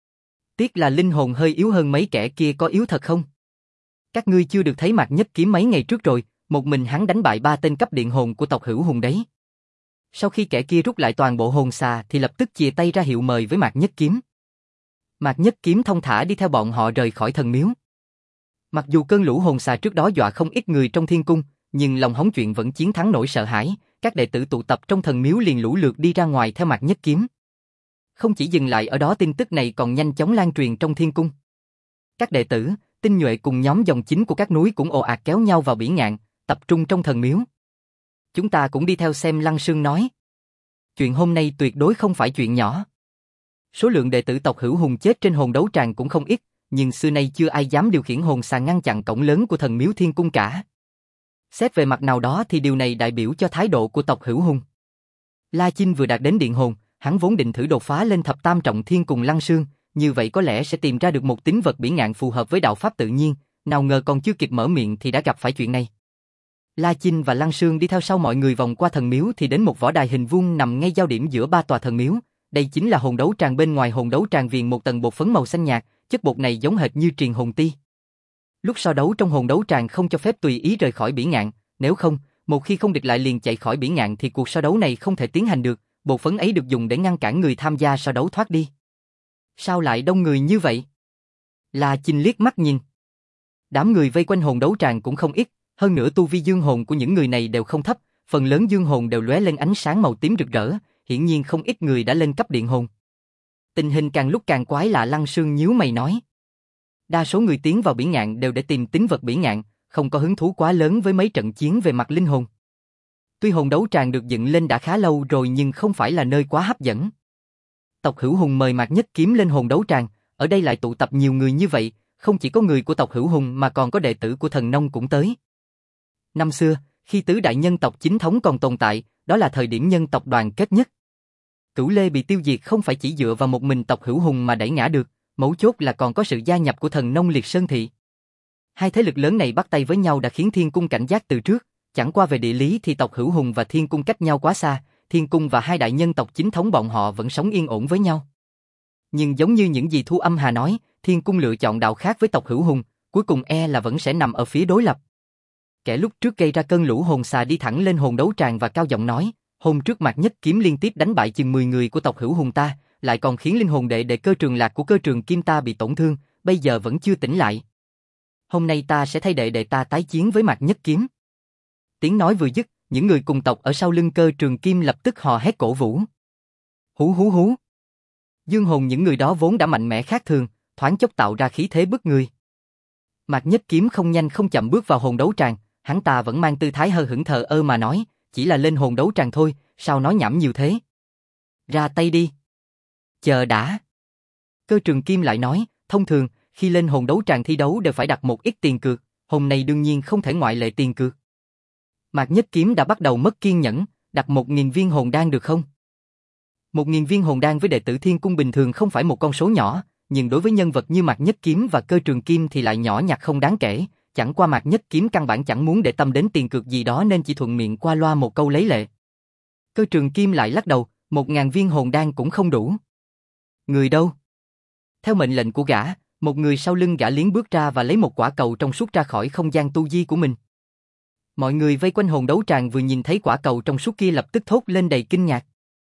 Tiếc là linh hồn hơi yếu hơn mấy kẻ kia, có yếu thật không? Các ngươi chưa được thấy Mạc Nhất Kiếm mấy ngày trước rồi, một mình hắn đánh bại 3 tên cấp điện hồn của tộc Hữu Hùng đấy. Sau khi kẻ kia rút lại toàn bộ hồn xà thì lập tức chìa tay ra hiệu mời với Mạc Nhất Kiếm. Mạc Nhất Kiếm thông thả đi theo bọn họ rời khỏi thần miếu. Mặc dù cơn lũ hồn xà trước đó dọa không ít người trong Thiên Cung, nhưng lòng hóng chuyện vẫn chiến thắng nỗi sợ hãi, các đệ tử tụ tập trong thần miếu liền lũ lượt đi ra ngoài theo Mạc Nhất Kiếm. Không chỉ dừng lại ở đó, tin tức này còn nhanh chóng lan truyền trong Thiên Cung. Các đệ tử, tinh nhuệ cùng nhóm dòng chính của các núi cũng ồ ạt kéo nhau vào Bỉ Ngạn, tập trung trong thần miếu. Chúng ta cũng đi theo xem, Lăng Sương nói. Chuyện hôm nay tuyệt đối không phải chuyện nhỏ. Số lượng đệ tử tộc Hữu Hùng chết trên hồn đấu tràng cũng không ít, nhưng xưa nay chưa ai dám điều khiển hồn xà ngăn chặn cổng lớn của thần miếu Thiên Cung cả. Xét về mặt nào đó thì điều này đại biểu cho thái độ của tộc Hữu Hùng. La Chinh vừa đạt đến điện hồn, hắn vốn định thử đột phá lên thập tam trọng thiên cùng Lăng Sương, như vậy có lẽ sẽ tìm ra được một tính vật bỉ ngạn phù hợp với đạo pháp tự nhiên, nào ngờ còn chưa kịp mở miệng thì đã gặp phải chuyện này. La Chinh và Lăng Sương đi theo sau mọi người vòng qua thần miếu thì đến một võ đài hình vuông nằm ngay giao điểm giữa ba tòa thần miếu. Đây chính là hồn đấu tràng, bên ngoài hồn đấu tràng viền một tầng bột phấn màu xanh nhạt, chất bột này giống hệt như triền hồn ti. Lúc so đấu trong hồn đấu tràng không cho phép tùy ý rời khỏi bỉ ngạn, nếu không, một khi không địch lại liền chạy khỏi bỉ ngạn thì cuộc so đấu này không thể tiến hành được, bột phấn ấy được dùng để ngăn cản người tham gia so đấu thoát đi. Sao lại đông người như vậy? La Chinh liếc mắt nhìn. Đám người vây quanh hồn đấu tràng cũng không ít, hơn nữa tu vi dương hồn của những người này đều không thấp, phần lớn dương hồn đều lóe lên ánh sáng màu tím rực rỡ, hiển nhiên không ít người đã lên cấp điện hồn. Tình hình càng lúc càng quái lạ. Lăng Sương nhíu mày nói. Đa số người tiến vào bỉ ngạn đều để tìm tính vật bỉ ngạn, không có hứng thú quá lớn với mấy trận chiến về mặt linh hồn. Tuy hồn đấu tràng được dựng lên đã khá lâu rồi nhưng không phải là nơi quá hấp dẫn. Tộc Hữu Hùng mời Mạc Nhất Kiếm lên hồn đấu tràng, ở đây lại tụ tập nhiều người như vậy, không chỉ có người của tộc Hữu Hùng mà còn có đệ tử của Thần Nông cũng tới. Năm xưa, khi tứ đại nhân tộc chính thống còn tồn tại, đó là thời điểm nhân tộc đoàn kết nhất. Cửu Lê bị tiêu diệt không phải chỉ dựa vào một mình tộc Hữu Hùng mà đẩy ngã được, mấu chốt là còn có sự gia nhập của Thần Nông Liệt Sơn Thị. Hai thế lực lớn này bắt tay với nhau đã khiến Thiên Cung cảnh giác từ trước, chẳng qua về địa lý thì tộc Hữu Hùng và Thiên Cung cách nhau quá xa, Thiên Cung và hai đại nhân tộc chính thống bọn họ vẫn sống yên ổn với nhau. Nhưng giống như những gì Thu Âm Hà nói, Thiên Cung lựa chọn đạo khác với tộc Hữu Hùng, cuối cùng là vẫn sẽ nằm ở phía đối lập. Kẻ lúc trước gây ra cơn lũ hồn xà đi thẳng lên hồn đấu tràng và cao giọng nói, hôm trước Mạc Nhất Kiếm liên tiếp đánh bại chừng 10 người của tộc Hữu Hùng ta, lại còn khiến linh hồn đệ Cơ Trường Lạc của Cơ Trường Kim ta bị tổn thương, bây giờ vẫn chưa tỉnh lại. Hôm nay ta sẽ thay đệ ta tái chiến với Mạc Nhất Kiếm. Tiếng nói vừa dứt, những người cùng tộc ở sau lưng Cơ Trường Kim lập tức hò hét cổ vũ. Hú hú hú. Dương hồn những người đó vốn đã mạnh mẽ khác thường, thoáng chốc tạo ra khí thế bức người. Mạc Nhất Kiếm không nhanh không chậm bước vào hồn đấu tràng, hắn ta vẫn mang tư thái hờ hững thờ ơ mà nói, chỉ là lên hồn đấu tràng thôi, sao nói nhảm nhiều thế? Ra tay đi. Chờ đã. Cơ Trường Kim lại nói, thông thường, khi lên hồn đấu tràng thi đấu đều phải đặt một ít tiền cược, hôm nay đương nhiên không thể ngoại lệ tiền cược. Mạc Nhất Kiếm đã bắt đầu mất kiên nhẫn, đặt 1000 viên hồn đan được không? 1000 viên hồn đan với đệ tử Thiên Cung bình thường không phải một con số nhỏ, nhưng đối với nhân vật như Mạc Nhất Kiếm và Cơ Trường Kim thì lại nhỏ nhặt không đáng kể, chẳng qua Mạc Nhất Kiếm căn bản chẳng muốn để tâm đến tiền cược gì đó nên chỉ thuận miệng qua loa một câu lấy lệ. Cơ Trường Kim lại lắc đầu, 1000 viên hồn đan cũng không đủ. Người đâu? Theo mệnh lệnh của gã, một người sau lưng gã liếng bước ra và lấy một quả cầu trong suốt ra khỏi không gian tu di của mình. Mọi người vây quanh hồn đấu tràng vừa nhìn thấy quả cầu trong suốt kia lập tức thốt lên đầy kinh ngạc.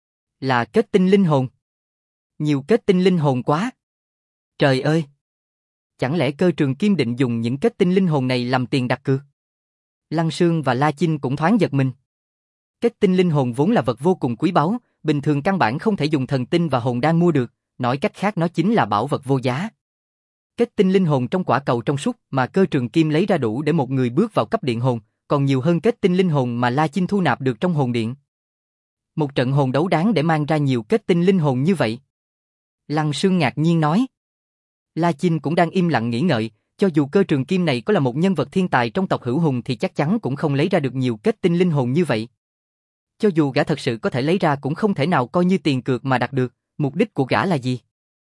Là kết tinh linh hồn. Nhiều kết tinh linh hồn quá. Trời ơi! Chẳng lẽ Cơ Trường Kim định dùng những kết tinh linh hồn này làm tiền đặt cược? Lăng Sương và La Chinh cũng thoáng giật mình. Kết tinh linh hồn vốn là vật vô cùng quý báu, bình thường căn bản không thể dùng thần tinh và hồn đan mua được, nói cách khác nó chính là bảo vật vô giá. Kết tinh linh hồn trong quả cầu trong suốt mà Cơ Trường Kim lấy ra đủ để một người bước vào cấp điện hồn, còn nhiều hơn kết tinh linh hồn mà La Chinh thu nạp được trong hồn điện. Một trận hồn đấu đáng để mang ra nhiều kết tinh linh hồn như vậy. Lăng Sương ngạc nhiên nói. La Chinh cũng đang im lặng nghĩ ngợi, cho dù Cơ Trường Kim này có là một nhân vật thiên tài trong tộc Hữu Hùng thì chắc chắn cũng không lấy ra được nhiều kết tinh linh hồn như vậy. Cho dù gã thật sự có thể lấy ra cũng không thể nào coi như tiền cược mà đặt được, mục đích của gã là gì?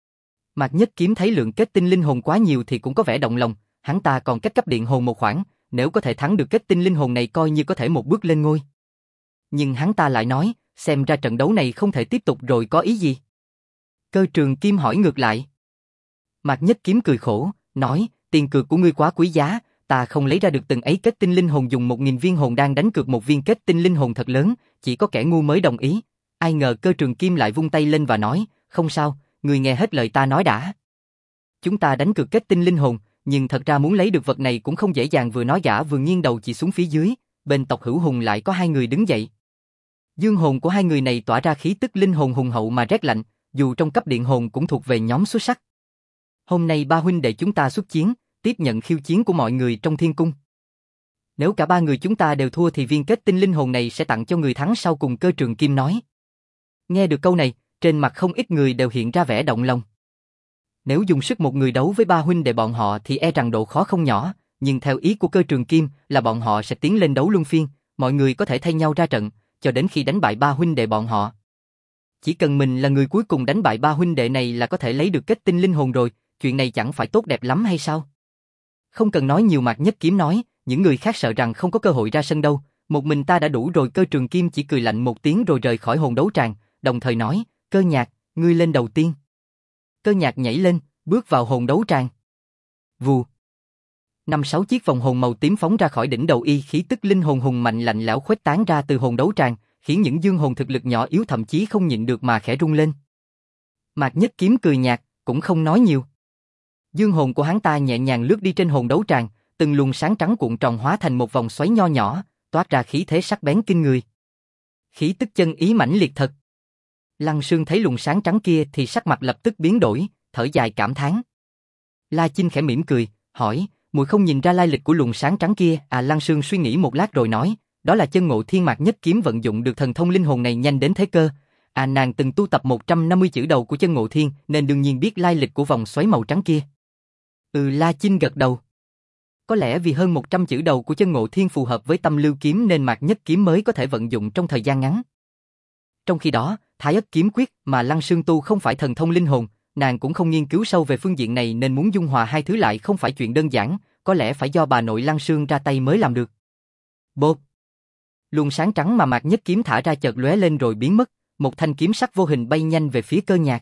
Mạc Nhất Kiếm thấy lượng kết tinh linh hồn quá nhiều thì cũng có vẻ động lòng, hắn ta còn cách cấp điện hồn một khoảng, nếu có thể thắng được kết tinh linh hồn này coi như có thể một bước lên ngôi. Nhưng hắn ta lại nói, xem ra trận đấu này không thể tiếp tục rồi có ý gì? Cơ Trường Kim hỏi ngược lại. Mạc Nhất Kiếm cười khổ, nói, tiền cược của ngươi quá quý giá, ta không lấy ra được từng ấy kết tinh linh hồn, dùng 1000 viên hồn đan đánh cược một viên kết tinh linh hồn thật lớn, chỉ có kẻ ngu mới đồng ý. Ai ngờ Cơ Trường Kim lại vung tay lên và nói, không sao, ngươi nghe hết lời ta nói đã. Chúng ta đánh cược kết tinh linh hồn, nhưng thật ra muốn lấy được vật này cũng không dễ dàng. Vừa nói gã vừa nghiêng đầu chỉ xuống phía dưới, bên tộc Hữu Hùng lại có hai người đứng dậy. Dương hồn của hai người này tỏa ra khí tức linh hồn hùng hậu mà rét lạnh, dù trong cấp điện hồn cũng thuộc về nhóm xuất sắc. Hôm nay ba huynh đệ chúng ta xuất chiến, tiếp nhận khiêu chiến của mọi người trong Thiên Cung. Nếu cả ba người chúng ta đều thua thì viên kết tinh linh hồn này sẽ tặng cho người thắng sau cùng, Cơ Trường Kim nói. Nghe được câu này, trên mặt không ít người đều hiện ra vẻ động lòng. Nếu dùng sức một người đấu với ba huynh đệ bọn họ thì rằng độ khó không nhỏ, nhưng theo ý của Cơ Trường Kim là bọn họ sẽ tiến lên đấu luân phiên, mọi người có thể thay nhau ra trận, cho đến khi đánh bại ba huynh đệ bọn họ. Chỉ cần mình là người cuối cùng đánh bại ba huynh đệ này là có thể lấy được kết tinh linh hồn rồi, chuyện này chẳng phải tốt đẹp lắm hay sao? Không cần nói nhiều, Mạc Nhất Kiếm nói, những người khác sợ rằng không có cơ hội ra sân đâu, một mình ta đã đủ rồi. Cơ Trường Kim chỉ cười lạnh một tiếng rồi rời khỏi hồn đấu tràng, đồng thời nói, Cơ Nhạc, ngươi lên đầu tiên. Cơ Nhạc nhảy lên, bước vào hồn đấu tràng. Vù. 5-6 chiếc vòng hồn màu tím phóng ra khỏi đỉnh đầu y, khí tức linh hồn hùng mạnh lạnh lẽo khuếch tán ra từ hồn đấu tràng, khiến những dương hồn thực lực nhỏ yếu thậm chí không nhịn được mà khẽ rung lên. Mạc Nhất Kiếm cười nhạt, cũng không nói nhiều. Dương hồn của hắn ta nhẹ nhàng lướt đi trên hồn đấu tràng, từng luồng sáng trắng cuộn tròn hóa thành một vòng xoáy nho nhỏ, toát ra khí thế sắc bén kinh người. Khí tức chân ý mãnh liệt thật. Lăng Sương thấy luồng sáng trắng kia thì sắc mặt lập tức biến đổi, thở dài cảm thán. La Chinh khẽ mỉm cười, hỏi, muội không nhìn ra lai lịch của luồng sáng trắng kia à? Lăng Sương suy nghĩ một lát rồi nói, đó là chân ngộ thiên. Mạc Nhất Kiếm vận dụng được thần thông linh hồn này nhanh đến thế cơ. À, nàng từng tu tập 150 chữ đầu của chân ngộ thiên nên đương nhiên biết lai lịch của vòng xoáy màu trắng kia. La Chinh gật đầu. Có lẽ vì hơn 100 chữ đầu của chân ngộ thiên phù hợp với tâm lưu kiếm nên Mạc Nhất Kiếm mới có thể vận dụng trong thời gian ngắn. Trong khi đó, Thái Ất kiếm quyết mà Lăng Sương tu không phải thần thông linh hồn, nàng cũng không nghiên cứu sâu về phương diện này nên muốn dung hòa hai thứ lại không phải chuyện đơn giản, có lẽ phải do bà nội Lăng Sương ra tay mới làm được. Bộp! Luồng sáng trắng mà Mạc Nhất Kiếm thả ra chợt lóe lên rồi biến mất, một thanh kiếm sắc vô hình bay nhanh về phía Cơ Nhạc.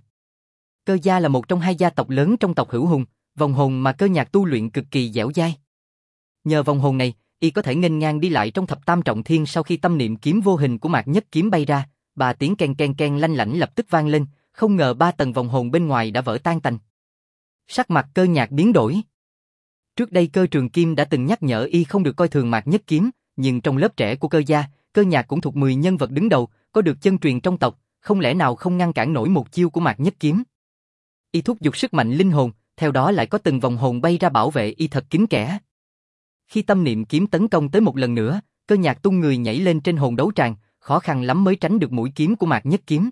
Cơ gia là một trong hai gia tộc lớn trong tộc Hữu Hùng, vòng hồn mà Cơ Nhạc tu luyện cực kỳ dẻo dai. Nhờ vòng hồn này, y có thể nghênh ngang đi lại trong thập tam trọng thiên. Sau khi tâm niệm kiếm vô hình của Mạc Nhất Kiếm bay ra, ba tiếng ken ken ken lanh lảnh lập tức vang lên, không ngờ 3 tầng vòng hồn bên ngoài đã vỡ tan tành. Sắc mặt Cơ Nhạc biến đổi. Trước đây Cơ Trường Kim đã từng nhắc nhở y không được coi thường Mạc Nhất Kiếm, nhưng trong lớp trẻ của Cơ gia, Cơ Nhạc cũng thuộc 10 nhân vật đứng đầu, có được chân truyền trong tộc, không lẽ nào không ngăn cản nổi một chiêu của Mạc Nhất Kiếm. Y thúc giục sức mạnh linh hồn, theo đó lại có từng vòng hồn bay ra bảo vệ y thật kín kẽ. Khi tâm niệm kiếm tấn công tới một lần nữa, Cơ Nhạc tung người nhảy lên trên hồn đấu tràng, khó khăn lắm mới tránh được mũi kiếm của Mạc Nhất Kiếm.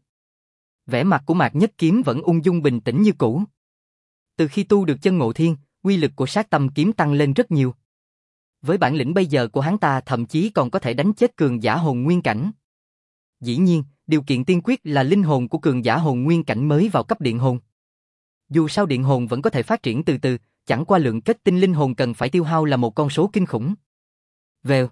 Vẻ mặt của Mạc Nhất Kiếm vẫn ung dung bình tĩnh như cũ. Từ khi tu được chân ngộ thiên, uy lực của sát tâm kiếm tăng lên rất nhiều. Với bản lĩnh bây giờ của hắn ta thậm chí còn có thể đánh chết cường giả hồn nguyên cảnh. Dĩ nhiên, điều kiện tiên quyết là linh hồn của cường giả hồn nguyên cảnh mới vào cấp điện hồn. Dù sao điện hồn vẫn có thể phát triển từ từ, chẳng qua lượng kết tinh linh hồn cần phải tiêu hao là một con số kinh khủng. Vèo.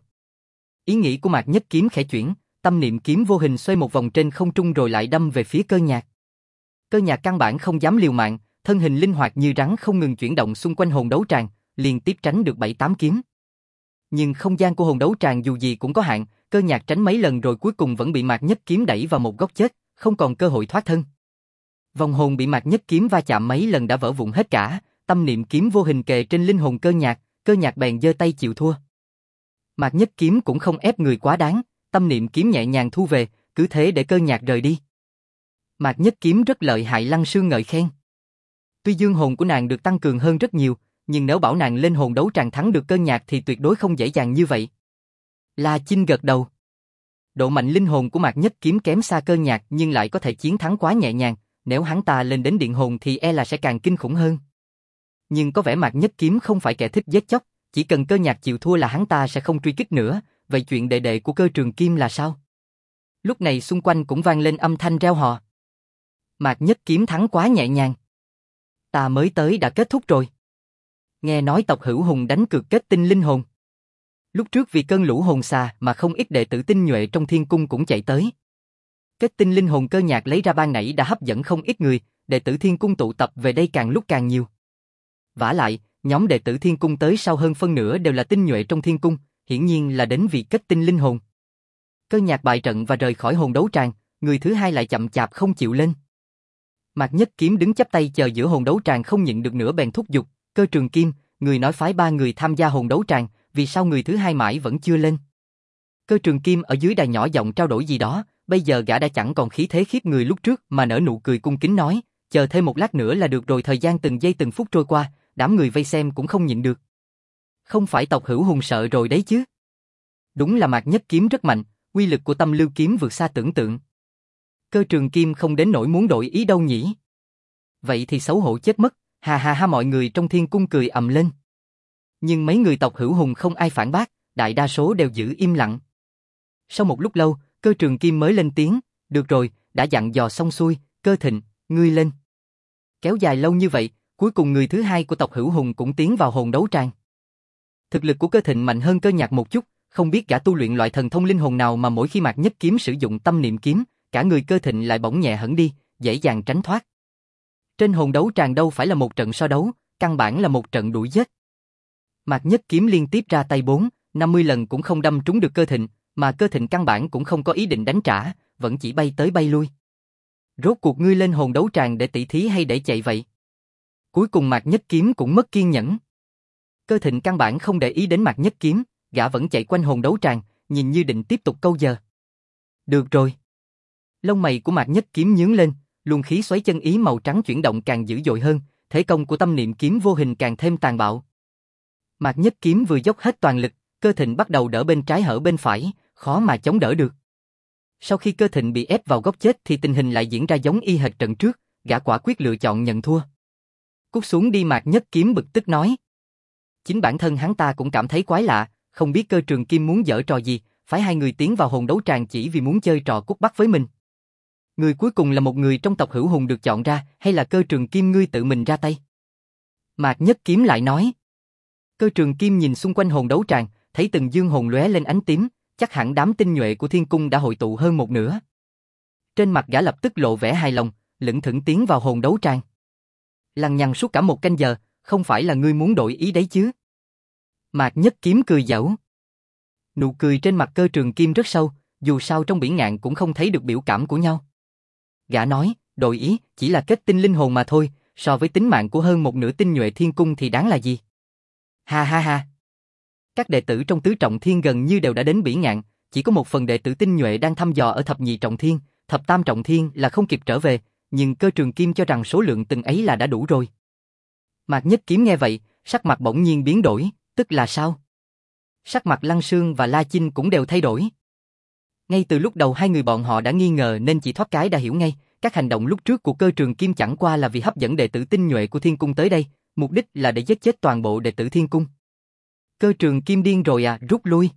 Ý nghĩ của Mạc Nhất Kiếm khẽ chuyển, tâm niệm kiếm vô hình xoay một vòng trên không trung rồi lại đâm về phía Cơ Nhạc. Cơ Nhạc căn bản không dám liều mạng, thân hình linh hoạt như rắn không ngừng chuyển động xung quanh hồn đấu tràng, liên tiếp tránh được 7-8 kiếm. Nhưng không gian của hồn đấu tràng dù gì cũng có hạn, Cơ Nhạc tránh mấy lần rồi cuối cùng vẫn bị Mạc Nhất Kiếm đẩy vào một góc chết, không còn cơ hội thoát thân. Vòng hồn bị Mạc Nhất Kiếm va chạm mấy lần đã vỡ vụn hết cả, tâm niệm kiếm vô hình kề trên linh hồn Cơ Nhạc bèn giơ tay chịu thua. Mạc Nhất Kiếm cũng không ép người quá đáng, tâm niệm kiếm nhẹ nhàng thu về, cứ thế để Cơ Nhạc rời đi. Mạc Nhất Kiếm rất lợi hại, Lăng Sương ngợi khen. Tuy dương hồn của nàng được tăng cường hơn rất nhiều, nhưng nếu bảo nàng lên hồn đấu tràng thắng được Cơ Nhạc thì tuyệt đối không dễ dàng như vậy. La Chinh gật đầu. Độ mạnh linh hồn của Mạc Nhất Kiếm kém xa Cơ Nhạc nhưng lại có thể chiến thắng quá nhẹ nhàng, nếu hắn ta lên đến điện hồn thì e là sẽ càng kinh khủng hơn. Nhưng có vẻ Mạc Nhất Kiếm không phải kẻ thích giết chóc, chỉ cần Cơ Nhạc chịu thua là hắn ta sẽ không truy kích nữa, vậy chuyện đệ đệ của Cơ Trường Kim là sao? Lúc này xung quanh cũng vang lên âm thanh reo hò. Mạc Nhất Kiếm thắng quá nhẹ nhàng. Ta mới tới đã kết thúc rồi. Nghe nói tộc Hữu Hùng đánh cược kết tinh linh hồn. Lúc trước vì cơn lũ hồn xà mà không ít đệ tử tinh nhuệ trong thiên cung cũng chạy tới. Kết tinh linh hồn Cơ Nhạc lấy ra ban nãy đã hấp dẫn không ít người, đệ tử thiên cung tụ tập về đây càng lúc càng nhiều. Vả lại, nhóm đệ tử thiên cung tới sau hơn phân nửa đều là tinh nhuệ trong thiên cung, hiển nhiên là đến vì kết tinh linh hồn. Cơ Nhạc bại trận và rời khỏi hồn đấu tràng, người thứ hai lại chậm chạp không chịu lên. Mạc Nhất Kiếm đứng chắp tay chờ giữa hồn đấu tràng không nhịn được nữa bèn thúc giục, Cơ Trường Kim, người nói phái 3 người tham gia hồn đấu tràng, vì sao người thứ hai mãi vẫn chưa lên? Cơ Trường Kim ở dưới đài nhỏ giọng trao đổi gì đó, bây giờ gã đã chẳng còn khí thế khiếp người lúc trước mà nở nụ cười cung kính nói, chờ thêm một lát nữa là được rồi. Thời gian từng giây từng phút trôi qua, đám người vây xem cũng không nhịn được. Không phải tộc Hữu Hùng sợ rồi đấy chứ? Đúng là Mạc Nhất Kiếm rất mạnh, uy lực của tâm lưu kiếm vượt xa tưởng tượng. Cơ Trường Kim không đến nỗi muốn đổi ý đâu nhỉ? Vậy thì xấu hổ chết mất, ha ha ha, mọi người trong thiên cung cười ầm lên. Nhưng mấy người tộc Hữu Hùng không ai phản bác, đại đa số đều giữ im lặng. Sau một lúc lâu, Cơ Trường Kim mới lên tiếng, được rồi, đã dặn dò xong xuôi, Cơ Thịnh, ngươi lên. Kéo dài lâu như vậy, cuối cùng người thứ hai của tộc Hữu Hùng cũng tiến vào hồn đấu tràng. Thực lực của Cơ Thịnh mạnh hơn Cơ Nhạc một chút, không biết gã tu luyện loại thần thông linh hồn nào mà mỗi khi Mạc Nhất Kiếm sử dụng tâm niệm kiếm, cả người Cơ Thịnh lại bỗng nhẹ hẳn đi, dễ dàng tránh thoát. Trên hồn đấu tràng đâu phải là một trận so đấu, căn bản là một trận đuổi giết. Mạc Nhất Kiếm liên tiếp ra tay 50 lần cũng không đâm trúng được Cơ Thịnh, mà Cơ Thịnh căn bản cũng không có ý định đánh trả, vẫn chỉ bay tới bay lui. Rốt cuộc ngươi lên hồn đấu tràng để tỷ thí hay để chạy vậy? Cuối cùng Mạc Nhất Kiếm cũng mất kiên nhẫn. Cơ Thịnh căn bản không để ý đến Mạc Nhất Kiếm, gã vẫn chạy quanh hồn đấu tràng, nhìn như định tiếp tục câu giờ. Được rồi. Lông mày của Mạc Nhất Kiếm nhướng lên, luồng khí xoáy chân ý màu trắng chuyển động càng dữ dội hơn, thế công của tâm niệm kiếm vô hình càng thêm tàn bạo. Mạc Nhất Kiếm vừa dốc hết toàn lực, Cơ Thịnh bắt đầu đỡ bên trái hở bên phải, khó mà chống đỡ được. Sau khi Cơ Thịnh bị ép vào góc chết thì tình hình lại diễn ra giống y hệt trận trước, gã quả quyết lựa chọn nhận thua. Cút xuống đi, Mạc Nhất Kiếm bực tức nói. Chính bản thân hắn ta cũng cảm thấy quái lạ, không biết Cơ Trường Kim muốn giở trò gì, phải hai người tiến vào hồn đấu tràng chỉ vì muốn chơi trò cút bắt với mình. Người cuối cùng là một người trong tộc Hữu Hùng được chọn ra, hay là Cơ Trường Kim ngươi tự mình ra tay? Mạc Nhất Kiếm lại nói. Cơ Trường Kim nhìn xung quanh hồn đấu tràng, thấy từng dương hồn lóe lên ánh tím, chắc hẳn đám tinh nhuệ của Thiên Cung đã hội tụ hơn một nửa. Trên mặt gã lập tức lộ vẻ hài lòng, lững thững tiến vào hồn đấu tràng. Lằng nhằng suốt cả một canh giờ, không phải là ngươi muốn đổi ý đấy chứ? Mạc Nhất Kiếm cười giễu. Nụ cười trên mặt Cơ Trường Kim rất sâu, dù sao trong biển ngạn cũng không thấy được biểu cảm của nhau. Gã nói, đổi ý, chỉ là kết tinh linh hồn mà thôi, so với tính mạng của hơn một nửa tinh nhuệ Thiên Cung thì đáng là gì? Ha ha ha. Các đệ tử trong tứ trọng thiên gần như đều đã đến biển ngạn, chỉ có một phần đệ tử tinh nhuệ đang thăm dò ở thập nhị trọng thiên, thập tam trọng thiên là không kịp trở về, nhưng Cơ Trường Kim cho rằng số lượng từng ấy là đã đủ rồi. Mạc Nhất Kiếm nghe vậy, sắc mặt bỗng nhiên biến đổi, tức là sao? Sắc mặt Lăng Sương và La Chinh cũng đều thay đổi. Ngay từ lúc đầu hai người bọn họ đã nghi ngờ nên chỉ thoát cái đã hiểu ngay, các hành động lúc trước của Cơ Trường Kim chẳng qua là vì hấp dẫn đệ tử tinh nhuệ của Thiên Cung tới đây, mục đích là để giết chết toàn bộ đệ tử Thiên Cung. Cơ Trường Kim điên rồi à, rút lui.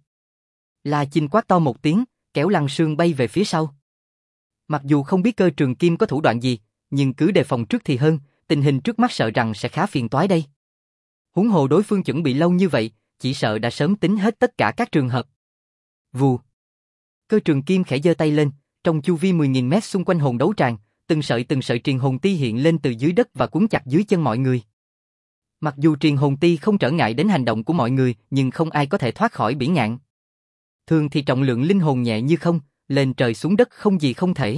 La Chinh quát to một tiếng, kéo Lăng Sương bay về phía sau. Mặc dù không biết Cơ Trường Kim có thủ đoạn gì, nhưng cứ đề phòng trước thì hơn, tình hình trước mắt sợ rằng sẽ khá phiền toái đây. Huống hồ đối phương chuẩn bị lâu như vậy, chỉ sợ đã sớm tính hết tất cả các trường hợp. Vù. Cơ Trường Kim khẽ giơ tay lên, trong chu vi 10.000 mét xung quanh hồn đấu tràng, từng sợi truyền hồn ti hiện lên từ dưới đất và cuốn chặt dưới chân mọi người. Mặc dù truyền hồn ti không trở ngại đến hành động của mọi người, nhưng không ai có thể thoát khỏi biển ngạn. Thường thì trọng lượng linh hồn nhẹ như không, lên trời xuống đất không gì không thể.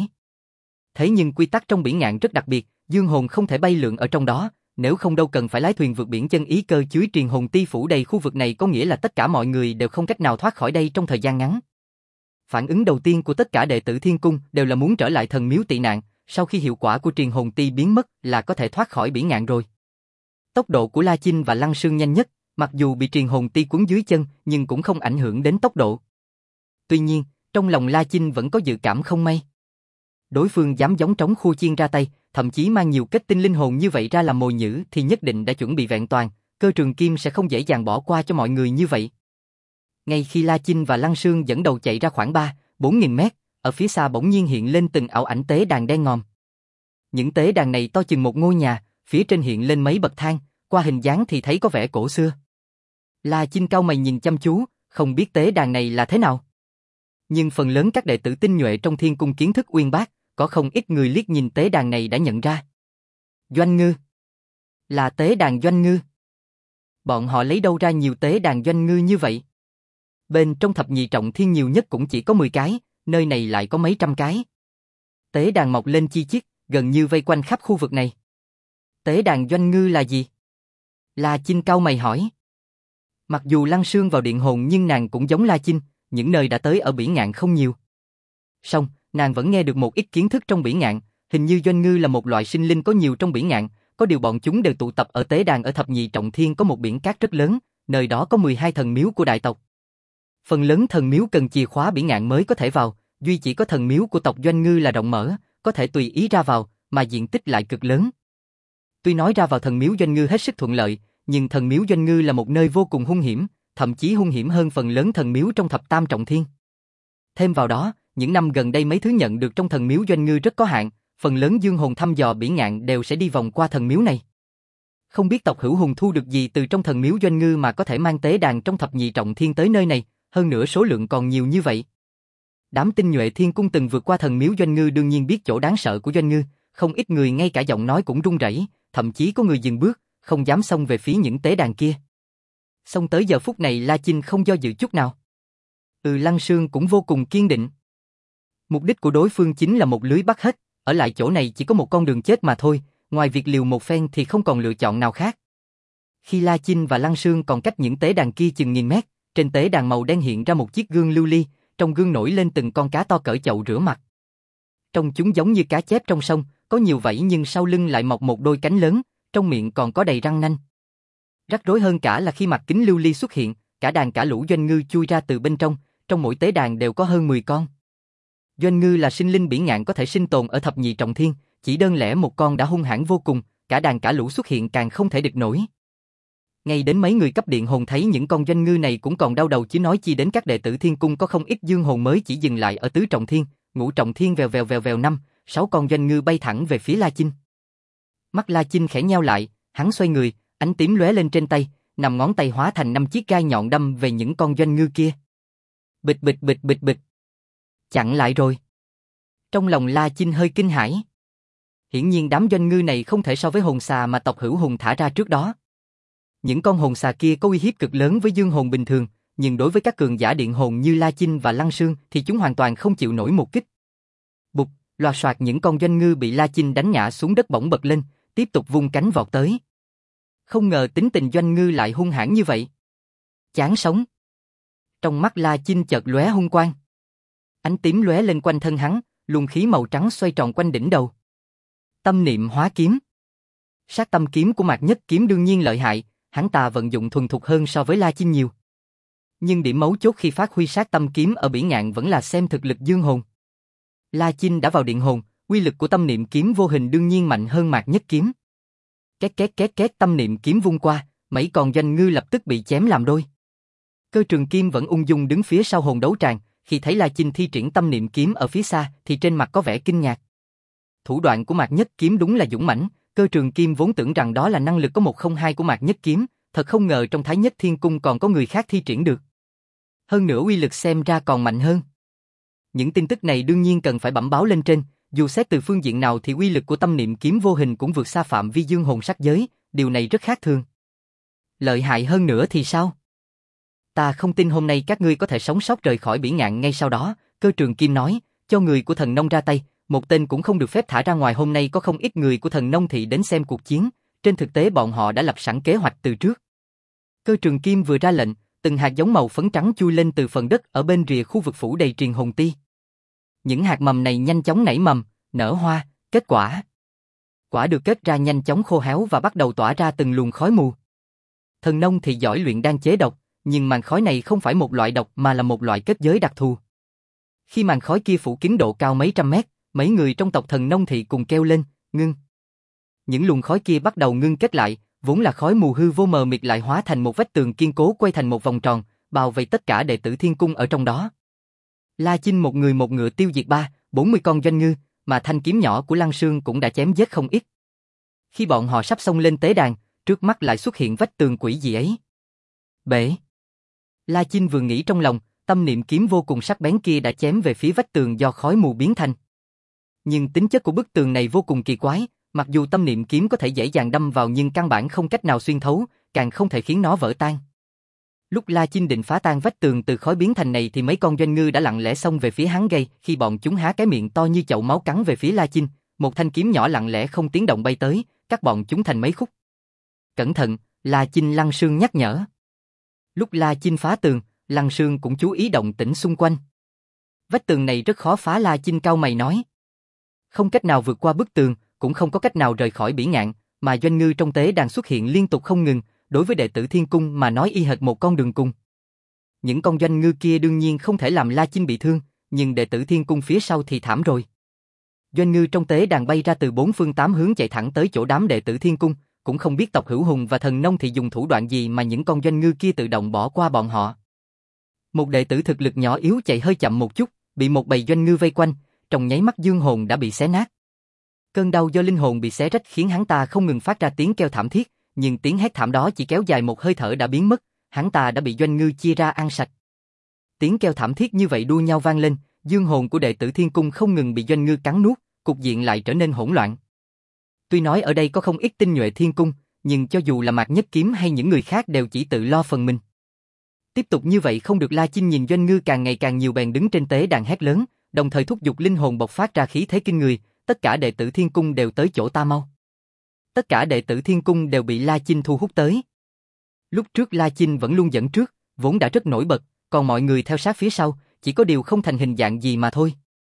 Thế nhưng quy tắc trong biển ngạn rất đặc biệt, dương hồn không thể bay lượn ở trong đó, nếu không đâu cần phải lái thuyền vượt biển, chân ý cơ chứa truyền hồn ti phủ đầy khu vực này có nghĩa là tất cả mọi người đều không cách nào thoát khỏi đây trong thời gian ngắn. Phản ứng đầu tiên của tất cả đệ tử Thiên Cung đều là muốn trở lại thần miếu tị nạn, sau khi hiệu quả của truyền hồn ti biến mất là có thể thoát khỏi biển ngạn rồi. Tốc độ của La Chinh và Lăng Sương nhanh nhất, mặc dù bị truyền hồn ti cuốn dưới chân nhưng cũng không ảnh hưởng đến tốc độ. Tuy nhiên, trong lòng La Chinh vẫn có dự cảm không may. Đối phương dám giống trống khua chiên ra tay, thậm chí mang nhiều kết tinh linh hồn như vậy ra làm mồi nhử thì nhất định đã chuẩn bị vẹn toàn, Cơ Trường Kim sẽ không dễ dàng bỏ qua cho mọi người như vậy. Ngay khi La Chinh và Lăng Sương dẫn đầu chạy ra khoảng 4.000 mét, ở phía xa bỗng nhiên hiện lên từng ảo ảnh tế đàn đen ngòm. Những tế đàn này to chừng một ngôi nhà, phía trên hiện lên mấy bậc thang, qua hình dáng thì thấy có vẻ cổ xưa. La Chinh cau mày nhìn chăm chú, không biết tế đàn này là thế nào. Nhưng phần lớn các đệ tử tinh nhuệ trong Thiên Cung kiến thức uyên bác, có không ít người liếc nhìn tế đàn này đã nhận ra. Doanh ngư. Là tế đàn Doanh ngư. Bọn họ lấy đâu ra nhiều tế đàn Doanh ngư như vậy? Bên trong thập nhị trọng thiên nhiều nhất cũng chỉ có 10 cái, nơi này lại có mấy trăm cái. Tế đàn mọc lên chi chít, gần như vây quanh khắp khu vực này. Tế đàn Doanh ngư là gì? La Chinh cau mày hỏi. Mặc dù Lăng Sương vào điện hồn nhưng nàng cũng giống La Chinh, những nơi đã tới ở biển ngạn không nhiều. Song, nàng vẫn nghe được một ít kiến thức trong biển ngạn, hình như Doanh ngư là một loại sinh linh có nhiều trong biển ngạn, có điều bọn chúng đều tụ tập ở tế đàn ở thập nhị trọng thiên có một biển cát rất lớn, nơi đó có 12 thần miếu của đại tộc. Phần lớn thần miếu cần chìa khóa biển ngạn mới có thể vào, duy chỉ có thần miếu của tộc Doanh ngư là rộng mở, có thể tùy ý ra vào, mà diện tích lại cực lớn. Tuy nói ra vào thần miếu Doanh ngư hết sức thuận lợi, nhưng thần miếu Doanh Ngư là một nơi vô cùng hung hiểm, thậm chí hung hiểm hơn phần lớn thần miếu trong thập tam trọng thiên. Thêm vào đó, những năm gần đây mấy thứ nhận được trong thần miếu Doanh Ngư rất có hạn, phần lớn dương hồn thăm dò bỉ ngạn đều sẽ đi vòng qua thần miếu này. Không biết tộc Hữu Hùng thu được gì từ trong thần miếu Doanh Ngư mà có thể mang tế đàn trong thập nhị trọng thiên tới nơi này, hơn nữa số lượng còn nhiều như vậy. Đám tinh nhuệ thiên cung từng vượt qua thần miếu Doanh Ngư đương nhiên biết chỗ đáng sợ của Doanh Ngư, không ít người ngay cả giọng nói cũng run rẩy, thậm chí có người dừng bước, không dám xông về phía những tế đàn kia. Xông tới giờ phút này La Chinh không do dự chút nào. Lăng Sương cũng vô cùng kiên định. Mục đích của đối phương chính là một lưới bắt hết, ở lại chỗ này chỉ có một con đường chết mà thôi, ngoài việc liều một phen thì không còn lựa chọn nào khác. Khi La Chinh và Lăng Sương còn cách những tế đàn kia chừng nghìn mét, trên tế đàn màu đen hiện ra một chiếc gương lưu ly, trong gương nổi lên từng con cá to cỡ chậu rửa mặt. Trông chúng giống như cá chép trong sông, có nhiều vảy nhưng sau lưng lại mọc một đôi cánh lớn, trong miệng còn có đầy răng nanh. Rắc rối hơn cả là khi mặt kính lưu ly xuất hiện, cả đàn cả lũ Doanh Ngư chui ra từ bên trong mỗi tế đàn đều có hơn 10 con. Doanh Ngư là sinh linh bỉ ngạn có thể sinh tồn ở thập nhị trọng thiên, chỉ đơn lẻ một con đã hung hãn vô cùng, cả đàn cả lũ xuất hiện càng không thể địch nổi. Ngay đến mấy người cấp điện hồn thấy những con Doanh Ngư này cũng còn đau đầu chứ nói chi đến các đệ tử thiên cung có không ít dương hồn mới chỉ dừng lại ở tứ trọng thiên, ngũ trọng thiên vèo vèo vèo vèo 5-6 con Doanh Ngư bay thẳng về phía La Chinh. Mắt La Chinh khẽ nheo lại, hắn xoay người, ánh tím lóe lên trên tay, nằm ngón tay hóa thành 5 chiếc gai nhọn đâm về những con Doanh Ngư kia. Bịch bịch bịch bịch bịch. Chặn lại rồi. Trong lòng La Chinh hơi kinh hãi. Hiển nhiên đám Doanh Ngư này không thể so với hồn xà mà tộc Hữu Hùng thả ra trước đó. Những con hồn xà kia có uy hiếp cực lớn với dương hồn bình thường, nhưng đối với các cường giả điện hồn như La Chinh và Lăng Sương thì chúng hoàn toàn không chịu nổi một kích. Bụp, loạt soạt những con Doanh Ngư bị La Chinh đánh ngã xuống đất bỗng bật lên, tiếp tục vung cánh vọt tới. Không ngờ tính tình Doanh Ngư lại hung hãn như vậy. Chán sống. Trong mắt La Chinh chợt lóe hung quang. Ánh tím lóe lên quanh thân hắn, luồng khí màu trắng xoay tròn quanh đỉnh đầu. Tâm niệm hóa kiếm. Sát tâm kiếm của Mạc Nhất Kiếm đương nhiên lợi hại, hắn ta vận dụng thuần thục hơn so với La Chinh nhiều. Nhưng điểm mấu chốt khi phát huy sát tâm kiếm ở bỉ ngạn vẫn là xem thực lực dương hồn. La Chinh đã vào điện hồn, uy lực của tâm niệm kiếm vô hình đương nhiên mạnh hơn Mạc Nhất Kiếm. Két két két két tâm niệm kiếm vung qua, mấy con Doanh Ngư lập tức bị chém làm đôi. Cơ Trường Kim vẫn ung dung đứng phía sau hồn đấu tràng, khi thấy La Chinh thi triển tâm niệm kiếm ở phía xa thì trên mặt có vẻ kinh ngạc. Thủ đoạn của Mạc Nhất Kiếm đúng là dũng mãnh, Cơ Trường Kim vốn tưởng rằng đó là năng lực có 102 của Mạc Nhất Kiếm, thật không ngờ trong Thái Nhất Thiên Cung còn có người khác thi triển được. Hơn nữa uy lực xem ra còn mạnh hơn. Những tin tức này đương nhiên cần phải bẩm báo lên trên, dù xét từ phương diện nào thì uy lực của tâm niệm kiếm vô hình cũng vượt xa phạm vi dương hồn sắc giới, điều này rất khác thường. Lợi hại hơn nữa thì sao? Ta không tin hôm nay các ngươi có thể sống sót rời khỏi bỉ ngạn ngay sau đó, Cơ Trường Kim nói, cho người của Thần Nông ra tay, một tên cũng không được phép thả ra ngoài. Hôm nay có không ít người của Thần Nông thị đến xem cuộc chiến, trên thực tế bọn họ đã lập sẵn kế hoạch từ trước. Cơ Trường Kim vừa ra lệnh, từng hạt giống màu phấn trắng chui lên từ phần đất ở bên rìa khu vực phủ đầy triền hồn ti. Những hạt mầm này nhanh chóng nảy mầm, nở hoa, kết quả. Quả được kết ra nhanh chóng khô héo và bắt đầu tỏa ra từng luồng khói mù. Thần Nông thì giỏi luyện đan chế độc, nhưng màn khói này không phải một loại độc mà là một loại kết giới đặc thù. Khi màn khói kia phủ kín độ cao mấy trăm mét, mấy người trong tộc Thần Nông thị cùng kêu lên, ngưng. Những luồng khói kia bắt đầu ngưng kết lại, vốn là khói mù hư vô mờ mịt lại hóa thành một vách tường kiên cố quay thành một vòng tròn, bao vây tất cả đệ tử Thiên Cung ở trong đó. La Chinh một người một ngựa tiêu diệt 30-40 con Doanh Ngư, mà thanh kiếm nhỏ của Lăng Sương cũng đã chém giết không ít. Khi bọn họ sắp xông lên tế đàn, trước mắt lại xuất hiện vách tường quỷ dị ấy. Bể. La Chinh vừa nghĩ trong lòng, tâm niệm kiếm vô cùng sắc bén kia đã chém về phía vách tường do khói mù biến thành. Nhưng tính chất của bức tường này vô cùng kỳ quái, mặc dù tâm niệm kiếm có thể dễ dàng đâm vào nhưng căn bản không cách nào xuyên thấu, càng không thể khiến nó vỡ tan. Lúc La Chinh định phá tan vách tường từ khói biến thành này thì mấy con Doanh Ngư đã lặng lẽ xông về phía hắn gây, khi bọn chúng há cái miệng to như chậu máu cắn về phía La Chinh, một thanh kiếm nhỏ lặng lẽ không tiếng động bay tới, cắt bọn chúng thành mấy khúc. Cẩn thận, La Chinh Lăng Sương nhắc nhở. Lúc La Chinh phá tường, Lăng Sương cũng chú ý động tĩnh xung quanh. Vách tường này rất khó phá, La Chinh cau mày nói. Không cách nào vượt qua bức tường, cũng không có cách nào rời khỏi bỉ ngạn, mà Doanh Ngư trong tế đàn xuất hiện liên tục không ngừng, đối với đệ tử Thiên Cung mà nói y hệt một con đường cùng. Những con Doanh Ngư kia đương nhiên không thể làm La Chinh bị thương, nhưng đệ tử Thiên Cung phía sau thì thảm rồi. Doanh Ngư trong tế đàn bay ra từ 4 phương 8 hướng chạy thẳng tới chỗ đám đệ tử Thiên Cung, cũng không biết tộc Hữu Hùng và Thần Nông Thị dùng thủ đoạn gì mà những con doanh ngư kia tự động bỏ qua bọn họ. Một đệ tử thực lực nhỏ yếu chạy hơi chậm một chút, bị một bầy doanh ngư vây quanh, trong nháy mắt dương hồn đã bị xé nát. Cơn đau do linh hồn bị xé rách khiến hắn ta không ngừng phát ra tiếng kêu thảm thiết, nhưng tiếng hét thảm đó chỉ kéo dài một hơi thở đã biến mất, hắn ta đã bị doanh ngư chia ra ăn sạch. Tiếng kêu thảm thiết như vậy đua nhau vang lên, dương hồn của đệ tử Thiên Cung không ngừng bị doanh ngư cắn nuốt, cục diện lại trở nên hỗn loạn. Tuy nói ở đây có không ít tinh nhuệ Thiên Cung, nhưng cho dù là Mạc Nhất Kiếm hay những người khác đều chỉ tự lo phần mình. Tiếp tục như vậy không được. La Chinh nhìn doanh ngư càng ngày càng nhiều bèn đứng trên tế đàn hét lớn, đồng thời thúc giục linh hồn bộc phát ra khí thế kinh người, tất cả đệ tử Thiên Cung đều tới chỗ ta mau. Tất cả đệ tử Thiên Cung đều bị La Chinh thu hút tới. Lúc trước La Chinh vẫn luôn dẫn trước, vốn đã rất nổi bật, còn mọi người theo sát phía sau, chỉ có điều không thành hình dạng gì mà thôi.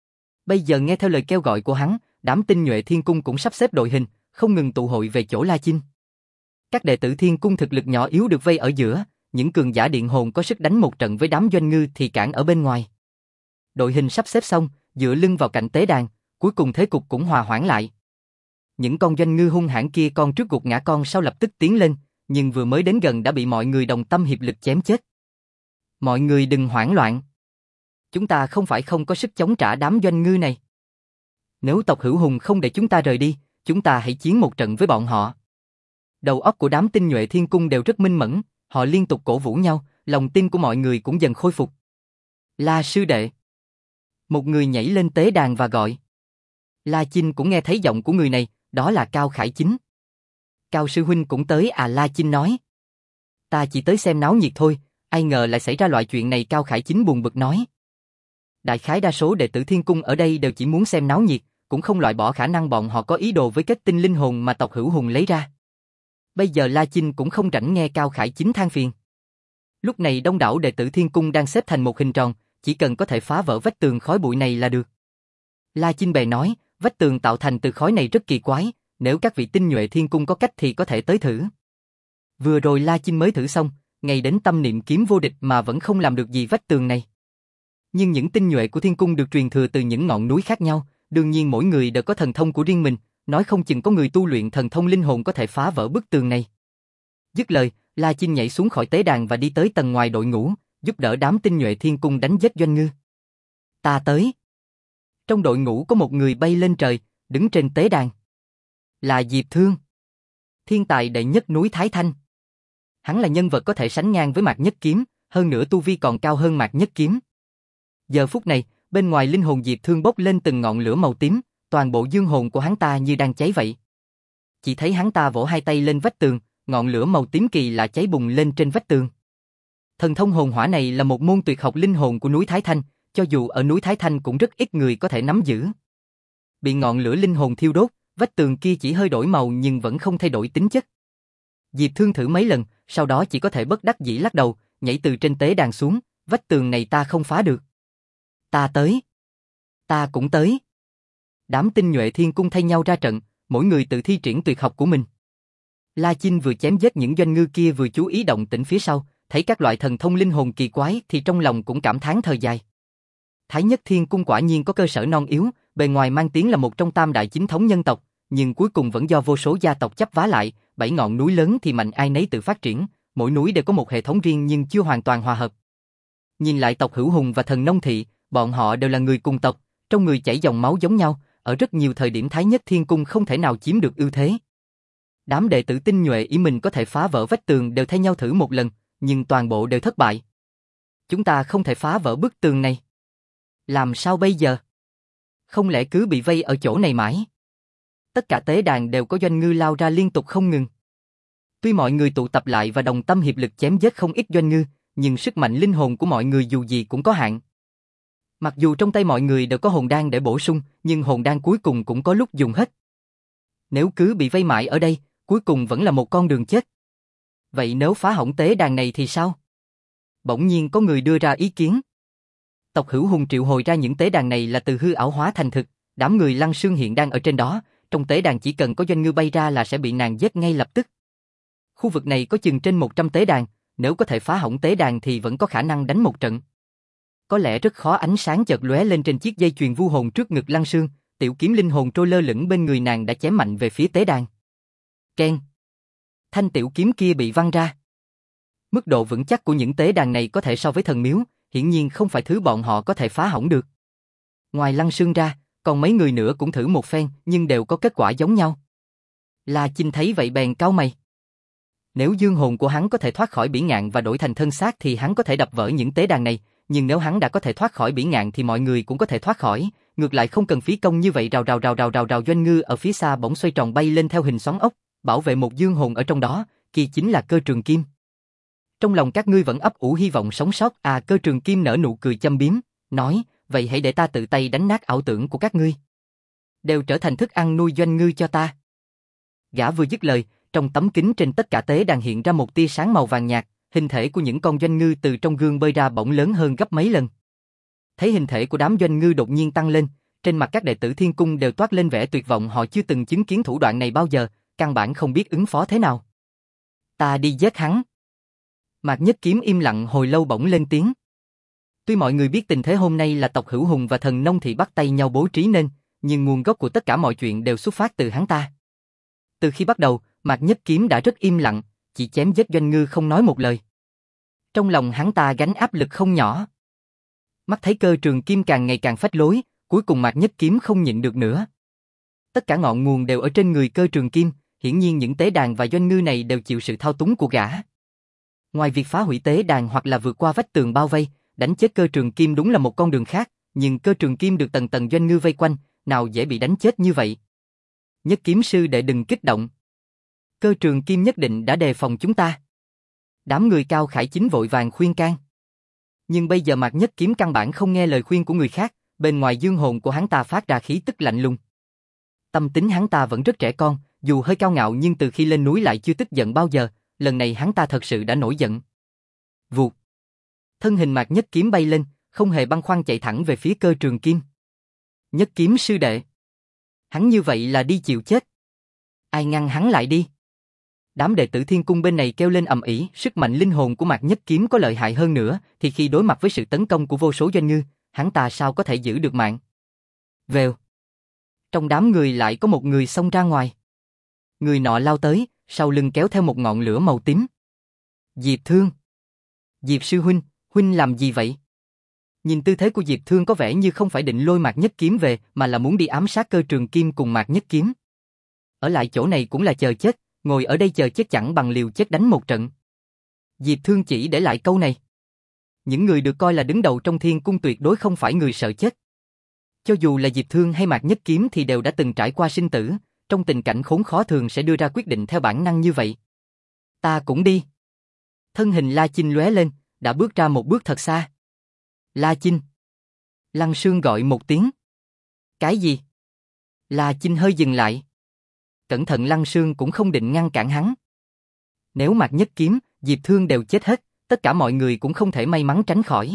Bây giờ nghe theo lời kêu gọi của hắn, đám tinh nhuệ Thiên Cung cũng sắp xếp đội hình, không ngừng tụ hội về chỗ La Chinh. Các đệ tử Thiên Cung thực lực nhỏ yếu được vây ở giữa, những cường giả điện hồn có sức đánh một trận với đám doanh ngư thì cản ở bên ngoài. Đội hình sắp xếp xong, dựa lưng vào cạnh tế đàn, cuối cùng thế cục cũng hòa hoãn lại. Những con doanh ngư hung hãn kia con trước gục ngã con sau lập tức tiến lên, nhưng vừa mới đến gần đã bị mọi người đồng tâm hiệp lực chém chết. Mọi người đừng hoảng loạn. Chúng ta không phải không có sức chống trả đám doanh ngư này. Nếu tộc Hữu Hùng không để chúng ta rời đi, chúng ta hãy chiến một trận với bọn họ. Đầu óc của đám tinh nhuệ Thiên Cung đều rất minh mẫn, họ liên tục cổ vũ nhau, lòng tin của mọi người cũng dần khôi phục. La sư đệ. Một người nhảy lên tế đàn và gọi. La Chinh cũng nghe thấy giọng của người này, đó là Cao Khải Chính. Cao sư huynh cũng tới à? La Chinh nói. Ta chỉ tới xem náo nhiệt thôi, ai ngờ lại xảy ra loại chuyện này. Cao Khải Chính buồn bực nói. Đại khái đa số đệ tử Thiên Cung ở đây đều chỉ muốn xem náo nhiệt, cũng không loại bỏ khả năng bọn họ có ý đồ với kết tinh linh hồn mà tộc Hữu Hùng lấy ra. Bây giờ La Chinh cũng không rảnh nghe Cao Khải Chính than phiền. Lúc này đông đảo đệ tử Thiên Cung đang xếp thành một hình tròn, chỉ cần có thể phá vỡ vách tường khói bụi này là được. La Chinh bèn nói, vách tường tạo thành từ khói này rất kỳ quái, nếu các vị tinh nhuệ Thiên Cung có cách thì có thể tới thử. Vừa rồi La Chinh mới thử xong, ngay đến tâm niệm kiếm vô địch mà vẫn không làm được gì vách tường này. Nhưng những tinh nhuệ của Thiên Cung được truyền thừa từ những ngọn núi khác nhau, đương nhiên mỗi người đều có thần thông của riêng mình, nói không chừng có người tu luyện thần thông linh hồn có thể phá vỡ bức tường này. Dứt lời, La Chinh nhảy xuống khỏi tế đàn và đi tới tầng ngoài đội ngũ, giúp đỡ đám tinh nhuệ Thiên Cung đánh giết doanh ngư. Ta tới. Trong đội ngũ có một người bay lên trời, đứng trên tế đàn. Là Diệp Thương, thiên tài đệ nhất núi Thái Thanh. Hắn là nhân vật có thể sánh ngang với Mạc Nhất Kiếm, hơn nữa tu vi còn cao hơn Mạc Nhất Kiếm. Giờ phút này, bên ngoài linh hồn Diệp Thương bốc lên từng ngọn lửa màu tím, toàn bộ dương hồn của hắn ta như đang cháy vậy. Chỉ thấy hắn ta vỗ hai tay lên vách tường, ngọn lửa màu tím kỳ lạ cháy bùng lên trên vách tường. Thần thông hồn hỏa này là một môn tuyệt học linh hồn của núi Thái Thanh, cho dù ở núi Thái Thanh cũng rất ít người có thể nắm giữ. Bị ngọn lửa linh hồn thiêu đốt, vách tường kia chỉ hơi đổi màu nhưng vẫn không thay đổi tính chất. Diệp Thương thử mấy lần, sau đó chỉ có thể bất đắc dĩ lắc đầu, nhảy từ trên tế đàn xuống, vách tường này ta không phá được. Ta tới. Ta cũng tới. Đám tinh nhuệ Thiên Cung thay nhau ra trận, mỗi người tự thi triển tuyệt học của mình. La Chinh vừa chém giết những doanh ngư kia vừa chú ý động tĩnh phía sau, thấy các loại thần thông linh hồn kỳ quái thì trong lòng cũng cảm thán thở dài. Thái Nhất Thiên Cung quả nhiên có cơ sở non yếu, bề ngoài mang tiếng là một trong tam đại chính thống nhân tộc, nhưng cuối cùng vẫn do vô số gia tộc chấp vá lại, 7 ngọn núi lớn thì mạnh ai nấy tự phát triển, mỗi núi đều có một hệ thống riêng nhưng chưa hoàn toàn hòa hợp. Nhìn lại tộc Hữu Hùng và Thần Nông Thị, bọn họ đều là người cùng tộc, trong người chảy dòng máu giống nhau, ở rất nhiều thời điểm Thái Nhất Thiên Cung không thể nào chiếm được ưu thế. Đám đệ tử tinh nhuệ ý mình có thể phá vỡ vách tường đều thay nhau thử một lần, nhưng toàn bộ đều thất bại. Chúng ta không thể phá vỡ bức tường này. Làm sao bây giờ? Không lẽ cứ bị vây ở chỗ này mãi? Tất cả tế đàn đều có doanh ngư lao ra liên tục không ngừng. Tuy mọi người tụ tập lại và đồng tâm hiệp lực chém giết không ít doanh ngư, nhưng sức mạnh linh hồn của mọi người dù gì cũng có hạn. Mặc dù trong tay mọi người đều có hồn đan để bổ sung, nhưng hồn đan cuối cùng cũng có lúc dùng hết. Nếu cứ bị vây mãi ở đây, cuối cùng vẫn là một con đường chết. Vậy nếu phá hỏng tế đàn này thì sao? Bỗng nhiên có người đưa ra ý kiến. Tộc Hữu Hùng triệu hồi ra những tế đàn này là từ hư ảo hóa thành thực, đám người Lăng Sương hiện đang ở trên đó, trong tế đàn chỉ cần có doanh ngư bay ra là sẽ bị nàng giết ngay lập tức. Khu vực này có chừng trên 100 tế đàn, nếu có thể phá hỏng tế đàn thì vẫn có khả năng đánh một trận. Có lẽ rất khó. Ánh sáng chợt lóe lên trên chiếc dây chuyền vu hồn trước ngực Lăng Sương, tiểu kiếm linh hồn trôi lơ lửng bên người nàng đã chém mạnh về phía tế đàn. Keng. Thanh tiểu kiếm kia bị văng ra. Mức độ vững chắc của những tế đàn này có thể so với thần miếu, hiển nhiên không phải thứ bọn họ có thể phá hỏng được. Ngoài Lăng Sương ra, còn mấy người nữa cũng thử một phen, nhưng đều có kết quả giống nhau. La Chinh thấy vậy bèn cau mày. Nếu dương hồn của hắn có thể thoát khỏi bỉ ngạn và đổi thành thân xác thì hắn có thể đập vỡ những tế đàn này, nhưng nếu hắn đã có thể thoát khỏi bỉ ngạn thì mọi người cũng có thể thoát khỏi, ngược lại không cần phí công như vậy. Rào. Doanh Ngư ở phía xa bỗng xoay tròn bay lên theo hình xoắn ốc, bảo vệ một dương hồn ở trong đó, kia chính là Cơ Trường Kim. Trong lòng các ngươi vẫn ấp ủ hy vọng sống sót à? Cơ Trường Kim nở nụ cười châm biếm, nói, vậy hãy để ta tự tay đánh nát ảo tưởng của các ngươi. Đều trở thành thức ăn nuôi Doanh Ngư cho ta. Gã vừa dứt lời, trong tấm kính trên tất cả tế đàn hiện ra một tia sáng màu vàng nhạt, hình thể của những con doanh ngư từ trong gương bơi ra bỗng lớn hơn gấp mấy lần. Thấy hình thể của đám doanh ngư đột nhiên tăng lên, trên mặt các đệ tử Thiên Cung đều toát lên vẻ tuyệt vọng, họ chưa từng chứng kiến thủ đoạn này bao giờ, căn bản không biết ứng phó thế nào. Ta đi giết hắn. Mạc Nhất Kiếm im lặng hồi lâu bỗng lên tiếng. Tuy mọi người biết tình thế hôm nay là tộc Hữu Hùng và Thần Nông Thị bắt tay nhau bố trí nên, nhưng nguồn gốc của tất cả mọi chuyện đều xuất phát từ hắn ta. Từ khi bắt đầu, Mạc Nhất Kiếm đã rất im lặng, chỉ chém giết doanh ngư không nói một lời. Trong lòng hắn ta gánh áp lực không nhỏ. Mắt thấy Cơ Trường Kim càng ngày càng phách lối, cuối cùng Mạc Nhất Kiếm không nhịn được nữa. Tất cả ngọn nguồn đều ở trên người Cơ Trường Kim, hiển nhiên những tế đàn và doanh ngư này đều chịu sự thao túng của gã. Ngoài việc phá hủy tế đàn hoặc là vượt qua vách tường bao vây, đánh chết Cơ Trường Kim đúng là một con đường khác, nhưng Cơ Trường Kim được tầng tầng doanh ngư vây quanh, nào dễ bị đánh chết như vậy. Nhất Kiếm sư đệ đừng kích động. Cơ Trường Kim nhất định đã đề phòng chúng ta. Đám người Cao Khải Chính vội vàng khuyên can. Nhưng bây giờ Mạc Nhất Kiếm căn bản không nghe lời khuyên của người khác, bên ngoài dương hồn của hắn ta phát ra khí tức lạnh lùng. Tâm tính hắn ta vẫn rất trẻ con, dù hơi cao ngạo nhưng từ khi lên núi lại chưa tức giận bao giờ, lần này hắn ta thật sự đã nổi giận. Vụt. Thân hình Mạc Nhất Kiếm bay lên, không hề băn khoăn chạy thẳng về phía Cơ Trường Kim. Nhất Kiếm sư đệ. Hắn như vậy là đi chịu chết. Ai ngăn hắn lại đi. Đám đệ tử Thiên Cung bên này kêu lên ầm ĩ, sức mạnh linh hồn của Mạc Nhất Kiếm có lợi hại hơn nữa, thì khi đối mặt với sự tấn công của vô số doanh ngư, hắn ta sao có thể giữ được mạng. Vèo. Trong đám người lại có một người xông ra ngoài. Người nọ lao tới, sau lưng kéo theo một ngọn lửa màu tím. Diệp Thương. Diệp sư huynh, huynh làm gì vậy? Nhìn tư thế của Diệp Thương có vẻ như không phải định lôi Mạc Nhất Kiếm về, mà là muốn đi ám sát Cơ Trường Kim cùng Mạc Nhất Kiếm. Ở lại chỗ này cũng là chờ chết, ngồi ở đây chờ chết chẳng bằng liều chết đánh một trận. Diệp Thương chỉ để lại câu này. Những người được coi là đứng đầu trong Thiên Cung tuyệt đối không phải người sợ chết. Cho dù là Diệp Thương hay Mạc Nhất Kiếm thì đều đã từng trải qua sinh tử, trong tình cảnh khốn khó thường sẽ đưa ra quyết định theo bản năng như vậy. Ta cũng đi. Thân hình La Chinh lóe lên, đã bước ra một bước thật xa. La Chinh. Lăng Sương gọi một tiếng. Cái gì? La Chinh hơi dừng lại. Cẩn thận, Lăng Sương cũng không định ngăn cản hắn. Nếu Mạc Nhất Kiếm, Diệp Thương đều chết hết, tất cả mọi người cũng không thể may mắn tránh khỏi.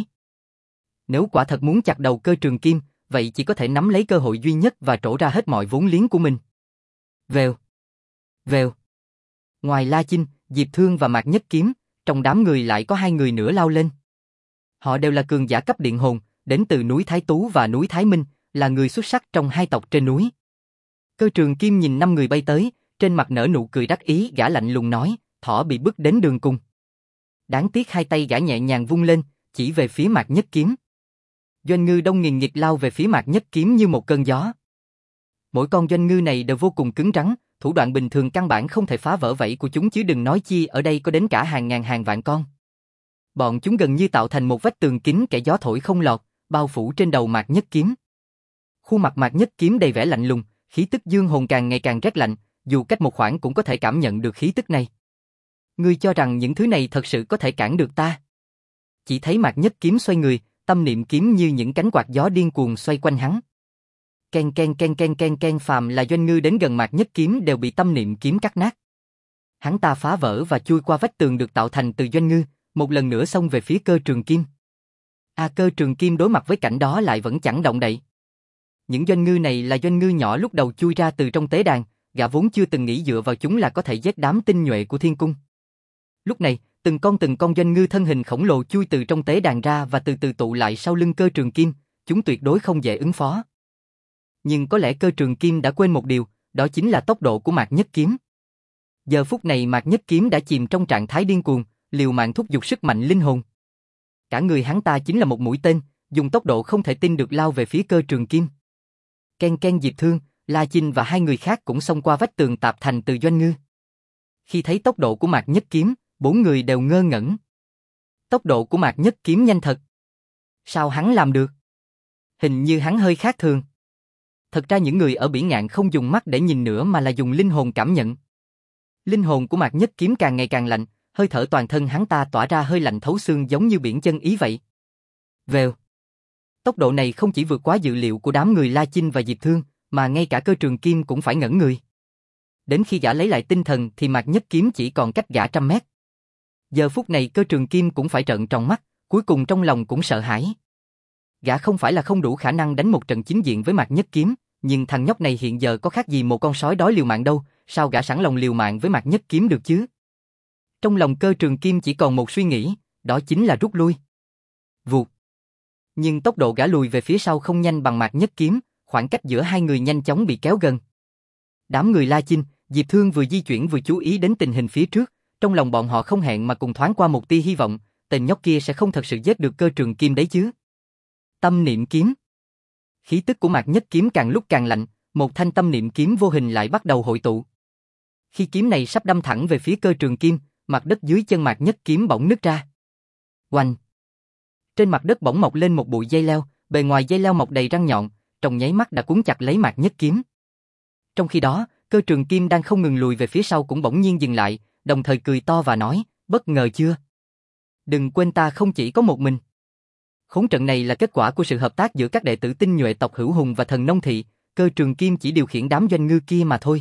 Nếu quả thật muốn chặt đầu Cơ Trường Kim, vậy chỉ có thể nắm lấy cơ hội duy nhất và trổ ra hết mọi vốn liếng của mình. Vèo. Vèo. Ngoài La Chinh, Diệp Thương và Mạc Nhất Kiếm, trong đám người lại có hai người nữa lao lên. Họ đều là cường giả cấp điện hồn, đến từ núi Thái Tú và núi Thái Minh, là người xuất sắc trong hai tộc trên núi. Cơ Trường Kim nhìn năm người bay tới, trên mặt nở nụ cười đắc ý, gã lạnh lùng nói, thỏ bị bức đến đường cùng. Đáng tiếc hai tay gã nhẹ nhàng vung lên, chỉ về phía Mạc Nhất Kiếm. Doanh ngư đông nghìn nghịt lao về phía Mạc Nhất Kiếm như một cơn gió. Mỗi con doanh ngư này đều vô cùng cứng rắn, thủ đoạn bình thường căn bản không thể phá vỡ vảy của chúng, chứ đừng nói chi ở đây có đến cả hàng ngàn hàng vạn con. Bọn chúng gần như tạo thành một vách tường kín kẻ gió thổi không lọt, bao phủ trên đầu Mạc Nhất Kiếm. Khuôn mặt Mạc Nhất Kiếm đầy vẻ lạnh lùng, khí tức dương hồn càng ngày càng rét lạnh, dù cách một khoảng cũng có thể cảm nhận được khí tức này. Ngươi cho rằng những thứ này thật sự có thể cản được ta? Chỉ thấy Mạc Nhất Kiếm xoay người, tâm niệm kiếm như những cánh quạt gió điên cuồng xoay quanh hắn. Ken ken ken ken ken ken, phàm là doanh ngư đến gần Mạc Nhất Kiếm đều bị tâm niệm kiếm cắt nát. Hắn ta phá vỡ và chui qua vách tường được tạo thành từ doanh ngư, một lần nữa xông về phía Cơ Trường Kim. Cơ Trường Kim đối mặt với cảnh đó lại vẫn chẳng động đậy. Những doanh ngư này là doanh ngư nhỏ lúc đầu chui ra từ trong tế đàn, gã vốn chưa từng nghĩ dựa vào chúng là có thể giết đám tinh nhuệ của Thiên Cung. Lúc này, từng con doanh ngư thân hình khổng lồ chui từ trong tế đàn ra và từ từ tụ lại sau lưng Cơ Trường Kim, chúng tuyệt đối không dễ ứng phó. Nhưng có lẽ Cơ Trường Kim đã quên một điều, đó chính là tốc độ của Mạc Nhất Kiếm. Giờ phút này Mạc Nhất Kiếm đã chìm trong trạng thái điên cuồng, liều mạng thúc giục sức mạnh linh hồn. Cả người hắn ta chính là một mũi tên, dùng tốc độ không thể tin được lao về phía Cơ Trường Kim. Ken Ken Diệp Thương, La Chinh và hai người khác cũng xông qua vách tường tạp thành từ Doanh Ngư. Khi thấy tốc độ của Mạc Nhất Kiếm, bốn người đều ngơ ngẩn. Tốc độ của Mạc Nhất Kiếm nhanh thật. Sao hắn làm được? Hình như hắn hơi khác thường. Thật ra những người ở Bỉ Ngạn không dùng mắt để nhìn nữa mà là dùng linh hồn cảm nhận. Linh hồn của Mạc Nhất Kiếm càng ngày càng lạnh, hơi thở toàn thân hắn ta tỏa ra hơi lạnh thấu xương giống như biển chân ý vậy. Vèo. Tốc độ này không chỉ vượt quá dự liệu của đám người La Chinh và Diệp Thương, mà ngay cả Cơ Trường Kim cũng phải ngẩn người. Đến khi gã lấy lại tinh thần thì Mạc Nhất Kiếm chỉ còn cách gã 100 mét. Giờ phút này Cơ Trường Kim cũng phải trợn tròn mắt, cuối cùng trong lòng cũng sợ hãi. Gã không phải là không đủ khả năng đánh một trận chính diện với Mạc Nhất Kiếm, nhưng thằng nhóc này hiện giờ có khác gì một con sói đói liều mạng đâu, sao gã sẵn lòng liều mạng với Mạc Nhất Kiếm được chứ? Trong lòng Cơ Trường Kim chỉ còn một suy nghĩ, đó chính là rút lui. Vụt. Nhưng tốc độ gã lùi về phía sau không nhanh bằng Mạc Nhất Kiếm, khoảng cách giữa hai người nhanh chóng bị kéo gần. Đám người La Chinh, Diệp Thương vừa di chuyển vừa chú ý đến tình hình phía trước, trong lòng bọn họ không hẹn mà cùng thoáng qua một tia hy vọng, tên nhóc kia sẽ không thật sự giết được Cơ Trường Kim đấy chứ. Tâm niệm kiếm. Khí tức của Mạc Nhất Kiếm càng lúc càng lạnh, một thanh tâm niệm kiếm vô hình lại bắt đầu hội tụ. Khi kiếm này sắp đâm thẳng về phía Cơ Trường Kim, mặt đất dưới chân Mạc Nhất Kiếm bỗng nứt ra. Oanh! Trên mặt đất bỗng mọc lên một bụi dây leo, bề ngoài dây leo mọc đầy răng nhọn, trong nháy mắt đã cuốn chặt lấy Mạc Nhất Kiếm. Trong khi đó, Cơ Trường Kim đang không ngừng lùi về phía sau cũng bỗng nhiên dừng lại, đồng thời cười to và nói, bất ngờ chưa? Đừng quên ta không chỉ có một mình. Khốn trận này là kết quả của sự hợp tác giữa các đệ tử tinh nhuệ tộc Hữu Hùng và Thần Nông Thị, Cơ Trường Kim chỉ điều khiển đám doanh ngư kia mà thôi.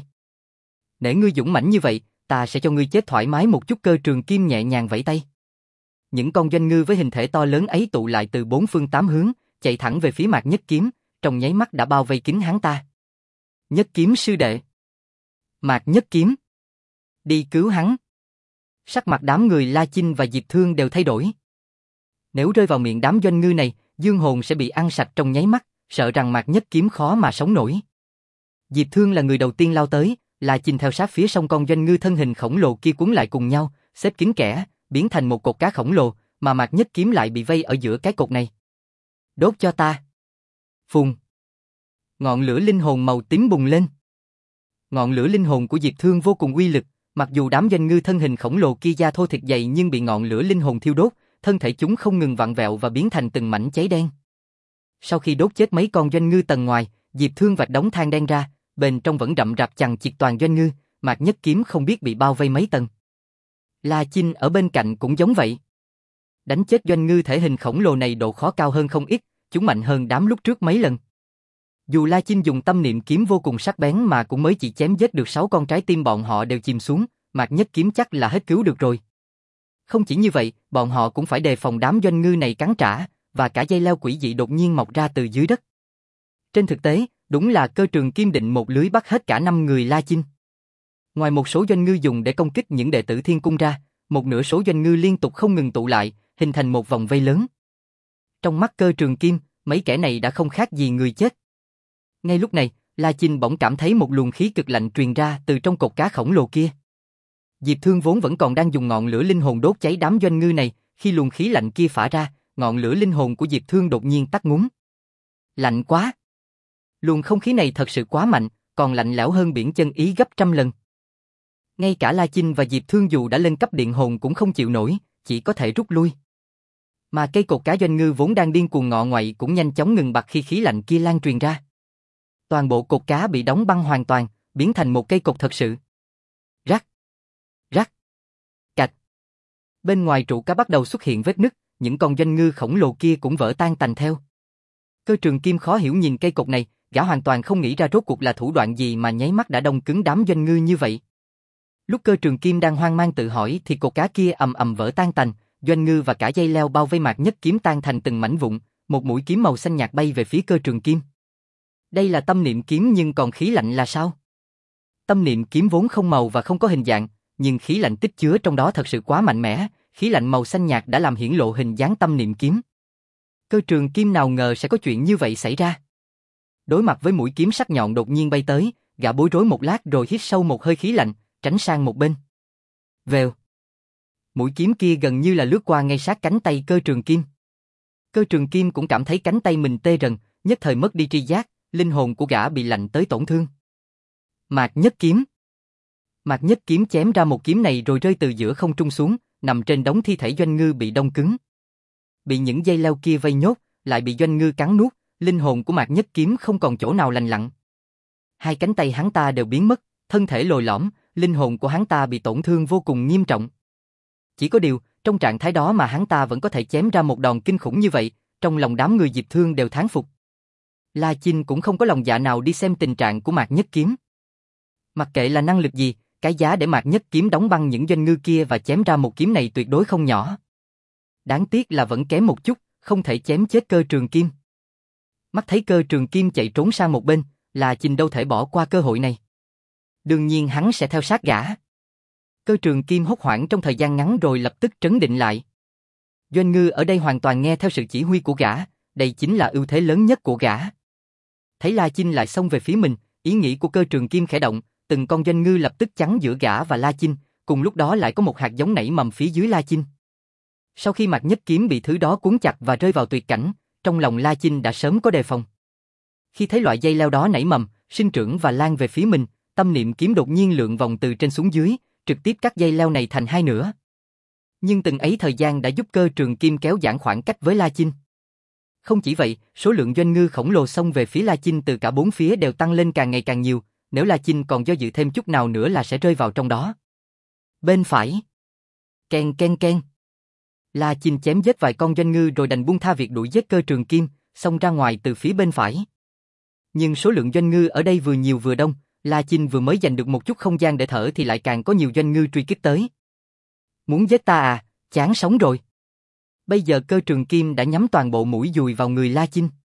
Nể ngươi dũng mãnh như vậy, ta sẽ cho ngươi chết thoải mái một chút. Cơ Trường Kim nhẹ nhàng vẫy tay. Những con doanh ngư với hình thể to lớn ấy tụ lại từ bốn phương tám hướng, chạy thẳng về phía Mạc Nhất Kiếm, trong nháy mắt đã bao vây kín hắn ta. Nhất Kiếm sư đệ. Mạc Nhất Kiếm. Đi cứu hắn. Sắc mặt đám người La Chinh và Diệp Thương đều thay đổi. Nếu rơi vào miệng đám doanh ngư này, dương hồn sẽ bị ăn sạch trong nháy mắt, sợ rằng Mạc Nhất Kiếm khó mà sống nổi. Diệp Thương là người đầu tiên lao tới, La Chinh theo sát phía sau con doanh ngư thân hình khổng lồ kia cuốn lại cùng nhau, xếp kín kẽ, biến thành một cột cá khổng lồ, mà Mạc Nhất Kiếm lại bị vây ở giữa cái cột này. Đốt cho ta. Phùng. Ngọn lửa linh hồn màu tím bùng lên. Ngọn lửa linh hồn của Diệp Thương vô cùng uy lực, mặc dù đám doanh ngư thân hình khổng lồ kia da thô thịt dày nhưng bị ngọn lửa linh hồn thiêu đốt, thân thể chúng không ngừng vặn vẹo và biến thành từng mảnh cháy đen. Sau khi đốt chết mấy con doanh ngư tầng ngoài, Diệp Thương vạch đống than đen ra, bên trong vẫn rậm rạp chằng chịt toàn doanh ngư, Mạc Nhất Kiếm không biết bị bao vây mấy tầng. La Chinh ở bên cạnh cũng giống vậy. Đánh chết doanh ngư thể hình khổng lồ này độ khó cao hơn không ít, chúng mạnh hơn đám lúc trước mấy lần. Dù La Chinh dùng tâm niệm kiếm vô cùng sắc bén mà cũng mới chỉ chém giết được 6 con, trái tim bọn họ đều chìm xuống, Mạc Nhất Kiếm chắc là hết cứu được rồi. Không chỉ như vậy, bọn họ cũng phải đề phòng đám doanh ngư này cắn trả, và cả dây leo quỷ dị đột nhiên mọc ra từ dưới đất. Trên thực tế, đúng là Cơ Trường Kim định một lưới bắt hết cả 5 người La Chinh. Ngoài một số doanh ngư dùng để công kích những đệ tử Thiên Cung ra, một nửa số doanh ngư liên tục không ngừng tụ lại, hình thành một vòng vây lớn. Trong mắt Cơ Trường Kim, mấy kẻ này đã không khác gì người chết. Ngay lúc này, La Chinh bỗng cảm thấy một luồng khí cực lạnh truyền ra từ trong cột cá khổng lồ kia. Diệp Thương vốn vẫn còn đang dùng ngọn lửa linh hồn đốt cháy đám doanh ngư này, khi luồng khí lạnh kia phả ra, ngọn lửa linh hồn của Diệp Thương đột nhiên tắt ngúm. Lạnh quá! Luồng không khí này thật sự quá mạnh, còn lạnh lẽo hơn biển chân ý gấp 100 lần. Ngay cả La Chinh và Diệp Thương dù đã lên cấp điện hồn cũng không chịu nổi, chỉ có thể rút lui. Mà cây cột cá doanh ngư vốn đang điên cuồng ngọ ngoậy cũng nhanh chóng ngừng bặt khi khí lạnh kia lan truyền ra. Toàn bộ cột cá bị đóng băng hoàn toàn, biến thành một cây cột thật sự. Rắc, rắc, cạch. Bên ngoài trụ cá bắt đầu xuất hiện vết nứt, những con doanh ngư khổng lồ kia cũng vỡ tan tành theo. Cơ Trường Kim khó hiểu nhìn cây cột này, gã hoàn toàn không nghĩ ra rốt cuộc là thủ đoạn gì mà nháy mắt đã đông cứng đám doanh ngư như vậy. Lúc Cơ Trường Kim đang hoang mang tự hỏi thì cột cá kia ầm ầm vỡ tan tành, doanh ngư và cả dây leo bao vây Mạc Nhất Kiếm tan thành từng mảnh vụn, một mũi kiếm màu xanh nhạt bay về phía Cơ Trường Kim. Đây là tâm niệm kiếm nhưng còn khí lạnh là sao? Tâm niệm kiếm vốn không màu và không có hình dạng, nhưng khí lạnh tích chứa trong đó thật sự quá mạnh mẽ, khí lạnh màu xanh nhạt đã làm hiển lộ hình dáng tâm niệm kiếm. Cơ Trường Kim nào ngờ sẽ có chuyện như vậy xảy ra. Đối mặt với mũi kiếm sắc nhọn đột nhiên bay tới, gã bối rối một lát rồi hít sâu một hơi khí lạnh, tránh sang một bên. Vèo. Mũi kiếm kia gần như là lướt qua ngay sát cánh tay Cơ Trường Kim. Cơ Trường Kim cũng cảm thấy cánh tay mình tê rần, nhất thời mất đi tri giác, linh hồn của gã bị lạnh tới tổn thương. Mạc Nhất Kiếm. Mạc Nhất Kiếm chém ra một kiếm này rồi rơi từ giữa không trung xuống, nằm trên đống thi thể Doanh Ngư bị đông cứng. Bị những dây leo kia vây nhốt, lại bị Doanh Ngư cắn nuốt, linh hồn của Mạc Nhất Kiếm không còn chỗ nào lành lặn. Hai cánh tay hắn ta đều biến mất, thân thể lồi lõm, linh hồn của hắn ta bị tổn thương vô cùng nghiêm trọng. Chỉ có điều, trong trạng thái đó mà hắn ta vẫn có thể chém ra một đòn kinh khủng như vậy, trong lòng đám người Diệp Thương đều thán phục. La Chinh cũng không có lòng dạ nào đi xem tình trạng của Mạc Nhất Kiếm. Mặc kệ là năng lực gì, cái giá để Mạc Nhất Kiếm đóng băng những Doanh Ngư kia và chém ra một kiếm này tuyệt đối không nhỏ. Đáng tiếc là vẫn kém một chút, không thể chém chết Cơ Trường Kim. Mắt thấy Cơ Trường Kim chạy trốn sang một bên, La Chinh đâu thể bỏ qua cơ hội này. Đương nhiên hắn sẽ theo sát gã. Cơ Trường Kim hốt hoảng trong thời gian ngắn rồi lập tức trấn định lại. Doanh Ngư ở đây hoàn toàn nghe theo sự chỉ huy của gã, đây chính là ưu thế lớn nhất của gã. Thấy La Chinh lại xông về phía mình, ý nghĩ của Cơ Trường Kim khẽ động, từng con Doanh Ngư lập tức chắn giữa gã và La Chinh, cùng lúc đó lại có một hạt giống nảy mầm phía dưới La Chinh. Sau khi Mạc Nhất Kiếm bị thứ đó cuốn chặt và rơi vào tuyệt cảnh, trong lòng La Chinh đã sớm có đề phòng. Khi thấy loại dây leo đó nảy mầm, sinh trưởng và lan về phía mình, tâm niệm kiếm đột nhiên lượn vòng từ trên xuống dưới, trực tiếp cắt dây leo này thành hai nửa. Nhưng từng ấy thời gian đã giúp Cơ Trường Kim kéo giãn khoảng cách với La Chinh. Không chỉ vậy, số lượng Doanh Ngư khổng lồ xông về phía La Chinh từ cả bốn phía đều tăng lên càng ngày càng nhiều, nếu La Chinh còn do dự thêm chút nào nữa là sẽ rơi vào trong đó. Bên phải. Ken ken ken. La Chinh chém giết vài con Doanh Ngư rồi đành buông tha việc đuổi giết Cơ Trường Kim, xông ra ngoài từ phía bên phải. Nhưng số lượng Doanh Ngư ở đây vừa nhiều vừa đông, La Chinh vừa mới giành được một chút không gian để thở thì lại càng có nhiều Doanh Ngư truy kích tới. Muốn giết ta à, chán sống rồi. Bây giờ Cơ Trường Kim đã nhắm toàn bộ mũi dùi vào người La Chinh.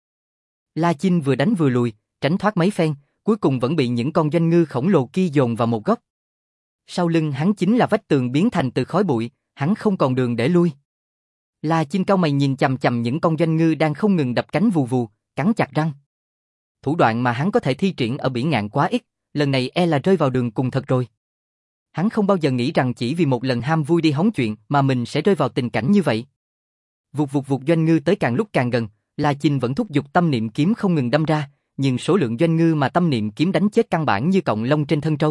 La Chinh vừa đánh vừa lùi, tránh thoát mấy phen, cuối cùng vẫn bị những con Doanh Ngư khổng lồ kia dồn vào một góc. Sau lưng hắn chính là vách tường biến thành từ khói bụi, hắn không còn đường để lui. La Chinh cau mày nhìn chằm chằm những con Doanh Ngư đang không ngừng đập cánh vù vù, cắn chặt răng. Thủ đoạn mà hắn có thể thi triển ở biển ngạn quá ít, lần này e là rơi vào đường cùng thật rồi. Hắn không bao giờ nghĩ rằng chỉ vì một lần ham vui đi hóng chuyện mà mình sẽ rơi vào tình cảnh như vậy. Vụt vụt vụt Doanh Ngư tới càng lúc càng gần, La Chinh vẫn thúc giục tâm niệm kiếm không ngừng đâm ra, nhưng số lượng Doanh Ngư mà tâm niệm kiếm đánh chết căn bản như cọng lông trên thân trâu.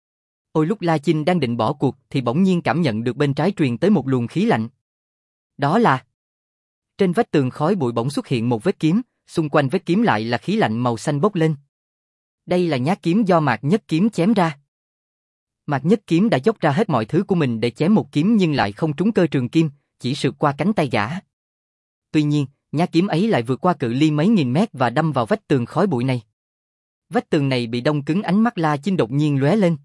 Ôi lúc La Chinh đang định bỏ cuộc thì bỗng nhiên cảm nhận được bên trái truyền tới một luồng khí lạnh. Đó là... Trên vách tường khói bụi bỗng xuất hiện một vết kiếm, xung quanh vết kiếm lại là khí lạnh màu xanh bốc lên. Đây là nhát kiếm do Mạc Nhất Kiếm chém ra. Mạc Nhất Kiếm đã dốc ra hết mọi thứ của mình để chém một kiếm nhưng lại không trúng Cơ Trường Kim, chỉ sượt qua cánh tay gã. Tuy nhiên, nhát kiếm ấy lại vượt qua cự ly mấy nghìn mét và đâm vào vách tường khói bụi này. Vách tường này bị đông cứng, ánh mắt La Chinh đột nhiên lóe lên.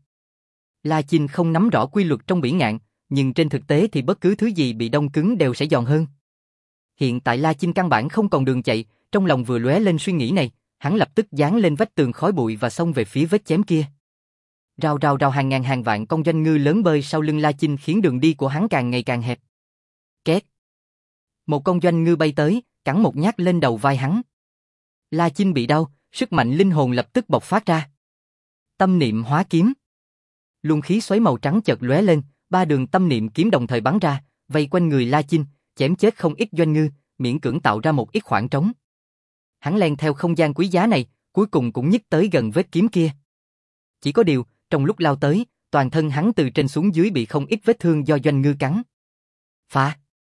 La Chinh không nắm rõ quy luật trong biển ngạn, nhưng trên thực tế thì bất cứ thứ gì bị đông cứng đều sẽ giòn hơn. Hiện tại La Chinh căn bản không còn đường chạy, trong lòng vừa lóe lên suy nghĩ này, hắn lập tức giáng lên vách tường khói bụi và xông về phía vết chém kia. Rào rào rào hàng ngàn hàng vạn con Doanh Ngư lớn bơi sau lưng La Chinh khiến đường đi của hắn càng ngày càng hẹp. Két. Một con Doanh Ngư bay tới, cắn một nhát lên đầu vai hắn. La Chinh bị đau, sức mạnh linh hồn lập tức bộc phát ra. Tâm niệm hóa kiếm. Luồng khí xoáy màu trắng chợt lóe lên, ba đường tâm niệm kiếm đồng thời bắn ra, vây quanh người La Chinh, chém chết không ít Doanh Ngư, miễn cưỡng tạo ra một ít khoảng trống. Hắn len theo không gian quý giá này, cuối cùng cũng nhích tới gần vết kiếm kia. Chỉ có điều, trong lúc lao tới, toàn thân hắn từ trên xuống dưới bị không ít vết thương do Doanh Ngư cắn. Phá!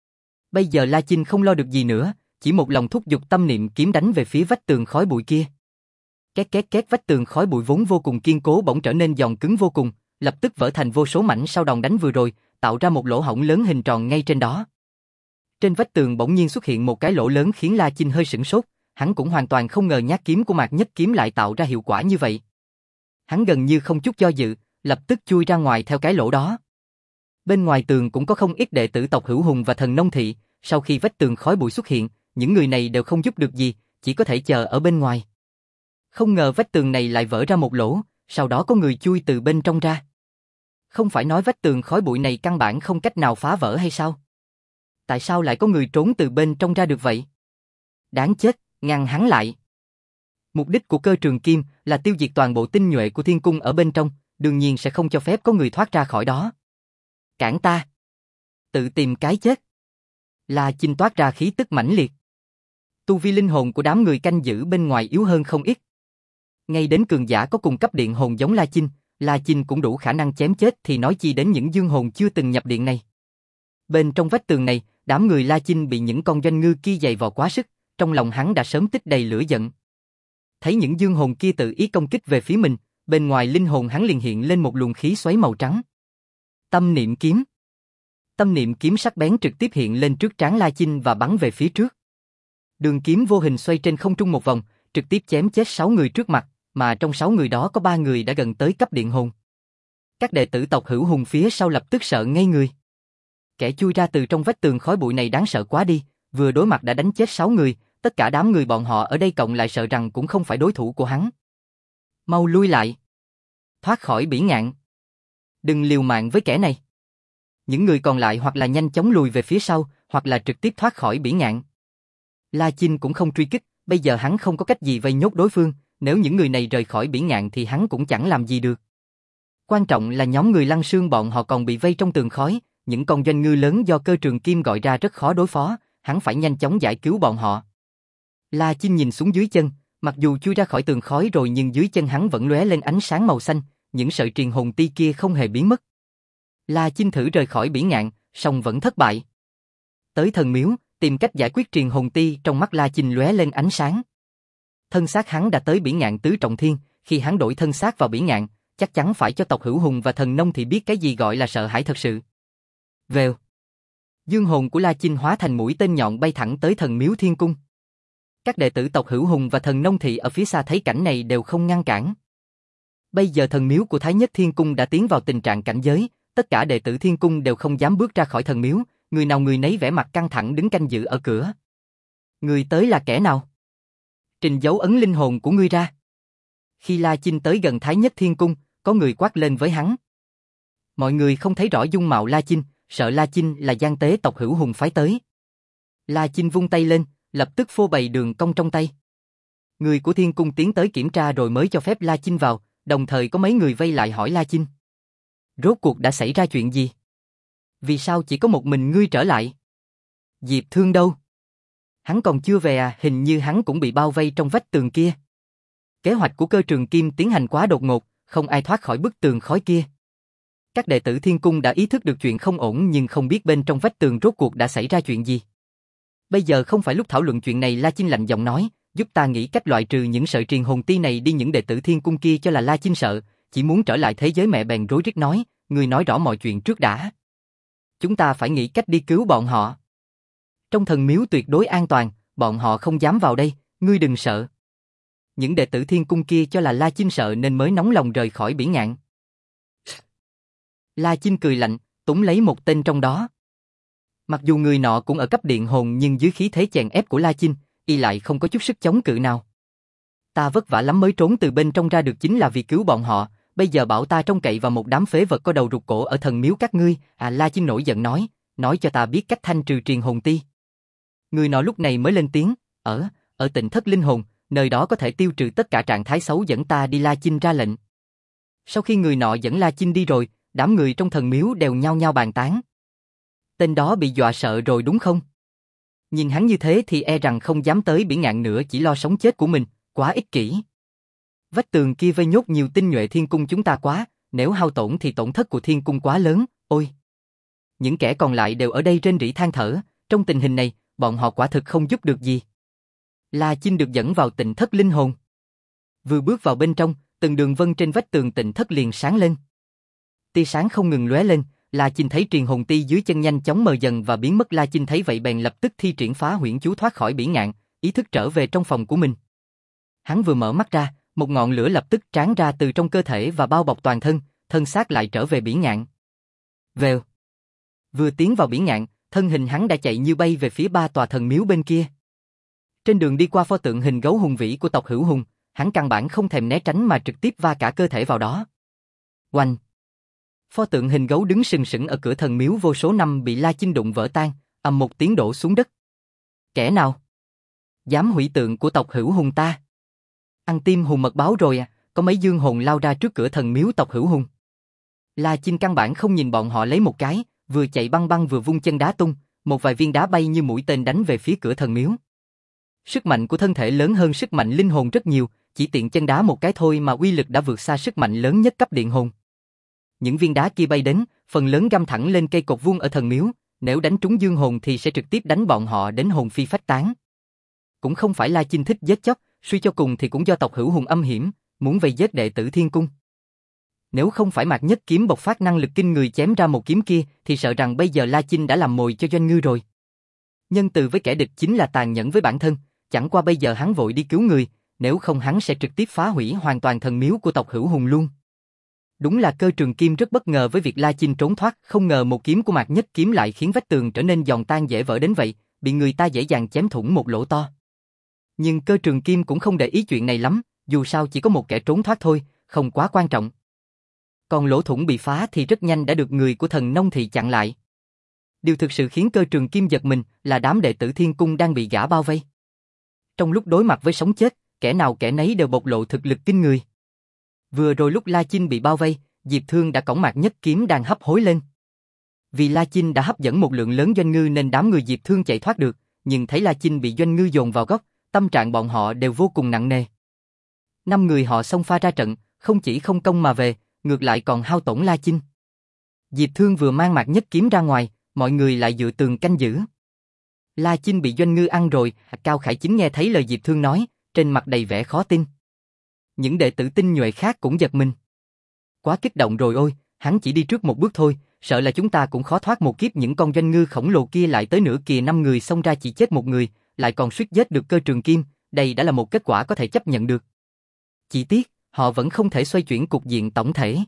Bây giờ La Chinh không lo được gì nữa, chỉ một lòng thúc giục tâm niệm kiếm đánh về phía vách tường khói bụi kia. Két két két, vách tường khói bụi vốn vô cùng kiên cố bỗng trở nên giòn cứng vô cùng, lập tức vỡ thành vô số mảnh sau đòn đánh vừa rồi, tạo ra một lỗ hổng lớn hình tròn ngay trên đó. Trên vách tường bỗng nhiên xuất hiện một cái lỗ lớn khiến La Chinh hơi sửng sốt, hắn cũng hoàn toàn không ngờ nhát kiếm của Mạc Nhất Kiếm lại tạo ra hiệu quả như vậy. Hắn gần như không chút do dự, lập tức chui ra ngoài theo cái lỗ đó. Bên ngoài tường cũng có không ít đệ tử tộc Hữu Hùng và Thần Nông Thị, sau khi vách tường khói bụi xuất hiện, những người này đều không giúp được gì, chỉ có thể chờ ở bên ngoài. Không ngờ vách tường này lại vỡ ra một lỗ, sau đó có người chui từ bên trong ra. Không phải nói vách tường khói bụi này căn bản không cách nào phá vỡ hay sao? Tại sao lại có người trốn từ bên trong ra được vậy? Đáng chết, ngăn hắn lại. Mục đích của Cơ Trường Kim là tiêu diệt toàn bộ tinh nhuệ của Thiên Cung ở bên trong, đương nhiên sẽ không cho phép có người thoát ra khỏi đó. Cản ta! Tự tìm cái chết! La Chinh toát ra khí tức mãnh liệt. Tu vi linh hồn của đám người canh giữ bên ngoài yếu hơn không ít. Ngay đến cường giả có cùng cấp điện hồn giống La Chinh cũng đủ khả năng chém chết thì nói chi đến những dương hồn chưa từng nhập điện này. Bên trong vách tường này, đám người La Chinh bị những con doanh ngư kia giày vò quá sức, trong lòng hắn đã sớm tích đầy lửa giận. Thấy những dương hồn kia tự ý công kích về phía mình, bên ngoài linh hồn hắn liền hiện lên một luồng khí xoáy màu trắng. Tâm niệm kiếm. Tâm niệm kiếm sắc bén trực tiếp hiện lên trước trán La Chinh và bắn về phía trước. Đường kiếm vô hình xoay trên không trung một vòng, trực tiếp chém chết 6 người trước mặt, mà trong 6 người đó có 3 người đã gần tới cấp điện hồn. Các đệ tử tộc Hữu Hùng phía sau lập tức sợ ngây người. Kẻ chui ra từ trong vách tường khói bụi này đáng sợ quá đi, vừa đối mặt đã đánh chết 6 người, tất cả đám người bọn họ ở đây cộng lại sợ rằng cũng không phải đối thủ của hắn. Mau lui lại. Thoát khỏi bỉ ngạn. Đừng liều mạng với kẻ này. Những người còn lại hoặc là nhanh chóng lùi về phía sau, hoặc là trực tiếp thoát khỏi bỉ ngạn. La Chinh cũng không truy kích, bây giờ hắn không có cách gì vây nhốt đối phương, nếu những người này rời khỏi bỉ ngạn thì hắn cũng chẳng làm gì được. Quan trọng là nhóm người Lăng Sương bọn họ còn bị vây trong tường khói, những con doanh ngư lớn do Cơ Trường Kim gọi ra rất khó đối phó, hắn phải nhanh chóng giải cứu bọn họ. La Chinh nhìn xuống dưới chân, mặc dù chui ra khỏi tường khói rồi nhưng dưới chân hắn vẫn lóe lên ánh sáng màu xanh, những sợi truyền hồn ti kia không hề biến mất. La Chinh thử rời khỏi bỉ ngạn, song vẫn thất bại. Tới thần miếu, tìm cách giải quyết truyền hồn ti, trong mắt La Chinh lóe lên ánh sáng. Thân xác hắn đã tới bỉ ngạn tứ trọng thiên, khi hắn đổi thân xác vào bỉ ngạn, chắc chắn phải cho tộc Hữu Hùng và thần nông thì biết cái gì gọi là sợ hãi thật sự. Vèo. Dương hồn của La Chinh hóa thành mũi tên nhọn bay thẳng tới thần miếu thiên cung. Các đệ tử tộc Hữu Hùng và thần nông thị ở phía xa thấy cảnh này đều không ngăn cản. Bây giờ thần miếu của Thái Nhất Thiên Cung đã tiến vào tình trạng cảnh giới, tất cả đệ tử thiên cung đều không dám bước ra khỏi thần miếu, người nào người nấy vẻ mặt căng thẳng đứng canh giữ ở cửa. Người tới là kẻ nào? Trình dấu ấn linh hồn của ngươi ra. Khi La Chinh tới gần Thái Nhất Thiên Cung, có người quát lên với hắn. Mọi người không thấy rõ dung mạo La Chinh, sợ La Chinh là gian tế tộc Hữu Hùng phái tới. La Chinh vung tay lên, lập tức phô bày đường cong trong tay. Người của Thiên Cung tiến tới kiểm tra rồi mới cho phép La Chinh vào, đồng thời có mấy người vây lại hỏi La Chinh. Rốt cuộc đã xảy ra chuyện gì? Vì sao chỉ có một mình ngươi trở lại? Diệp Thương đâu? Hắn còn chưa về à? Hình như hắn cũng bị bao vây trong vách tường kia. Kế hoạch của Cơ Trường Kim tiến hành quá đột ngột, không ai thoát khỏi bức tường khói kia. Các đệ tử Thiên Cung đã ý thức được chuyện không ổn nhưng không biết bên trong vách tường rốt cuộc đã xảy ra chuyện gì. Bây giờ không phải lúc thảo luận chuyện này. La Chinh lạnh giọng nói, giúp ta nghĩ cách loại trừ những sợi truyền hồn ti này đi. Những đệ tử Thiên Cung kia cho là La Chinh sợ, chỉ muốn trở lại thế giới mẹ bèn rối rít nói, ngươi nói rõ mọi chuyện trước đã. Chúng ta phải nghĩ cách đi cứu bọn họ. Trong thần miếu tuyệt đối an toàn, bọn họ không dám vào đây, ngươi đừng sợ. Những đệ tử Thiên Cung kia cho là La Chinh sợ nên mới nóng lòng rời khỏi bỉ ngạn. La Chinh cười lạnh, túm lấy một tên trong đó. Mặc dù người nọ cũng ở cấp điện hồn nhưng dưới khí thế chèn ép của La Chinh, y lại không có chút sức chống cự nào. Ta vất vả lắm mới trốn từ bên trong ra được chính là vì cứu bọn họ, bây giờ bảo ta trông cậy vào một đám phế vật có đầu rụt cổ ở thần miếu các ngươi. La Chinh nổi giận nói cho ta biết cách thanh trừ truyền hồn ti. Người nọ lúc này mới lên tiếng, ở Tịnh Thất Linh Hồn, nơi đó có thể tiêu trừ tất cả trạng thái xấu, dẫn ta đi. La Chinh ra lệnh. Sau khi người nọ dẫn La Chinh đi rồi, đám người trong thần miếu đều nhao nhao bàn tán. Tên đó bị dọa sợ rồi đúng không? Nhìn hắn như thế thì e rằng không dám tới bỉ ngạn nữa, chỉ lo sống chết của mình, quá ích kỷ. Vách tường kia vây nhốt nhiều tinh nhuệ Thiên Cung chúng ta quá, nếu hao tổn thì tổn thất của Thiên Cung quá lớn, ôi. Những kẻ còn lại đều ở đây rên rỉ than thở, trong tình hình này, bọn họ quả thực không giúp được gì. La Chinh được dẫn vào Tịnh Thất Linh Hồn. Vừa bước vào bên trong, từng đường vân trên vách tường Tịnh Thất liền sáng lên. Tia sáng không ngừng lóe lên, La Chinh thấy truyền hồn ti dưới chân nhanh chóng mờ dần và biến mất. La Chinh thấy vậy bèn lập tức thi triển phá huyễn chú thoát khỏi bỉ ngạn, ý thức trở về trong phòng của mình. Hắn vừa mở mắt ra, một ngọn lửa lập tức tráng ra từ trong cơ thể và bao bọc toàn thân, thân xác lại trở về bỉ ngạn. Vèo. Vừa tiến vào bỉ ngạn, thân hình hắn đã chạy như bay về phía 3 tòa thần miếu bên kia. Trên đường đi qua pho tượng hình gấu hùng vĩ của tộc Hữu Hùng, hắn căn bản không thèm né tránh mà trực tiếp va cả cơ thể vào đó. Oanh! Pho tượng hình gấu đứng sừng sững ở cửa thần miếu vô số năm bị La Chinh đụng vỡ tan, ầm một tiếng đổ xuống đất. Kẻ nào dám hủy tượng của tộc Hữu Hùng ta? Ăn tim hùn mật báo rồi à? có mấy dương hồn lao ra trước cửa thần miếu tộc Hữu Hùng. La Chinh căn bản không nhìn bọn họ lấy một cái, vừa chạy băng băng vừa vung chân đá tung, một vài viên đá bay như mũi tên đánh về phía cửa thần miếu. Sức mạnh của thân thể lớn hơn sức mạnh linh hồn rất nhiều, chỉ tiện chân đá một cái thôi mà uy lực đã vượt xa sức mạnh lớn nhất cấp điện hồn. Những viên đá kia bay đến, phần lớn găm thẳng lên cây cột vuông ở thần miếu, nếu đánh trúng dương hồn thì sẽ trực tiếp đánh bọn họ đến hồn phi phách tán. Cũng không phải La Chinh thích giết chóc, suy cho cùng thì cũng do tộc Hữu Hùng âm hiểm, muốn vây giết đệ tử Thiên Cung. Nếu không phải Mạc Nhất Kiếm bộc phát năng lực kinh người chém ra một kiếm kia, thì sợ rằng bây giờ La Chinh đã làm mồi cho Doanh Ngư rồi. Nhân từ với kẻ địch chính là tàn nhẫn với bản thân, chẳng qua bây giờ hắn vội đi cứu người, nếu không hắn sẽ trực tiếp phá hủy hoàn toàn thần miếu của tộc Hữu Hùng luôn. Đúng là Cơ Trường Kim rất bất ngờ với việc La Chinh trốn thoát, không ngờ một kiếm của Mạc Nhất Kiếm lại khiến vách tường trở nên giòn tan dễ vỡ đến vậy, bị người ta dễ dàng chém thủng một lỗ to. Nhưng Cơ Trường Kim cũng không để ý chuyện này lắm, dù sao chỉ có một kẻ trốn thoát thôi, không quá quan trọng. Còn lỗ thủng bị phá thì rất nhanh đã được người của Thần Nông Thị chặn lại. Điều thực sự khiến Cơ Trường Kim giật mình là đám đệ tử Thiên Cung đang bị gã bao vây. Trong lúc đối mặt với sống chết, kẻ nào kẻ nấy đều bộc lộ thực lực kinh người. Vừa rồi lúc La Chinh bị bao vây, Diệp Thương đã cõng Mạc Nhất Kiếm đang hấp hối lên. Vì La Chinh đã hấp dẫn một lượng lớn Doanh Ngư nên đám người Diệp Thương chạy thoát được, nhưng thấy La Chinh bị Doanh Ngư dồn vào góc, tâm trạng bọn họ đều vô cùng nặng nề. 5 người họ xông pha ra trận, không chỉ không công mà về, ngược lại còn hao tổn La Chinh. Diệp Thương vừa mang Mạc Nhất Kiếm ra ngoài, mọi người lại dựa tường canh giữ. La Chinh bị Doanh Ngư ăn rồi, Cao Khải Chính nghe thấy lời Diệp Thương nói, trên mặt đầy vẻ khó tin. Những đệ tử tinh nhuệ khác cũng giật mình. Quá kích động rồi ôi, hắn chỉ đi trước một bước thôi, sợ là chúng ta cũng khó thoát một kiếp. Những con Doanh Ngư khổng lồ kia lại tới nữa kìa, 5 người xông ra chỉ chết một người, lại còn suýt giết được Cơ Trường Kim, đây đã là một kết quả có thể chấp nhận được. Chỉ tiếc, họ vẫn không thể xoay chuyển cục diện tổng thể.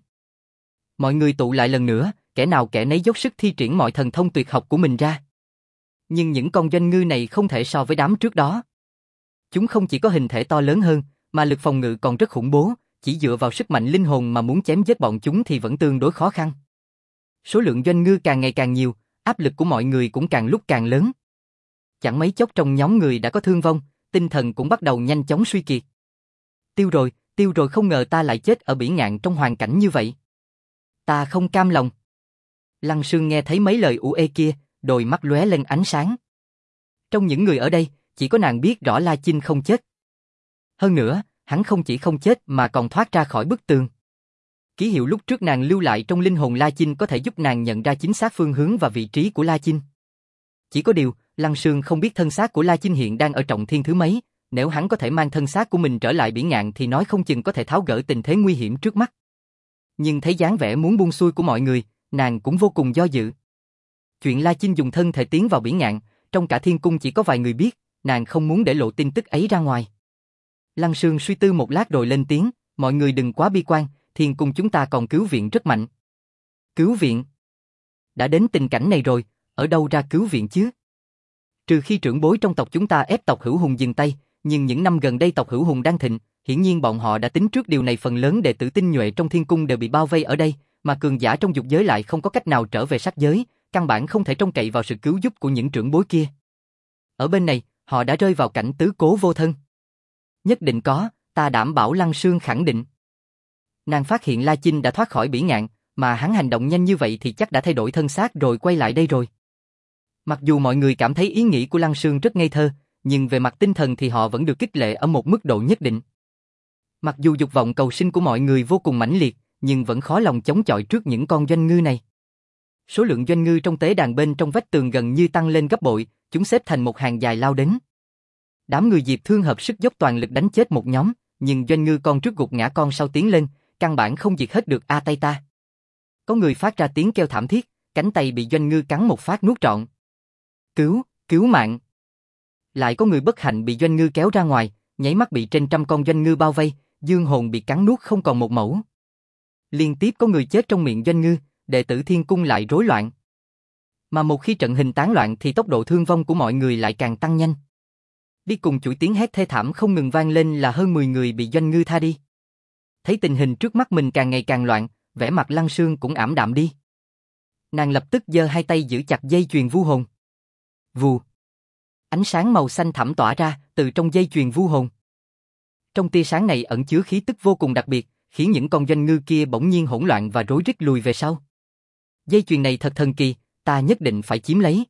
Mọi người tụ lại lần nữa, kẻ nào kẻ nấy dốc sức thi triển mọi thần thông tuyệt học của mình ra. Nhưng những con Doanh Ngư này không thể so với đám trước đó. Chúng không chỉ có hình thể to lớn hơn, mà lực phòng ngự còn rất khủng bố, chỉ dựa vào sức mạnh linh hồn mà muốn chém giết bọn chúng thì vẫn tương đối khó khăn. Số lượng Doanh Ngư càng ngày càng nhiều, áp lực của mọi người cũng càng lúc càng lớn. Chẳng mấy chốc trong nhóm người đã có thương vong, tinh thần cũng bắt đầu nhanh chóng suy kiệt. Tiêu rồi, không ngờ ta lại chết ở Bỉ Ngạn trong hoàn cảnh như vậy. Ta không cam lòng. Lăng Sương nghe thấy mấy lời ủ ê kia, đôi mắt lóe lên ánh sáng. Trong những người ở đây, chỉ có nàng biết rõ La Chinh không chết. Hơn nữa, hắn không chỉ không chết mà còn thoát ra khỏi bức tường. Ký hiệu lúc trước nàng lưu lại trong linh hồn La Chinh có thể giúp nàng nhận ra chính xác phương hướng và vị trí của La Chinh. Chỉ có điều, Lăng Sương không biết thân xác của La Chinh hiện đang ở trọng thiên thứ mấy, nếu hắn có thể mang thân xác của mình trở lại Bỉ Ngạn thì nói không chừng có thể tháo gỡ tình thế nguy hiểm trước mắt. Nhưng thấy dáng vẻ muốn buông xuôi của mọi người, nàng cũng vô cùng do dự. Chuyện La Chinh dùng thân thể tiến vào Bỉ Ngạn, trong cả Thiên Cung chỉ có vài người biết, nàng không muốn để lộ tin tức ấy ra ngoài. Lăng Sương suy tư một lát rồi lên tiếng, mọi người đừng quá bi quan, Thiên Cung chúng ta còn cứu viện rất mạnh. Cứu viện? Đã đến tình cảnh này rồi, ở đâu ra cứu viện chứ? Trừ khi trưởng bối trong tộc chúng ta ép tộc Hữu Hùng dừng tay, nhưng những năm gần đây tộc Hữu Hùng đang thịnh, hiển nhiên bọn họ đã tính trước điều này. Phần lớn đệ tử tinh nhuệ trong Thiên Cung đều bị bao vây ở đây, mà cường giả trong dục giới lại không có cách nào trở về sắc giới, căn bản không thể trông cậy vào sự cứu giúp của những trưởng bối kia. Ở bên này, họ đã rơi vào cảnh tứ cố vô thân. Nhất định có, ta đảm bảo. Lăng Sương khẳng định. Nàng phát hiện La Chinh đã thoát khỏi Bỉ Ngạn, mà hắn hành động nhanh như vậy thì chắc đã thay đổi thân xác rồi quay lại đây rồi. Mặc dù mọi người cảm thấy ý nghĩ của Lăng Sương rất ngây thơ, nhưng về mặt tinh thần thì họ vẫn được khích lệ ở một mức độ nhất định. Mặc dù dục vọng cầu sinh của mọi người vô cùng mãnh liệt, nhưng vẫn khó lòng chống chọi trước những con Doanh Ngư này. Số lượng Doanh Ngư trong tế đàn bên trong vách tường gần như tăng lên gấp bội, chúng xếp thành một hàng dài lao đến. Đám người Diệp Thương hợp sức dốc toàn lực đánh chết một nhóm, nhưng Doanh Ngư con trước gục ngã con sau tiến lên, căn bản không diệt hết được tay ta. Có người phát ra tiếng kêu thảm thiết, cánh tay bị Doanh Ngư cắn một phát nuốt trọn. Cứu mạng! Lại có người bất hạnh bị Doanh Ngư kéo ra ngoài, nháy mắt bị trên trăm con Doanh Ngư bao vây, dương hồn bị cắn nuốt không còn một mẩu. Liên tiếp có người chết trong miệng Doanh Ngư, đệ tử Thiên Cung lại rối loạn. Mà một khi trận hình tán loạn thì tốc độ thương vong của mọi người lại càng tăng nhanh. Đi cùng chuỗi tiếng hét thê thảm không ngừng vang lên là hơn 10 người bị Doanh Ngư tha đi. Thấy tình hình trước mắt mình càng ngày càng loạn, vẻ mặt Lăng Sương cũng ảm đạm đi. Nàng lập tức giơ hai tay giữ chặt dây chuyền vu hồn. Vù. Ánh sáng màu xanh thẳm tỏa ra từ trong dây chuyền vu hồn. Trong tia sáng này ẩn chứa khí tức vô cùng đặc biệt, khiến những con doanh ngư kia bỗng nhiên hỗn loạn và rối rít lùi về sau. Dây chuyền này thật thần kỳ, ta nhất định phải chiếm lấy.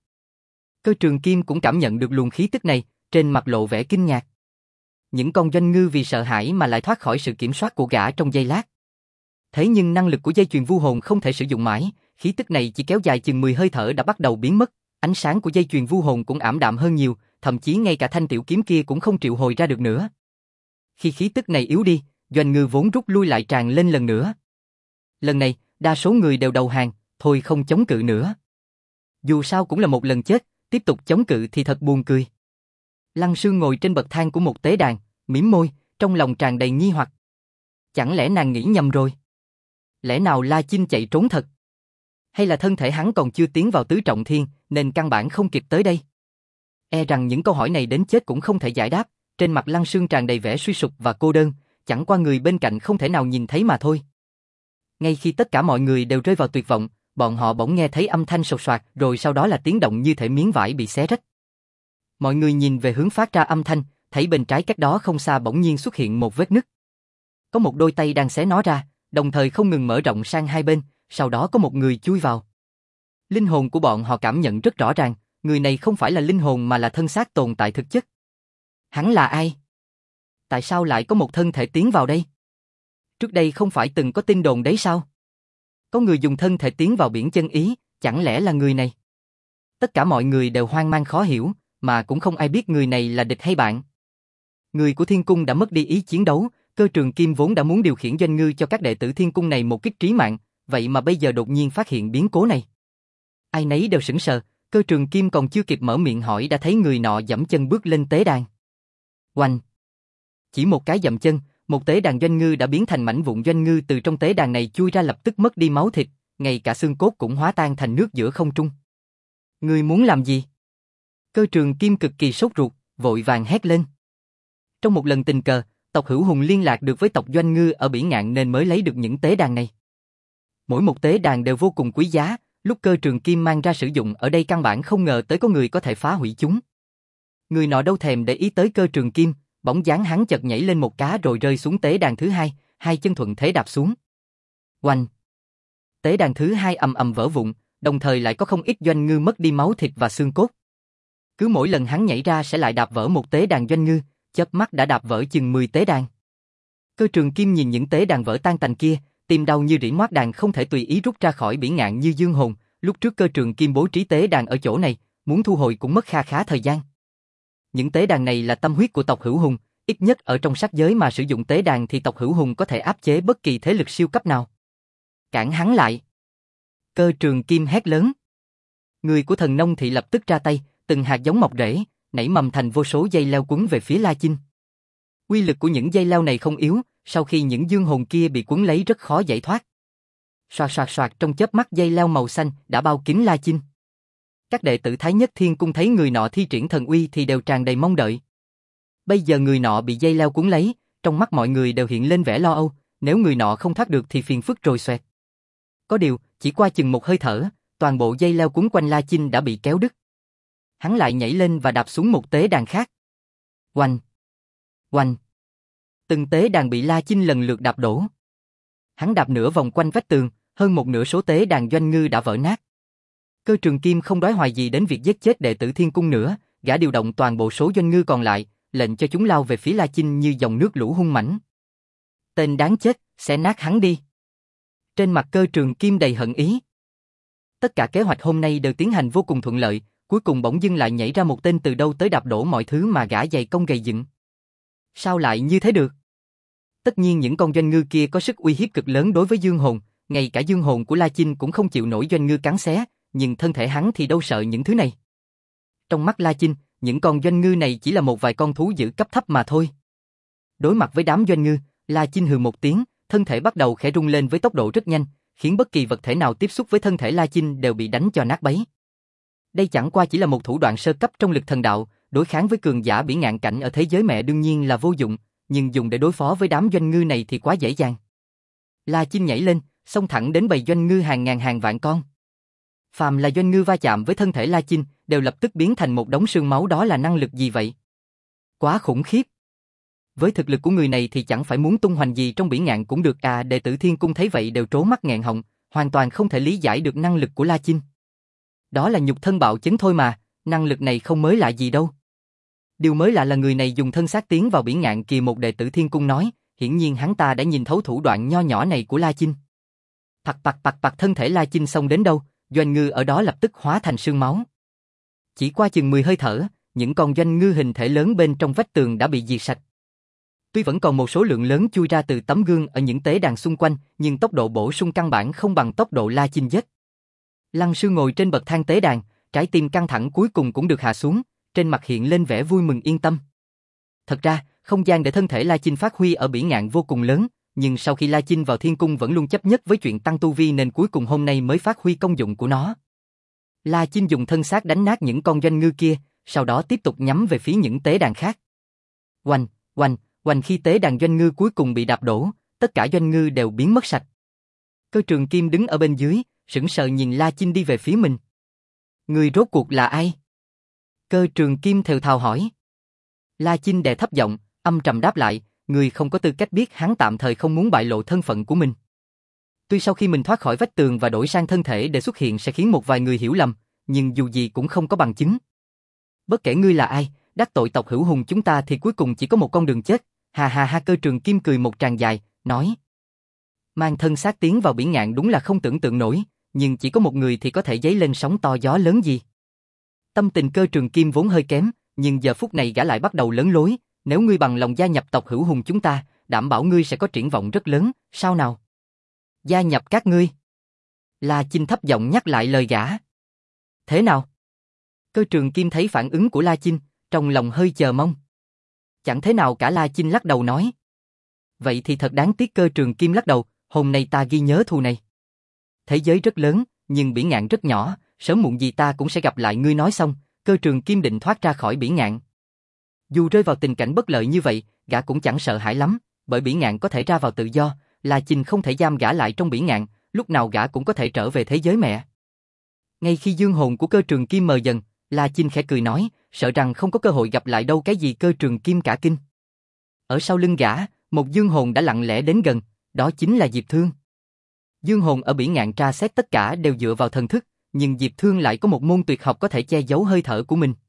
Cơ Trường Kim cũng cảm nhận được luồng khí tức này, trên mặt lộ vẻ kinh ngạc. Những con doanh ngư vì sợ hãi mà lại thoát khỏi sự kiểm soát của gã trong giây lát. Thế nhưng năng lực của dây chuyền vu hồn không thể sử dụng mãi, khí tức này chỉ kéo dài chừng 10 hơi thở đã bắt đầu biến mất, ánh sáng của dây chuyền vu hồn cũng ảm đạm hơn nhiều, thậm chí ngay cả thanh tiểu kiếm kia cũng không triệu hồi ra được nữa. Khi khí tức này yếu đi, doanh ngư vốn rút lui lại tràn lên lần nữa. Lần này, đa số người đều đầu hàng, thôi không chống cự nữa. Dù sao cũng là một lần chết, tiếp tục chống cự thì thật buồn cười. Lăng Sương ngồi trên bậc thang của một tế đàn, mím môi, trong lòng tràn đầy nghi hoặc. Chẳng lẽ nàng nghĩ nhầm rồi? Lẽ nào La Chinh chạy trốn thật? Hay là thân thể hắn còn chưa tiến vào tứ trọng thiên, nên căn bản không kịp tới đây? E rằng những câu hỏi này đến chết cũng không thể giải đáp, trên mặt Lăng Sương tràn đầy vẻ suy sụp và cô đơn, chẳng qua người bên cạnh không thể nào nhìn thấy mà thôi. Ngay khi tất cả mọi người đều rơi vào tuyệt vọng, bọn họ bỗng nghe thấy âm thanh sột soạt, rồi sau đó là tiếng động như thể miếng vải bị xé rách. Mọi người nhìn về hướng phát ra âm thanh, thấy bên trái cách đó không xa bỗng nhiên xuất hiện một vết nứt. Có một đôi tay đang xé nó ra, đồng thời không ngừng mở rộng sang hai bên, sau đó có một người chui vào. Linh hồn của bọn họ cảm nhận rất rõ ràng, người này không phải là linh hồn mà là thân xác tồn tại thực chất. Hắn là ai? Tại sao lại có một thân thể tiến vào đây? Trước đây không phải từng có tin đồn đấy sao? Có người dùng thân thể tiến vào biển chân ý, chẳng lẽ là người này? Tất cả mọi người đều hoang mang khó hiểu, mà cũng không ai biết người này là địch hay bạn. Người của Thiên Cung đã mất đi ý chiến đấu, Cơ Trường Kim vốn đã muốn điều khiển doanh ngư cho các đệ tử Thiên Cung này một kích trí mạng, vậy mà bây giờ đột nhiên phát hiện biến cố này. Ai nấy đều sững sờ, Cơ Trường Kim còn chưa kịp mở miệng hỏi đã thấy người nọ giẫm chân bước lên tế đàn. Oanh! Chỉ một cái dậm chân, một tế đàn doanh ngư đã biến thành mảnh vụn doanh ngư từ trong tế đàn này chui ra lập tức mất đi máu thịt, ngay cả xương cốt cũng hóa tan thành nước giữa không trung. Ngươi muốn làm gì? Cơ Trường Kim cực kỳ sốt ruột, vội vàng hét lên. Trong một lần tình cờ, tộc Hữu Hùng liên lạc được với tộc Doanh Ngư ở Bỉ Ngạn nên mới lấy được những tế đàn này. Mỗi một tế đàn đều vô cùng quý giá, lúc Cơ Trường Kim mang ra sử dụng ở đây căn bản không ngờ tới có người có thể phá hủy chúng. Người nọ đâu thèm để ý tới Cơ Trường Kim, bóng dáng hắn chợt nhảy lên một cá rồi rơi xuống tế đàn thứ hai, hai chân thuận thế đạp xuống. Oanh! Tế đàn thứ hai ầm ầm vỡ vụn, đồng thời lại có không ít Doanh Ngư mất đi máu thịt và xương cốt. Cứ mỗi lần hắn nhảy ra sẽ lại đạp vỡ một tế đàn Doanh Ngư, chớp mắt đã đạp vỡ chừng 10 tế đàn. Cơ Trường Kim nhìn những tế đàn vỡ tan tành kia, tim đau như rỉ moát đàn không thể tùy ý rút ra khỏi Bỉ Ngạn như dương hồn. Lúc trước Cơ Trường Kim bố trí tế đàn ở chỗ này, muốn thu hồi cũng mất kha khá thời gian. Những tế đàn này là tâm huyết của tộc Hữu Hùng, ít nhất ở trong sát giới mà sử dụng tế đàn thì tộc Hữu Hùng có thể áp chế bất kỳ thế lực siêu cấp nào. Cản hắn lại! Cơ Trường Kim hét lớn. Người của Thần Nông Thị lập tức ra tay, từng hạt giống mọc rễ, nảy mầm thành vô số dây leo quấn về phía La Chinh. Uy lực của những dây leo này không yếu, sau khi những dương hồn kia bị quấn lấy rất khó giải thoát. Xoạt xoạt xoạt, trong chớp mắt dây leo màu xanh đã bao kín La Chinh. Các đệ tử Thái Nhất Thiên Cung thấy người nọ thi triển thần uy thì đều tràn đầy mong đợi. Bây giờ người nọ bị dây leo quấn lấy, trong mắt mọi người đều hiện lên vẻ lo âu, nếu người nọ không thoát được thì phiền phức rồi xoẹt. Có điều, chỉ qua chừng một hơi thở, toàn bộ dây leo quấn quanh La Chinh đã bị kéo đứt. Hắn lại nhảy lên và đạp xuống một tế đàn khác. Oanh! Oanh! Từng tế đàn bị La Chinh lần lượt đạp đổ. Hắn đạp nửa vòng quanh vách tường, hơn một nửa số tế đàn Doanh Ngư đã vỡ nát. Cơ Trường Kim không đoái hoài gì đến việc giết chết đệ tử Thiên Cung nữa, gã điều động toàn bộ số Doanh Ngư còn lại, lệnh cho chúng lao về phía La Chinh như dòng nước lũ hung mãnh. Tên đáng chết, sẽ nát hắn đi. Trên mặt Cơ Trường Kim đầy hận ý. Tất cả kế hoạch hôm nay đều tiến hành vô cùng thuận lợi, cuối cùng bỗng dưng lại nhảy ra một tên từ đâu tới đạp đổ mọi thứ mà gã dày công gầy dựng. Sao lại như thế được? Tất nhiên những con Doanh Ngư kia có sức uy hiếp cực lớn đối với dương hồn, ngay cả dương hồn của La Chinh cũng không chịu nổi Doanh Ngư cắn xé, nhưng thân thể hắn thì đâu sợ những thứ này. Trong mắt La Chinh, những con Doanh Ngư này chỉ là một vài con thú dữ cấp thấp mà thôi. Đối mặt với đám Doanh Ngư, La Chinh hừ một tiếng, thân thể bắt đầu khẽ rung lên với tốc độ rất nhanh, khiến bất kỳ vật thể nào tiếp xúc với thân thể La Chinh đều bị đánh cho nát bấy. Đây chẳng qua chỉ là một thủ đoạn sơ cấp trong lực thần đạo, đối kháng với cường giả Bỉ Ngạn cảnh ở thế giới mẹ đương nhiên là vô dụng, nhưng dùng để đối phó với đám Doanh Ngư này thì quá dễ dàng. La Chinh nhảy lên, xông thẳng đến bầy Doanh Ngư hàng ngàn hàng vạn con. Phàm là Doanh Ngư va chạm với thân thể La Chinh, đều lập tức biến thành một đống xương máu, đó là năng lực gì vậy? Quá khủng khiếp. Với thực lực của người này thì chẳng phải muốn tung hoành gì trong bỉ ngạn cũng được à. Đệ tử Thiên Cung thấy vậy đều trố mắt nghẹn họng, hoàn toàn không thể lý giải được năng lực của La Chinh. Đó là nhục thân bạo chấn thôi mà, năng lực này không mới lạ gì đâu. Điều mới lạ là người này dùng thân xác tiến vào bỉ ngạn kìa, một đệ tử Thiên Cung nói, hiển nhiên hắn ta đã nhìn thấu thủ đoạn nho nhỏ này của La Chinh. Pặc, thân thể La Chinh xông đến đâu, doanh ngư ở đó lập tức hóa thành sương máu. Chỉ qua chừng 10 hơi thở, những con doanh ngư hình thể lớn bên trong vách tường đã bị diệt sạch. Tuy vẫn còn một số lượng lớn chui ra từ tấm gương ở những tế đàn xung quanh, nhưng tốc độ bổ sung căn bản không bằng tốc độ La Chinh giết. Lăng Sư ngồi trên bậc thang tế đàn, trái tim căng thẳng cuối cùng cũng được hạ xuống, trên mặt hiện lên vẻ vui mừng yên tâm. Thật ra, không gian để thân thể La Chinh phát huy ở bỉ ngạn vô cùng lớn, nhưng sau khi La Chinh vào Thiên Cung vẫn luôn chấp nhất với chuyện tăng tu vi nên cuối cùng hôm nay mới phát huy công dụng của nó. La Chinh dùng thân xác đánh nát những con doanh ngư kia, sau đó tiếp tục nhắm về phía những tế đàn khác. Oanh, khi tế đàn doanh ngư cuối cùng bị đạp đổ, tất cả doanh ngư đều biến mất sạch. Cơ Trường Kim đứng ở bên dưới, sững sờ nhìn La Chinh đi về phía mình. Người rốt cuộc là ai? Cơ Trường Kim thều thào hỏi. La Chinh đè thấp giọng, âm trầm đáp lại, người không có tư cách biết, hắn tạm thời không muốn bại lộ thân phận của mình. Tuy sau khi mình thoát khỏi vách tường và đổi sang thân thể để xuất hiện sẽ khiến một vài người hiểu lầm, nhưng dù gì cũng không có bằng chứng. Bất kể ngươi là ai, đắc tội tộc Hữu Hùng chúng ta thì cuối cùng chỉ có một con đường chết. Ha, Cơ Trường Kim cười một tràng dài, nói. Mang thân xác tiến vào bỉ ngạn đúng là không tưởng tượng nổi, nhưng chỉ có một người thì có thể dấy lên sóng to gió lớn gì. Tâm tình Cơ Trường Kim vốn hơi kém, nhưng giờ phút này gã lại bắt đầu lớn lối, nếu ngươi bằng lòng gia nhập tộc Hữu Hùng chúng ta, đảm bảo ngươi sẽ có triển vọng rất lớn, sao nào? Gia nhập các ngươi. La Chinh thấp giọng nhắc lại lời gã. Thế nào? Cơ Trường Kim thấy phản ứng của La Chinh, trong lòng hơi chờ mong. Chẳng thế nào cả, La Chinh lắc đầu nói. Vậy thì thật đáng tiếc. Cơ Trường Kim lắc đầu, hôm nay ta ghi nhớ thù này. Thế giới rất lớn, nhưng bỉ ngạn rất nhỏ, sớm muộn gì ta cũng sẽ gặp lại ngươi. Nói xong, Cơ Trường Kim định thoát ra khỏi bỉ ngạn. Dù rơi vào tình cảnh bất lợi như vậy, gã cũng chẳng sợ hãi lắm, bởi bỉ ngạn có thể ra vào tự do, La Chinh không thể giam gã lại trong bỉ ngạn, lúc nào gã cũng có thể trở về thế giới mẹ. Ngay khi dương hồn của Cơ Trường Kim mờ dần, La Chinh khẽ cười nói, sợ rằng không có cơ hội gặp lại đâu. Cái gì? Cơ Trường Kim cả kinh. Ở sau lưng gã, một dương hồn đã lặng lẽ đến gần, đó chính là Diệp Thương. Dương hồn ở bỉ ngạn tra xét tất cả đều dựa vào thần thức, nhưng Diệp Thương lại có một môn tuyệt học có thể che giấu hơi thở của mình.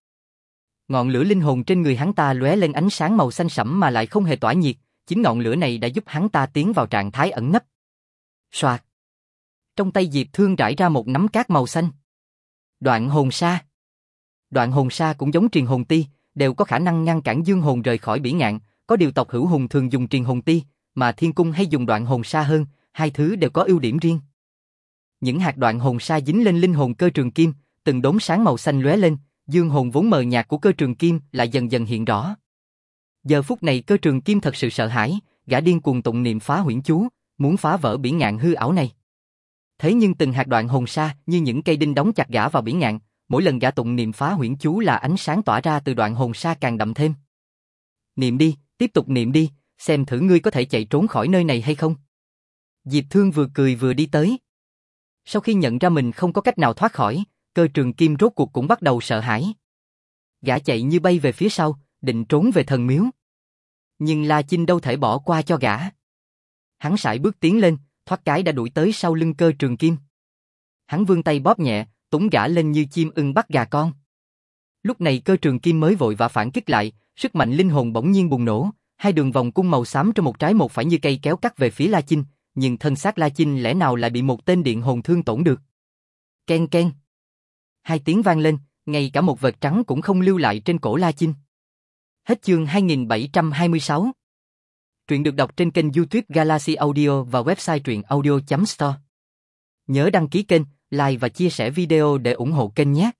Ngọn lửa linh hồn trên người hắn ta lóe lên ánh sáng màu xanh sẫm mà lại không hề tỏa nhiệt, chính ngọn lửa này đã giúp hắn ta tiến vào trạng thái ẩn nấp. Soạt. Trong tay Diệp Thương rải ra một nắm cát màu xanh. Đoạn hồn sa. Đoạn hồn sa cũng giống truyền hồn ti, đều có khả năng ngăn cản dương hồn rời khỏi bỉ ngạn, có điều tộc Hữu Hùng thường dùng truyền hồn ti, mà Thiên Cung hay dùng đoạn hồn sa hơn, hai thứ đều có ưu điểm riêng. Những hạt đoạn hồn sa dính lên linh hồn Cơ Trường Kim, từng đốm sáng màu xanh lóe lên, dương hồn vốn mờ nhạt của Cơ Trường Kim lại dần dần hiện rõ. Giờ phút này Cơ Trường Kim thật sự sợ hãi, gã điên cuồng tụng niệm phá huyễn chú, muốn phá vỡ bỉ ngạn hư ảo này. Thế nhưng từng hạt đoạn hồn sa như những cây đinh đóng chặt gã vào bỉ ngạn, mỗi lần gã tụng niệm phá huyễn chú là ánh sáng tỏa ra từ đoạn hồn sa càng đậm thêm. Niệm đi, tiếp tục niệm đi, xem thử ngươi có thể chạy trốn khỏi nơi này hay không. Diệp Thương vừa cười vừa đi tới. Sau khi nhận ra mình không có cách nào thoát khỏi, Cơ Trường Kim rốt cuộc cũng bắt đầu sợ hãi. Gã chạy như bay về phía sau, định trốn về thần miếu. Nhưng La Chinh đâu thể bỏ qua cho gã. Hắn sải bước tiến lên, thoát cái đã đuổi tới sau lưng Cơ Trường Kim. Hắn vươn tay bóp nhẹ, túng gã lên như chim ưng bắt gà con. Lúc này Cơ Trường Kim mới vội vã phản kích lại, sức mạnh linh hồn bỗng nhiên bùng nổ, hai đường vòng cung màu xám trong một trái một phải như cây kéo cắt về phía La Chinh, nhưng thân xác La Chinh lẽ nào lại bị một tên điện hồn thương tổn được. Ken ken. Hai tiếng vang lên, ngay cả một vệt trắng cũng không lưu lại trên cổ La Chinh. Hết chương 2726. Truyện được đọc trên kênh YouTube Galaxy Audio và website truyệnaudio.store. Nhớ đăng ký kênh, like và chia sẻ video để ủng hộ kênh nhé.